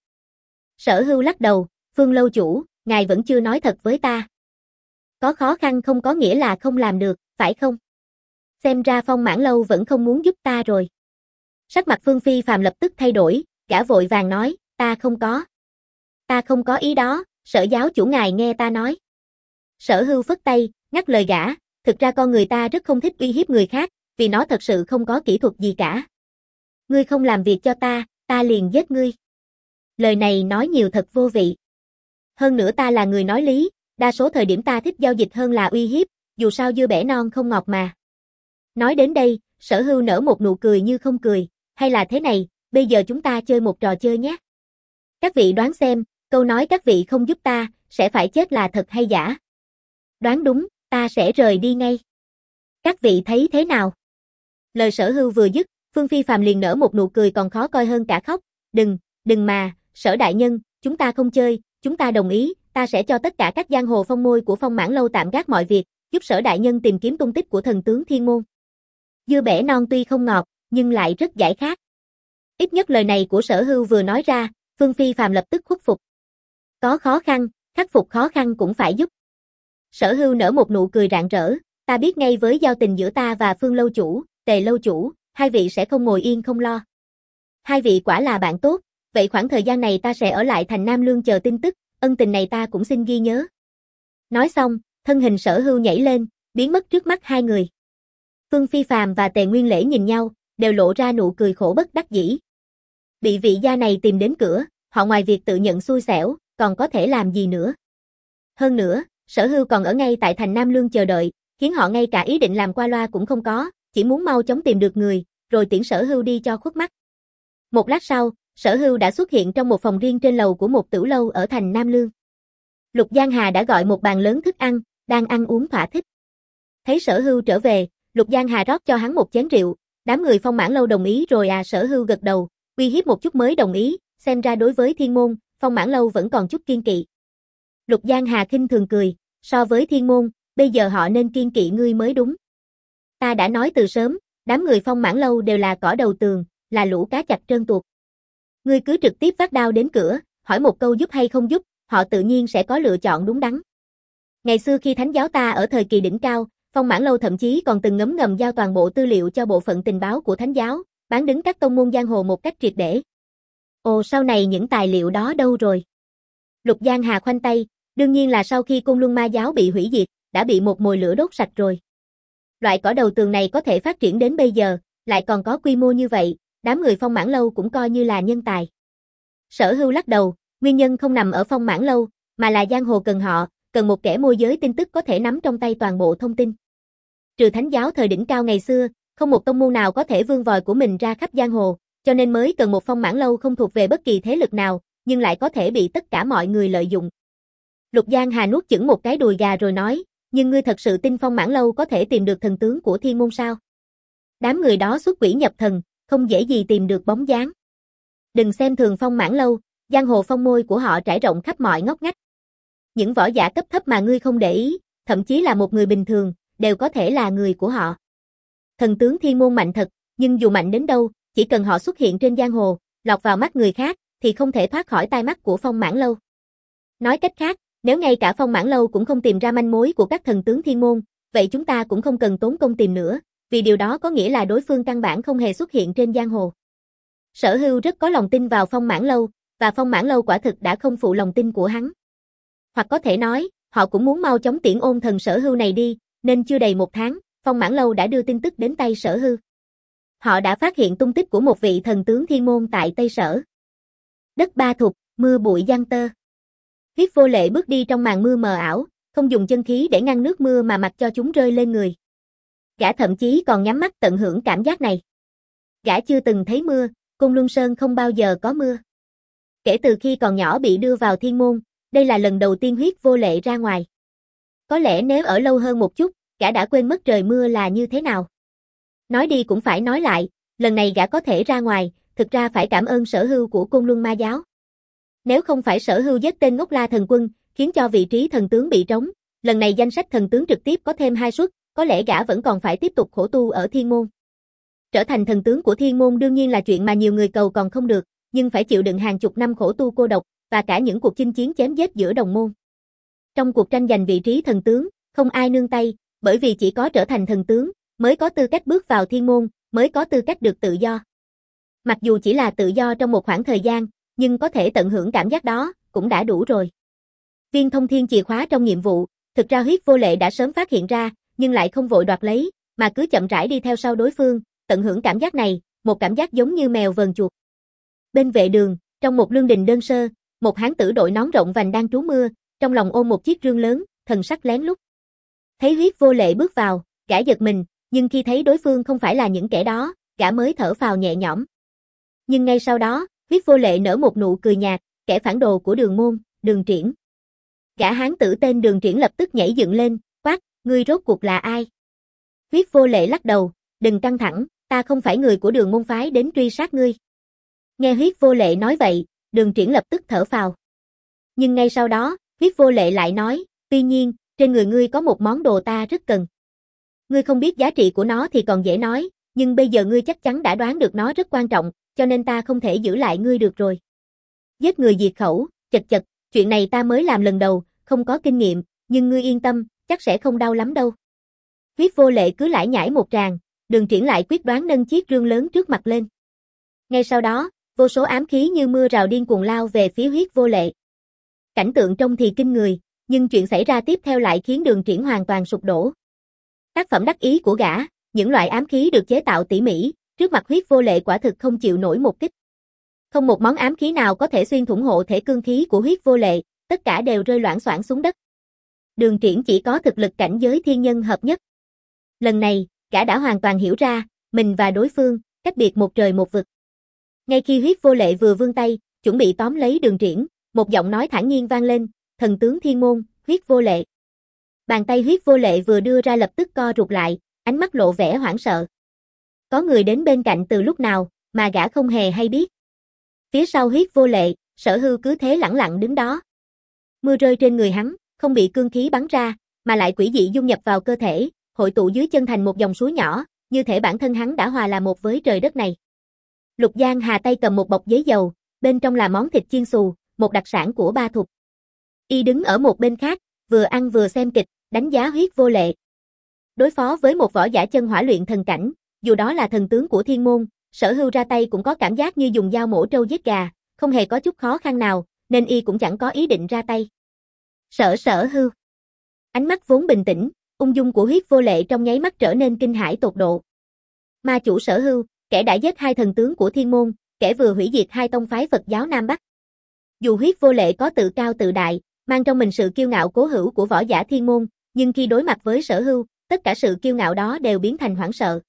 Sở Hưu lắc đầu, Phương lâu chủ, ngài vẫn chưa nói thật với ta. Có khó khăn không có nghĩa là không làm được, phải không? Xem ra Phong Mãn Lâu vẫn không muốn giúp ta rồi. Sắc mặt Phương Phi Phàm lập tức thay đổi, gã vội vàng nói, ta không có. Ta không có ý đó, Sở giáo chủ ngài nghe ta nói. Sở Hưu phất tay, ngắt lời gã, thực ra con người ta rất không thích uy hiếp người khác, vì nó thật sự không có kỹ thuật gì cả. Ngươi không làm việc cho ta, ta liền giết ngươi. Lời này nói nhiều thật vô vị. Hơn nữa ta là người nói lý, đa số thời điểm ta thích giao dịch hơn là uy hiếp, dù sao dưa bẻ non không ngọt mà. Nói đến đây, Sở Hưu nở một nụ cười như không cười, hay là thế này, bây giờ chúng ta chơi một trò chơi nhé. Các vị đoán xem, câu nói các vị không giúp ta, sẽ phải chết là thật hay giả? Đoán đúng, ta sẽ rời đi ngay. Các vị thấy thế nào? Lời Sở Hưu vừa dứt, Phương Phi Phàm liền nở một nụ cười còn khó coi hơn cả khóc. Đừng, đừng mà, Sở đại nhân, chúng ta không chơi, chúng ta đồng ý, ta sẽ cho tất cả các giang hồ phong môi của Phong Mãn Lâu tạm gác mọi việc, giúp Sở đại nhân tìm kiếm tung tích của thần tướng Thiên Môn. Dưa bẻ non tuy không ngọt, nhưng lại rất giải khát. Ít nhất lời này của Sở Hưu vừa nói ra, Phương Phi Phàm lập tức khuất phục. Có khó khăn, khắc phục khó khăn cũng phải giúp. Sở Hưu nở một nụ cười rạng rỡ, ta biết ngay với giao tình giữa ta và Phương lâu chủ, Tề lâu chủ, hai vị sẽ không ngồi yên không lo. Hai vị quả là bạn tốt, vậy khoảng thời gian này ta sẽ ở lại thành Nam Lương chờ tin tức, ân tình này ta cũng xin ghi nhớ. Nói xong, thân hình Sở Hưu nhảy lên, biến mất trước mắt hai người. Phương Phi Phàm và Tề Nguyên Lễ nhìn nhau, đều lộ ra nụ cười khổ bất đắc dĩ. Bị vị gia này tìm đến cửa, họ ngoài việc tự nhận xui xẻo, còn có thể làm gì nữa. Hơn nữa, Sở Hưu còn ở ngay tại thành Nam Lương chờ đợi, khiến họ ngay cả ý định làm qua loa cũng không có, chỉ muốn mau chóng tìm được người, rồi tiễn Sở Hưu đi cho khuất mắt. Một lát sau, Sở Hưu đã xuất hiện trong một phòng riêng trên lầu của một tửu lâu ở thành Nam Lương. Lục Giang Hà đã gọi một bàn lớn thức ăn, đang ăn uống thỏa thích. Thấy Sở Hưu trở về, Lục Giang Hà rót cho hắn một chén rượu, đám người Phong Mãn Lâu đồng ý rồi à? Sở Hưu gật đầu, uy hiếp một chút mới đồng ý, xem ra đối với Thiên Môn, Phong Mãn Lâu vẫn còn chút kiên kỵ. Lục Giang Hà khinh thường cười, so với Thiên Môn, bây giờ họ nên kiên kỵ ngươi mới đúng. Ta đã nói từ sớm, đám người Phong Mãn Lâu đều là cỏ đầu tường, là lũ cá chạch trơn tuột. Ngươi cứ trực tiếp vác đao đến cửa, hỏi một câu giúp hay không giúp, họ tự nhiên sẽ có lựa chọn đúng đắn. Ngày xưa khi thánh giáo ta ở thời kỳ đỉnh cao, Phong Mãn Lâu thậm chí còn từng ngấm ngầm giao toàn bộ tư liệu cho bộ phận tình báo của thánh giáo, bán đứng các tông môn giang hồ một cách triệt để. Ồ, sau này những tài liệu đó đâu rồi? Lục Giang Hà khoanh tay, đương nhiên là sau khi Côn Luân Ma giáo bị hủy diệt, đã bị một mồi lửa đốt sạch rồi. Loại cỏ đầu tường này có thể phát triển đến bây giờ, lại còn có quy mô như vậy, đám người Phong Mãn Lâu cũng coi như là nhân tài. Sở Hưu lắc đầu, nguyên nhân không nằm ở Phong Mãn Lâu, mà là giang hồ cần họ, cần một kẻ môi giới tin tức có thể nắm trong tay toàn bộ thông tin. Trừ thánh giáo thời đỉnh cao ngày xưa, không một tông môn nào có thể vươn vòi của mình ra khắp giang hồ, cho nên mới cần một Phong Mãn Lâu không thuộc về bất kỳ thế lực nào, nhưng lại có thể bị tất cả mọi người lợi dụng. Lục Giang Hà nuốt chửng một cái đùi gà rồi nói, nhưng ngươi thật sự tin Phong Mãn Lâu có thể tìm được thần tướng của Thiên Môn sao? Đám người đó xuất quỷ nhập thần, không dễ gì tìm được bóng dáng. Đừng xem thường Phong Mãn Lâu, giang hồ phong môi của họ trải rộng khắp mọi ngóc ngách. Những võ giả cấp thấp mà ngươi không để ý, thậm chí là một người bình thường, đều có thể là người của họ. Thần tướng Thiên Môn mạnh thật, nhưng dù mạnh đến đâu, chỉ cần họ xuất hiện trên giang hồ, lọt vào mắt người khác, thì không thể thoát khỏi tai mắt của Phong Mãn Lâu. Nói cách khác, nếu ngay cả Phong Mãn Lâu cũng không tìm ra manh mối của các thần tướng Thiên Môn, vậy chúng ta cũng không cần tốn công tìm nữa, vì điều đó có nghĩa là đối phương căn bản không hề xuất hiện trên giang hồ. Sở Hưu rất có lòng tin vào Phong Mãn Lâu, và Phong Mãn Lâu quả thực đã không phụ lòng tin của hắn. Hoặc có thể nói, họ cũng muốn mau chóng tiễn ôn thần Sở Hưu này đi, nên chưa đầy một tháng, Phong Mãn Lâu đã đưa tin tức đến tay Sở Hưu. Họ đã phát hiện tung tích của một vị thần tướng Thiên Môn tại Tây Sở. Đất ba thục, mưa bụi giăng tơ. Huyết Vô Lệ bước đi trong màn mưa mờ ảo, không dùng chân khí để ngăn nước mưa mà mặc cho chúng rơi lên người. Gã thậm chí còn nhắm mắt tận hưởng cảm giác này. Gã chưa từng thấy mưa, Côn Luân Sơn không bao giờ có mưa. Kể từ khi còn nhỏ bị đưa vào Thiên Môn, đây là lần đầu tiên Huyết Vô Lệ ra ngoài. Có lẽ nếu ở lâu hơn một chút, gã đã quên mất trời mưa là như thế nào. Nói đi cũng phải nói lại, lần này gã có thể ra ngoài, thực ra phải cảm ơn Sở Hưu của Côn Luân Ma giáo. Nếu không phải Sở Hưu giết tên ngốc La thần quân, khiến cho vị trí thần tướng bị trống, lần này danh sách thần tướng trực tiếp có thêm hai suất, có lẽ gã vẫn còn phải tiếp tục khổ tu ở Thiên Môn. Trở thành thần tướng của Thiên Môn đương nhiên là chuyện mà nhiều người cầu còn không được, nhưng phải chịu đựng hàng chục năm khổ tu cô độc, và cả những cuộc chinh chiến chém giết giữa đồng môn. Trong cuộc tranh giành vị trí thần tướng, không ai nương tay, bởi vì chỉ có trở thành thần tướng, mới có tư cách bước vào Thiên Môn, mới có tư cách được tự do. Mặc dù chỉ là tự do trong một khoảng thời gian, nhưng có thể tận hưởng cảm giác đó, cũng đã đủ rồi. Viên thông thiên chìa khóa trong nhiệm vụ, thực ra Huyết Vô Lệ đã sớm phát hiện ra, nhưng lại không vội đoạt lấy, mà cứ chậm rãi đi theo sau đối phương, tận hưởng cảm giác này, một cảm giác giống như mèo vờn chuột. Bên vệ đường, trong một lương đình đơn sơ, một hán tử đội nón rộng vành đang trú mưa, trong lòng ôm một chiếc rương lớn, thần sắc lén lút. Thấy Huyết Vô Lệ bước vào, gã giật mình, nhưng khi thấy đối phương không phải là những kẻ đó, gã mới thở phào nhẹ nhõm. Nhưng ngay sau đó, Huyết Vô Lệ nở một nụ cười nhạt, kẻ phản đồ của Đường môn, Đường Triển. Gã hán tử tên Đường Triển lập tức nhảy dựng lên, quát, ngươi rốt cuộc là ai? Huyết Vô Lệ lắc đầu, đừng căng thẳng, ta không phải người của Đường môn phái đến truy sát ngươi. Nghe Huyết Vô Lệ nói vậy, Đường Triển lập tức thở phào. Nhưng ngay sau đó, Huyết Vô Lệ lại nói, tuy nhiên, trên người ngươi có một món đồ ta rất cần. Ngươi không biết giá trị của nó thì còn dễ nói, nhưng bây giờ ngươi chắc chắn đã đoán được nó rất quan trọng, cho nên ta không thể giữ lại ngươi được rồi. Giết người diệt khẩu, chật chật, chuyện này ta mới làm lần đầu, không có kinh nghiệm, nhưng ngươi yên tâm, chắc sẽ không đau lắm đâu. Huyết Vô Lệ cứ lải nhải một tràng, Đường Triển lại quyết đoán nâng chiếc rương lớn trước mặt lên. Ngay sau đó, vô số ám khí như mưa rào điên cuồng lao về phía Huyết Vô Lệ. Cảnh tượng trông thì kinh người, nhưng chuyện xảy ra tiếp theo lại khiến Đường Triển hoàn toàn sụp đổ. Tác phẩm đắc ý của gã, những loại ám khí được chế tạo tỉ mỉ, trước mặt Huyết Vô Lệ quả thực không chịu nổi một kích. Không một món ám khí nào có thể xuyên thủng hộ thể cương khí của Huyết Vô Lệ, tất cả đều rơi loảng xoảng xuống đất. Đường Triển chỉ có thực lực cảnh giới thiên nhân hợp nhất. Lần này, gã đã hoàn toàn hiểu ra, mình và đối phương, cách biệt một trời một vực. Ngay khi Huyết Vô Lệ vừa vươn tay, chuẩn bị tóm lấy Đường Triển, một giọng nói thản nhiên vang lên, thần tướng thiên môn, Huyết Vô Lệ. Bàn tay Huyết Vô Lệ vừa đưa ra lập tức co rụt lại, ánh mắt lộ vẻ hoảng sợ. Có người đến bên cạnh từ lúc nào, mà gã không hề hay biết. Phía sau Huyết Vô Lệ, Sở Hưu cứ thế lẳng lặng đứng đó. Mưa rơi trên người hắn, không bị cương khí bắn ra, mà lại quỷ dị dung nhập vào cơ thể, hội tụ dưới chân thành một dòng suối nhỏ, như thể bản thân hắn đã hòa là một với trời đất này. Lục Giang Hà tay cầm một bọc giấy dầu, bên trong là món thịt chiên xù, một đặc sản của Ba Thục. Y đứng ở một bên khác, vừa ăn vừa xem kịch, đánh giá Huyết Vô Lệ. Đối phó với một võ giả chân hỏa luyện thần cảnh, dù đó là thần tướng của thiên môn, Sở Hưu ra tay cũng có cảm giác như dùng dao mổ trâu giết gà, không hề có chút khó khăn nào, nên y cũng chẳng có ý định ra tay. Sở Sở Hưu. Ánh mắt vốn bình tĩnh, ung dung của Huyết Vô Lệ trong nháy mắt trở nên kinh hãi tột độ. Ma chủ Sở Hưu, kẻ đã giết hai thần tướng của thiên môn, kẻ vừa hủy diệt hai tông phái Phật giáo Nam Bắc. Dù Huyết Vô Lệ có tự cao tự đại, mang trong mình sự kiêu ngạo cố hữu của võ giả thiên môn, nhưng khi đối mặt với Sở Hưu, tất cả sự kiêu ngạo đó đều biến thành hoảng sợ.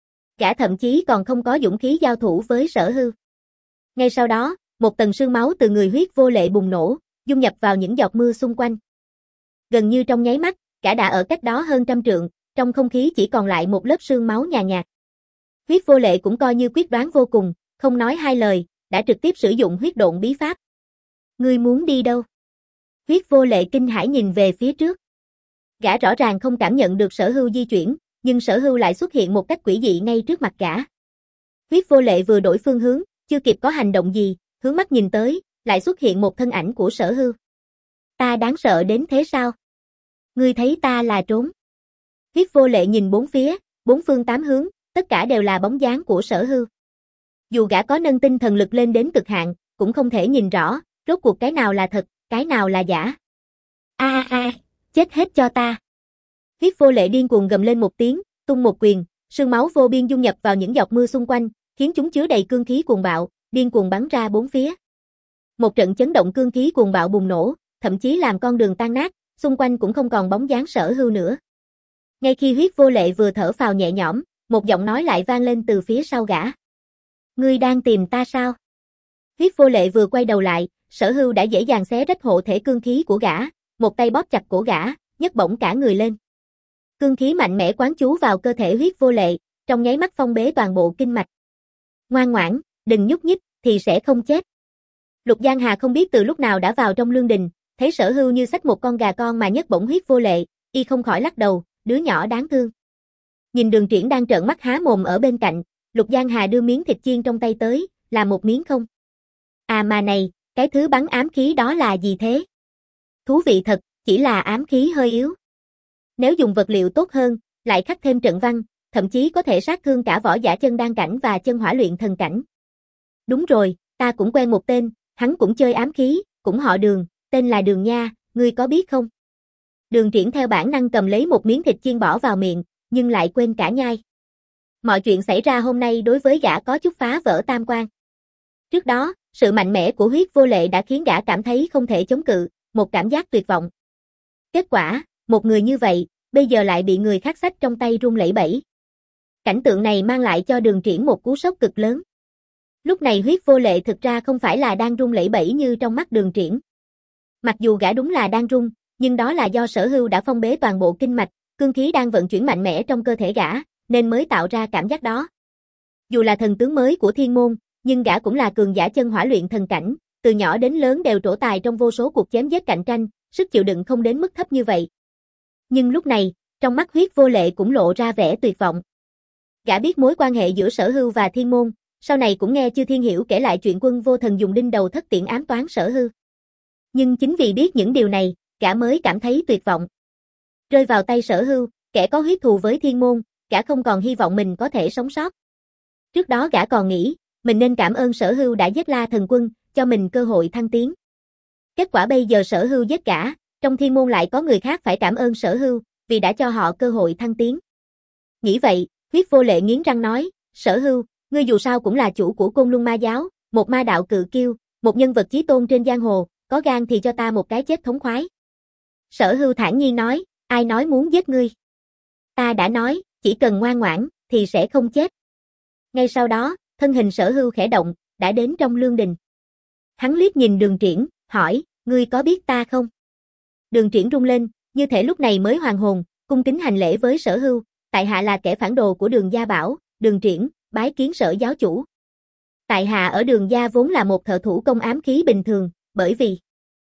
Gã thậm chí còn không có dũng khí giao thủ với Sở Hưu. Ngay sau đó, một tầng sương máu từ người Huyết Vô Lệ bùng nổ, dung nhập vào những giọt mưa xung quanh. Gần như trong nháy mắt, gã đã ở cách đó hơn trăm trượng, trong không khí chỉ còn lại một lớp sương máu nhàn nhạt. Huyết Vô Lệ cũng coi như quyết đoán vô cùng, không nói hai lời, đã trực tiếp sử dụng huyết độn bí pháp. Ngươi muốn đi đâu? Huyết Vô Lệ kinh hãi nhìn về phía trước. Gã rõ ràng không cảm nhận được Sở Hưu di chuyển, nhưng Sở Hưu lại xuất hiện một cách quỷ dị ngay trước mặt gã. Huyết Vô Lệ vừa đổi phương hướng, chưa kịp có hành động gì, hướng mắt nhìn tới, lại xuất hiện một thân ảnh của Sở Hưu. Ta đáng sợ đến thế sao? Ngươi thấy ta là trốn. Huyết Vô Lệ nhìn bốn phía, bốn phương tám hướng, tất cả đều là bóng dáng của Sở Hưu. Dù gã có nâng tinh thần lực lên đến cực hạn, cũng không thể nhìn rõ, rốt cuộc cái nào là thật, cái nào là giả. A a, chết hết cho ta. Huyết Vô Lệ điên cuồng gầm lên một tiếng, tung một quyền, sương máu vô biên dung nhập vào những giọt mưa xung quanh, khiến chúng chứa đầy cương khí cuồng bạo, điên cuồng bắn ra bốn phía. Một trận chấn động cương khí cuồng bạo bùng nổ, thậm chí làm con đường tan nát, xung quanh cũng không còn bóng dáng Sở Hưu nữa. Ngay khi Huyết Vô Lệ vừa thở phào nhẹ nhõm, một giọng nói lại vang lên từ phía sau gã. Ngươi đang tìm ta sao? Huyết Vô Lệ vừa quay đầu lại, Sở Hưu đã dễ dàng xé rách hộ thể cương khí của gã, một tay bóp chặt cổ gã, nhấc bổng cả người lên. Cương khí mạnh mẽ quán chú vào cơ thể Huyết Vô Lệ, trong nháy mắt phong bế toàn bộ kinh mạch. Ngoan ngoãn, đừng nhúc nhích, thì sẽ không chết. Lục Giang Hà không biết từ lúc nào đã vào trong lương đình, thấy Sở Hưu như xách một con gà con mà nhấc bổng Huyết Vô Lệ, y không khỏi lắc đầu, đứa nhỏ đáng thương. Nhìn Đường Triển đang trợn mắt há mồm ở bên cạnh, Lục Giang Hà đưa miếng thịt chiên trong tay tới, là một miếng không. À mà này, cái thứ bắn ám khí đó là gì thế? Thú vị thật, chỉ là ám khí hơi yếu. Nếu dùng vật liệu tốt hơn, lại khắc thêm trận văn, thậm chí có thể sát thương cả võ giả chân đan cảnh và chân hỏa luyện thần cảnh. Đúng rồi, ta cũng quen một tên, hắn cũng chơi ám khí, cũng họ Đường, tên là Đường nha, ngươi có biết không? Đường Triển theo bản năng cầm lấy một miếng thịt chiên bỏ vào miệng, nhưng lại quên cả nhai. Mọi chuyện xảy ra hôm nay đối với gã có chút phá vỡ tam quan. Trước đó, sự mạnh mẽ của Huyết Vô Lệ đã khiến gã cảm thấy không thể chống cự, một cảm giác tuyệt vọng. Kết quả, một người như vậy, bây giờ lại bị người khác xách trong tay run lẩy bẩy. Cảnh tượng này mang lại cho Đường Triển một cú sốc cực lớn. Lúc này huyết vô lệ thực ra không phải là đang run lẩy bẩy như trong mắt Đường Triển. Mặc dù gã đúng là đang run, nhưng đó là do Sở Hưu đã phong bế toàn bộ kinh mạch, cương khí đang vận chuyển mạnh mẽ trong cơ thể gã, nên mới tạo ra cảm giác đó. Dù là thần tướng mới của Thiên Môn, nhưng gã cũng là cường giả chân hỏa luyện thần cảnh, từ nhỏ đến lớn đều trổ tài trong vô số cuộc chém giết cạnh tranh, sức chịu đựng không đến mức thấp như vậy. Nhưng lúc này, trong mắt huyết vô lệ cũng lộ ra vẻ tuyệt vọng. Gã biết mối quan hệ giữa Sở Hưu và Thiên Môn, sau này cũng nghe Chư Thiên Hiểu kể lại chuyện Quân Vô Thần dùng đinh đầu thất tiễn ám toán Sở Hưu. Nhưng chính vì biết những điều này, gã mới cảm thấy tuyệt vọng. Rơi vào tay Sở Hưu, kẻ có huyết thù với Thiên Môn, gã không còn hy vọng mình có thể sống sót. Trước đó gã còn nghĩ, mình nên cảm ơn Sở Hưu đã giết La Thần Quân, cho mình cơ hội thăng tiến. Kết quả bây giờ Sở Hưu giết gã, trong Thiên Môn lại có người khác phải cảm ơn Sở Hưu, vì đã cho họ cơ hội thăng tiến. Nghĩ vậy, huyết vô lệ nghiến răng nói, Sở Hưu, ngươi dù sao cũng là chủ của Côn Luân Ma Giáo, một ma đạo cự kiêu, một nhân vật chí tôn trên giang hồ, có gan thì cho ta một cái chết thống khoái. Sở Hưu thản nhiên nói, ai nói muốn giết ngươi? Ta đã nói, chỉ cần ngoan ngoãn, thì sẽ không chết. Ngay sau đó, thân hình Sở Hưu khẽ động, đã đến trong lương đình. Hắn liếc nhìn Đường Triển, hỏi, ngươi có biết ta không? Đường Triển rung lên, như thể lúc này mới hoàn hồn, cung kính hành lễ với Sở Hưu, tại hạ là kẻ phản đồ của Đường Gia Bảo, Đường Triển, bái kiến Sở giáo chủ. Tại hạ ở Đường Gia vốn là một thợ thủ công ám khí bình thường, bởi vì...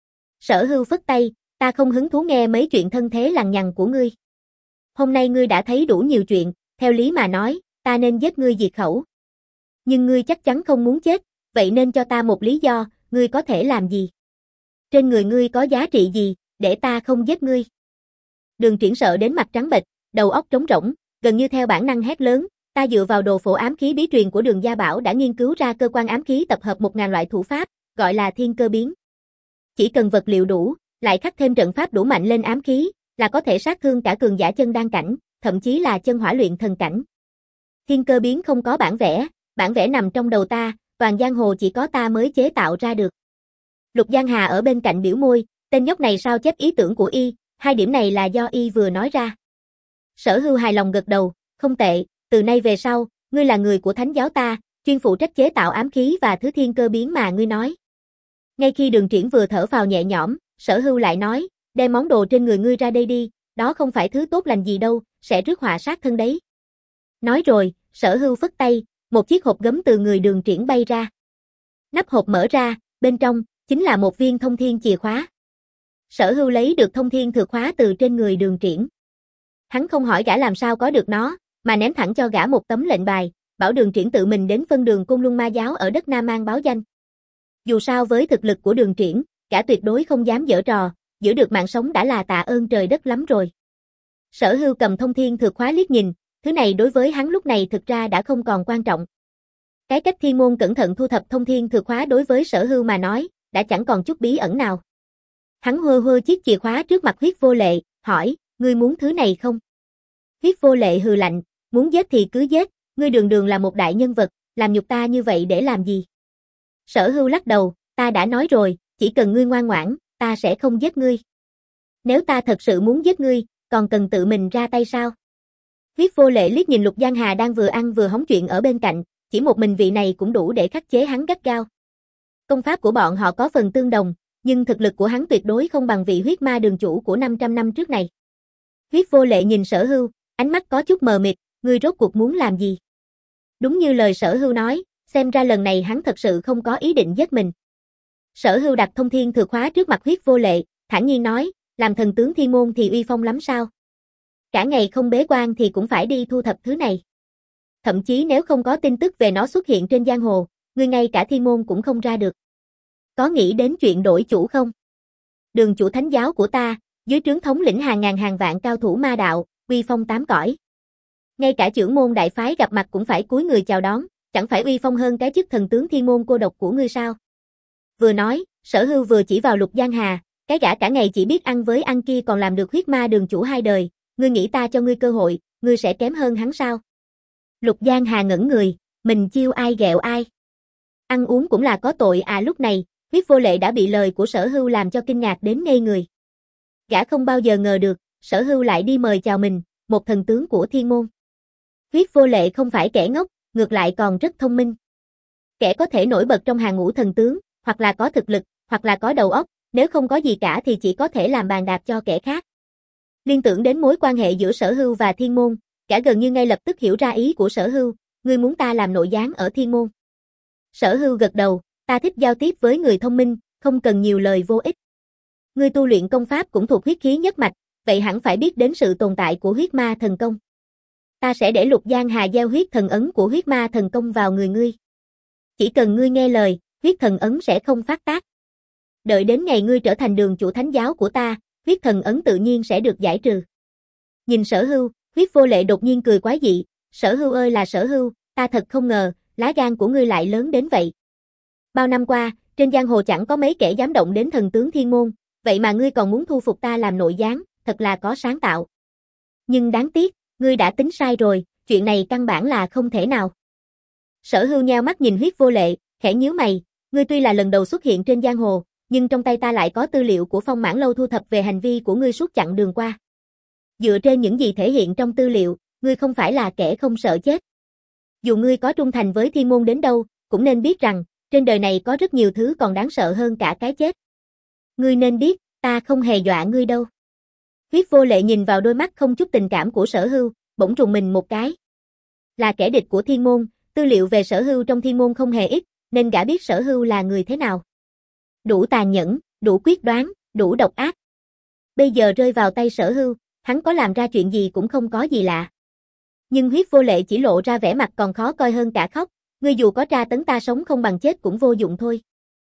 Sở Hưu phất tay, ta không hứng thú nghe mấy chuyện thân thế lằng nhằng của ngươi. Hôm nay ngươi đã thấy đủ nhiều chuyện, theo lý mà nói, ta nên giết ngươi diệt khẩu. Nhưng ngươi chắc chắn không muốn chết, vậy nên cho ta một lý do, ngươi có thể làm gì? Trên người ngươi có giá trị gì, để ta không giết ngươi? Đường Triển sợ đến mặt trắng bệch, đầu óc trống rỗng, gần như theo bản năng hét lớn, ta dựa vào đồ phổ ám khí bí truyền của Đường Gia Bảo đã nghiên cứu ra cơ quan ám khí tập hợp một ngàn loại thủ pháp, gọi là thiên cơ biến. Chỉ cần vật liệu đủ, lại khắc thêm trận pháp đủ mạnh lên ám khí, là có thể sát thương cả cường giả chân đan cảnh, thậm chí là chân hỏa luyện thần cảnh. Thiên cơ biến không có bản vẽ, bản vẽ nằm trong đầu ta, toàn giang hồ chỉ có ta mới chế tạo ra được. Lục Giang Hà ở bên cạnh biểu môi, tên nhóc này sao chép ý tưởng của y, hai điểm này là do y vừa nói ra. Sở Hưu hài lòng gật đầu, không tệ, từ nay về sau, ngươi là người của thánh giáo ta, chuyên phụ trách chế tạo ám khí và thứ thiên cơ biến mà ngươi nói. Ngay khi Đường Triển vừa thở phào nhẹ nhõm, Sở Hưu lại nói, đem món đồ trên người ngươi ra đây đi, đó không phải thứ tốt lành gì đâu, sẽ rước họa sát thân đấy. Nói rồi, Sở Hưu phất tay, một chiếc hộp gấm từ người Đường Triển bay ra. Nắp hộp mở ra, bên trong, chính là một viên thông thiên chìa khóa. Sở Hưu lấy được thông thiên thừa khóa từ trên người Đường Triển. Hắn không hỏi gã làm sao có được nó, mà ném thẳng cho gã một tấm lệnh bài, bảo Đường Triển tự mình đến phân đường Côn Luân Ma Giáo ở đất Nam An báo danh. Dù sao với thực lực của Đường Triển, gã tuyệt đối không dám giở trò, giữ được mạng sống đã là tạ ơn trời đất lắm rồi. Sở Hưu cầm thông thiên thừa khóa liếc nhìn, thứ này đối với hắn lúc này thực ra đã không còn quan trọng. Cái cách Thiên Môn cẩn thận thu thập thông thiên thừa khóa đối với Sở Hưu mà nói, đã chẳng còn chút bí ẩn nào. Hắn hơ hơ chiếc chìa khóa trước mặt huyết vô lệ, hỏi, ngươi muốn thứ này không? Huyết vô lệ hừ lạnh, muốn giết thì cứ giết, ngươi đường đường là một đại nhân vật, làm nhục ta như vậy để làm gì? Sở Hưu lắc đầu, ta đã nói rồi, chỉ cần ngươi ngoan ngoãn, ta sẽ không giết ngươi. Nếu ta thật sự muốn giết ngươi, còn cần tự mình ra tay sao? Huyết vô lệ liếc nhìn Lục Giang Hà đang vừa ăn vừa hóng chuyện ở bên cạnh, chỉ một mình vị này cũng đủ để khắc chế hắn gắt gao. Công pháp của bọn họ có phần tương đồng, nhưng thực lực của hắn tuyệt đối không bằng vị huyết ma đường chủ của năm trăm năm trước này. Huyết vô lệ nhìn Sở Hưu, ánh mắt có chút mờ mịt, ngươi rốt cuộc muốn làm gì? Đúng như lời Sở Hưu nói, xem ra lần này hắn thật sự không có ý định giết mình. Sở Hưu đặt thông thiên thừa khóa trước mặt huyết vô lệ, thản nhiên nói, làm thần tướng Thiên Môn thì uy phong lắm sao? Cả ngày không bế quan thì cũng phải đi thu thập thứ này. Thậm chí nếu không có tin tức về nó xuất hiện trên giang hồ, ngươi ngay cả Thiên Môn cũng không ra được. Có nghĩ đến chuyện đổi chủ không? Đường chủ thánh giáo của ta, dưới trướng thống lĩnh hàng ngàn hàng vạn cao thủ ma đạo, uy phong tám cõi. Ngay cả trưởng môn đại phái gặp mặt cũng phải cúi người chào đón, chẳng phải uy phong hơn cái chức thần tướng Thiên Môn cô độc của ngươi sao? Vừa nói, Sở Hưu vừa chỉ vào Lục Giang Hà, cái gã cả ngày chỉ biết ăn với ăn kia còn làm được huyết ma đường chủ hai đời, ngươi nghĩ ta cho ngươi cơ hội, ngươi sẽ kém hơn hắn sao? Lục Giang Hà ngẩn người, mình chiêu ai ghẹo ai? Ăn uống cũng là có tội à. Lúc này, huyết vô lệ đã bị lời của Sở Hưu làm cho kinh ngạc đến ngây người. Gã không bao giờ ngờ được, Sở Hưu lại đi mời chào mình, một thần tướng của Thiên Môn. Huyết vô lệ không phải kẻ ngốc, ngược lại còn rất thông minh. Kẻ có thể nổi bật trong hàng ngũ thần tướng, hoặc là có thực lực, hoặc là có đầu óc, nếu không có gì cả thì chỉ có thể làm bàn đạp cho kẻ khác. Liên tưởng đến mối quan hệ giữa Sở Hưu và Thiên Môn, cả gần như ngay lập tức hiểu ra ý của Sở Hưu, ngươi muốn ta làm nội gián ở Thiên Môn. Sở Hưu gật đầu, ta thích giao tiếp với người thông minh, không cần nhiều lời vô ích. Ngươi tu luyện công pháp cũng thuộc huyết khí nhất mạch, vậy hẳn phải biết đến sự tồn tại của huyết ma thần công. Ta sẽ để Lục Giang Hà gieo huyết thần ấn của huyết ma thần công vào người ngươi. Chỉ cần ngươi nghe lời, huyết thần ấn sẽ không phát tác. Đợi đến ngày ngươi trở thành đường chủ thánh giáo của ta, huyết thần ấn tự nhiên sẽ được giải trừ. Nhìn Sở Hưu, Huyết Vô Lệ đột nhiên cười quái dị, Sở Hưu ơi là Sở Hưu, ta thật không ngờ, lá gan của ngươi lại lớn đến vậy. Bao năm qua, trên giang hồ chẳng có mấy kẻ dám động đến thần tướng Thiên Môn, vậy mà ngươi còn muốn thu phục ta làm nội gián, thật là có sáng tạo. Nhưng đáng tiếc, ngươi đã tính sai rồi, chuyện này căn bản là không thể nào. Sở Hưu nheo mắt nhìn Huyết Vô Lệ, khẽ nhíu mày, ngươi tuy là lần đầu xuất hiện trên giang hồ, nhưng trong tay ta lại có tư liệu của Phong Mãn Lâu thu thập về hành vi của ngươi suốt chặng đường qua. Dựa trên những gì thể hiện trong tư liệu, ngươi không phải là kẻ không sợ chết. Dù ngươi có trung thành với Thiên Môn đến đâu, cũng nên biết rằng, trên đời này có rất nhiều thứ còn đáng sợ hơn cả cái chết. Ngươi nên biết, ta không hề dọa ngươi đâu. Huyết Vô Lệ nhìn vào đôi mắt không chút tình cảm của Sở Hưu, bỗng rùng mình một cái. Là kẻ địch của Thiên Môn, tư liệu về Sở Hưu trong Thiên Môn không hề ít, nên gã biết Sở Hưu là người thế nào. Đủ tàn nhẫn, đủ quyết đoán, đủ độc ác. Bây giờ rơi vào tay Sở Hưu, hắn có làm ra chuyện gì cũng không có gì lạ. Nhưng Huyết Vô Lệ chỉ lộ ra vẻ mặt còn khó coi hơn cả khóc, ngươi dù có tra tấn ta sống không bằng chết cũng vô dụng thôi.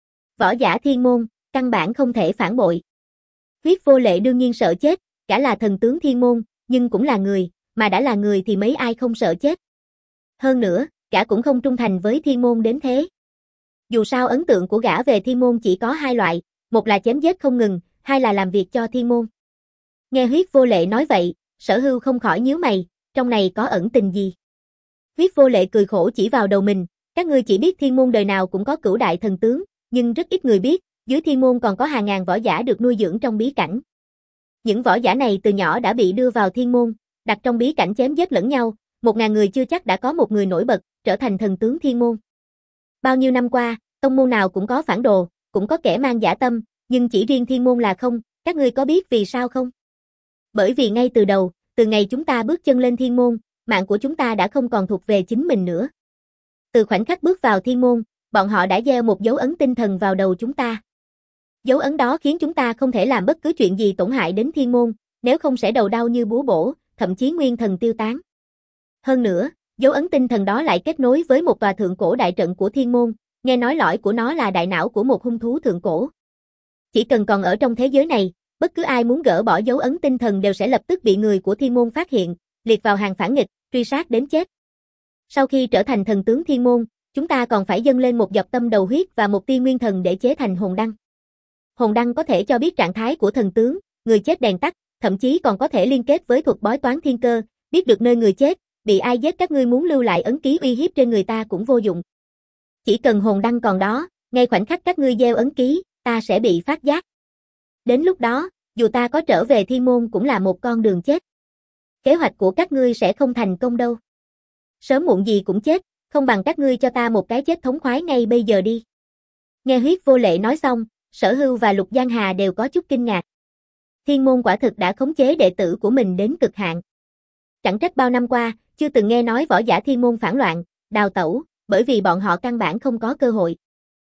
Võ giả Thiên Môn, căn bản không thể phản bội. Huyết Vô Lệ đương nhiên sợ chết, cả là thần tướng Thiên Môn, nhưng cũng là người, mà đã là người thì mấy ai không sợ chết. Hơn nữa, gã cũng không trung thành với Thiên Môn đến thế. Dù sao ấn tượng của gã về Thiên Môn chỉ có hai loại, một là chém giết không ngừng, hai là làm việc cho Thiên Môn. Nghe Huyết Vô Lệ nói vậy, Sở Hưu không khỏi nhíu mày, trong này có ẩn tình gì? Huyết Vô Lệ cười khổ chỉ vào đầu mình, các ngươi chỉ biết Thiên Môn đời nào cũng có cửu đại thần tướng, nhưng rất ít người biết, dưới Thiên Môn còn có hàng ngàn võ giả được nuôi dưỡng trong bí cảnh. Những võ giả này từ nhỏ đã bị đưa vào Thiên Môn, đặt trong bí cảnh chém giết lẫn nhau, một ngàn người chưa chắc đã có một người nổi bật, trở thành thần tướng Thiên Môn. Bao nhiêu năm qua, tông môn nào cũng có phản đồ, cũng có kẻ mang dã tâm, nhưng chỉ riêng Thiên Môn là không, các ngươi có biết vì sao không? Bởi vì ngay từ đầu, từ ngày chúng ta bước chân lên Thiên Môn, mạng của chúng ta đã không còn thuộc về chính mình nữa. Từ khoảnh khắc bước vào Thiên Môn, bọn họ đã gieo một dấu ấn tinh thần vào đầu chúng ta. Dấu ấn đó khiến chúng ta không thể làm bất cứ chuyện gì tổn hại đến Thiên Môn, nếu không sẽ đầu đau như búa bổ, thậm chí nguyên thần tiêu tán. Hơn nữa, dấu ấn tinh thần đó lại kết nối với một tòa thượng cổ đại trận của Thiên Môn, nghe nói lõi của nó là đại não của một hung thú thượng cổ. Chỉ cần còn ở trong thế giới này, bất cứ ai muốn gỡ bỏ dấu ấn tinh thần đều sẽ lập tức bị người của Thiên Môn phát hiện, liệt vào hàng phản nghịch, truy sát đến chết. Sau khi trở thành thần tướng Thiên Môn, chúng ta còn phải dâng lên một giọt tâm đầu huyết và một tia nguyên thần để chế thành hồn đăng. Hồn đăng có thể cho biết trạng thái của thần tướng, người chết đèn tắt, thậm chí còn có thể liên kết với thuật bói toán thiên cơ, biết được nơi người chết, bị ai giết các ngươi muốn lưu lại ấn ký uy hiếp trên người ta cũng vô dụng. Chỉ cần hồn đăng còn đó, ngay khoảnh khắc các ngươi gieo ấn ký, ta sẽ bị phát giác. Đến lúc đó, dù ta có trở về Thiên Môn cũng là một con đường chết. Kế hoạch của các ngươi sẽ không thành công đâu. Sớm muộn gì cũng chết, không bằng các ngươi cho ta một cái chết thống khoái ngay bây giờ đi. Nghe Huyết Vô Lệ nói xong, Sở Hưu và Lục Giang Hà đều có chút kinh ngạc. Thiên Môn quả thực đã khống chế đệ tử của mình đến cực hạn. Chẳng trách bao năm qua, chưa từng nghe nói võ giả Thiên Môn phản loạn, đào tẩu, bởi vì bọn họ căn bản không có cơ hội.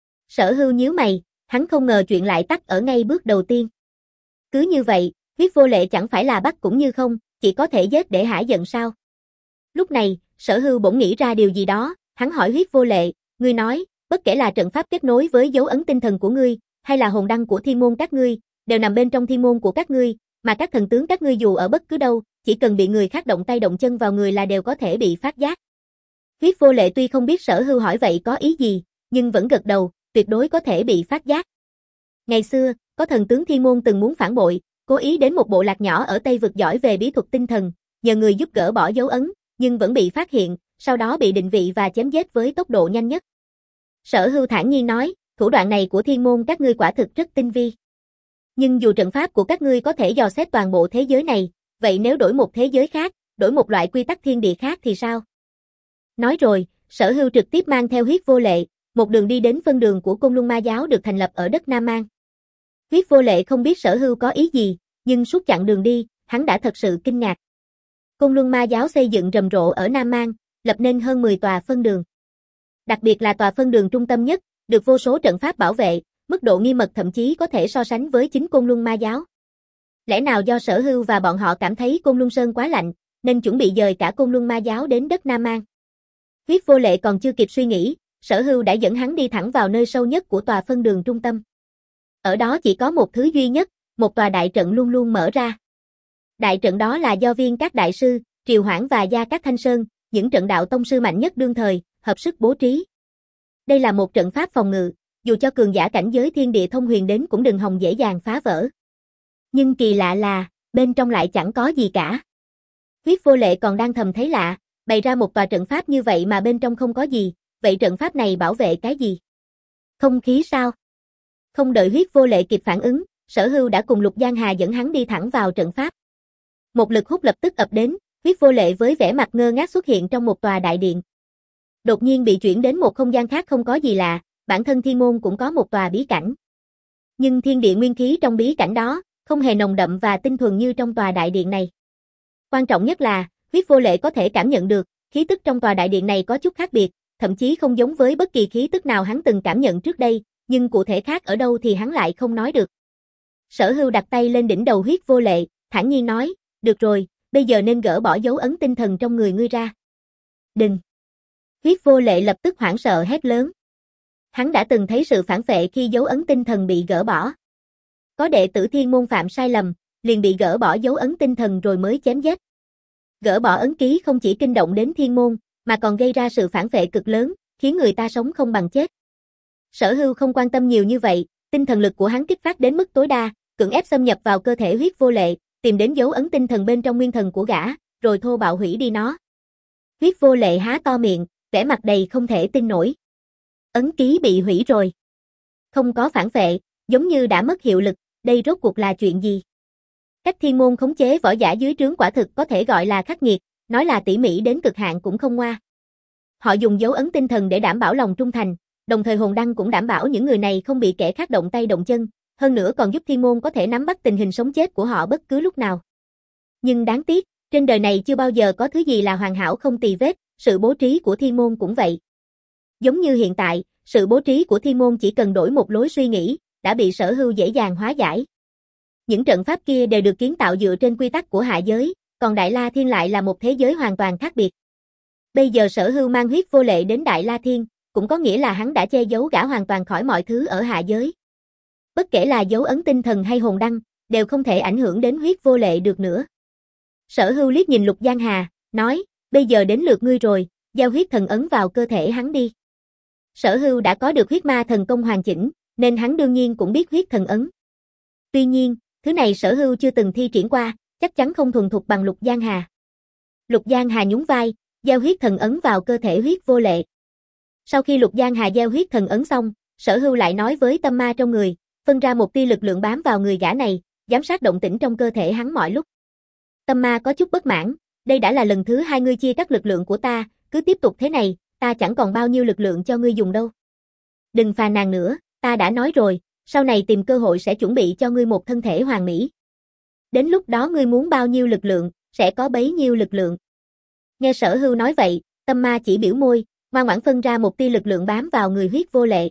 Sở Hưu nhíu mày, hắn không ngờ chuyện lại tắt ở ngay bước đầu tiên. Cứ như vậy, Huyết Vô Lệ chẳng phải là bắt cũng như không, chỉ có thể giết để hả giận sao? Lúc này, Sở Hưu bỗng nghĩ ra điều gì đó, hắn hỏi Huyết Vô Lệ, ngươi nói, bất kể là trận pháp kết nối với dấu ấn tinh thần của ngươi, hay là hồn đăng của Thiên Môn các ngươi, đều nằm bên trong Thiên Môn của các ngươi, mà các thần tướng các ngươi dù ở bất cứ đâu, chỉ cần bị người khác động tay động chân vào người là đều có thể bị phát giác. Huyết Vô Lệ tuy không biết Sở Hưu hỏi vậy có ý gì, nhưng vẫn gật đầu, tuyệt đối có thể bị phát giác. Ngày xưa, có thần tướng Thiên Môn từng muốn phản bội, cố ý đến một bộ lạc nhỏ ở Tây vực giỏi về bí thuật tinh thần, nhờ người giúp gỡ bỏ dấu ấn, nhưng vẫn bị phát hiện, sau đó bị định vị và chém giết với tốc độ nhanh nhất. Sở Hưu thản nhiên nói, thủ đoạn này của Thiên Môn các ngươi quả thực rất tinh vi. Nhưng dù trận pháp của các ngươi có thể dò xét toàn bộ thế giới này, vậy nếu đổi một thế giới khác, đổi một loại quy tắc thiên địa khác thì sao? Nói rồi, Sở Hưu trực tiếp mang theo Huyết Vô Lệ, một đường đi đến phân đường của Côn Luân Ma giáo được thành lập ở đất Nam Mang. Huyết Vô Lệ không biết Sở Hưu có ý gì, nhưng suốt chặng đường đi, hắn đã thật sự kinh ngạc. Côn Luân Ma giáo xây dựng rầm rộ ở Nam Mang, lập nên hơn mười tòa phân đường. Đặc biệt là tòa phân đường trung tâm nhất, được vô số trận pháp bảo vệ, mức độ nghiêm mật thậm chí có thể so sánh với chính Côn Luân Ma giáo. Lẽ nào do Sở Hưu và bọn họ cảm thấy Côn Luân Sơn quá lạnh, nên chuẩn bị dời cả Côn Luân Ma giáo đến đất Nam Mang? Huyết Vô Lệ còn chưa kịp suy nghĩ, Sở Hưu đã dẫn hắn đi thẳng vào nơi sâu nhất của tòa phân đường trung tâm. Ở đó chỉ có một thứ duy nhất, một tòa đại trận luôn luôn mở ra. Đại trận đó là do Viên các đại sư, Triều Hoảng và Gia Cát Thanh Sơn, những trận đạo tông sư mạnh nhất đương thời, hợp sức bố trí. Đây là một trận pháp phòng ngự, dù cho cường giả cảnh giới thiên địa thông huyền đến cũng đừng hòng dễ dàng phá vỡ. Nhưng kỳ lạ là, bên trong lại chẳng có gì cả. Huyết Vô Lệ còn đang thầm thấy lạ, bày ra một tòa trận pháp như vậy mà bên trong không có gì, vậy trận pháp này bảo vệ cái gì? Không khí sao? Không đợi Huyết Vô Lệ kịp phản ứng, Sở Hưu đã cùng Lục Giang Hà dẫn hắn đi thẳng vào trận pháp. Một lực hút lập tức ập đến, Huyết Vô Lệ với vẻ mặt ngơ ngác xuất hiện trong một tòa đại điện. Đột nhiên bị chuyển đến một không gian khác không có gì lạ, bản thân Thiên Môn cũng có một tòa bí cảnh. Nhưng thiên địa nguyên khí trong bí cảnh đó, không hề nồng đậm và tinh thuần như trong tòa đại điện này. Quan trọng nhất là, Huyết Vô Lệ có thể cảm nhận được, khí tức trong tòa đại điện này có chút khác biệt, thậm chí không giống với bất kỳ khí tức nào hắn từng cảm nhận trước đây, nhưng cụ thể khác ở đâu thì hắn lại không nói được. Sở Hưu đặt tay lên đỉnh đầu Huyết Vô Lệ, thản nhiên nói, được rồi, bây giờ nên gỡ bỏ dấu ấn tinh thần trong người ngươi ra. Đừng! Huyết Vô Lệ lập tức hoảng sợ hét lớn. Hắn đã từng thấy sự phản phệ khi dấu ấn tinh thần bị gỡ bỏ. Có đệ tử Thiên Môn phạm sai lầm, liền bị gỡ bỏ dấu ấn tinh thần rồi mới chém giết. Gỡ bỏ ấn ký không chỉ kinh động đến Thiên Môn, mà còn gây ra sự phản phệ cực lớn, khiến người ta sống không bằng chết. Sở Hưu không quan tâm nhiều như vậy, tinh thần lực của hắn kích phát đến mức tối đa, cưỡng ép xâm nhập vào cơ thể Huyết Vô Lệ, tìm đến dấu ấn tinh thần bên trong nguyên thần của gã, rồi thô bạo hủy đi nó. Huyết Vô Lệ há to miệng, vẻ mặt đầy không thể tin nổi. Ấn ký bị hủy rồi. Không có phản phệ, giống như đã mất hiệu lực, đây rốt cuộc là chuyện gì? Cách Thiên Môn khống chế võ giả dưới trướng quả thực có thể gọi là khắc nghiệt, nói là tỉ mỉ đến cực hạn cũng không ngoa. Họ dùng dấu ấn tinh thần để đảm bảo lòng trung thành, đồng thời hồn đăng cũng đảm bảo những người này không bị kẻ khác động tay động chân, hơn nữa còn giúp Thiên Môn có thể nắm bắt tình hình sống chết của họ bất cứ lúc nào. Nhưng đáng tiếc, trên đời này chưa bao giờ có thứ gì là hoàn hảo không tì vết, sự bố trí của Thiên Môn cũng vậy. Giống như hiện tại, sự bố trí của Thiên Môn chỉ cần đổi một lối suy nghĩ, đã bị Sở Hưu dễ dàng hóa giải. Những trận pháp kia đều được kiến tạo dựa trên quy tắc của hạ giới, còn Đại La Thiên lại là một thế giới hoàn toàn khác biệt. Bây giờ Sở Hưu mang Huyết Vô Lệ đến Đại La Thiên, cũng có nghĩa là hắn đã che giấu gã hoàn toàn khỏi mọi thứ ở hạ giới. Bất kể là dấu ấn tinh thần hay hồn đăng, đều không thể ảnh hưởng đến Huyết Vô Lệ được nữa. Sở Hưu liếc nhìn Lục Giang Hà, nói, bây giờ đến lượt ngươi rồi, giao huyết thần ấn vào cơ thể hắn đi. Sở Hưu đã có được huyết ma thần công hoàn chỉnh, nên hắn đương nhiên cũng biết huyết thần ấn. Tuy nhiên, thứ này Sở Hưu chưa từng thi triển qua, chắc chắn không thuần thục bằng Lục Giang Hà. Lục Giang Hà nhún vai, giao huyết thần ấn vào cơ thể Huyết Vô Lệ. Sau khi Lục Giang Hà giao huyết thần ấn xong, Sở Hưu lại nói với tâm ma trong người, phân ra một tia lực lượng bám vào người gã này, giám sát động tĩnh trong cơ thể hắn mọi lúc. Tâm ma có chút bất mãn, đây đã là lần thứ hai ngươi chia cắt lực lượng của ta, cứ tiếp tục thế này, ta chẳng còn bao nhiêu lực lượng cho ngươi dùng đâu. Đừng phàn nàn nữa, ta đã nói rồi, sau này tìm cơ hội sẽ chuẩn bị cho ngươi một thân thể hoàn mỹ. Đến lúc đó ngươi muốn bao nhiêu lực lượng, sẽ có bấy nhiêu lực lượng. Nghe Sở Hưu nói vậy, tâm ma chỉ biểu môi, ngoan ngoãn phân ra một tia lực lượng bám vào người Huyết Vô Lệ.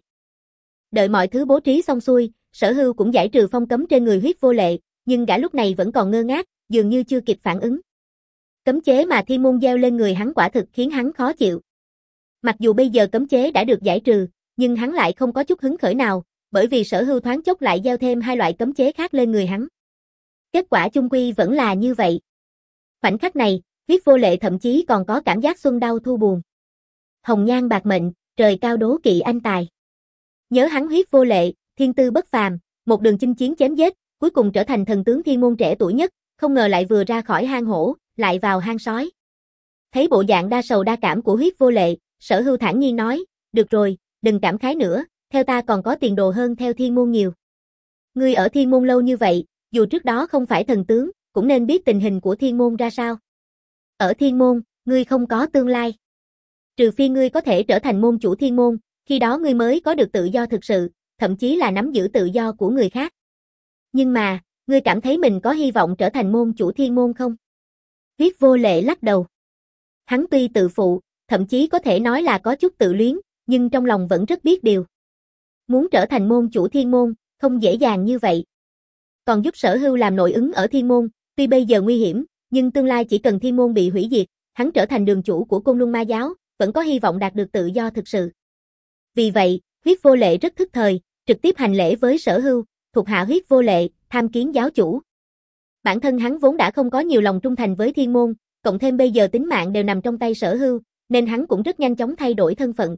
Đợi mọi thứ bố trí xong xuôi, Sở Hưu cũng giải trừ phong cấm trên người Huyết Vô Lệ, nhưng gã lúc này vẫn còn ngơ ngác, dường như chưa kịp phản ứng. Cấm chế mà Thiên Môn gieo lên người hắn quả thực khiến hắn khó chịu. Mặc dù bây giờ cấm chế đã được giải trừ, nhưng hắn lại không có chút hứng khởi nào, bởi vì Sở Hưu thoáng chốc lại gieo thêm hai loại cấm chế khác lên người hắn. Kết quả chung quy vẫn là như vậy. Khoảnh khắc này, Huyết Vô Lệ thậm chí còn có cảm giác xuân đau thu buồn. Hồng nhan bạc mệnh, trời cao đố kỵ anh tài. Nhớ hắn Huyết Vô Lệ, thiên tư bất phàm, một đường chinh chiến chém giết, cuối cùng trở thành thần tướng Thiên Môn trẻ tuổi nhất, không ngờ lại vừa ra khỏi hang hổ, lại vào hang sói. Thấy bộ dạng đa sầu đa cảm của Huyết Vô Lệ, Sở Hưu thản nhiên nói, được rồi, đừng cảm khái nữa, theo ta còn có tiền đồ hơn theo Thiên Môn nhiều. Ngươi ở Thiên Môn lâu như vậy, dù trước đó không phải thần tướng, cũng nên biết tình hình của Thiên Môn ra sao. Ở Thiên Môn, ngươi không có tương lai. Trừ phi ngươi có thể trở thành môn chủ Thiên Môn, Khi đó ngươi mới có được tự do thực sự, thậm chí là nắm giữ tự do của người khác. Nhưng mà, ngươi cảm thấy mình có hy vọng trở thành môn chủ thiên môn không? Huyết Vô Lệ lắc đầu. Hắn tuy tự phụ, thậm chí có thể nói là có chút tự luyến, nhưng trong lòng vẫn rất biết điều. Muốn trở thành môn chủ thiên môn, không dễ dàng như vậy. Còn giúp Sở Hưu làm nội ứng ở thiên môn, tuy bây giờ nguy hiểm, nhưng tương lai chỉ cần thiên môn bị hủy diệt, hắn trở thành đường chủ của Côn Luân Ma giáo, vẫn có hy vọng đạt được tự do thực sự. Vì vậy, Huyết Vô Lệ rất thức thời, trực tiếp hành lễ với Sở Hưu, thuộc hạ Huyết Vô Lệ, tham kiến giáo chủ. Bản thân hắn vốn đã không có nhiều lòng trung thành với thiên môn, cộng thêm bây giờ tính mạng đều nằm trong tay Sở Hưu, nên hắn cũng rất nhanh chóng thay đổi thân phận.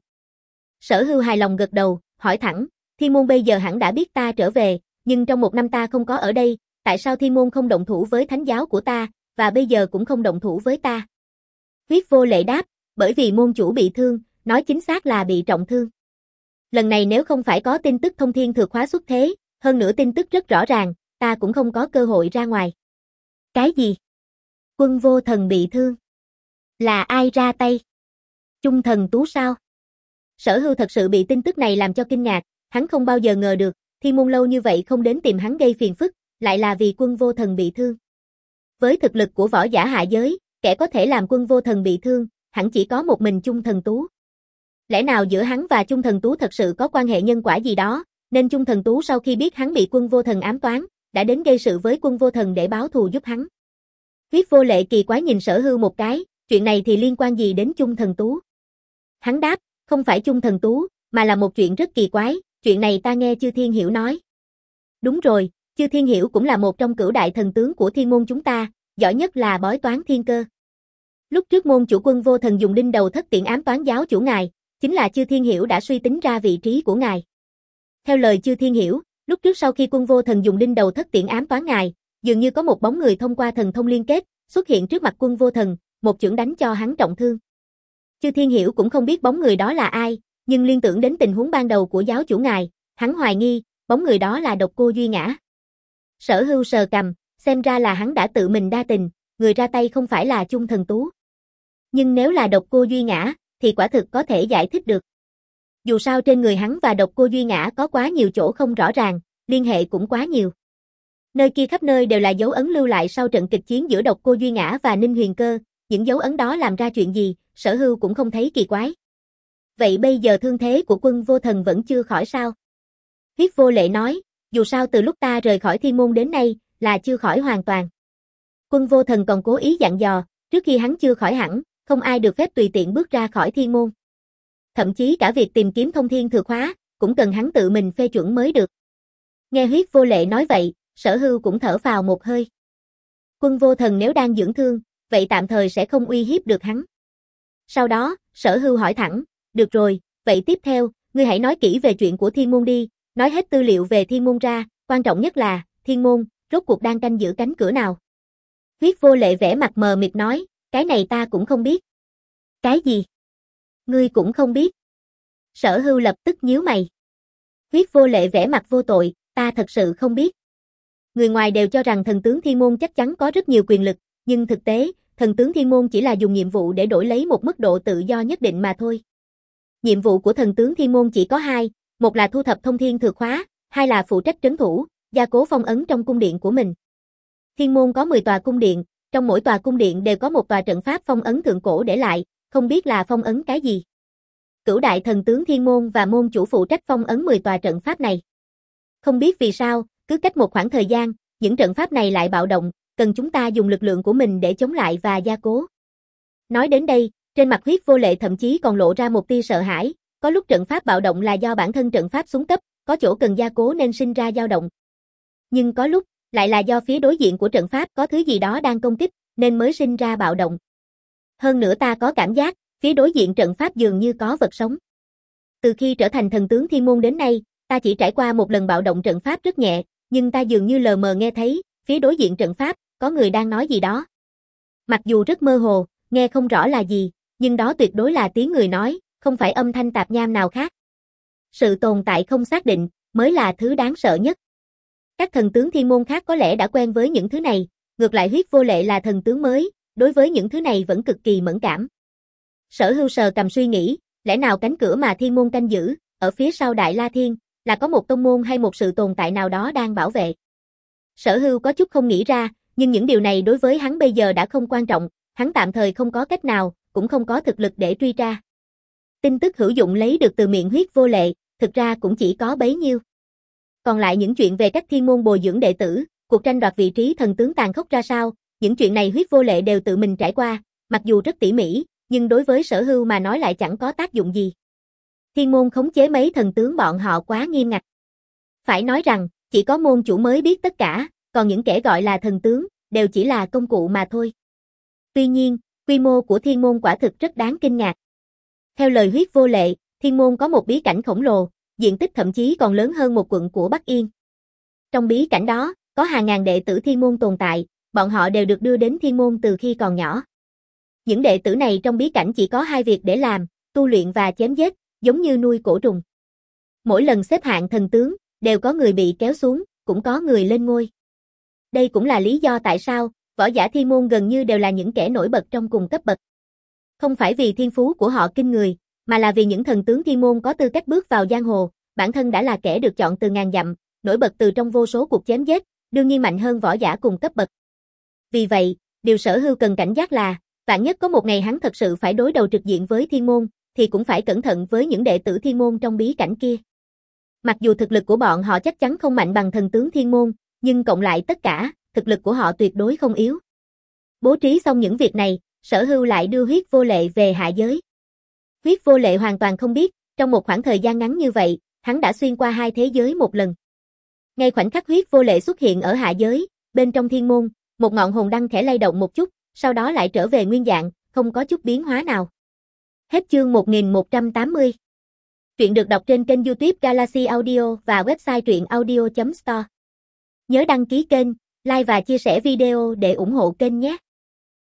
Sở Hưu hài lòng gật đầu, hỏi thẳng, thiên môn bây giờ hẳn đã biết ta trở về, nhưng trong một năm ta không có ở đây, tại sao thiên môn không động thủ với thánh giáo của ta, và bây giờ cũng không động thủ với ta? Huyết Vô Lệ đáp, bởi vì môn chủ bị thương, nói chính xác là bị trọng thương. Lần này nếu không phải có tin tức thông thiên thược khóa xuất thế, hơn nữa tin tức rất rõ ràng, ta cũng không có cơ hội ra ngoài. Cái gì? Quân Vô Thần bị thương? Là ai ra tay? Chung Thần Tú sao? Sở Hưu thật sự bị tin tức này làm cho kinh ngạc, hắn không bao giờ ngờ được, thiên môn lâu như vậy không đến tìm hắn gây phiền phức, lại là vì Quân Vô Thần bị thương. Với thực lực của võ giả hạ giới, kẻ có thể làm Quân Vô Thần bị thương, hẳn chỉ có một mình Chung Thần Tú. Lẽ nào giữa hắn và Chung Thần Tú thật sự có quan hệ nhân quả gì đó, nên Chung Thần Tú sau khi biết hắn bị Quân Vô Thần ám toán, đã đến gây sự với Quân Vô Thần để báo thù giúp hắn. Huyết Vô Lệ kỳ quái nhìn Sở Hưu một cái, chuyện này thì liên quan gì đến Chung Thần Tú? Hắn đáp, không phải Chung Thần Tú, mà là một chuyện rất kỳ quái, chuyện này ta nghe Chư Thiên Hiểu nói. Đúng rồi, Chư Thiên Hiểu cũng là một trong cửu đại thần tướng của thiên môn chúng ta, giỏi nhất là bói toán thiên cơ. Lúc trước môn chủ Quân Vô Thần dùng đinh đầu thất tiễn ám toán giáo chủ ngài, chính là Chư Thiên Hiểu đã suy tính ra vị trí của ngài. Theo lời Chư Thiên Hiểu, lúc trước sau khi Quân Vô Thần dùng đinh đầu thất tiễn ám toán ngài, dường như có một bóng người thông qua thần thông liên kết, xuất hiện trước mặt Quân Vô Thần, một chưởng đánh cho hắn trọng thương. Chư Thiên Hiểu cũng không biết bóng người đó là ai, nhưng liên tưởng đến tình huống ban đầu của giáo chủ ngài, hắn hoài nghi, bóng người đó là Độc Cô Duy Ngã. Sở Hưu sờ cằm, xem ra là hắn đã tự mình đa tình, người ra tay không phải là Chung Thần Tú. Nhưng nếu là Độc Cô Duy Ngã, thì quả thực có thể giải thích được. Dù sao trên người hắn và Độc Cô Duy Ngã có quá nhiều chỗ không rõ ràng, liên hệ cũng quá nhiều. Nơi kia khắp nơi đều là dấu ấn lưu lại sau trận kịch chiến giữa Độc Cô Duy Ngã và Ninh Huyền Cơ, những dấu ấn đó làm ra chuyện gì, Sở Hưu cũng không thấy kỳ quái. Vậy bây giờ thương thế của Quân Vô Thần vẫn chưa khỏi sao? Huyết Vô Lệ nói, dù sao từ lúc ta rời khỏi thiên môn đến nay, là chưa khỏi hoàn toàn. Quân Vô Thần còn cố ý dặn dò, trước khi hắn chưa khỏi hẳn, không ai được phép tùy tiện bước ra khỏi thiên môn. Thậm chí cả việc tìm kiếm thông thiên thừa khóa, cũng cần hắn tự mình phê chuẩn mới được. Nghe Huyết Vô Lệ nói vậy, Sở Hưu cũng thở phào một hơi. Quân Vô Thần nếu đang dưỡng thương, vậy tạm thời sẽ không uy hiếp được hắn. Sau đó, Sở Hưu hỏi thẳng, được rồi, vậy tiếp theo, ngươi hãy nói kỹ về chuyện của thiên môn đi, nói hết tư liệu về thiên môn ra, quan trọng nhất là, thiên môn, rốt cuộc đang canh giữ cánh cửa nào. Huyết Vô Lệ vẻ mặt mờ mịt nói, cái này ta cũng không biết. Cái gì? Ngươi cũng không biết. Sở Hưu lập tức nhíu mày. Huyết Vô Lệ vẻ mặt vô tội, ta thật sự không biết. Người ngoài đều cho rằng thần tướng thiên môn chắc chắn có rất nhiều quyền lực, nhưng thực tế, thần tướng thiên môn chỉ là dùng nhiệm vụ để đổi lấy một mức độ tự do nhất định mà thôi. Nhiệm vụ của thần tướng thiên môn chỉ có hai, một là thu thập thông thiên thừa khóa, hai là phụ trách trấn thủ, gia cố phong ấn trong cung điện của mình. Thiên môn có mười tòa cung điện, trong mỗi tòa cung điện đều có một tòa trận pháp phong ấn thượng cổ để lại, không biết là phong ấn cái gì. Cửu đại thần tướng thiên môn và môn chủ phụ trách phong ấn mười tòa trận pháp này. Không biết vì sao, cứ cách một khoảng thời gian, những trận pháp này lại bạo động, cần chúng ta dùng lực lượng của mình để chống lại và gia cố. Nói đến đây, trên mặt Huyết Vô Lệ thậm chí còn lộ ra một tia sợ hãi, có lúc trận pháp bạo động là do bản thân trận pháp xuống cấp, có chỗ cần gia cố nên sinh ra dao động. Nhưng có lúc, lại là do phía đối diện của trận pháp có thứ gì đó đang công kích, nên mới sinh ra bạo động. Hơn nữa ta có cảm giác, phía đối diện trận pháp dường như có vật sống. Từ khi trở thành thần tướng thiên môn đến nay, ta chỉ trải qua một lần bạo động trận pháp rất nhẹ, nhưng ta dường như lờ mờ nghe thấy, phía đối diện trận pháp, có người đang nói gì đó. Mặc dù rất mơ hồ, nghe không rõ là gì, nhưng đó tuyệt đối là tiếng người nói, không phải âm thanh tạp nham nào khác. Sự tồn tại không xác định, mới là thứ đáng sợ nhất. Các thần tướng thiên môn khác có lẽ đã quen với những thứ này, ngược lại Huyết Vô Lệ là thần tướng mới, đối với những thứ này vẫn cực kỳ mẫn cảm. Sở Hưu sờ cầm suy nghĩ, lẽ nào cánh cửa mà thiên môn canh giữ, ở phía sau Đại La Thiên, là có một tông môn hay một sự tồn tại nào đó đang bảo vệ? Sở Hưu có chút không nghĩ ra, nhưng những điều này đối với hắn bây giờ đã không quan trọng, hắn tạm thời không có cách nào, cũng không có thực lực để truy tra. Tin tức hữu dụng lấy được từ miệng Huyết Vô Lệ, thực ra cũng chỉ có bấy nhiêu. Còn lại những chuyện về cách thiên môn bồi dưỡng đệ tử, cuộc tranh đoạt vị trí thần tướng tàn khốc ra sao, những chuyện này Huyết Vô Lệ đều tự mình trải qua, mặc dù rất tỉ mỉ, nhưng đối với Sở Hưu mà nói lại chẳng có tác dụng gì. Thiên môn khống chế mấy thần tướng bọn họ quá nghiêm ngặt. Phải nói rằng, chỉ có môn chủ mới biết tất cả, còn những kẻ gọi là thần tướng, đều chỉ là công cụ mà thôi. Tuy nhiên, quy mô của thiên môn quả thực rất đáng kinh ngạc. Theo lời Huyết Vô Lệ, thiên môn có một bí cảnh khổng lồ, diện tích thậm chí còn lớn hơn một quận của Bắc Yên. Trong bí cảnh đó, có hàng ngàn đệ tử thiên môn tồn tại, bọn họ đều được đưa đến thiên môn từ khi còn nhỏ. Những đệ tử này trong bí cảnh chỉ có hai việc để làm, tu luyện và chém giết, giống như nuôi cổ trùng. Mỗi lần xếp hạng thần tướng, đều có người bị kéo xuống, cũng có người lên ngôi. Đây cũng là lý do tại sao, võ giả thiên môn gần như đều là những kẻ nổi bật trong cùng cấp bậc. Không phải vì thiên phú của họ kinh người, mà là vì những thần tướng thiên môn có tư cách bước vào giang hồ, bản thân đã là kẻ được chọn từ ngàn dặm, nổi bật từ trong vô số cuộc chém giết, đương nhiên mạnh hơn võ giả cùng cấp bậc. Vì vậy, điều Sở Hưu cần cảnh giác là, vạn nhất có một ngày hắn thật sự phải đối đầu trực diện với thiên môn, thì cũng phải cẩn thận với những đệ tử thiên môn trong bí cảnh kia. Mặc dù thực lực của bọn họ chắc chắn không mạnh bằng thần tướng thiên môn, nhưng cộng lại tất cả, thực lực của họ tuyệt đối không yếu. Bố trí xong những việc này, Sở Hưu lại đưa Huyết Vô Lệ về hạ giới. Huyết Vô Lệ hoàn toàn không biết, trong một khoảng thời gian ngắn như vậy, hắn đã xuyên qua hai thế giới một lần. Ngay khoảnh khắc Huyết Vô Lệ xuất hiện ở hạ giới, bên trong thiên môn, một ngọn hồn đăng khẽ lay động một chút, sau đó lại trở về nguyên dạng, không có chút biến hóa nào. Hết chương một nghìn một trăm tám mươi. Truyện được đọc trên kênh YouTube Galaxy Audio và website truyện audio chấm store. Nhớ đăng ký kênh, like và chia sẻ video để ủng hộ kênh nhé.